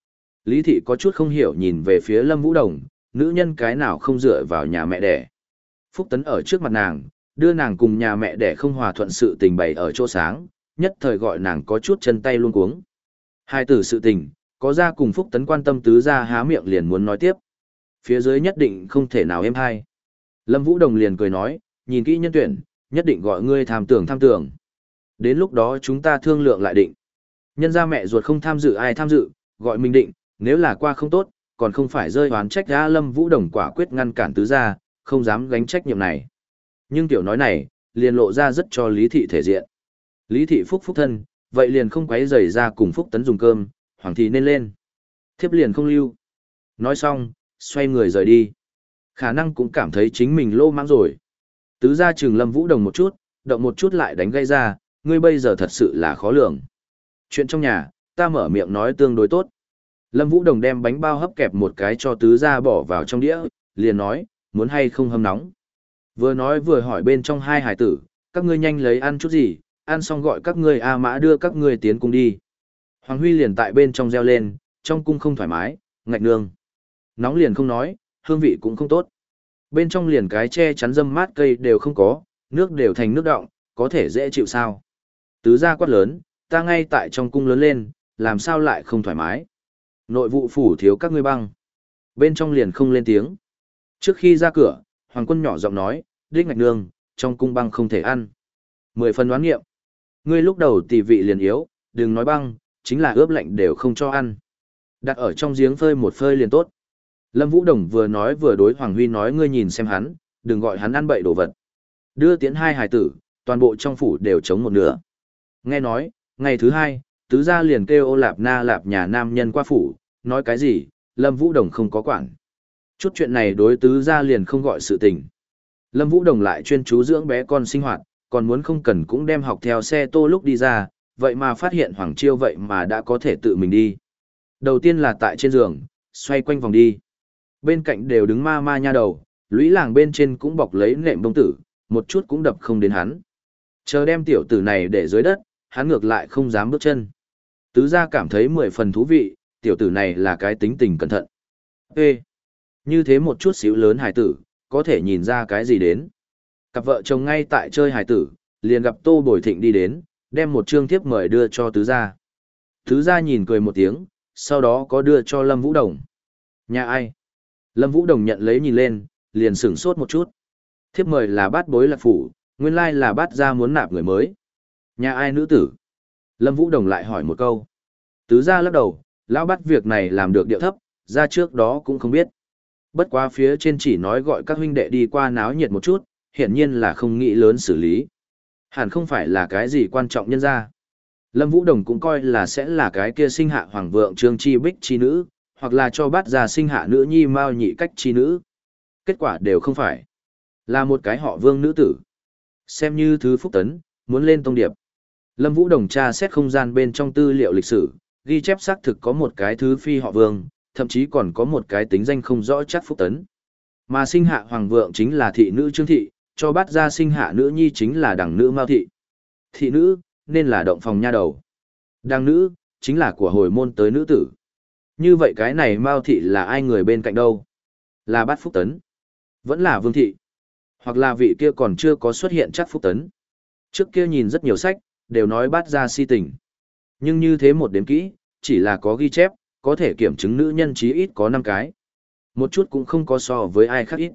S1: Lý thị có chút không hiểu nhìn về phía Lâm Vũ Đồng, nữ nhân cái nào không dựa vào nhà mẹ đẻ. Phúc Tấn ở trước mặt nàng, đưa nàng cùng nhà mẹ đẻ không hòa thuận sự tình bày ở chỗ sáng, nhất thời gọi nàng có chút chân tay luôn cuống. Hai tử sự tình, có ra cùng Phúc Tấn quan tâm tứ ra há miệng liền muốn nói tiếp. Phía dưới nhất định không thể nào êm hay. Lâm Vũ Đồng liền cười nói, nhìn kỹ nhân tuyển, nhất định gọi ngươi tham tưởng tham tưởng. Đến lúc đó chúng ta thương lượng lại định. Nhân ra mẹ ruột không tham dự ai tham dự, gọi mình định, nếu là qua không tốt, còn không phải rơi oán trách ra. Lâm Vũ Đồng quả quyết ngăn cản tứ ra, không dám gánh trách nhiệm này. Nhưng tiểu nói này, liền lộ ra rất cho Lý thị thể diện. Lý thị phúc phúc thân, vậy liền không quấy rầy ra cùng Phúc Tấn dùng cơm, hoàng thị nên lên. Thiếp liền không lưu. Nói xong, xoay người rời đi. Khả năng cũng cảm thấy chính mình lô mãng rồi. Tứ ra chừng Lâm Vũ Đồng một chút, động một chút lại đánh gây ra, ngươi bây giờ thật sự là khó lường. Chuyện trong nhà, ta mở miệng nói tương đối tốt. Lâm Vũ Đồng đem bánh bao hấp kẹp một cái cho tứ ra bỏ vào trong đĩa, liền nói, muốn hay không hâm nóng. Vừa nói vừa hỏi bên trong hai hải tử, các ngươi nhanh lấy ăn chút gì, ăn xong gọi các ngươi A Mã đưa các ngươi tiến cung đi. Hoàng Huy liền tại bên trong reo lên, trong cung không thoải mái, ngạch nương. Nóng liền không nói, hương vị cũng không tốt. Bên trong liền cái che chắn dâm mát cây đều không có, nước đều thành nước đọng, có thể dễ chịu sao. Tứ gia quát lớn, ta ngay tại trong cung lớn lên, làm sao lại không thoải mái. Nội vụ phủ thiếu các ngươi băng. Bên trong liền không lên tiếng. Trước khi ra cửa, Hoàng Quân nhỏ giọng nói, đích ngạch nương, trong cung băng không thể ăn. Mười phần đoán nghiệm. Ngươi lúc đầu tỷ vị liền yếu, đừng nói băng, chính là ướp lạnh đều không cho ăn. Đặt ở trong giếng phơi một phơi liền tốt. Lâm Vũ Đồng vừa nói vừa đối Hoàng Huy nói, ngươi nhìn xem hắn, đừng gọi hắn ăn bậy đồ vật. Đưa tiến hai hài tử, toàn bộ trong phủ đều chống một nửa. Nghe nói, ngày thứ hai, tứ gia liền kêu Ô Lạp Na Lạp nhà nam nhân qua phủ, nói cái gì, Lâm Vũ Đồng không có quản. Chút chuyện này đối tứ gia liền không gọi sự tình. Lâm Vũ Đồng lại chuyên chú dưỡng bé con sinh hoạt, còn muốn không cần cũng đem học theo xe tô lúc đi ra, vậy mà phát hiện Hoàng Chiêu vậy mà đã có thể tự mình đi. Đầu tiên là tại trên giường, xoay quanh vòng đi. Bên cạnh đều đứng ma ma nha đầu, lũy làng bên trên cũng bọc lấy nệm bông tử, một chút cũng đập không đến hắn. Chờ đem tiểu tử này để dưới đất, hắn ngược lại không dám bước chân. Tứ gia cảm thấy mười phần thú vị, tiểu tử này là cái tính tình cẩn thận. Ê! Như thế một chút xíu lớn hài tử, có thể nhìn ra cái gì đến. Cặp vợ chồng ngay tại chơi hài tử, liền gặp Tô Bồi Thịnh đi đến, đem một trương thiếp mời đưa cho tứ gia. Tứ gia nhìn cười một tiếng, sau đó có đưa cho Lâm Vũ Đồng. Nhà ai? Lâm Vũ Đồng nhận lấy nhìn lên, liền sửng sốt một chút. Thiếp mời là bát bối lạc phủ, nguyên lai là bát gia muốn nạp người mới. Nhà ai nữ tử? Lâm Vũ Đồng lại hỏi một câu. Tứ gia lắc đầu, lão bắt việc này làm được điệu thấp, ra trước đó cũng không biết. Bất quá phía trên chỉ nói gọi các huynh đệ đi qua náo nhiệt một chút, hiển nhiên là không nghĩ lớn xử lý. Hẳn không phải là cái gì quan trọng nhân ra. Lâm Vũ Đồng cũng coi là sẽ là cái kia sinh hạ hoàng vượng Trương Chi Bích chi nữ, hoặc là cho bát gia sinh hạ nữ nhi Mao Nhị Cách chi nữ. Kết quả đều không phải. Là một cái họ Vương nữ tử. Xem như thứ phúc tấn, muốn lên tông điệp. Lâm Vũ Đồng tra xét không gian bên trong tư liệu lịch sử, ghi chép xác thực có một cái thứ phi họ Vương, thậm chí còn có một cái tính danh không rõ chắc phúc tấn. Mà sinh hạ hoàng vượng chính là thị nữ Trương Thị, cho bát gia sinh hạ nữ nhi chính là đằng nữ Mao Thị. Thị nữ, nên là động phòng nha đầu. Đằng nữ, chính là của hồi môn tới nữ tử. Như vậy cái này Mao Thị là ai người bên cạnh đâu? Là bát phúc tấn? Vẫn là Vương Thị? Hoặc là vị kia còn chưa có xuất hiện chắc phúc tấn? Trước kia nhìn rất nhiều sách, đều nói bát gia si tình. Nhưng như thế một đếm kỹ, chỉ là có ghi chép, có thể kiểm chứng nữ nhân chí ít có năm cái. Một chút cũng không có so với ai khác ít.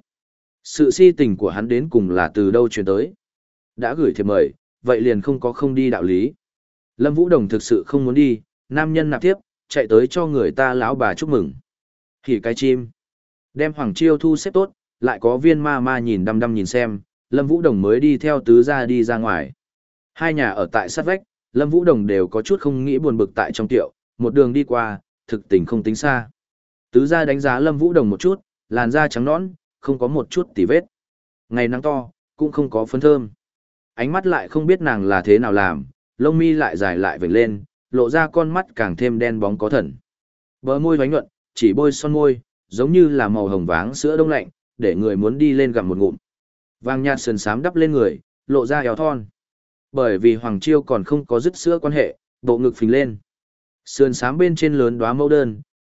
S1: Sự si tình của hắn đến cùng là từ đâu truyền tới. Đã gửi thiệp mời, vậy liền không có không đi đạo lý. Lâm Vũ Đồng thực sự không muốn đi, nam nhân nạp tiếp, chạy tới cho người ta lão bà chúc mừng. Hỉ cái chim. Đem Hoàng Chiêu thu xếp tốt, lại có viên ma ma nhìn đăm đăm nhìn xem, Lâm Vũ Đồng mới đi theo tứ gia đi ra ngoài. Hai nhà ở tại sát vách, Lâm Vũ Đồng đều có chút không nghĩ buồn bực tại trong tiệu, một đường đi qua, thực tình không tính xa. Tứ gia đánh giá Lâm Vũ Đồng một chút, làn da trắng nõn, không có một chút tì vết. Ngày nắng to, cũng không có phấn thơm. Ánh mắt lại không biết nàng là thế nào làm, lông mi lại dài lại vểnh lên, lộ ra con mắt càng thêm đen bóng có thần. Bờ môi vánh nhuận, chỉ bôi son môi, giống như là màu hồng váng sữa đông lạnh, để người muốn đi lên gặm một ngụm. Vàng nhạt sườn xám đắp lên người, lộ ra eo thon. Bởi vì Hoàng Chiêu còn không có dứt sữa quan hệ, bộ ngực phình lên. Sườn xám bên trên lớn đóa mẫu đơn,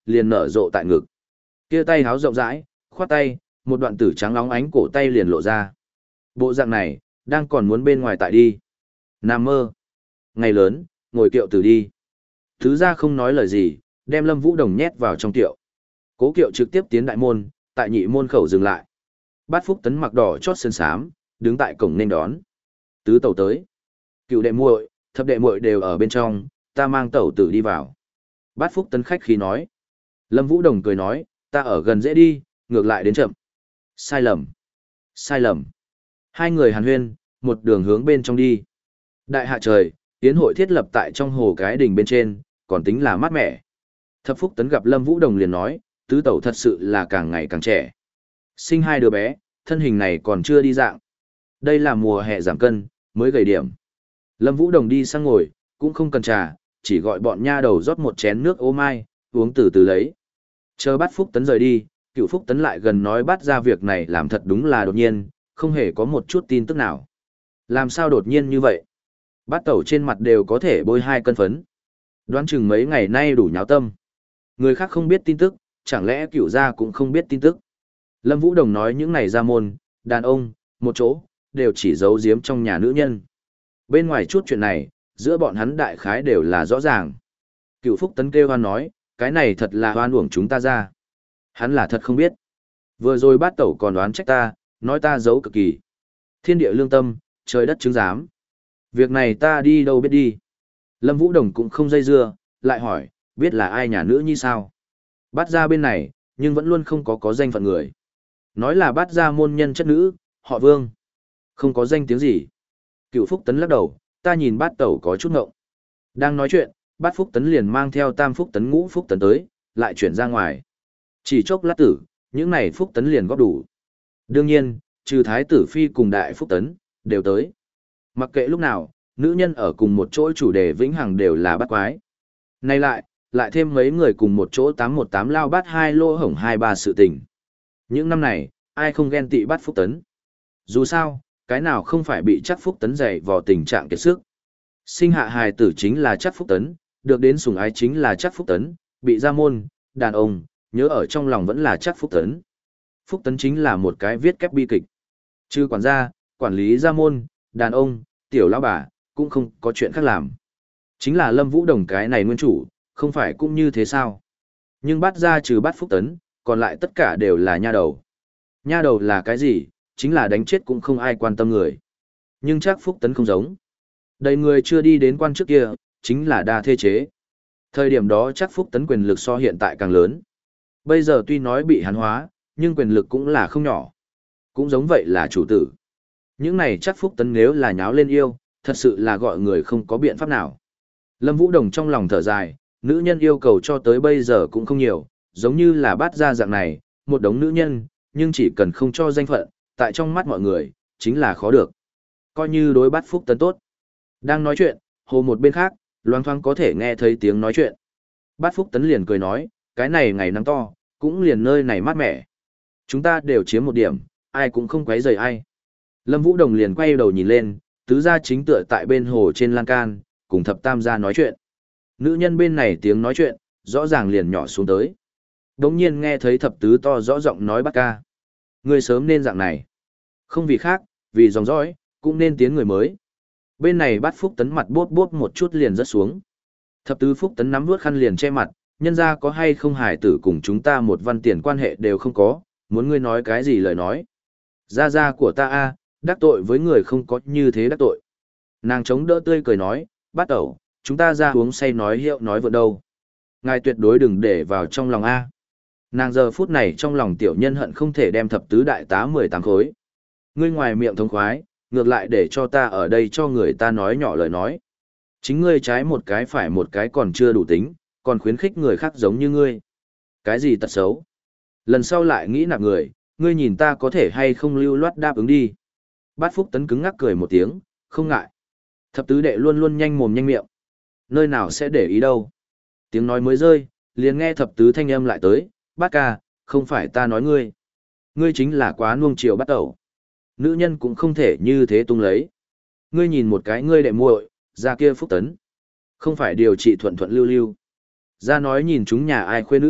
S1: liền nở rộ tại ngực. Kia tay háo rộng rãi, khoát tay, một đoạn tử trắng óng ánh cổ tay liền lộ ra. Bộ dạng này, đang còn muốn bên ngoài tại đi. Nam mơ. Ngày lớn, ngồi kiệu tử đi. Thứ ra không nói lời gì, đem Lâm Vũ Đồng nhét vào trong kiệu. Cố kiệu trực tiếp tiến đại môn, tại nhị môn khẩu dừng lại. Bát Phúc Tấn mặc đỏ chót sơn sám, đứng tại cổng nên đón. Tứ tẩu tới. Cựu đệ muội, thập đệ muội đều ở bên trong, ta mang tẩu tử đi vào. Bát Phúc Tấn khách khí nói. Lâm Vũ Đồng cười nói, ta ở gần dễ đi, ngược lại đến chậm. Sai lầm. Sai lầm. Hai người hàn huyên, một đường hướng bên trong đi. Đại hạ trời, tiến hội thiết lập tại trong hồ cái đỉnh bên trên, còn tính là mát mẻ. Thập Phúc Tấn gặp Lâm Vũ Đồng liền nói, tứ tẩu thật sự là càng ngày càng trẻ. Sinh hai đứa bé, thân hình này còn chưa đi dạng. Đây là mùa hè giảm cân, mới gầy điểm. Lâm Vũ Đồng đi sang ngồi, cũng không cần trà, chỉ gọi bọn nha đầu rót một chén nước ô mai, uống từ từ lấy. Chờ Bát Phúc Tấn rời đi, Cựu Phúc Tấn lại gần nói bắt ra việc này làm thật đúng là đột nhiên, không hề có một chút tin tức nào. Làm sao đột nhiên như vậy? Bát tẩu trên mặt đều có thể bôi hai cân phấn. Đoán chừng mấy ngày nay đủ nháo tâm. Người khác không biết tin tức, chẳng lẽ Cựu gia cũng không biết tin tức. Lâm Vũ Đồng nói những này ra môn, đàn ông, một chỗ, đều chỉ giấu giếm trong nhà nữ nhân. Bên ngoài chút chuyện này, giữa bọn hắn đại khái đều là rõ ràng. Cựu Phúc Tấn kêu hoan nói, cái này thật là hoan uổng chúng ta ra. Hắn là thật không biết. Vừa rồi bát tẩu còn đoán trách ta, nói ta giấu cực kỳ. Thiên địa lương tâm, trời đất chứng giám. Việc này ta đi đâu biết đi. Lâm Vũ Đồng cũng không dây dưa, lại hỏi, biết là ai nhà nữ như sao? Bát ra bên này, nhưng vẫn luôn không có có danh phận người. Nói là bát ra môn nhân chất nữ, họ Vương. Không có danh tiếng gì. Cựu Phúc Tấn lắc đầu, ta nhìn bát tẩu có chút ngộng. Đang nói chuyện, bát Phúc Tấn liền mang theo tam Phúc Tấn ngũ Phúc Tấn tới, lại chuyển ra ngoài. Chỉ chốc lát tử, những này Phúc Tấn liền góp đủ. Đương nhiên, trừ Thái tử Phi cùng Đại Phúc Tấn, đều tới. Mặc kệ lúc nào, nữ nhân ở cùng một chỗ chủ đề vĩnh hằng đều là bắt quái. Nay lại, lại thêm mấy người cùng một chỗ tám một tám lao bát hai lô hổng hai ba sự tình. Những năm này, ai không ghen tị bắt Phúc Tấn. Dù sao, cái nào không phải bị chắc Phúc Tấn dày vào tình trạng kiệt sức. Sinh hạ hài tử chính là chắc Phúc Tấn, được đến sủng ái chính là chắc Phúc Tấn, bị ra môn, đàn ông, nhớ ở trong lòng vẫn là chắc Phúc Tấn. Phúc Tấn chính là một cái viết kép bi kịch. Chứ quản gia, quản lý gia môn, đàn ông, tiểu lão bà, cũng không có chuyện khác làm. Chính là Lâm Vũ Đồng cái này nguyên chủ, không phải cũng như thế sao? Nhưng bắt ra trừ bắt Phúc Tấn, còn lại tất cả đều là nha đầu. Nha đầu là cái gì? Chính là đánh chết cũng không ai quan tâm người. Nhưng chắc Phúc Tấn không giống. Đầy người chưa đi đến quan trước kia, chính là đa thê chế. Thời điểm đó chắc Phúc Tấn quyền lực so hiện tại càng lớn. Bây giờ tuy nói bị hàn hóa, nhưng quyền lực cũng là không nhỏ. Cũng giống vậy là chủ tử. Những này chắc Phúc Tấn nếu là nháo lên yêu, thật sự là gọi người không có biện pháp nào. Lâm Vũ Đồng trong lòng thở dài, nữ nhân yêu cầu cho tới bây giờ cũng không nhiều, giống như là bát ra dạng này, một đống nữ nhân, nhưng chỉ cần không cho danh phận, tại trong mắt mọi người, chính là khó được. Coi như đối bát Phúc Tấn tốt. Đang nói chuyện, hồ một bên khác, loang thoáng có thể nghe thấy tiếng nói chuyện. Bát Phúc Tấn liền cười nói, cái này ngày nắng to, cũng liền nơi này mát mẻ. Chúng ta đều chiếm một điểm, ai cũng không quấy rầy ai. Lâm Vũ Đồng liền quay đầu nhìn lên, tứ gia chính tựa tại bên hồ trên lan can, cùng thập tam gia nói chuyện. Nữ nhân bên này tiếng nói chuyện, rõ ràng liền nhỏ xuống tới. Đống nhiên nghe thấy thập tứ to rõ giọng nói bác ca. Người sớm nên dạng này. Không vì khác, vì dòng dõi, cũng nên tiến người mới. Bên này bắt Phúc Tấn mặt bốt bốt một chút liền rớt xuống. Thập tứ Phúc Tấn nắm vuốt khăn liền che mặt, nhân ra có hay không hài tử cùng chúng ta một văn tiền quan hệ đều không có, muốn ngươi nói cái gì lời nói. Gia gia của ta a, đắc tội với người không có như thế đắc tội. Nàng chống đỡ tươi cười nói, bắt đầu, chúng ta ra uống say nói hiệu nói vượt đâu. Ngài tuyệt đối đừng để vào trong lòng a. Nàng giờ phút này trong lòng tiểu nhân hận không thể đem thập tứ đại tá mười tám khối. Ngươi ngoài miệng thống khoái, ngược lại để cho ta ở đây cho người ta nói nhỏ lời nói. Chính ngươi trái một cái phải một cái còn chưa đủ tính, còn khuyến khích người khác giống như ngươi. Cái gì tật xấu? Lần sau lại nghĩ nạp người, ngươi nhìn ta có thể hay không lưu loát đáp ứng đi. Bát Phúc Tấn cứng ngắc cười một tiếng, không ngại. Thập tứ đệ luôn luôn nhanh mồm nhanh miệng. Nơi nào sẽ để ý đâu. Tiếng nói mới rơi, liền nghe thập tứ thanh âm lại tới, bát ca, không phải ta nói ngươi. Ngươi chính là quá nuông chiều bắt đầu. Nữ nhân cũng không thể như thế tung lấy. Ngươi nhìn một cái ngươi đệ muội, ra kia Phúc Tấn. Không phải điều trị thuận thuận lưu lưu. Ra nói nhìn chúng nhà ai khuê nữ,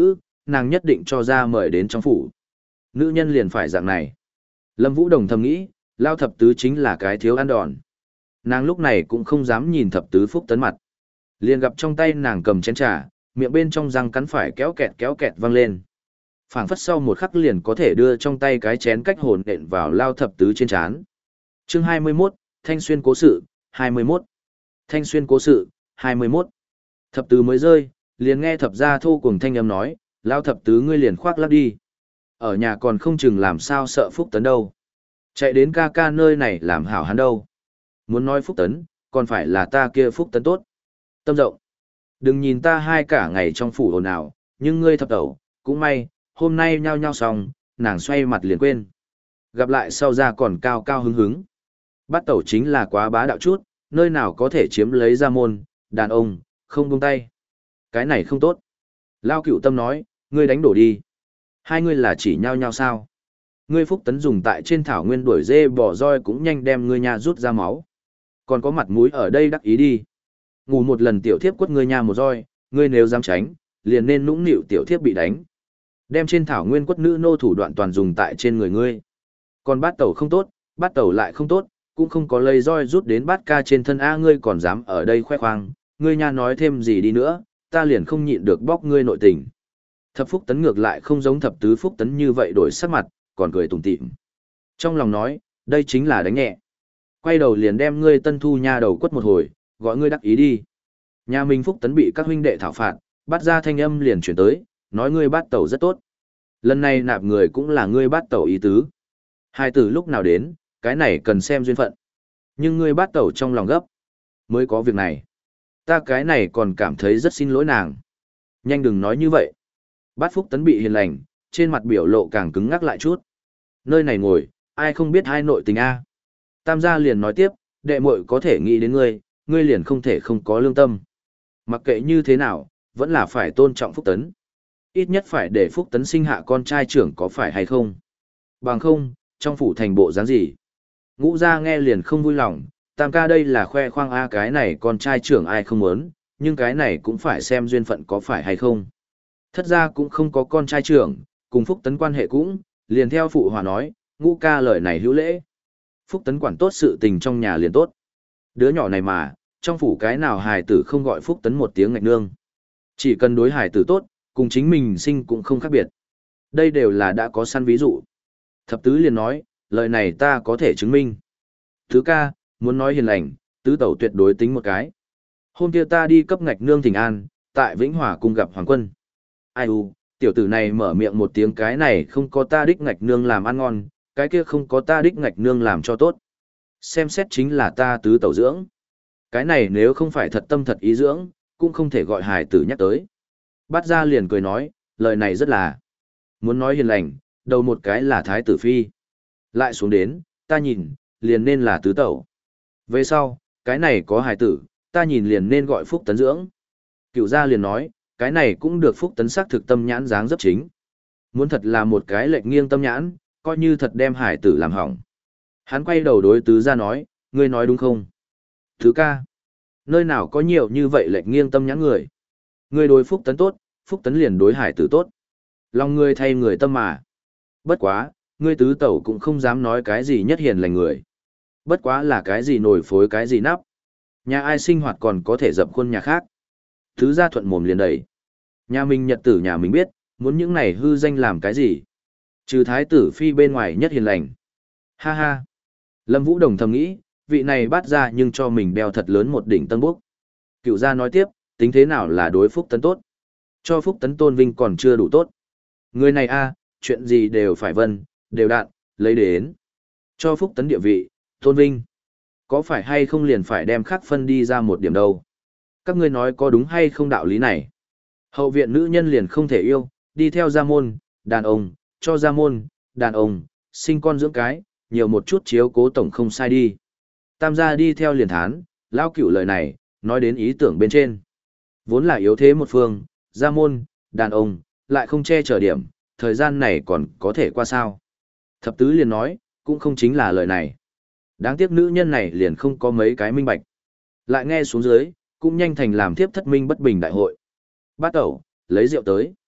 S1: nàng nhất định cho ra mời đến trong phủ. Nữ nhân liền phải dạng này. Lâm Vũ Đồng thầm nghĩ, Lao thập tứ chính là cái thiếu ăn đòn. Nàng lúc này cũng không dám nhìn thập tứ Phúc Tấn mặt. Liền gặp trong tay nàng cầm chén trà, miệng bên trong răng cắn phải kéo kẹt kéo kẹt văng lên. Phảng phất sau một khắc liền có thể đưa trong tay cái chén cách hồn đện vào Lao thập tứ trên trán. Chương hai mươi mốt, Thanh Xuyên cố sự, hai mươi mốt. Thanh Xuyên cố sự, hai mươi mốt. Thập tứ mới rơi, liền nghe thập gia thô cùng thanh âm nói, Lao thập tứ ngươi liền khoác lác đi. Ở nhà còn không chừng làm sao sợ Phúc Tấn đâu. Chạy đến ca ca nơi này làm hảo hắn đâu. Muốn nói Phúc Tấn, còn phải là ta kia Phúc Tấn tốt. Tâm rộng. Đừng nhìn ta hai cả ngày trong phủ ồn ào, nhưng ngươi thập tẩu, cũng may, hôm nay nhao nhao xong, nàng xoay mặt liền quên. Gặp lại sau ra còn cao cao hứng hứng. Bắt tẩu chính là quá bá đạo chút, nơi nào có thể chiếm lấy ra môn, đàn ông, không buông tay. Cái này không tốt. Lao Cựu Tâm nói, ngươi đánh đổ đi. Hai ngươi là chỉ nhau nhau sao? Ngươi Phúc Tấn dùng tại trên thảo nguyên đuổi dê bỏ roi cũng nhanh đem ngươi nhà rút ra máu. Còn có mặt mũi ở đây đắc ý đi. Ngủ một lần tiểu thiếp quất ngươi nhà một roi, ngươi nếu dám tránh, liền nên nũng nịu tiểu thiếp bị đánh. Đem trên thảo nguyên quất nữ nô thủ đoạn toàn dùng tại trên người ngươi. Còn bát tẩu không tốt, bát tẩu lại không tốt, cũng không có lấy roi rút đến bát ca trên thân A ngươi còn dám ở đây khoe khoang, ngươi nha nói thêm gì đi nữa, ta liền không nhịn được bóc ngươi nội tình. Thập Phúc Tấn ngược lại không giống thập tứ Phúc Tấn như vậy đổi sắc mặt, còn cười tủm tỉm. Trong lòng nói, đây chính là đánh nhẹ. Quay đầu liền đem ngươi tân thu nha đầu quất một hồi, gọi ngươi đắc ý đi. Nhà mình Phúc Tấn bị các huynh đệ thảo phạt, bắt ra thanh âm liền chuyển tới, nói ngươi bát tẩu rất tốt. Lần này nạp người cũng là ngươi bát tẩu ý tứ. Hai tử lúc nào đến, cái này cần xem duyên phận. Nhưng ngươi bát tẩu trong lòng gấp, mới có việc này. Ta cái này còn cảm thấy rất xin lỗi nàng. Nhanh đừng nói như vậy. Bát Phúc Tấn bị hiền lành, trên mặt biểu lộ càng cứng ngắc lại chút. Nơi này ngồi, ai không biết hai nội tình a? Tam gia liền nói tiếp, đệ muội có thể nghĩ đến ngươi, ngươi liền không thể không có lương tâm. Mặc kệ như thế nào, vẫn là phải tôn trọng Phúc Tấn. Ít nhất phải để Phúc Tấn sinh hạ con trai trưởng có phải hay không? Bằng không, trong phủ thành bộ dáng gì? Ngũ gia nghe liền không vui lòng, tam ca đây là khoe khoang a cái này con trai trưởng ai không muốn, nhưng cái này cũng phải xem duyên phận có phải hay không. Thất gia cũng không có con trai trưởng, cùng Phúc Tấn quan hệ cũng, liền theo phụ hòa nói, ngũ ca lời này hữu lễ. Phúc Tấn quản tốt sự tình trong nhà liền tốt. Đứa nhỏ này mà, trong phủ cái nào hài tử không gọi Phúc Tấn một tiếng ngạch nương. Chỉ cần đối hài tử tốt, cùng chính mình sinh cũng không khác biệt. Đây đều là đã có săn ví dụ. Thập tứ liền nói, lời này ta có thể chứng minh. Thứ ca, muốn nói hiền lành, tứ tẩu tuyệt đối tính một cái. Hôm kia ta đi cấp ngạch nương thỉnh an, tại Vĩnh Hòa cùng gặp Hoàng Quân. Ai u, tiểu tử này mở miệng một tiếng cái này không có ta đích ngạch nương làm ăn ngon, cái kia không có ta đích ngạch nương làm cho tốt. Xem xét chính là ta tứ tẩu dưỡng. Cái này nếu không phải thật tâm thật ý dưỡng, cũng không thể gọi hài tử nhắc tới. Bát gia liền cười nói, lời này rất là muốn nói hiền lành, đầu một cái là thái tử phi. Lại xuống đến, ta nhìn, liền nên là tứ tẩu. Về sau, cái này có hài tử, ta nhìn liền nên gọi Phúc Tấn dưỡng. Cựu gia liền nói, cái này cũng được Phúc Tấn xác thực tâm nhãn dáng dấp chính. Muốn thật là một cái lệnh nghiêng tâm nhãn, coi như thật đem hài tử làm hỏng. Hắn quay đầu đối tứ gia nói, ngươi nói đúng không? Thứ ca, nơi nào có nhiều như vậy lệnh nghiêng tâm nhãn người? Ngươi đối Phúc Tấn tốt, Phúc Tấn liền đối hài tử tốt. Lòng ngươi thay người tâm mà. Bất quá, ngươi tứ tẩu cũng không dám nói cái gì nhất hiền lành người. Bất quá là cái gì nổi phối cái gì nắp. Nhà ai sinh hoạt còn có thể dập khuôn nhà khác. Thứ gia thuận mồm liền đẩy. Nhà mình nhật tử nhà mình biết, muốn những này hư danh làm cái gì. Trừ thái tử phi bên ngoài nhất hiền lành. Ha ha. Lâm Vũ Đồng thầm nghĩ, vị này bắt ra nhưng cho mình đeo thật lớn một đỉnh tân bốc. Cựu gia nói tiếp, tính thế nào là đối Phúc Tấn tốt. Cho Phúc Tấn tôn vinh còn chưa đủ tốt. Người này a, chuyện gì đều phải vân, đều đạn, lấy đến. Cho Phúc Tấn địa vị, tôn vinh. Có phải hay không liền phải đem khắc phân đi ra một điểm đâu. Các ngươi nói có đúng hay không đạo lý này. Hậu viện nữ nhân liền không thể yêu, đi theo gia môn, đàn ông, cho gia môn, đàn ông, sinh con dưỡng cái, nhiều một chút chiếu cố tổng không sai đi. Tam gia đi theo liền thán, lao cửu lời này, nói đến ý tưởng bên trên. Vốn là yếu thế một phương, gia môn, đàn ông, lại không che chở điểm, thời gian này còn có thể qua sao. Thập tứ liền nói, cũng không chính là lời này. Đáng tiếc nữ nhân này liền không có mấy cái minh bạch. Lại nghe xuống dưới, cũng nhanh thành làm tiếp thất minh bất bình đại hội. Bát tẩu, lấy rượu tới.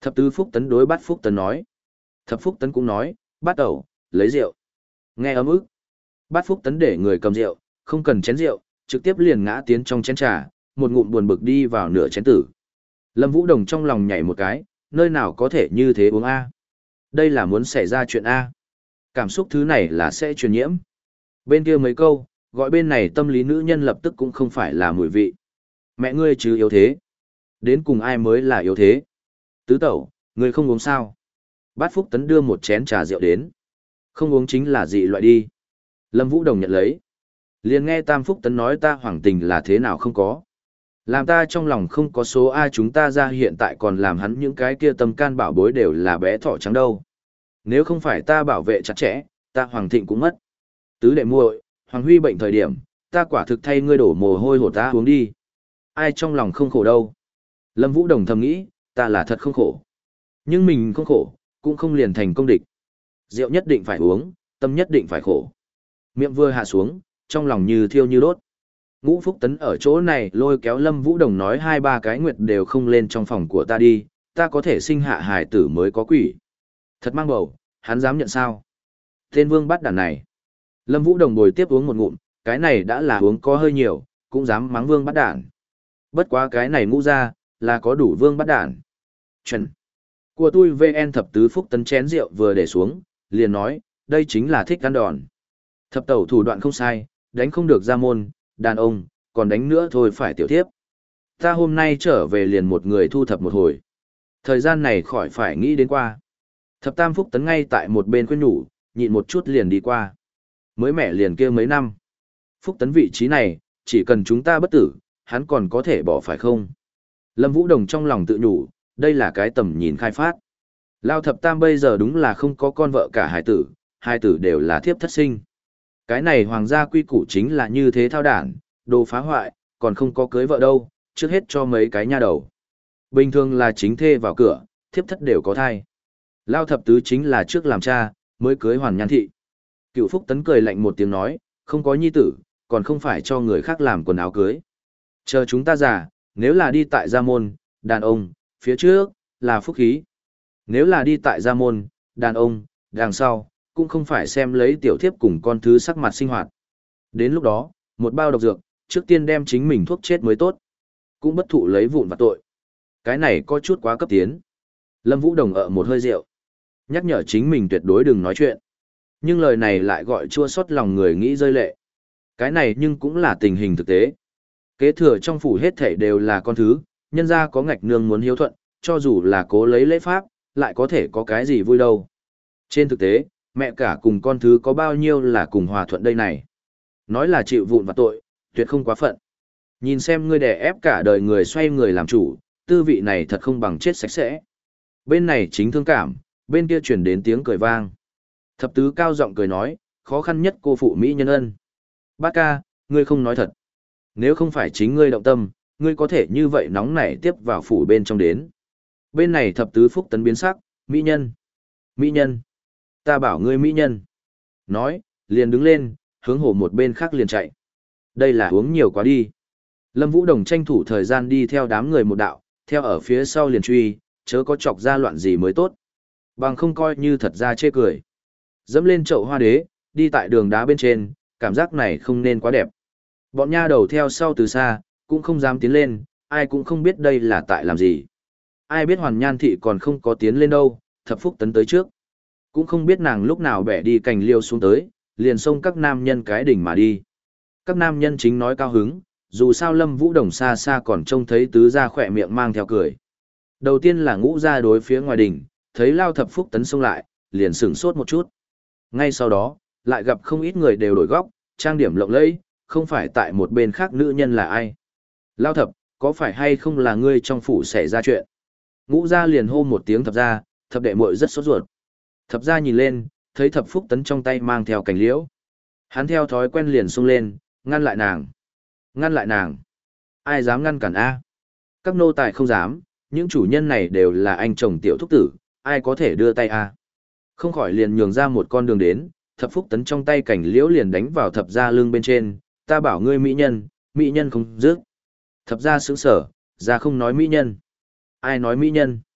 S1: Thập tứ Phúc Tấn đối Bát Phúc Tấn nói. Thập Phúc Tấn cũng nói, Bát Tẩu, lấy rượu. Nghe ấm ức. Bát Phúc Tấn để người cầm rượu, không cần chén rượu, trực tiếp liền ngã tiến trong chén trà, một ngụm buồn bực đi vào nửa chén tử. Lâm Vũ Đồng trong lòng nhảy một cái, nơi nào có thể như thế uống A. Đây là muốn xảy ra chuyện A. Cảm xúc thứ này là sẽ truyền nhiễm. Bên kia mấy câu, gọi bên này tâm lý nữ nhân lập tức cũng không phải là mùi vị. Mẹ ngươi chứ yếu thế. Đến cùng ai mới là yếu thế? Tứ tẩu, ngươi không uống sao? Bát Phúc Tấn đưa một chén trà rượu đến. Không uống chính là dị loại đi. Lâm Vũ Đồng nhận lấy. Liền nghe Tam Phúc Tấn nói ta hoàng tình là thế nào không có. Làm ta trong lòng không có số ai chúng ta ra hiện tại còn làm hắn những cái kia tâm can bảo bối đều là bé thỏ trắng đâu. Nếu không phải ta bảo vệ chặt chẽ, ta hoàng thịnh cũng mất. Tứ đệ muội, Hoàng Huy bệnh thời điểm, ta quả thực thay ngươi đổ mồ hôi hột ta uống đi. Ai trong lòng không khổ đâu. Lâm Vũ Đồng thầm nghĩ, ta là thật không khổ. Nhưng mình không khổ, cũng không liền thành công địch. Rượu nhất định phải uống, tâm nhất định phải khổ. Miệng vừa hạ xuống, trong lòng như thiêu như đốt. Ngũ Phúc Tấn ở chỗ này lôi kéo Lâm Vũ Đồng nói hai ba cái nguyệt đều không lên trong phòng của ta đi, ta có thể sinh hạ hài tử mới có quỷ. Thật mang bầu, hắn dám nhận sao? Tên vương bắt đàn này. Lâm Vũ Đồng bồi tiếp uống một ngụm, cái này đã là uống có hơi nhiều, cũng dám mắng vương bắt đàn. Bất quá cái này ngũ ra, là có đủ vương bắt đàn. Chuẩn. Của tôi vê en thập tứ Phúc Tấn chén rượu vừa để xuống, liền nói, đây chính là thích ăn đòn. Thập tẩu thủ đoạn không sai, đánh không được ra môn, đàn ông, còn đánh nữa thôi phải tiểu thiếp. Ta hôm nay trở về liền một người thu thập một hồi. Thời gian này khỏi phải nghĩ đến qua. Thập tam Phúc Tấn ngay tại một bên khuyên nhủ, nhịn một chút liền đi qua. Mới mẹ liền kia mấy năm. Phúc Tấn vị trí này, chỉ cần chúng ta bất tử, hắn còn có thể bỏ phải không? Lâm Vũ Đồng trong lòng tự nhủ, đây là cái tầm nhìn khai phát. Lao thập tam bây giờ đúng là không có con vợ cả hài tử, hai tử đều là thiếp thất sinh. Cái này hoàng gia quy củ chính là như thế thao đản, đồ phá hoại, còn không có cưới vợ đâu, trước hết cho mấy cái nha đầu. Bình thường là chính thê vào cửa, thiếp thất đều có thai. Lao thập tứ chính là trước làm cha, mới cưới hoàn nhan thị. Cựu Phúc Tấn cười lạnh một tiếng nói, không có nhi tử, còn không phải cho người khác làm quần áo cưới. Chờ chúng ta già, nếu là đi tại gia môn, đàn ông, phía trước, là phúc khí. Nếu là đi tại gia môn, đàn ông, đằng sau, cũng không phải xem lấy tiểu thiếp cùng con thứ sắc mặt sinh hoạt. Đến lúc đó, một bao độc dược, trước tiên đem chính mình thuốc chết mới tốt. Cũng bất thụ lấy vụn vặt tội. Cái này có chút quá cấp tiến. Lâm Vũ Đồng ợ một hơi rượu. Nhắc nhở chính mình tuyệt đối đừng nói chuyện. Nhưng lời này lại gọi chua xót lòng người nghĩ rơi lệ. Cái này nhưng cũng là tình hình thực tế. Kế thừa trong phủ hết thảy đều là con thứ, nhân ra có ngạch nương muốn hiếu thuận, cho dù là cố lấy lễ pháp, lại có thể có cái gì vui đâu. Trên thực tế, mẹ cả cùng con thứ có bao nhiêu là cùng hòa thuận đây này. Nói là chịu vụn vặt tội, tuyệt không quá phận. Nhìn xem ngươi đè ép cả đời người xoay người làm chủ, tư vị này thật không bằng chết sạch sẽ. Bên này chính thương cảm, bên kia chuyển đến tiếng cười vang. Thập tứ cao giọng cười nói, khó khăn nhất cô phụ Mỹ nhân ân. Bát ca, ngươi không nói thật. Nếu không phải chính ngươi động tâm, ngươi có thể như vậy nóng nảy tiếp vào phủ bên trong đến. Bên này thập tứ Phúc Tấn biến sắc, Mỹ nhân. Mỹ nhân. Ta bảo ngươi Mỹ nhân. Nói, liền đứng lên, hướng hồ một bên khác liền chạy. Đây là uống nhiều quá đi. Lâm Vũ Đồng tranh thủ thời gian đi theo đám người một đạo, theo ở phía sau liền truy, chớ có chọc ra loạn gì mới tốt. Bằng không coi như thật ra chê cười. Dẫm lên chậu hoa đế, đi tại đường đá bên trên, cảm giác này không nên quá đẹp. Bọn nha đầu theo sau từ xa, cũng không dám tiến lên, ai cũng không biết đây là tại làm gì. Ai biết Hoàn Nhan thị còn không có tiến lên đâu, Thập Phúc Tấn tới trước. Cũng không biết nàng lúc nào bẻ đi cành liêu xuống tới, liền xông các nam nhân cái đỉnh mà đi. Các nam nhân chính nói cao hứng, dù sao Lâm Vũ Đồng xa xa còn trông thấy tứ gia khỏe miệng mang theo cười. Đầu tiên là ngũ gia đối phía ngoài đỉnh, thấy Lao Thập Phúc Tấn xông lại, liền sửng sốt một chút. Ngay sau đó, lại gặp không ít người đều đổi góc, trang điểm lộng lẫy, không phải tại một bên khác nữ nhân là ai. Lao Thập, có phải hay không là ngươi trong phủ xảy ra chuyện? Ngũ gia liền hô một tiếng thập gia, thập đệ muội rất sốt ruột. Thập gia nhìn lên, thấy Thập Phúc Tấn trong tay mang theo cành liễu. Hắn theo thói quen liền xông lên, ngăn lại nàng. Ngăn lại nàng. Ai dám ngăn cản A? Các nô tài không dám, những chủ nhân này đều là anh chồng tiểu thúc tử, ai có thể đưa tay A? Không khỏi liền nhường ra một con đường đến, Thập Phúc Tấn trong tay cảnh liễu liền đánh vào thập gia lưng bên trên, ta bảo ngươi mỹ nhân, mỹ nhân không dứt. Thập gia sững sở, ra không nói mỹ nhân. Ai nói mỹ nhân?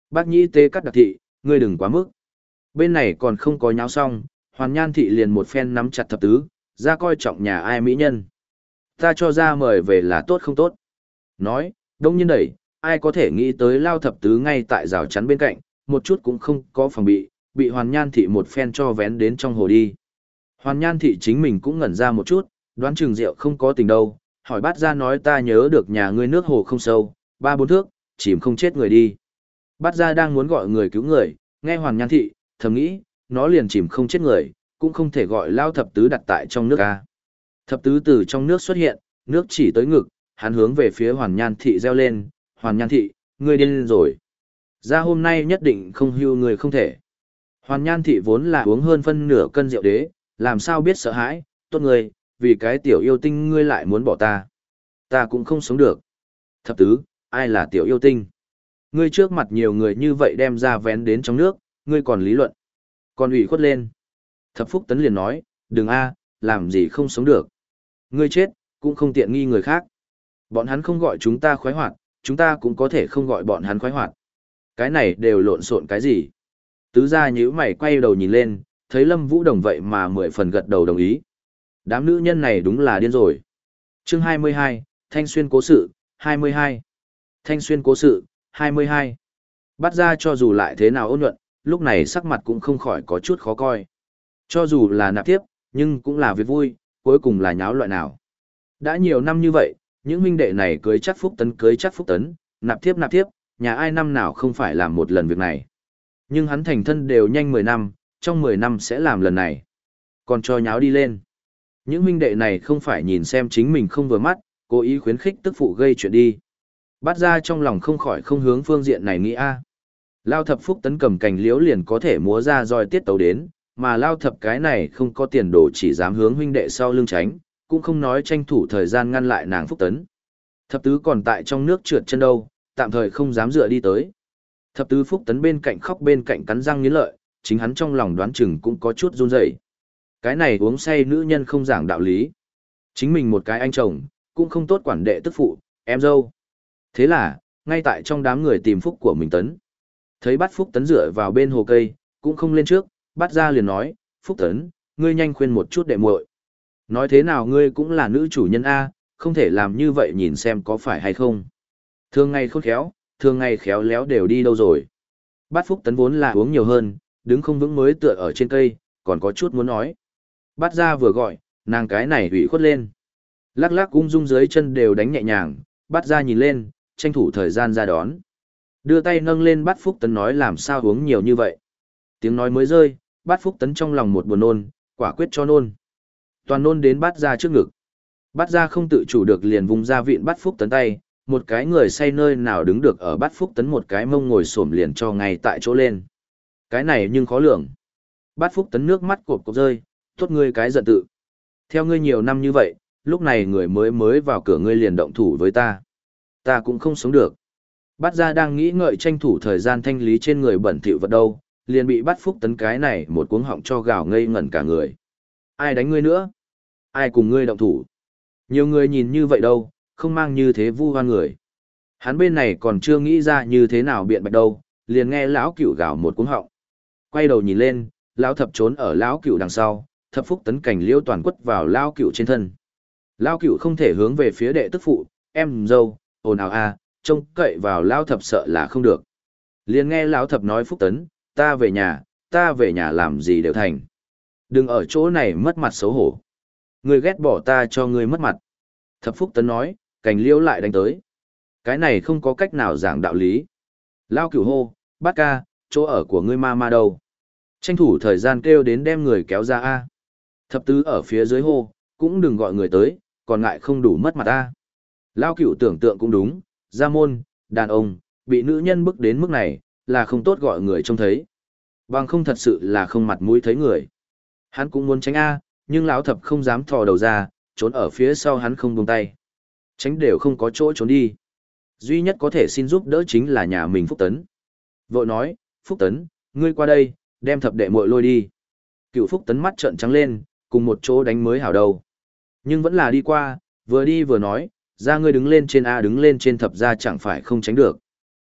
S1: Bác nhĩ tê cắt đặc thị, ngươi đừng quá mức. Bên này còn không có nháo xong, Hoàn Nhan thị liền một phen nắm chặt thập tứ, ra coi trọng nhà ai mỹ nhân. Ta cho ra mời về là tốt không tốt. Nói, đông nhiên đẩy, ai có thể nghĩ tới lao thập tứ ngay tại rào chắn bên cạnh, một chút cũng không có phòng bị, bị Hoàn Nhan thị một phen cho vén đến trong hồ đi. Hoàn Nhan thị chính mình cũng ngẩn ra một chút, đoán chừng rượu không có tình đâu, hỏi bát ra nói ta nhớ được nhà ngươi nước hồ không sâu, ba bốn thước, chìm không chết người đi. Bát ra đang muốn gọi người cứu người, nghe Hoàn Nhan thị, thầm nghĩ, nó liền chìm không chết người, cũng không thể gọi lao thập tứ đặt tại trong nước ca. Thập tứ từ trong nước xuất hiện, nước chỉ tới ngực, hắn hướng về phía Hoàn Nhan thị reo lên, Hoàn Nhan thị, ngươi điên rồi. Ra hôm nay nhất định không hưu người không thể. Hoàn Nhan thị vốn là uống hơn phân nửa cân rượu đế, làm sao biết sợ hãi, tốt người, vì cái tiểu yêu tinh ngươi lại muốn bỏ ta. Ta cũng không sống được. Thập tứ, ai là tiểu yêu tinh? Ngươi trước mặt nhiều người như vậy đem ra vén đến trong nước, ngươi còn lý luận. Còn ủy khuất lên. Thập Phúc Tấn liền nói, đừng a, làm gì không sống được. Ngươi chết, cũng không tiện nghi người khác. Bọn hắn không gọi chúng ta khoái hoạt, chúng ta cũng có thể không gọi bọn hắn khoái hoạt. Cái này đều lộn xộn cái gì? Tứ gia nhíu mày quay đầu nhìn lên, thấy Lâm Vũ Đồng vậy mà mười phần gật đầu đồng ý. Đám nữ nhân này đúng là điên rồi. Chương hai mươi hai, Thanh Xuyên cố sự, hai mươi hai. Thanh Xuyên cố sự, hai mươi hai. Bắt ra cho dù lại thế nào ôn nhuận, lúc này sắc mặt cũng không khỏi có chút khó coi. Cho dù là nạp tiếp, nhưng cũng là việc vui, cuối cùng là nháo loại nào. Đã nhiều năm như vậy, những huynh đệ này cưới chắc Phúc Tấn cưới chắc Phúc Tấn, nạp tiếp nạp tiếp, nhà ai năm nào không phải làm một lần việc này. Nhưng hắn thành thân đều nhanh mười năm, trong mười năm sẽ làm lần này. Còn cho nháo đi lên. Những huynh đệ này không phải nhìn xem chính mình không vừa mắt, cố ý khuyến khích tức phụ gây chuyện đi. Bắt ra trong lòng không khỏi không hướng phương diện này nghĩ a. Lao thập Phúc Tấn cầm cành liễu liền có thể múa ra roi tiết tấu đến, mà lao thập cái này không có tiền đồ chỉ dám hướng huynh đệ sau lưng tránh, cũng không nói tranh thủ thời gian ngăn lại nàng Phúc Tấn. Thập tứ còn tại trong nước trượt chân đâu, tạm thời không dám dựa đi tới. Thập tứ Phúc Tấn bên cạnh khóc bên cạnh cắn răng nghiến lợi, chính hắn trong lòng đoán chừng cũng có chút run rẩy. Cái này uống say nữ nhân không giảng đạo lý. Chính mình một cái anh chồng, cũng không tốt quản đệ tức phụ, em dâu. Thế là, ngay tại trong đám người tìm phúc của mình Tấn. Thấy bắt Phúc Tấn dựa vào bên hồ cây, cũng không lên trước, bắt ra liền nói, Phúc Tấn, ngươi nhanh khuyên một chút đệ muội. Nói thế nào ngươi cũng là nữ chủ nhân A, không thể làm như vậy nhìn xem có phải hay không. Thường ngày khôn khéo, thường ngày khéo léo đều đi đâu rồi. Bát Phúc Tấn vốn là uống nhiều hơn, đứng không vững mới tựa ở trên cây, còn có chút muốn nói. Bát ra vừa gọi, nàng cái này ủy khuất lên. Lắc lắc ung dung dưới chân đều đánh nhẹ nhàng, Bát ra nhìn lên, tranh thủ thời gian ra đón. Đưa tay nâng lên Bát Phúc Tấn nói làm sao uống nhiều như vậy. Tiếng nói mới rơi, Bát Phúc Tấn trong lòng một buồn nôn, quả quyết cho nôn. Toàn nôn đến Bát ra trước ngực. Bát ra không tự chủ được liền vùng ra vịn Bát Phúc Tấn tay, một cái người say nơi nào đứng được ở Bát Phúc Tấn một cái mông ngồi xổm liền cho ngay tại chỗ lên. Cái này nhưng khó lường. Bát Phúc Tấn nước mắt cột cột rơi, tốt ngươi cái giận tự. Theo ngươi nhiều năm như vậy, lúc này người mới mới vào cửa ngươi liền động thủ với ta. Ta cũng không sống được. Bát gia đang nghĩ ngợi tranh thủ thời gian thanh lý trên người bẩn thỉu vật đâu, liền bị Bát Phúc Tấn cái này một cuống họng cho gào ngây ngẩn cả người. Ai đánh ngươi nữa? Ai cùng ngươi động thủ? Nhiều người nhìn như vậy đâu, không mang như thế vu oan người. Hắn bên này còn chưa nghĩ ra như thế nào biện bạch đâu, liền nghe lão cửu gào một cuống họng. Quay đầu nhìn lên, lão thập trốn ở lão cửu đằng sau, Thập Phúc Tấn cảnh liêu toàn quất vào lão cửu trên thân. Lão cửu không thể hướng về phía đệ tức phụ, em dâu, ồn ào a, trông cậy vào lão thập sợ là không được. Liền nghe lão thập nói Phúc Tấn, ta về nhà, ta về nhà làm gì đều thành. Đừng ở chỗ này mất mặt xấu hổ. Ngươi ghét bỏ ta cho ngươi mất mặt. Thập Phúc Tấn nói, cảnh liêu lại đánh tới. Cái này không có cách nào giảng đạo lý. Lão cửu hô, bát ca, chỗ ở của ngươi ma ma đâu? Tranh thủ thời gian kêu đến đem người kéo ra a. Thập tứ ở phía dưới hô, cũng đừng gọi người tới, còn ngại không đủ mất mặt a. Lao cửu tưởng tượng cũng đúng, gia môn, đàn ông, bị nữ nhân bức đến mức này, là không tốt gọi người trông thấy. Bằng không thật sự là không mặt mũi thấy người. Hắn cũng muốn tránh a, nhưng lão thập không dám thò đầu ra, trốn ở phía sau hắn không buông tay. Tránh đều không có chỗ trốn đi. Duy nhất có thể xin giúp đỡ chính là nhà mình Phúc Tấn. Vội nói, Phúc Tấn, ngươi qua đây, đem thập đệ muội lôi đi. Cựu Phúc Tấn mắt trợn trắng lên, cùng một chỗ đánh mới hảo đầu. Nhưng vẫn là đi qua, vừa đi vừa nói, ra ngươi đứng lên trên A đứng lên trên thập ra chẳng phải không tránh được.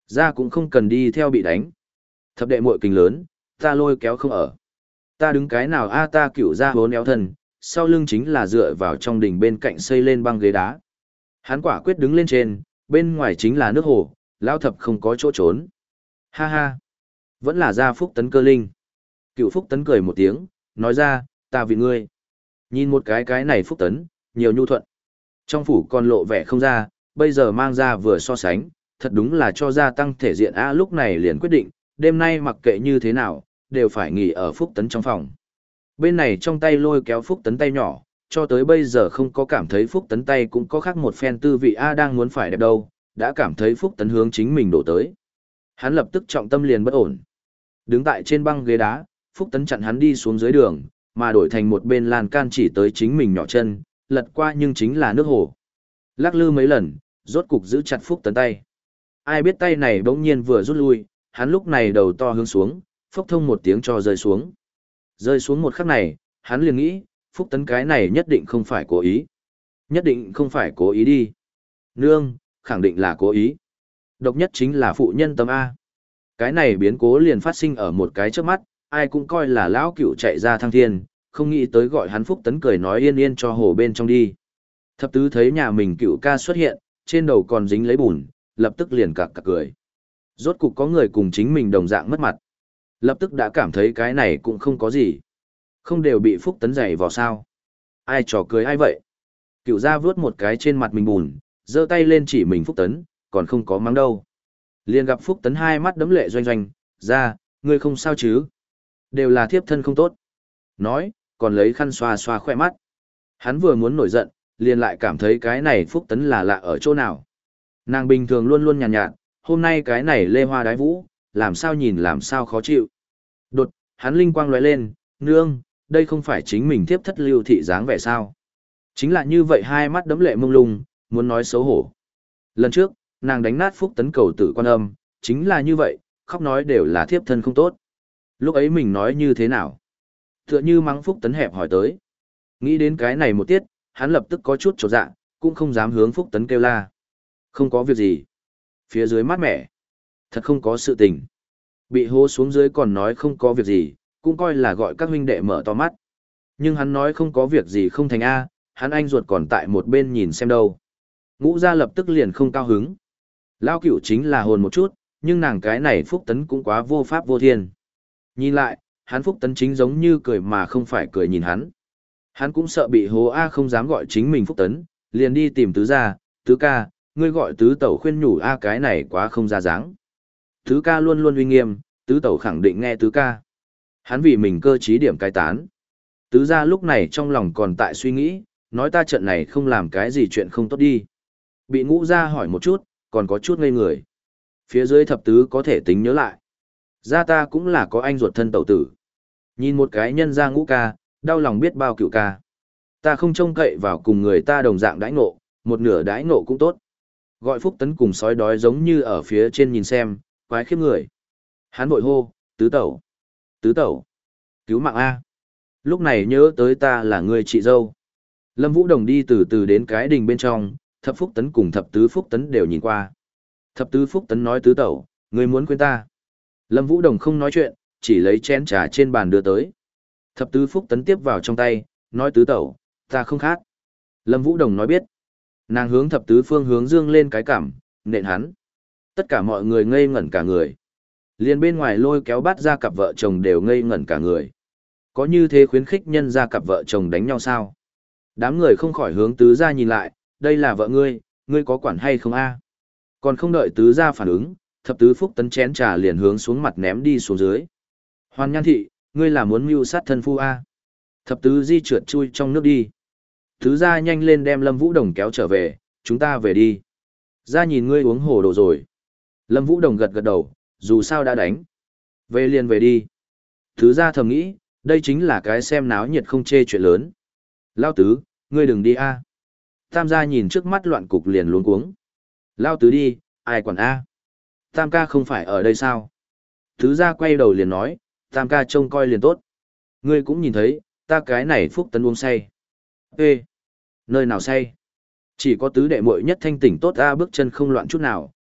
S1: Ra cũng không cần đi theo bị đánh. Thập đệ muội kình lớn, ta lôi kéo không ở. Ta đứng cái nào a ta cửu ra hốn éo thân, sau lưng chính là dựa vào trong đỉnh bên cạnh xây lên băng ghế đá. Hắn quả quyết đứng lên trên, bên ngoài chính là nước hồ, lao thập không có chỗ trốn. Ha ha, vẫn là gia Phúc Tấn cơ linh. Cựu Phúc Tấn cười một tiếng, nói ra, ta vì ngươi. Nhìn một cái cái này Phúc Tấn, nhiều nhu thuận. Trong phủ còn lộ vẻ không ra, bây giờ mang ra vừa so sánh, thật đúng là cho gia tăng thể diện A lúc này liền quyết định, đêm nay mặc kệ như thế nào, đều phải nghỉ ở Phúc Tấn trong phòng. Bên này trong tay lôi kéo Phúc Tấn tay nhỏ, cho tới bây giờ không có cảm thấy Phúc Tấn tay cũng có khác một phen tư vị A đang muốn phải đẹp đâu, đã cảm thấy Phúc Tấn hướng chính mình đổ tới. Hắn lập tức trọng tâm liền bất ổn. Đứng tại trên băng ghế đá, Phúc Tấn chặn hắn đi xuống dưới đường, mà đổi thành một bên lan can chỉ tới chính mình nhỏ chân, lật qua nhưng chính là nước hồ. Lắc lư mấy lần, rốt cục giữ chặt Phúc Tấn tay. Ai biết tay này bỗng nhiên vừa rút lui, hắn lúc này đầu to hướng xuống, phốc thông một tiếng cho rơi xuống. Rơi xuống một khắc này, hắn liền nghĩ, Phúc Tấn cái này nhất định không phải cố ý. Nhất định không phải cố ý đi. Nương, khẳng định là cố ý. Độc nhất chính là phụ nhân tâm A. Cái này biến cố liền phát sinh ở một cái trước mắt, ai cũng coi là lão cựu chạy ra thăng thiên, không nghĩ tới gọi hắn Phúc Tấn cười nói yên yên cho hồ bên trong đi. Thập tứ thấy nhà mình cựu ca xuất hiện, trên đầu còn dính lấy bùn, lập tức liền cặc cặc cười. Rốt cục có người cùng chính mình đồng dạng mất mặt. Lập tức đã cảm thấy cái này cũng không có gì. Không đều bị Phúc Tấn giày vào sao. Ai trò cười ai vậy? Cựu ra vướt một cái trên mặt mình bùn, giơ tay lên chỉ mình Phúc Tấn, còn không có mắng đâu. Liền gặp Phúc Tấn hai mắt đấm lệ doanh doanh, ra, ngươi không sao chứ? Đều là thiếp thân không tốt. Nói, còn lấy khăn xoa xoa khoe mắt. Hắn vừa muốn nổi giận, liền lại cảm thấy cái này Phúc Tấn là lạ ở chỗ nào. Nàng bình thường luôn luôn nhàn nhạt, nhạt, hôm nay cái này lê hoa đái vũ, làm sao nhìn làm sao khó chịu. Đột, hắn linh quang lóe lên, nương, đây không phải chính mình thiếp thất lưu thị dáng vẻ sao. Chính là như vậy hai mắt đấm lệ mông lung, muốn nói xấu hổ. Lần trước, nàng đánh nát Phúc Tấn cầu tử quan âm, chính là như vậy, khóc nói đều là thiếp thân không tốt. Lúc ấy mình nói như thế nào? Tựa như mắng Phúc Tấn hẹp hỏi tới. Nghĩ đến cái này một tiết, hắn lập tức có chút chột dạ, cũng không dám hướng Phúc Tấn kêu la. Không có việc gì. Phía dưới mát mẻ. Thật không có sự tình. Bị hô xuống dưới còn nói không có việc gì, cũng coi là gọi các huynh đệ mở to mắt. Nhưng hắn nói không có việc gì không thành A, hắn anh ruột còn tại một bên nhìn xem đâu. Ngũ gia lập tức liền không cao hứng. Lao cửu chính là hồn một chút, nhưng nàng cái này Phúc Tấn cũng quá vô pháp vô thiên. Nhìn lại, hắn Phúc Tấn chính giống như cười mà không phải cười nhìn hắn. Hắn cũng sợ bị hố A không dám gọi chính mình Phúc Tấn, liền đi tìm tứ gia, tứ ca, ngươi gọi tứ tẩu khuyên nhủ A cái này quá không ra dáng. Tứ ca luôn luôn uy nghiêm, tứ tẩu khẳng định nghe tứ ca. Hắn vì mình cơ trí điểm cai tán. Tứ gia lúc này trong lòng còn tại suy nghĩ, nói ta trận này không làm cái gì chuyện không tốt đi. Bị ngũ gia hỏi một chút, còn có chút ngây người. Phía dưới thập tứ có thể tính nhớ lại. Gia ta cũng là có anh ruột thân tẩu tử. Nhìn một cái nhân gia ngũ ca, đau lòng biết bao cựu ca. Ta không trông cậy vào cùng người ta đồng dạng đãi ngộ, một nửa đãi ngộ cũng tốt. Gọi Phúc Tấn cùng sói đói giống như ở phía trên nhìn xem, quái khiếp người. Hắn vội hô, tứ tẩu, tứ tẩu, cứu mạng A. Lúc này nhớ tới ta là người chị dâu. Lâm Vũ Đồng đi từ từ đến cái đình bên trong, thập Phúc Tấn cùng thập tứ Phúc Tấn đều nhìn qua. Thập tứ Phúc Tấn nói tứ tẩu, người muốn quên ta. Lâm Vũ Đồng không nói chuyện, chỉ lấy chén trà trên bàn đưa tới. Thập tứ Phúc Tấn tiếp vào trong tay, nói tứ tẩu, ta không khát. Lâm Vũ Đồng nói biết. Nàng hướng thập tứ phương hướng dương lên cái cảm, nện hắn. Tất cả mọi người ngây ngẩn cả người. Liền bên ngoài lôi kéo bắt ra cặp vợ chồng đều ngây ngẩn cả người. Có như thế khuyến khích nhân ra cặp vợ chồng đánh nhau sao? Đám người không khỏi hướng tứ gia nhìn lại, đây là vợ ngươi, ngươi có quản hay không a? Còn không đợi tứ gia phản ứng, thập tứ Phúc Tấn chén trà liền hướng xuống mặt ném đi xuống dưới. Hoàn Nhan thị, ngươi là muốn mưu sát thân phu a? Thập tứ di trượt chui trong nước đi. Tứ gia nhanh lên đem Lâm Vũ Đồng kéo trở về, chúng ta về đi. Gia nhìn ngươi uống hồ đồ rồi. Lâm Vũ Đồng gật gật đầu, dù sao đã đánh. Về liền về đi. Tứ gia thầm nghĩ, đây chính là cái xem náo nhiệt không chê chuyện lớn. Lao tứ, ngươi đừng đi a. Tam gia nhìn trước mắt loạn cục liền luống cuống. Lao tứ đi, ai quản a? Tam ca không phải ở đây sao? Tứ gia quay đầu liền nói, tam ca trông coi liền tốt. Ngươi cũng nhìn thấy, ta cái này Phúc Tấn uống say. Ê! Nơi nào say? Chỉ có tứ đệ muội nhất thanh tỉnh tốt a bước chân không loạn chút nào,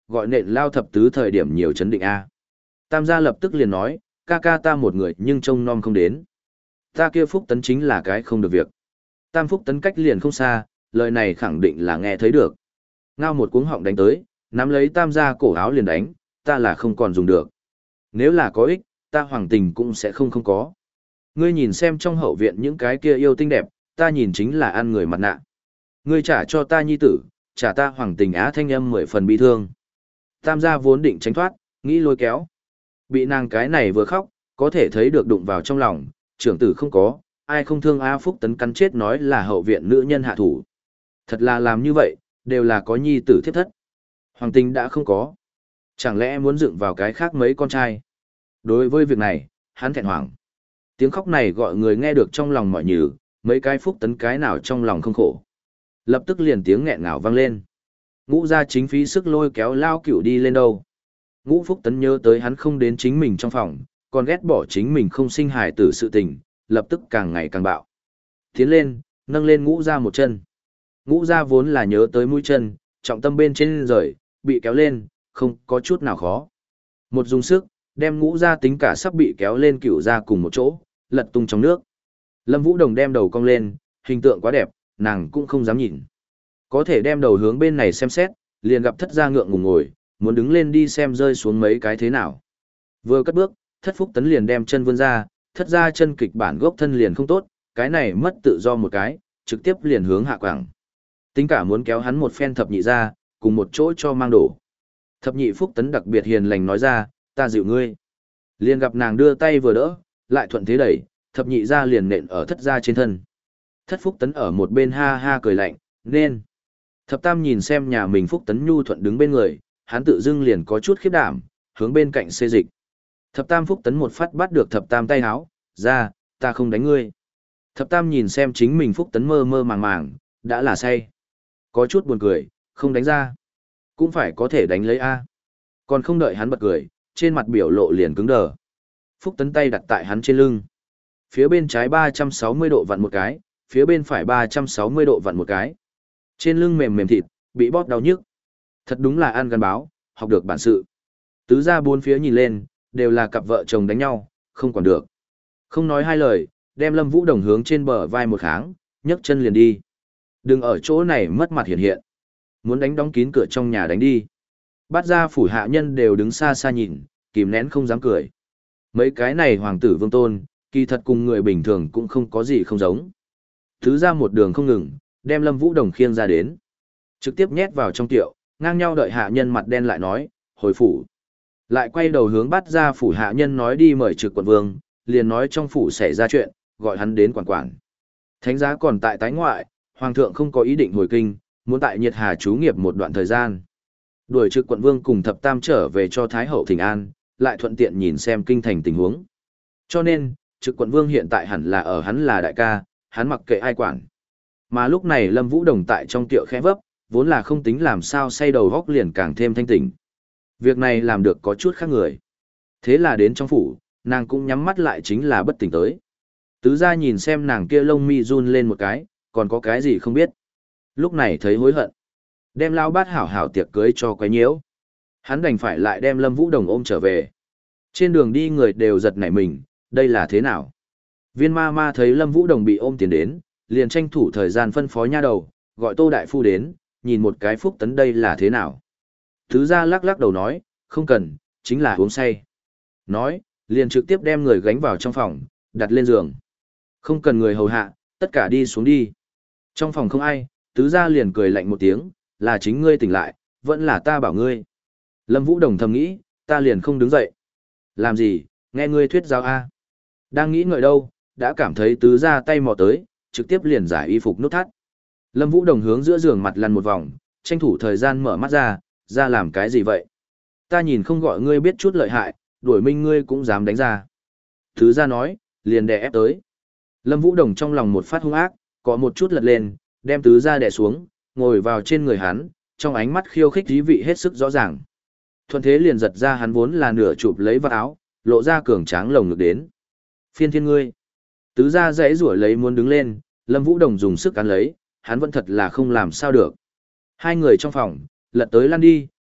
S1: gọi nện lao thập tứ thời điểm nhiều chấn định A. Tam gia lập tức liền nói, ca ca ta một người nhưng trông nom không đến. Ta kia Phúc Tấn chính là cái không được việc. Tam Phúc Tấn cách liền không xa, lời này khẳng định là nghe thấy được. Ngao một cuống họng đánh tới, nắm lấy tam gia cổ áo liền đánh, ta là không còn dùng được. Nếu là có ích, ta hoàng tình cũng sẽ không không có. Ngươi nhìn xem trong hậu viện những cái kia yêu tinh đẹp, ta nhìn chính là ăn người mặt nạ. Ngươi trả cho ta nhi tử, trả ta hoàng tình á thanh âm mười phần bi thương. Tam gia vốn định tránh thoát, nghĩ lôi kéo. Bị nàng cái này vừa khóc, có thể thấy được đụng vào trong lòng, trưởng tử không có, ai không thương A Phúc Tấn cắn chết nói là hậu viện nữ nhân hạ thủ. Thật là làm như vậy, đều là có nhi tử thiết thất. Hoàng tình đã không có. Chẳng lẽ muốn dựng vào cái khác mấy con trai? Đối với việc này, hắn thẹn hoàng. Tiếng khóc này gọi người nghe được trong lòng mọi nhừ, mấy cái Phúc Tấn cái nào trong lòng không khổ. Lập tức liền tiếng nghẹn ngào vang lên. Ngũ gia chính phí sức lôi kéo Lao Cửu đi lên đâu. Ngũ Phúc Tấn nhớ tới hắn không đến chính mình trong phòng, còn ghét bỏ chính mình không sinh hài tử sự tình, lập tức càng ngày càng bạo. Tiến lên, nâng lên ngũ gia một chân. Ngũ gia vốn là nhớ tới mũi chân, trọng tâm bên trên rời, bị kéo lên, không có chút nào khó. Một dùng sức, đem ngũ gia tính cả sắp bị kéo lên cửu gia cùng một chỗ, lật tung trong nước. Lâm Vũ Đồng đem đầu cong lên, hình tượng quá đẹp, nàng cũng không dám nhìn. Có thể đem đầu hướng bên này xem xét, liền gặp thất gia ngượng ngùng ngồi, muốn đứng lên đi xem rơi xuống mấy cái thế nào. Vừa cất bước, thất Phúc Tấn liền đem chân vươn ra, thất gia chân kịch bản gốc thân liền không tốt, cái này mất tự do một cái, trực tiếp liền hướng hạ quảng. Tính cả muốn kéo hắn một phen thập nhị ra, cùng một chỗ cho mang đổ. Thập nhị Phúc Tấn đặc biệt hiền lành nói ra, ta dịu ngươi. Liền gặp nàng đưa tay vừa đỡ, lại thuận thế đẩy, thập nhị ra liền nện ở thất gia trên thân. Thất Phúc Tấn ở một bên ha ha cười lạnh, nên. Thập tam nhìn xem nhà mình Phúc Tấn nhu thuận đứng bên người, hắn tự dưng liền có chút khiếp đảm, hướng bên cạnh xê dịch. Thập tam Phúc Tấn một phát bắt được thập tam tay háo, ra, ta không đánh ngươi. Thập tam nhìn xem chính mình Phúc Tấn mơ mơ màng màng, đã là say. Có chút buồn cười, không đánh ra. Cũng phải có thể đánh lấy A. Còn không đợi hắn bật cười, trên mặt biểu lộ liền cứng đờ. Phúc Tấn tay đặt tại hắn trên lưng. Phía bên trái ba trăm sáu mươi độ vặn một cái, phía bên phải ba trăm sáu mươi độ vặn một cái. Trên lưng mềm mềm thịt, bị bóp đau nhức. Thật đúng là ăn gan báo, học được bản sự. Tứ ra bốn phía nhìn lên, đều là cặp vợ chồng đánh nhau, không còn được. Không nói hai lời, đem Lâm Vũ Đồng hướng trên bờ vai một kháng, nhấc chân liền đi. Đừng ở chỗ này mất mặt hiện hiện. Muốn đánh đóng kín cửa trong nhà đánh đi. Bát gia phủ hạ nhân đều đứng xa xa nhìn, kìm nén không dám cười. Mấy cái này hoàng tử vương tôn, kỳ thật cùng người bình thường cũng không có gì không giống. Thứ ra một đường không ngừng, đem Lâm Vũ Đồng khiêng ra đến. Trực tiếp nhét vào trong tiệu, ngang nhau đợi hạ nhân mặt đen lại nói, hồi phủ. Lại quay đầu hướng Bát gia phủ hạ nhân nói đi mời trực quận vương, liền nói trong phủ xảy ra chuyện, gọi hắn đến quản quản. Thánh giá còn tại tái ngoại, hoàng thượng không có ý định hồi kinh, muốn tại Nhiệt Hà trú nghiệp một đoạn thời gian. Đuổi trực quận vương cùng thập tam trở về cho Thái hậu thỉnh an, lại thuận tiện nhìn xem kinh thành tình huống. Cho nên, trực quận vương hiện tại hẳn là ở hắn là đại ca, hắn mặc kệ ai quản. Mà lúc này Lâm Vũ Đồng tại trong tiệu khẽ vấp, vốn là không tính làm sao say đầu góc liền càng thêm thanh tỉnh. Việc này làm được có chút khác người. Thế là đến trong phủ, nàng cũng nhắm mắt lại chính là bất tỉnh tới. Tứ gia nhìn xem nàng kia lông mi run lên một cái, còn có cái gì không biết. Lúc này thấy hối hận. Đem lao bát hảo hảo tiệc cưới cho quấy nhiễu. Hắn đành phải lại đem Lâm Vũ Đồng ôm trở về. Trên đường đi người đều giật nảy mình, đây là thế nào? Viên ma ma thấy Lâm Vũ Đồng bị ôm tiền đến, liền tranh thủ thời gian phân phó nha đầu, gọi Tô Đại Phu đến, nhìn một cái Phúc Tấn đây là thế nào? Thứ gia lắc lắc đầu nói, không cần, chính là uống say. Nói, liền trực tiếp đem người gánh vào trong phòng, đặt lên giường. Không cần người hầu hạ, tất cả đi xuống đi. Trong phòng không ai, tứ gia liền cười lạnh một tiếng, là chính ngươi tỉnh lại, vẫn là ta bảo ngươi. Lâm Vũ Đồng thầm nghĩ, ta liền không đứng dậy. Làm gì, nghe ngươi thuyết giáo A. Đang nghĩ ngợi đâu, đã cảm thấy tứ gia tay mò tới, trực tiếp liền giải y phục nút thắt. Lâm Vũ Đồng hướng giữa giường mặt lăn một vòng, tranh thủ thời gian mở mắt ra, ra làm cái gì vậy? Ta nhìn không gọi ngươi biết chút lợi hại, đuổi minh ngươi cũng dám đánh ra. Tứ gia nói, liền đè ép tới. Lâm Vũ Đồng trong lòng một phát hung ác, có một chút lật lên, đem tứ gia đè xuống, ngồi vào trên người hắn, trong ánh mắt khiêu khích dí vị hết sức rõ ràng. Thuận thế liền giật ra hắn vốn là nửa chụp lấy vào áo, lộ ra cường tráng lồng ngực đến. Phiên thiên ngươi. Tứ gia dãy rủa lấy muốn đứng lên, Lâm Vũ Đồng dùng sức cắn lấy, hắn vẫn thật là không làm sao được. Hai người trong phòng, lật tới lăn đi,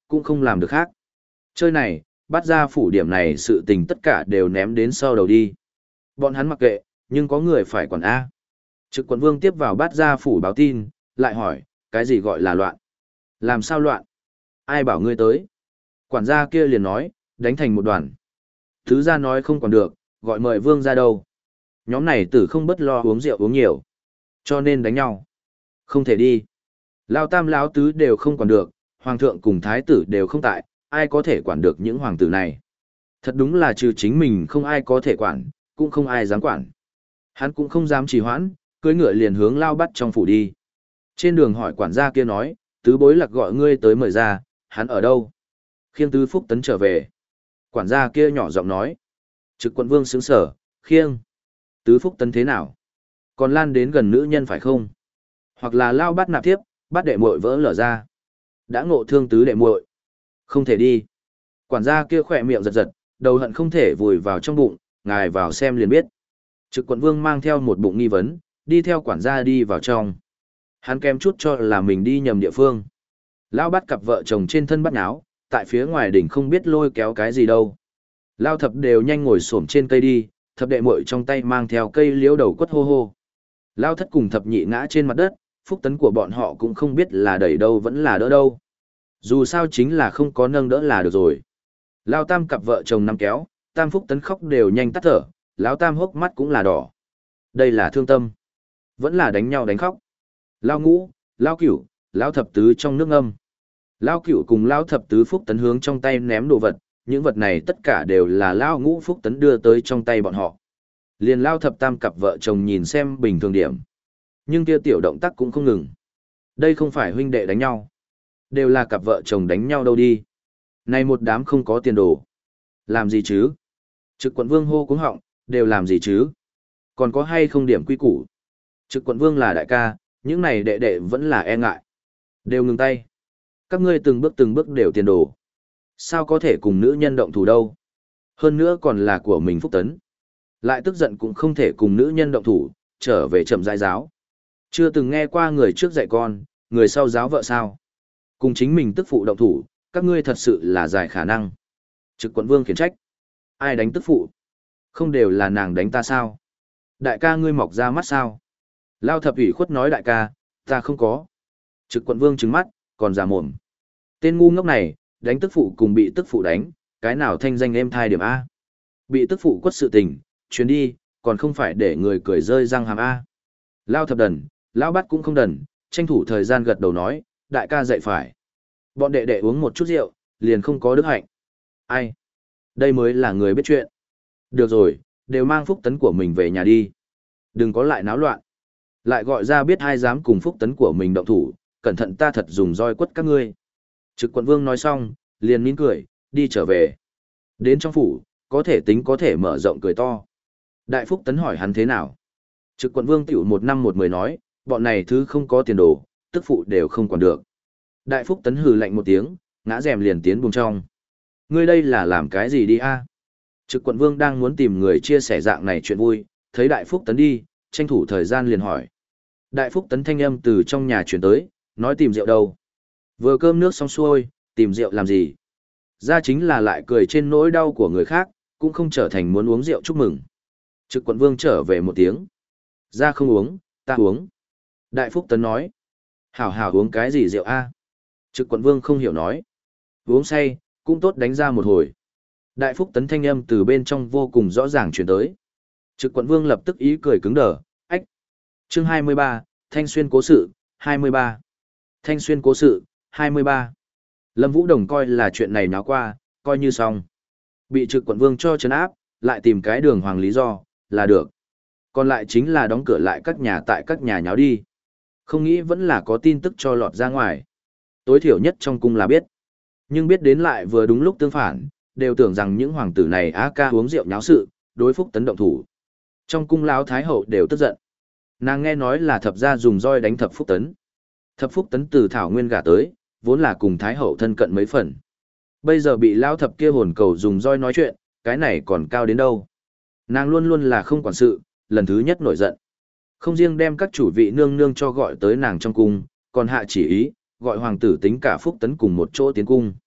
S1: cũng không làm được khác. Chơi này, bắt ra phủ điểm này sự tình tất cả đều ném đến sau đầu đi. Bọn hắn mặc kệ, nhưng có người phải quản A. Trực quận vương tiếp vào bắt ra phủ báo tin, lại hỏi, cái gì gọi là loạn? Làm sao loạn? Ai bảo ngươi tới? Quản gia kia liền nói, đánh thành một đoàn. Thứ gia nói không còn được, gọi mời vương ra đâu. Nhóm này tử không bất lo uống rượu uống nhiều. Cho nên đánh nhau. Không thể đi. Lao tam lão tứ đều không quản được, hoàng thượng cùng thái tử đều không tại, ai có thể quản được những hoàng tử này. Thật đúng là trừ chính mình không ai có thể quản, cũng không ai dám quản. Hắn cũng không dám trì hoãn, cưỡi ngựa liền hướng Lao bắt trong phủ đi. Trên đường hỏi quản gia kia nói, tứ bối lạc gọi ngươi tới mời ra, hắn ở đâu? Khiêng tứ phúc tấn trở về. Quản gia kia nhỏ giọng nói. Trực quận vương sướng sở, khiêng. Tứ phúc tấn thế nào? Còn lan đến gần nữ nhân phải không? Hoặc là Lao bắt nạp tiếp, bắt đệ muội vỡ lở ra. Đã ngộ thương tứ đệ muội, không thể đi. Quản gia kia khỏe miệng giật giật, đầu hận không thể vùi vào trong bụng, ngài vào xem liền biết. Trực quận vương mang theo một bụng nghi vấn, đi theo quản gia đi vào trong. Hắn kém chút cho là mình đi nhầm địa phương. Lao bắt cặp vợ chồng trên thân bắt náo, tại phía ngoài đỉnh không biết lôi kéo cái gì đâu. Lao thập đều nhanh ngồi xổm trên cây đi, thập đệ muội trong tay mang theo cây liễu đầu quất hô hô. Lao thất cùng thập nhị ngã trên mặt đất, phúc tấn của bọn họ cũng không biết là đẩy đâu vẫn là đỡ đâu. Dù sao chính là không có nâng đỡ là được rồi. Lao tam cặp vợ chồng nắm kéo, tam phúc tấn khóc đều nhanh tắt thở, lão tam hốc mắt cũng là đỏ. Đây là thương tâm. Vẫn là đánh nhau đánh khóc. Lao ngũ, lao cửu, lao thập tứ trong nước ngâm. Lao cửu cùng lao thập tứ phúc tấn hướng trong tay ném đồ vật, những vật này tất cả đều là lao ngũ phúc tấn đưa tới trong tay bọn họ. Liền lao thập tam cặp vợ chồng nhìn xem bình thường điểm. Nhưng kia tiểu động tác cũng không ngừng. Đây không phải huynh đệ đánh nhau. Đều là cặp vợ chồng đánh nhau đâu đi. Này một đám không có tiền đồ. Làm gì chứ? Trực quận vương hô cuống họng, đều làm gì chứ? Còn có hay không điểm quy củ? Trực quận vương là đại ca, những này đệ đệ vẫn là e ngại. Đều ngừng tay. Các ngươi từng bước từng bước đều tiền đồ. Sao có thể cùng nữ nhân động thủ đâu? Hơn nữa còn là của mình phúc tấn. Lại tức giận cũng không thể cùng nữ nhân động thủ, trở về chậm rãi giáo. Chưa từng nghe qua người trước dạy con, người sau giáo vợ sao? Cùng chính mình tức phụ động thủ, các ngươi thật sự là dài khả năng. Trực quận vương khiển trách. Ai đánh tức phụ? Không đều là nàng đánh ta sao? Đại ca ngươi mọc ra mắt sao? Lao thập ủy khuất nói đại ca, ta không có. Trực quận vương trừng mắt, còn giả mồm. Tên ngu ngốc này, đánh tức phụ cùng bị tức phụ đánh, cái nào thanh danh êm thai điểm A. Bị tức phụ quất sự tình, chuyến đi, còn không phải để người cười rơi răng hàm A. Lao thập đần, Lao bắt cũng không đần, tranh thủ thời gian gật đầu nói, đại ca dạy phải. Bọn đệ đệ uống một chút rượu, liền không có đức hạnh. Ai? Đây mới là người biết chuyện. Được rồi, đều mang phúc tấn của mình về nhà đi. Đừng có lại náo loạn. Lại gọi ra biết ai dám cùng phúc tấn của mình động thủ, cẩn thận ta thật dùng roi quất các ngươi. Trực quận vương nói xong, liền nín cười, đi trở về. Đến trong phủ, có thể tính có thể mở rộng cười to. Đại phúc tấn hỏi hắn thế nào. Trực quận vương tiểu một năm một mười nói, bọn này thứ không có tiền đồ, tức phụ đều không còn được. Đại phúc tấn hừ lạnh một tiếng, ngã rèm liền tiến buồng trong. Ngươi đây là làm cái gì đi a? Trực quận vương đang muốn tìm người chia sẻ dạng này chuyện vui, thấy đại phúc tấn đi, tranh thủ thời gian liền hỏi. Đại phúc tấn thanh âm từ trong nhà chuyển tới, nói tìm rượu đâu. Vừa cơm nước xong xuôi, tìm rượu làm gì? Ra chính là lại cười trên nỗi đau của người khác, cũng không trở thành muốn uống rượu chúc mừng. Trực quận vương trở về một tiếng. Ra không uống, ta uống. Đại phúc tấn nói. Hảo hảo uống cái gì rượu a? Trực quận vương không hiểu nói. Uống say, cũng tốt đánh ra một hồi. Đại phúc tấn thanh âm từ bên trong vô cùng rõ ràng chuyển tới. Trực quận vương lập tức ý cười cứng đờ, ách. Chương hai mươi ba, Thanh Xuyên cố sự, hai mươi ba. Thanh Xuyên cố sự, hai mươi ba. Lâm Vũ Đồng coi là chuyện này náo qua, coi như xong. Bị trực quận vương cho trấn áp, lại tìm cái đường hoàng lý do, là được. Còn lại chính là đóng cửa lại các nhà tại các nhà nháo đi. Không nghĩ vẫn là có tin tức cho lọt ra ngoài. Tối thiểu nhất trong cung là biết. Nhưng biết đến lại vừa đúng lúc tương phản, đều tưởng rằng những hoàng tử này á ca uống rượu nháo sự, đối phúc tấn động thủ. Trong cung lão thái hậu đều tức giận. Nàng nghe nói là thập gia dùng roi đánh thập phúc tấn. Thập phúc tấn từ thảo nguyên gả tới, vốn là cùng thái hậu thân cận mấy phần. Bây giờ bị lão thập kia hồn cầu dùng roi nói chuyện, cái này còn cao đến đâu. Nàng luôn luôn là không quản sự, lần thứ nhất nổi giận. Không riêng đem các chủ vị nương nương cho gọi tới nàng trong cung, còn hạ chỉ ý, gọi hoàng tử tính cả phúc tấn cùng một chỗ tiến cung.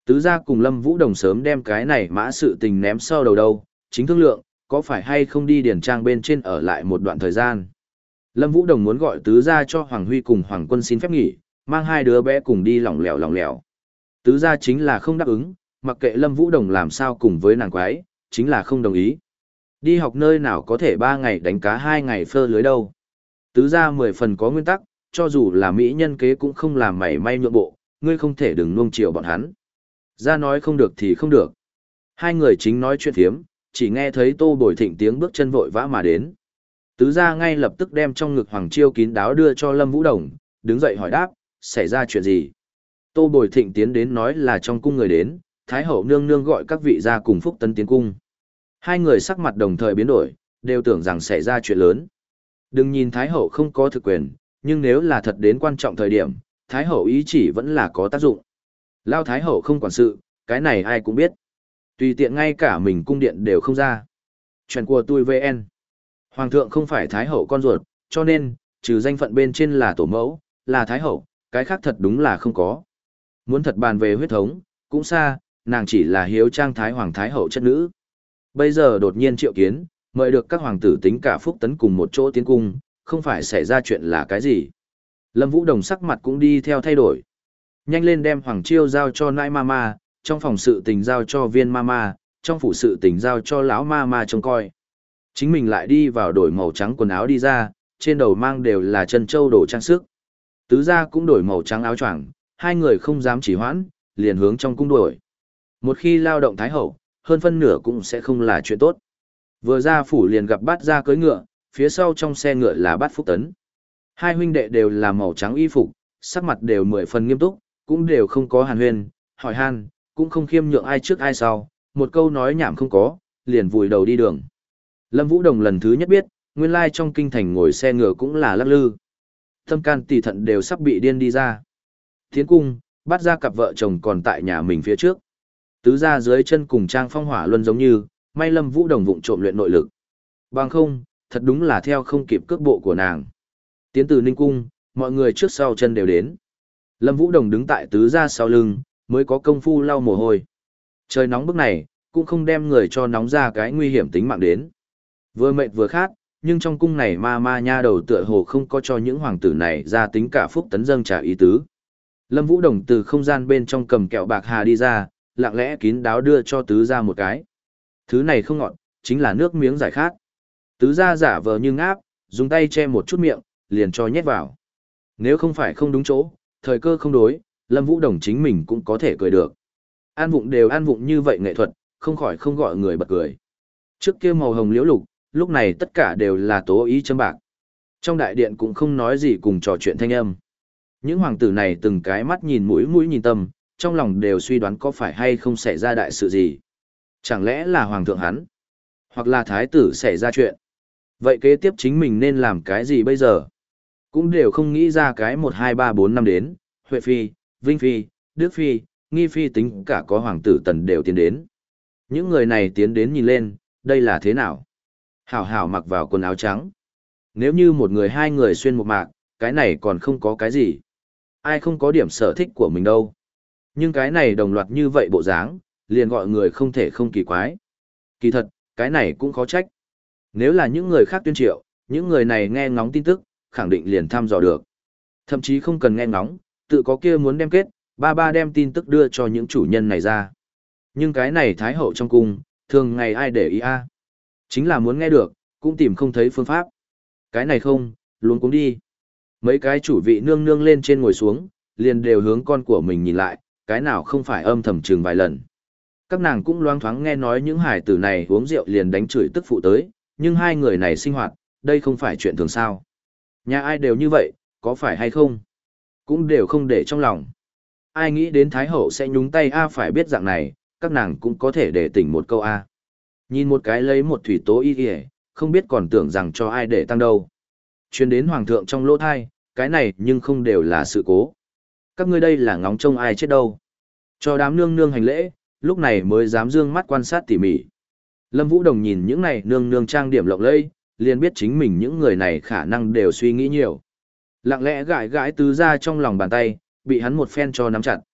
S1: Tứ gia cùng Lâm Vũ Đồng sớm đem cái này mã sự tình ném sau đầu đâu, chính thương lượng, có phải hay không đi điển trang bên trên ở lại một đoạn thời gian. Lâm Vũ Đồng muốn gọi tứ gia cho Hoàng Huy cùng Hoàng Quân xin phép nghỉ, mang hai đứa bé cùng đi lỏng lẻo lỏng lẻo. Tứ gia chính là không đáp ứng, mặc kệ Lâm Vũ Đồng làm sao cùng với nàng quái, chính là không đồng ý. Đi học nơi nào có thể ba ngày đánh cá hai ngày phơ lưới đâu. Tứ gia mười phần có nguyên tắc, cho dù là mỹ nhân kế cũng không làm mảy may nhượng bộ, ngươi không thể đừng nuông chiều bọn hắn. Gia nói không được thì không được. Hai người chính nói chuyện phiếm, chỉ nghe thấy Tô Bồi Thịnh tiếng bước chân vội vã mà đến. Tứ gia ngay lập tức đem trong ngực Hoàng Chiêu kín đáo đưa cho Lâm Vũ Đồng, đứng dậy hỏi đáp, xảy ra chuyện gì? Tô Bồi Thịnh tiến đến nói là trong cung người đến, Thái hậu nương nương gọi các vị gia cùng Phúc Tấn tiến cung. Hai người sắc mặt đồng thời biến đổi, đều tưởng rằng xảy ra chuyện lớn. Đừng nhìn Thái hậu không có thực quyền, nhưng nếu là thật đến quan trọng thời điểm, Thái hậu ý chỉ vẫn là có tác dụng. Lao Thái hậu không quản sự, cái này ai cũng biết. Tùy tiện ngay cả mình cung điện đều không ra. Chuyện của tôi vê en. Hoàng thượng không phải Thái hậu con ruột, cho nên, trừ danh phận bên trên là tổ mẫu, là Thái hậu, cái khác thật đúng là không có. Muốn thật bàn về huyết thống, cũng xa, nàng chỉ là hiếu trang Thái Hoàng Thái hậu chất nữ. Bây giờ đột nhiên triệu kiến, mời được các hoàng tử tính cả Phúc Tấn cùng một chỗ tiến cung, không phải xảy ra chuyện là cái gì. Lâm Vũ Đồng sắc mặt cũng đi theo thay đổi. Nhanh lên đem Hoàng Chiêu giao cho nãi mama, trong phòng sự tình giao cho viên mama, trong phủ sự tình giao cho lão mama trông coi. Chính mình lại đi vào đổi màu trắng quần áo đi ra, trên đầu mang đều là chân châu đồ trang sức. Tứ gia cũng đổi màu trắng áo choàng, hai người không dám chỉ hoãn, liền hướng trong cung đuổi. Một khi lao động thái hậu, hơn phân nửa cũng sẽ không là chuyện tốt. Vừa ra phủ liền gặp Bát gia cưỡi ngựa, phía sau trong xe ngựa là Bát Phúc Tấn. Hai huynh đệ đều là màu trắng y phục, sắc mặt đều mười phần nghiêm túc, cũng đều không có hàn huyên, hỏi han, cũng không khiêm nhượng ai trước ai sau, một câu nói nhảm không có, liền vùi đầu đi đường. Lâm Vũ Đồng lần thứ nhất biết, nguyên lai trong kinh thành ngồi xe ngựa cũng là lắc lư. Tâm can tỷ thận đều sắp bị điên đi ra. Tiến cung, Bát gia cặp vợ chồng còn tại nhà mình phía trước. Tứ gia dưới chân cùng Trang Phong Hỏa Luân giống như, may Lâm Vũ Đồng vụng trộm luyện nội lực. Bằng không, thật đúng là theo không kịp cước bộ của nàng. Tiến từ Ninh cung, mọi người trước sau chân đều đến. Lâm Vũ Đồng đứng tại tứ gia sau lưng, mới có công phu lau mồ hôi. Trời nóng bức này, cũng không đem người cho nóng ra cái nguy hiểm tính mạng đến. Vừa mệt vừa khát, nhưng trong cung này ma ma nha đầu tựa hồ không có cho những hoàng tử này ra tính cả Phúc Tấn dâng trả ý tứ. Lâm Vũ Đồng từ không gian bên trong cầm kẹo bạc hà đi ra, lặng lẽ kín đáo đưa cho tứ gia một cái. Thứ này không ngọt, chính là nước miếng giải khát. Tứ gia giả vờ như ngáp, dùng tay che một chút miệng, liền cho nhét vào. Nếu không phải không đúng chỗ, thời cơ không đối, Lâm Vũ Đồng chính mình cũng có thể cười được. An vụng đều an vụng như vậy nghệ thuật, không khỏi không gọi người bật cười. Trước kia màu hồng liễu lục, lúc này tất cả đều là tố ý châm bạc. Trong đại điện cũng không nói gì cùng trò chuyện thanh âm. Những hoàng tử này từng cái mắt nhìn mũi mũi nhìn tâm, trong lòng đều suy đoán có phải hay không xảy ra đại sự gì. Chẳng lẽ là hoàng thượng hắn, hoặc là thái tử xảy ra chuyện. Vậy kế tiếp chính mình nên làm cái gì bây giờ? Cũng đều không nghĩ ra cái một hai ba bốn năm đến, Huệ Phi, Vinh Phi, Đức Phi, Nghi Phi tính cả có hoàng tử tần đều tiến đến. Những người này tiến đến nhìn lên, đây là thế nào? Hảo hảo mặc vào quần áo trắng. Nếu như một người hai người xuyên một mạc, cái này còn không có cái gì. Ai không có điểm sở thích của mình đâu. Nhưng cái này đồng loạt như vậy bộ dáng, liền gọi người không thể không kỳ quái. Kỳ thật, cái này cũng khó trách. Nếu là những người khác tuyên triệu, những người này nghe ngóng tin tức, khẳng định liền thăm dò được. Thậm chí không cần nghe ngóng, tự có kia muốn đem kết, ba ba đem tin tức đưa cho những chủ nhân này ra. Nhưng cái này thái hậu trong cung, thường ngày ai để ý a? Chính là muốn nghe được, cũng tìm không thấy phương pháp. Cái này không, luôn cũng đi. Mấy cái chủ vị nương nương lên trên ngồi xuống, liền đều hướng con của mình nhìn lại, cái nào không phải âm thầm chừng vài lần. Các nàng cũng loang thoáng nghe nói những hải tử này uống rượu liền đánh chửi tức phụ tới, nhưng hai người này sinh hoạt, đây không phải chuyện thường sao. Nhà ai đều như vậy, có phải hay không? Cũng đều không để trong lòng. Ai nghĩ đến Thái Hậu sẽ nhúng tay A phải biết dạng này, các nàng cũng có thể để tỉnh một câu A. Nhìn một cái lấy một thủy tố y kìa, không biết còn tưởng rằng cho ai để tăng đâu. Chuyên đến Hoàng thượng trong lỗ thai, cái này nhưng không đều là sự cố. Các ngươi đây là ngóng trông ai chết đâu. Cho đám nương nương hành lễ, lúc này mới dám dương mắt quan sát tỉ mỉ. Lâm Vũ Đồng nhìn những này nương nương trang điểm lộng lẫy, liền biết chính mình những người này khả năng đều suy nghĩ nhiều. Lặng lẽ gãi gãi tứ ra trong lòng bàn tay, bị hắn một phen cho nắm chặt.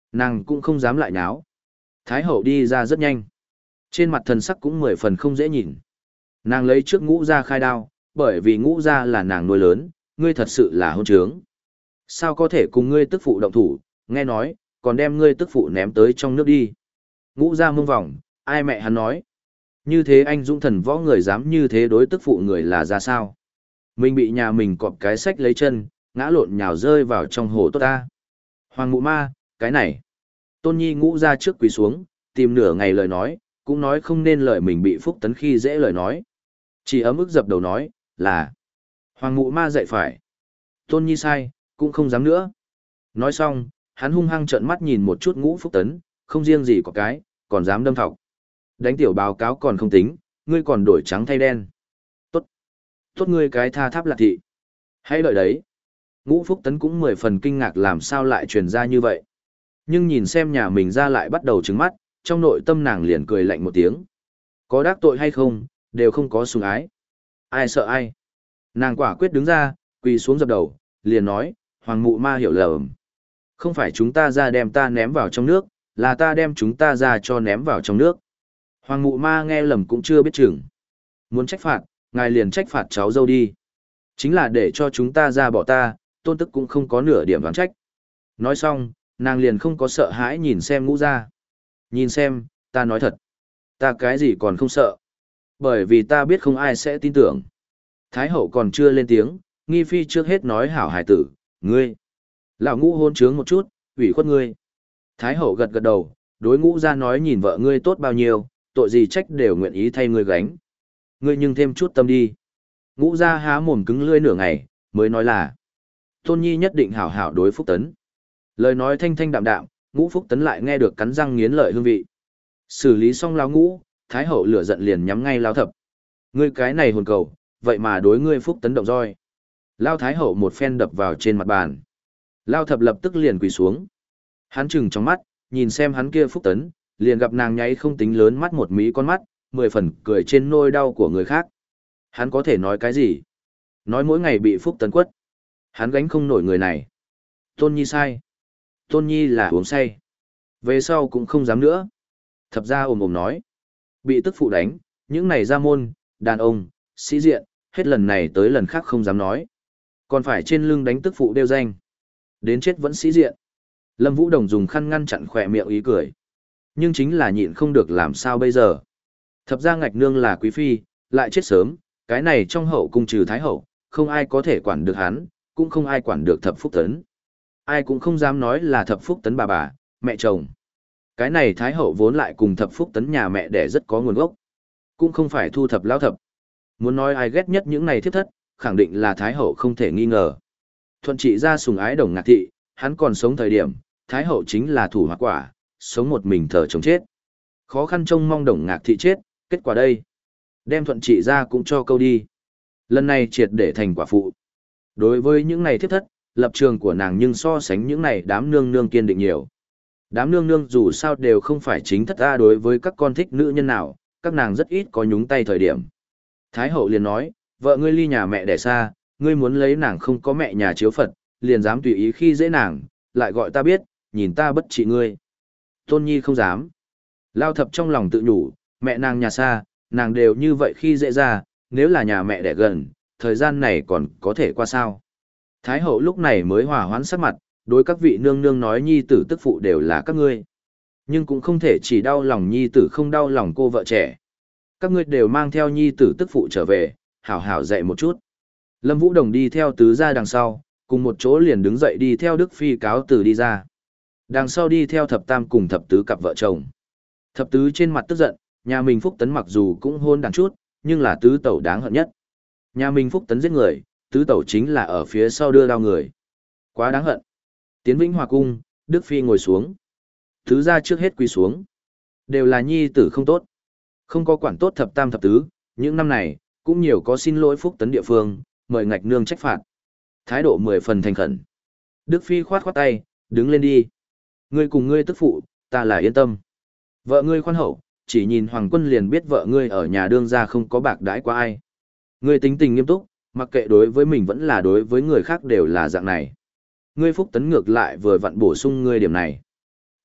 S1: Nàng cũng không dám lại nháo. Thái hậu đi ra rất nhanh. Trên mặt thần sắc cũng mười phần không dễ nhìn. Nàng lấy trước ngũ ra khai đao, bởi vì ngũ ra là nàng nuôi lớn, ngươi thật sự là hôn trướng. Sao có thể cùng ngươi tức phụ động thủ, nghe nói, còn đem ngươi tức phụ ném tới trong nước đi. Ngũ ra mông vòng, ai mẹ hắn nói. Như thế anh dũng thần võ người dám như thế đối tức phụ người là ra sao? Mình bị nhà mình cọp cái sách lấy chân, ngã lộn nhào rơi vào trong hồ tốt ta. Hoàng mụ ma, cái này. Tôn Nhi ngũ ra trước quỳ xuống, tìm nửa ngày lời nói, cũng nói không nên lời mình bị Phúc Tấn khi dễ lời nói. Chỉ ấm ức dập đầu nói, là Hoàng mụ ma dạy phải. Tôn Nhi sai, cũng không dám nữa. Nói xong, hắn hung hăng trợn mắt nhìn một chút ngũ Phúc Tấn, không riêng gì có cái, còn dám đâm thọc. Đánh tiểu báo cáo còn không tính, ngươi còn đổi trắng thay đen. Tốt. Tốt ngươi cái tha tháp lạc thị. Hãy đợi đấy. Ngũ Phúc Tấn cũng mười phần kinh ngạc làm sao lại truyền ra như vậy. Nhưng nhìn xem nhà mình ra lại bắt đầu trứng mắt, trong nội tâm nàng liền cười lạnh một tiếng. Có đắc tội hay không, đều không có sủng ái. Ai sợ ai. Nàng quả quyết đứng ra, quỳ xuống dập đầu, liền nói, Hoàng mụ ma hiểu lầm. Không phải chúng ta ra đem ta ném vào trong nước, là ta đem chúng ta ra cho ném vào trong nước. Hoàng mụ ma nghe lầm cũng chưa biết chừng. Muốn trách phạt, ngài liền trách phạt cháu dâu đi. Chính là để cho chúng ta ra bỏ ta, tôn tức cũng không có nửa điểm vắng trách. Nói xong, nàng liền không có sợ hãi nhìn xem ngũ ra. Nhìn xem, ta nói thật. Ta cái gì còn không sợ. Bởi vì ta biết không ai sẽ tin tưởng. Thái hậu còn chưa lên tiếng, nghi phi trước hết nói hảo hải tử, ngươi. Lão ngũ hôn trướng một chút, ủy khuất ngươi. Thái hậu gật gật đầu, đối ngũ ra nói nhìn vợ ngươi tốt bao nhiêu, tội gì trách đều nguyện ý thay ngươi gánh. Ngươi nhưng thêm chút tâm đi. Ngũ ra há mồm cứng lưỡi nửa ngày, mới nói là Tôn Nhi nhất định hảo hảo đối Phúc Tấn. Lời nói thanh thanh đạm đạm, ngũ Phúc Tấn lại nghe được cắn răng nghiến lợi hương vị. Xử lý xong lão ngũ, Thái hậu lửa giận liền nhắm ngay Lão Thập. Ngươi cái này hồn cầu, vậy mà đối ngươi Phúc Tấn động roi. Lão Thái hậu một phen đập vào trên mặt bàn. Lão Thập lập tức liền quỳ xuống. Hắn chừng trong mắt, nhìn xem hắn kia Phúc Tấn, liền gặp nàng nháy không tính lớn mắt một mí con mắt, mười phần cười trên nôi đau của người khác. Hắn có thể nói cái gì? Nói mỗi ngày bị Phúc Tấn quất. Hắn gánh không nổi người này. Tôn Nhi sai. Tôn Nhi là uống say. Về sau cũng không dám nữa. Thập ra ồm ồm nói. Bị tức phụ đánh, những này ra môn, đàn ông, sĩ diện, hết lần này tới lần khác không dám nói. Còn phải trên lưng đánh tức phụ đeo danh. Đến chết vẫn sĩ diện. Lâm Vũ Đồng dùng khăn ngăn chặn khỏe miệng ý cười. Nhưng chính là nhịn không được làm sao bây giờ. Thập ra ngạch nương là quý phi, lại chết sớm, cái này trong hậu cung trừ thái hậu, không ai có thể quản được hắn, cũng không ai quản được thập phúc tấn. Ai cũng không dám nói là thập phúc tấn bà bà, mẹ chồng. Cái này thái hậu vốn lại cùng thập phúc tấn nhà mẹ đẻ rất có nguồn gốc. Cũng không phải thu thập lao thập. Muốn nói ai ghét nhất những này thiết thất, khẳng định là thái hậu không thể nghi ngờ. Thuận trị ra sùng ái Đồng Ngạc Thị, hắn còn sống thời điểm, thái hậu chính là thủ hoặc quả, sống một mình thờ chồng chết. Khó khăn trông mong Đồng Ngạc Thị chết, kết quả đây. Đem thuận trị ra cũng cho câu đi. Lần này triệt để thành quả phụ. Đối với những này thiết thất, lập trường của nàng nhưng so sánh những này đám nương nương kiên định nhiều. Đám nương nương dù sao đều không phải chính thất ta đối với các con thích nữ nhân nào, các nàng rất ít có nhúng tay thời điểm. Thái hậu liền nói, vợ ngươi ly nhà mẹ đẻ xa, ngươi muốn lấy nàng không có mẹ nhà chiếu Phật, liền dám tùy ý khi dễ nàng, lại gọi ta biết, nhìn ta bất trị ngươi. Tôn Nhi không dám. Lao thập trong lòng tự nhủ, mẹ nàng nhà xa, nàng đều như vậy khi dễ ra, nếu là nhà mẹ đẻ gần, thời gian này còn có thể qua sao. Thái hậu lúc này mới hòa hoãn sắc mặt, đối các vị nương nương nói nhi tử tức phụ đều là các ngươi. Nhưng cũng không thể chỉ đau lòng nhi tử không đau lòng cô vợ trẻ. Các ngươi đều mang theo nhi tử tức phụ trở về, hảo hảo dạy một chút. Lâm Vũ Đồng đi theo tứ ra đằng sau, cùng một chỗ liền đứng dậy đi theo Đức Phi cáo từ đi ra. Đằng sau đi theo thập tam cùng thập tứ cặp vợ chồng. Thập tứ trên mặt tức giận, nhà mình Phúc Tấn mặc dù cũng hôn đàn chút, nhưng là tứ tẩu đáng hận nhất. Nhà mình Phúc Tấn giết người, tứ tẩu chính là ở phía sau đưa đao người. Quá đáng hận. Tiến Vĩnh Hòa cung, Đức Phi ngồi xuống. Tứ ra trước hết quỳ xuống. Đều là nhi tử không tốt. Không có quản tốt thập tam thập tứ, những năm này, cũng nhiều có xin lỗi Phúc Tấn địa phương, mời ngạch nương trách phạt. Thái độ mười phần thành khẩn. Đức Phi khoát khoát tay, đứng lên đi. Ngươi cùng ngươi tức phụ, ta là yên tâm. Vợ ngươi khoan hậu, chỉ nhìn Hoàng Quân liền biết vợ ngươi ở nhà đương gia không có bạc đãi qua ai. Ngươi tính tình nghiêm túc, mặc kệ đối với mình vẫn là đối với người khác đều là dạng này. Ngươi Phúc Tấn ngược lại vừa vặn bổ sung ngươi điểm này.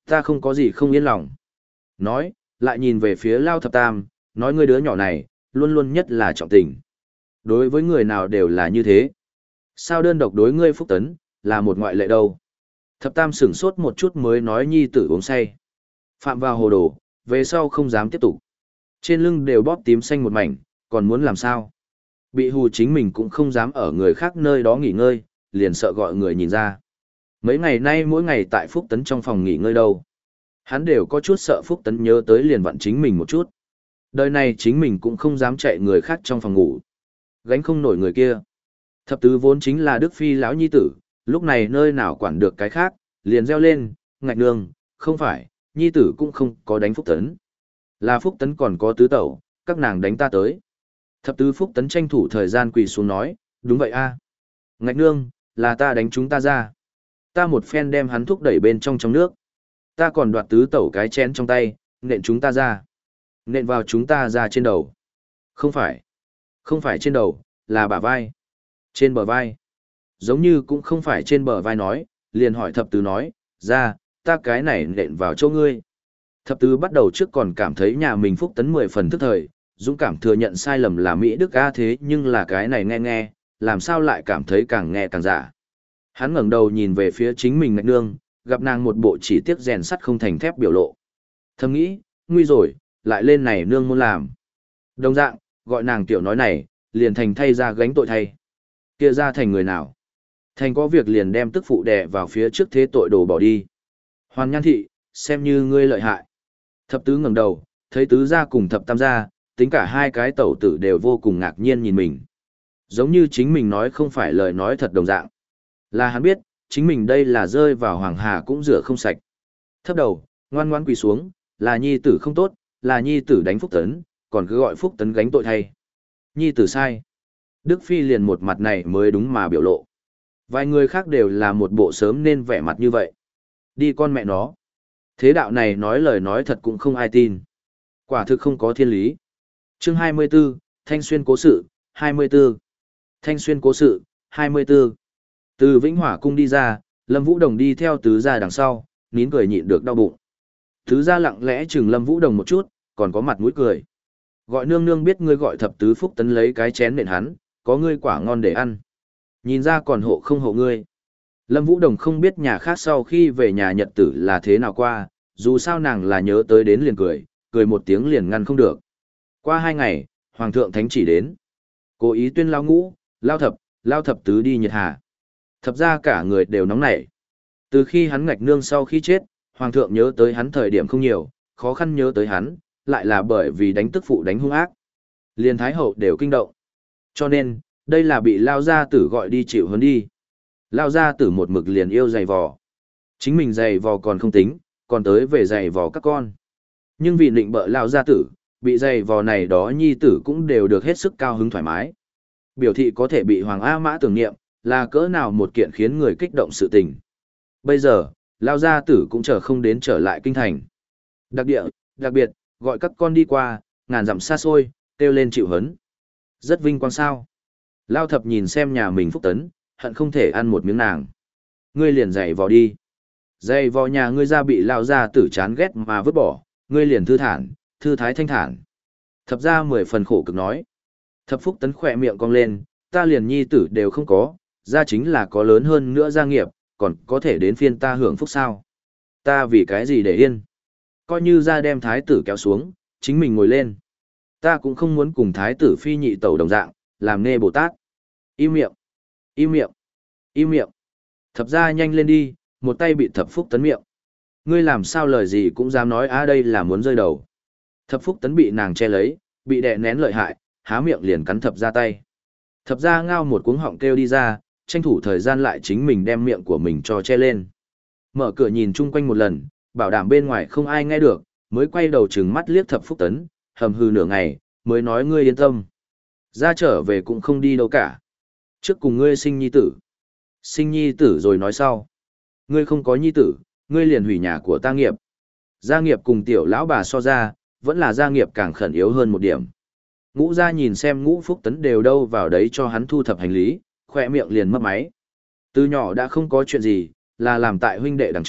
S1: Ta không có gì không yên lòng. Nói, lại nhìn về phía Lao Thập Tam, nói ngươi đứa nhỏ này, luôn luôn nhất là trọng tình. Đối với người nào đều là như thế. Sao đơn độc đối ngươi Phúc Tấn, là một ngoại lệ đâu. Thập Tam sửng sốt một chút mới nói nhi tử uống say. Phạm vào hồ đồ, về sau không dám tiếp tục. Trên lưng đều bóp tím xanh một mảnh, còn muốn làm sao? Bị hù chính mình cũng không dám ở người khác nơi đó nghỉ ngơi, liền sợ gọi người nhìn ra. Mấy ngày nay mỗi ngày tại Phúc Tấn trong phòng nghỉ ngơi đâu. Hắn đều có chút sợ Phúc Tấn nhớ tới liền vặn chính mình một chút. Đời này chính mình cũng không dám chạy người khác trong phòng ngủ. Gánh không nổi người kia. Thập tứ vốn chính là Đức Phi lão nhi tử, lúc này nơi nào quản được cái khác, liền reo lên, ngạch nương, không phải, nhi tử cũng không có đánh Phúc Tấn. Là Phúc Tấn còn có tứ tẩu, các nàng đánh ta tới. Thập tứ Phúc Tấn tranh thủ thời gian quỳ xuống nói, đúng vậy a, ngạch nương, là ta đánh chúng ta ra. Ta một phen đem hắn thúc đẩy bên trong trong nước. Ta còn đoạt tứ tẩu cái chén trong tay, nện chúng ta ra. Nện vào chúng ta ra trên đầu. Không phải. Không phải trên đầu, là bả vai. Trên bờ vai. Giống như cũng không phải trên bờ vai nói, liền hỏi thập tứ nói, ra, ta cái này nện vào chỗ ngươi. Thập tứ bắt đầu trước còn cảm thấy nhà mình Phúc Tấn mười phần tức thời, dũng cảm thừa nhận sai lầm là Mỹ Đức A thế nhưng là cái này nghe nghe, làm sao lại cảm thấy càng nghe càng giả. Hắn ngẩng đầu nhìn về phía chính mình ngạch nương, gặp nàng một bộ chỉ tiếc rèn sắt không thành thép biểu lộ. Thầm nghĩ, nguy rồi, lại lên này nương muốn làm. Đồng dạng, gọi nàng tiểu nói này, liền thành thay ra gánh tội thay. Kia ra thành người nào? Thành có việc liền đem tức phụ đè vào phía trước thế tội đồ bỏ đi. Hoàn Nhan thị, xem như ngươi lợi hại. Thập tứ ngẩng đầu, thấy tứ gia cùng thập tam gia, tính cả hai cái tẩu tử đều vô cùng ngạc nhiên nhìn mình. Giống như chính mình nói không phải lời nói thật đồng dạng. Là hắn biết, chính mình đây là rơi vào hoàng hà cũng rửa không sạch. Thấp đầu, ngoan ngoan quỳ xuống, là nhi tử không tốt, là nhi tử đánh Phúc Tấn, còn cứ gọi Phúc Tấn gánh tội thay. Nhi tử sai. Đức Phi liền một mặt này mới đúng mà biểu lộ. Vài người khác đều là một bộ sớm nên vẻ mặt như vậy. Đi con mẹ nó. Thế đạo này nói lời nói thật cũng không ai tin. Quả thực không có thiên lý. Chương hai mươi 24, Thanh Xuyên cố sự, hai mươi 24. Thanh Xuyên cố sự, hai mươi 24. Từ Vĩnh Hỏa cung đi ra, Lâm Vũ Đồng đi theo tứ gia đằng sau, nín cười nhịn được đau bụng. Tứ gia lặng lẽ chừng Lâm Vũ Đồng một chút, còn có mặt mũi cười. Gọi nương nương biết ngươi gọi thập tứ Phúc Tấn lấy cái chén nện hắn, có ngươi quả ngon để ăn. Nhìn ra còn hộ không hộ ngươi. Lâm Vũ Đồng không biết nhà khác sau khi về nhà nhật tử là thế nào qua, dù sao nàng là nhớ tới đến liền cười, cười một tiếng liền ngăn không được. Qua hai ngày, Hoàng thượng thánh chỉ đến. Cố ý tuyên lao ngũ, lao thập, lao thập tứ đi nhiệt hà. Thập ra cả người đều nóng nảy. Từ khi hắn ngạch nương sau khi chết, Hoàng thượng nhớ tới hắn thời điểm không nhiều, khó khăn nhớ tới hắn, lại là bởi vì đánh tức phụ đánh hung ác. Liên Thái Hậu đều kinh động. Cho nên, đây là bị lao gia tử gọi đi chịu huấn đi. Lao gia tử một mực liền yêu giày vò. Chính mình giày vò còn không tính, còn tới về giày vò các con. Nhưng vì định bợ lao gia tử, bị giày vò này đó nhi tử cũng đều được hết sức cao hứng thoải mái. Biểu thị có thể bị Hoàng A Mã tưởng niệm, là cỡ nào một kiện khiến người kích động sự tình. Bây giờ, lao gia tử cũng chờ không đến trở lại kinh thành. Đặc địa, đặc biệt, gọi các con đi qua, ngàn dặm xa xôi, kêu lên chịu hấn. Rất vinh quang sao. Lao thập nhìn xem nhà mình Phúc Tấn, hận không thể ăn một miếng nàng. Ngươi liền giày vò đi. Giày vò nhà ngươi ra bị lao gia tử chán ghét mà vứt bỏ, ngươi liền thư thản, thư thái thanh thản. Thập ra mười phần khổ cực nói. Thập Phúc Tấn khỏe miệng cong lên, ta liền nhi tử đều không có, ra chính là có lớn hơn nữa gia nghiệp, còn có thể đến phiên ta hưởng phúc sao. Ta vì cái gì để yên. Coi như ra đem thái tử kéo xuống, chính mình ngồi lên. Ta cũng không muốn cùng thái tử phi nhị tẩu đồng dạng, làm nê Bồ Tát. Im miệng, im miệng, im miệng. Thập ra nhanh lên đi, một tay bị thập Phúc Tấn miệng. Ngươi làm sao lời gì cũng dám nói á đây là muốn rơi đầu. Thập Phúc Tấn bị nàng che lấy, bị đè nén lợi hại, há miệng liền cắn thập ra tay. Thập ra ngao một cuống họng kêu đi ra, tranh thủ thời gian lại chính mình đem miệng của mình cho che lên. Mở cửa nhìn chung quanh một lần, bảo đảm bên ngoài không ai nghe được, mới quay đầu trừng mắt liếc thập Phúc Tấn, hầm hừ nửa ngày, mới nói ngươi yên tâm. Ra trở về cũng không đi đâu cả. Trước cùng ngươi sinh nhi tử. Sinh nhi tử rồi nói sau. Ngươi không có nhi tử, ngươi liền hủy nhà của ta nghiệp. Gia nghiệp cùng tiểu lão bà so ra, vẫn là gia nghiệp càng khẩn yếu hơn một điểm. Ngũ gia nhìn xem Ngũ Phúc Tấn đều đâu vào đấy cho hắn thu thập hành lý, khỏe miệng liền mấp máy. Từ nhỏ đã không có chuyện gì, là làm tại huynh đệ đằng trước,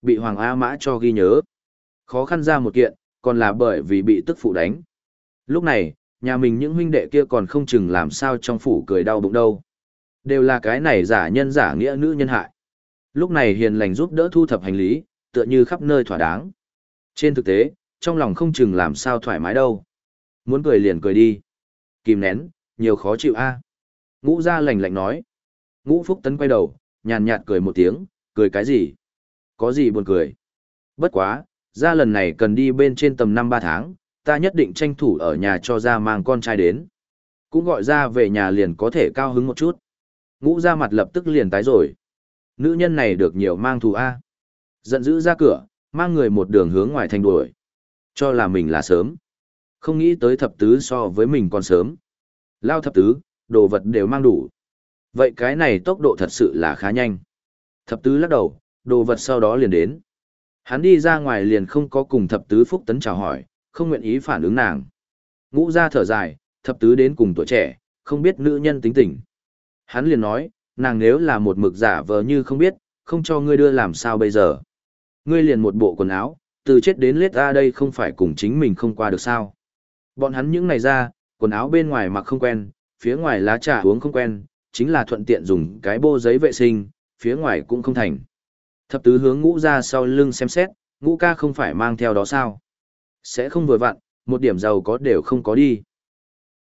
S1: bị Hoàng A Mã cho ghi nhớ. Khó khăn ra một kiện, còn là bởi vì bị tức phụ đánh. Lúc này, nhà mình những huynh đệ kia còn không chừng làm sao trong phủ cười đau bụng đâu. Đều là cái này giả nhân giả nghĩa nữ nhân hại. Lúc này hiền lành giúp đỡ thu thập hành lý, tựa như khắp nơi thỏa đáng. Trên thực tế, trong lòng không chừng làm sao thoải mái đâu. Muốn cười liền cười đi. Kìm nén, nhiều khó chịu a. Ngũ gia lạnh lạnh nói. Ngũ Phúc Tấn quay đầu, nhàn nhạt cười một tiếng, cười cái gì? Có gì buồn cười? Bất quá, gia lần này cần đi bên trên tầm năm ba tháng, ta nhất định tranh thủ ở nhà cho gia mang con trai đến. Cũng gọi ra về nhà liền có thể cao hứng một chút. Ngũ gia mặt lập tức liền tái rồi. Nữ nhân này được nhiều mang thù a. Giận dữ ra cửa, mang người một đường hướng ngoài thành đuổi. Cho là mình là sớm. Không nghĩ tới thập tứ so với mình còn sớm. Lao thập tứ, đồ vật đều mang đủ. Vậy cái này tốc độ thật sự là khá nhanh. Thập tứ lắc đầu, đồ vật sau đó liền đến. Hắn đi ra ngoài liền không có cùng thập tứ Phúc Tấn chào hỏi, không nguyện ý phản ứng nàng. Ngũ ra thở dài, thập tứ đến cùng tuổi trẻ, không biết nữ nhân tính tình. Hắn liền nói, nàng nếu là một mực giả vờ như không biết, không cho ngươi đưa làm sao bây giờ. Ngươi liền một bộ quần áo, từ chết đến lết ra đây không phải cùng chính mình không qua được sao. Bọn hắn những ngày ra, quần áo bên ngoài mặc không quen, phía ngoài lá trà uống không quen, chính là thuận tiện dùng cái bô giấy vệ sinh, phía ngoài cũng không thành. Thập tứ hướng ngũ ra sau lưng xem xét, ngũ ca không phải mang theo đó sao. Sẽ không vừa vặn, một điểm giàu có đều không có đi.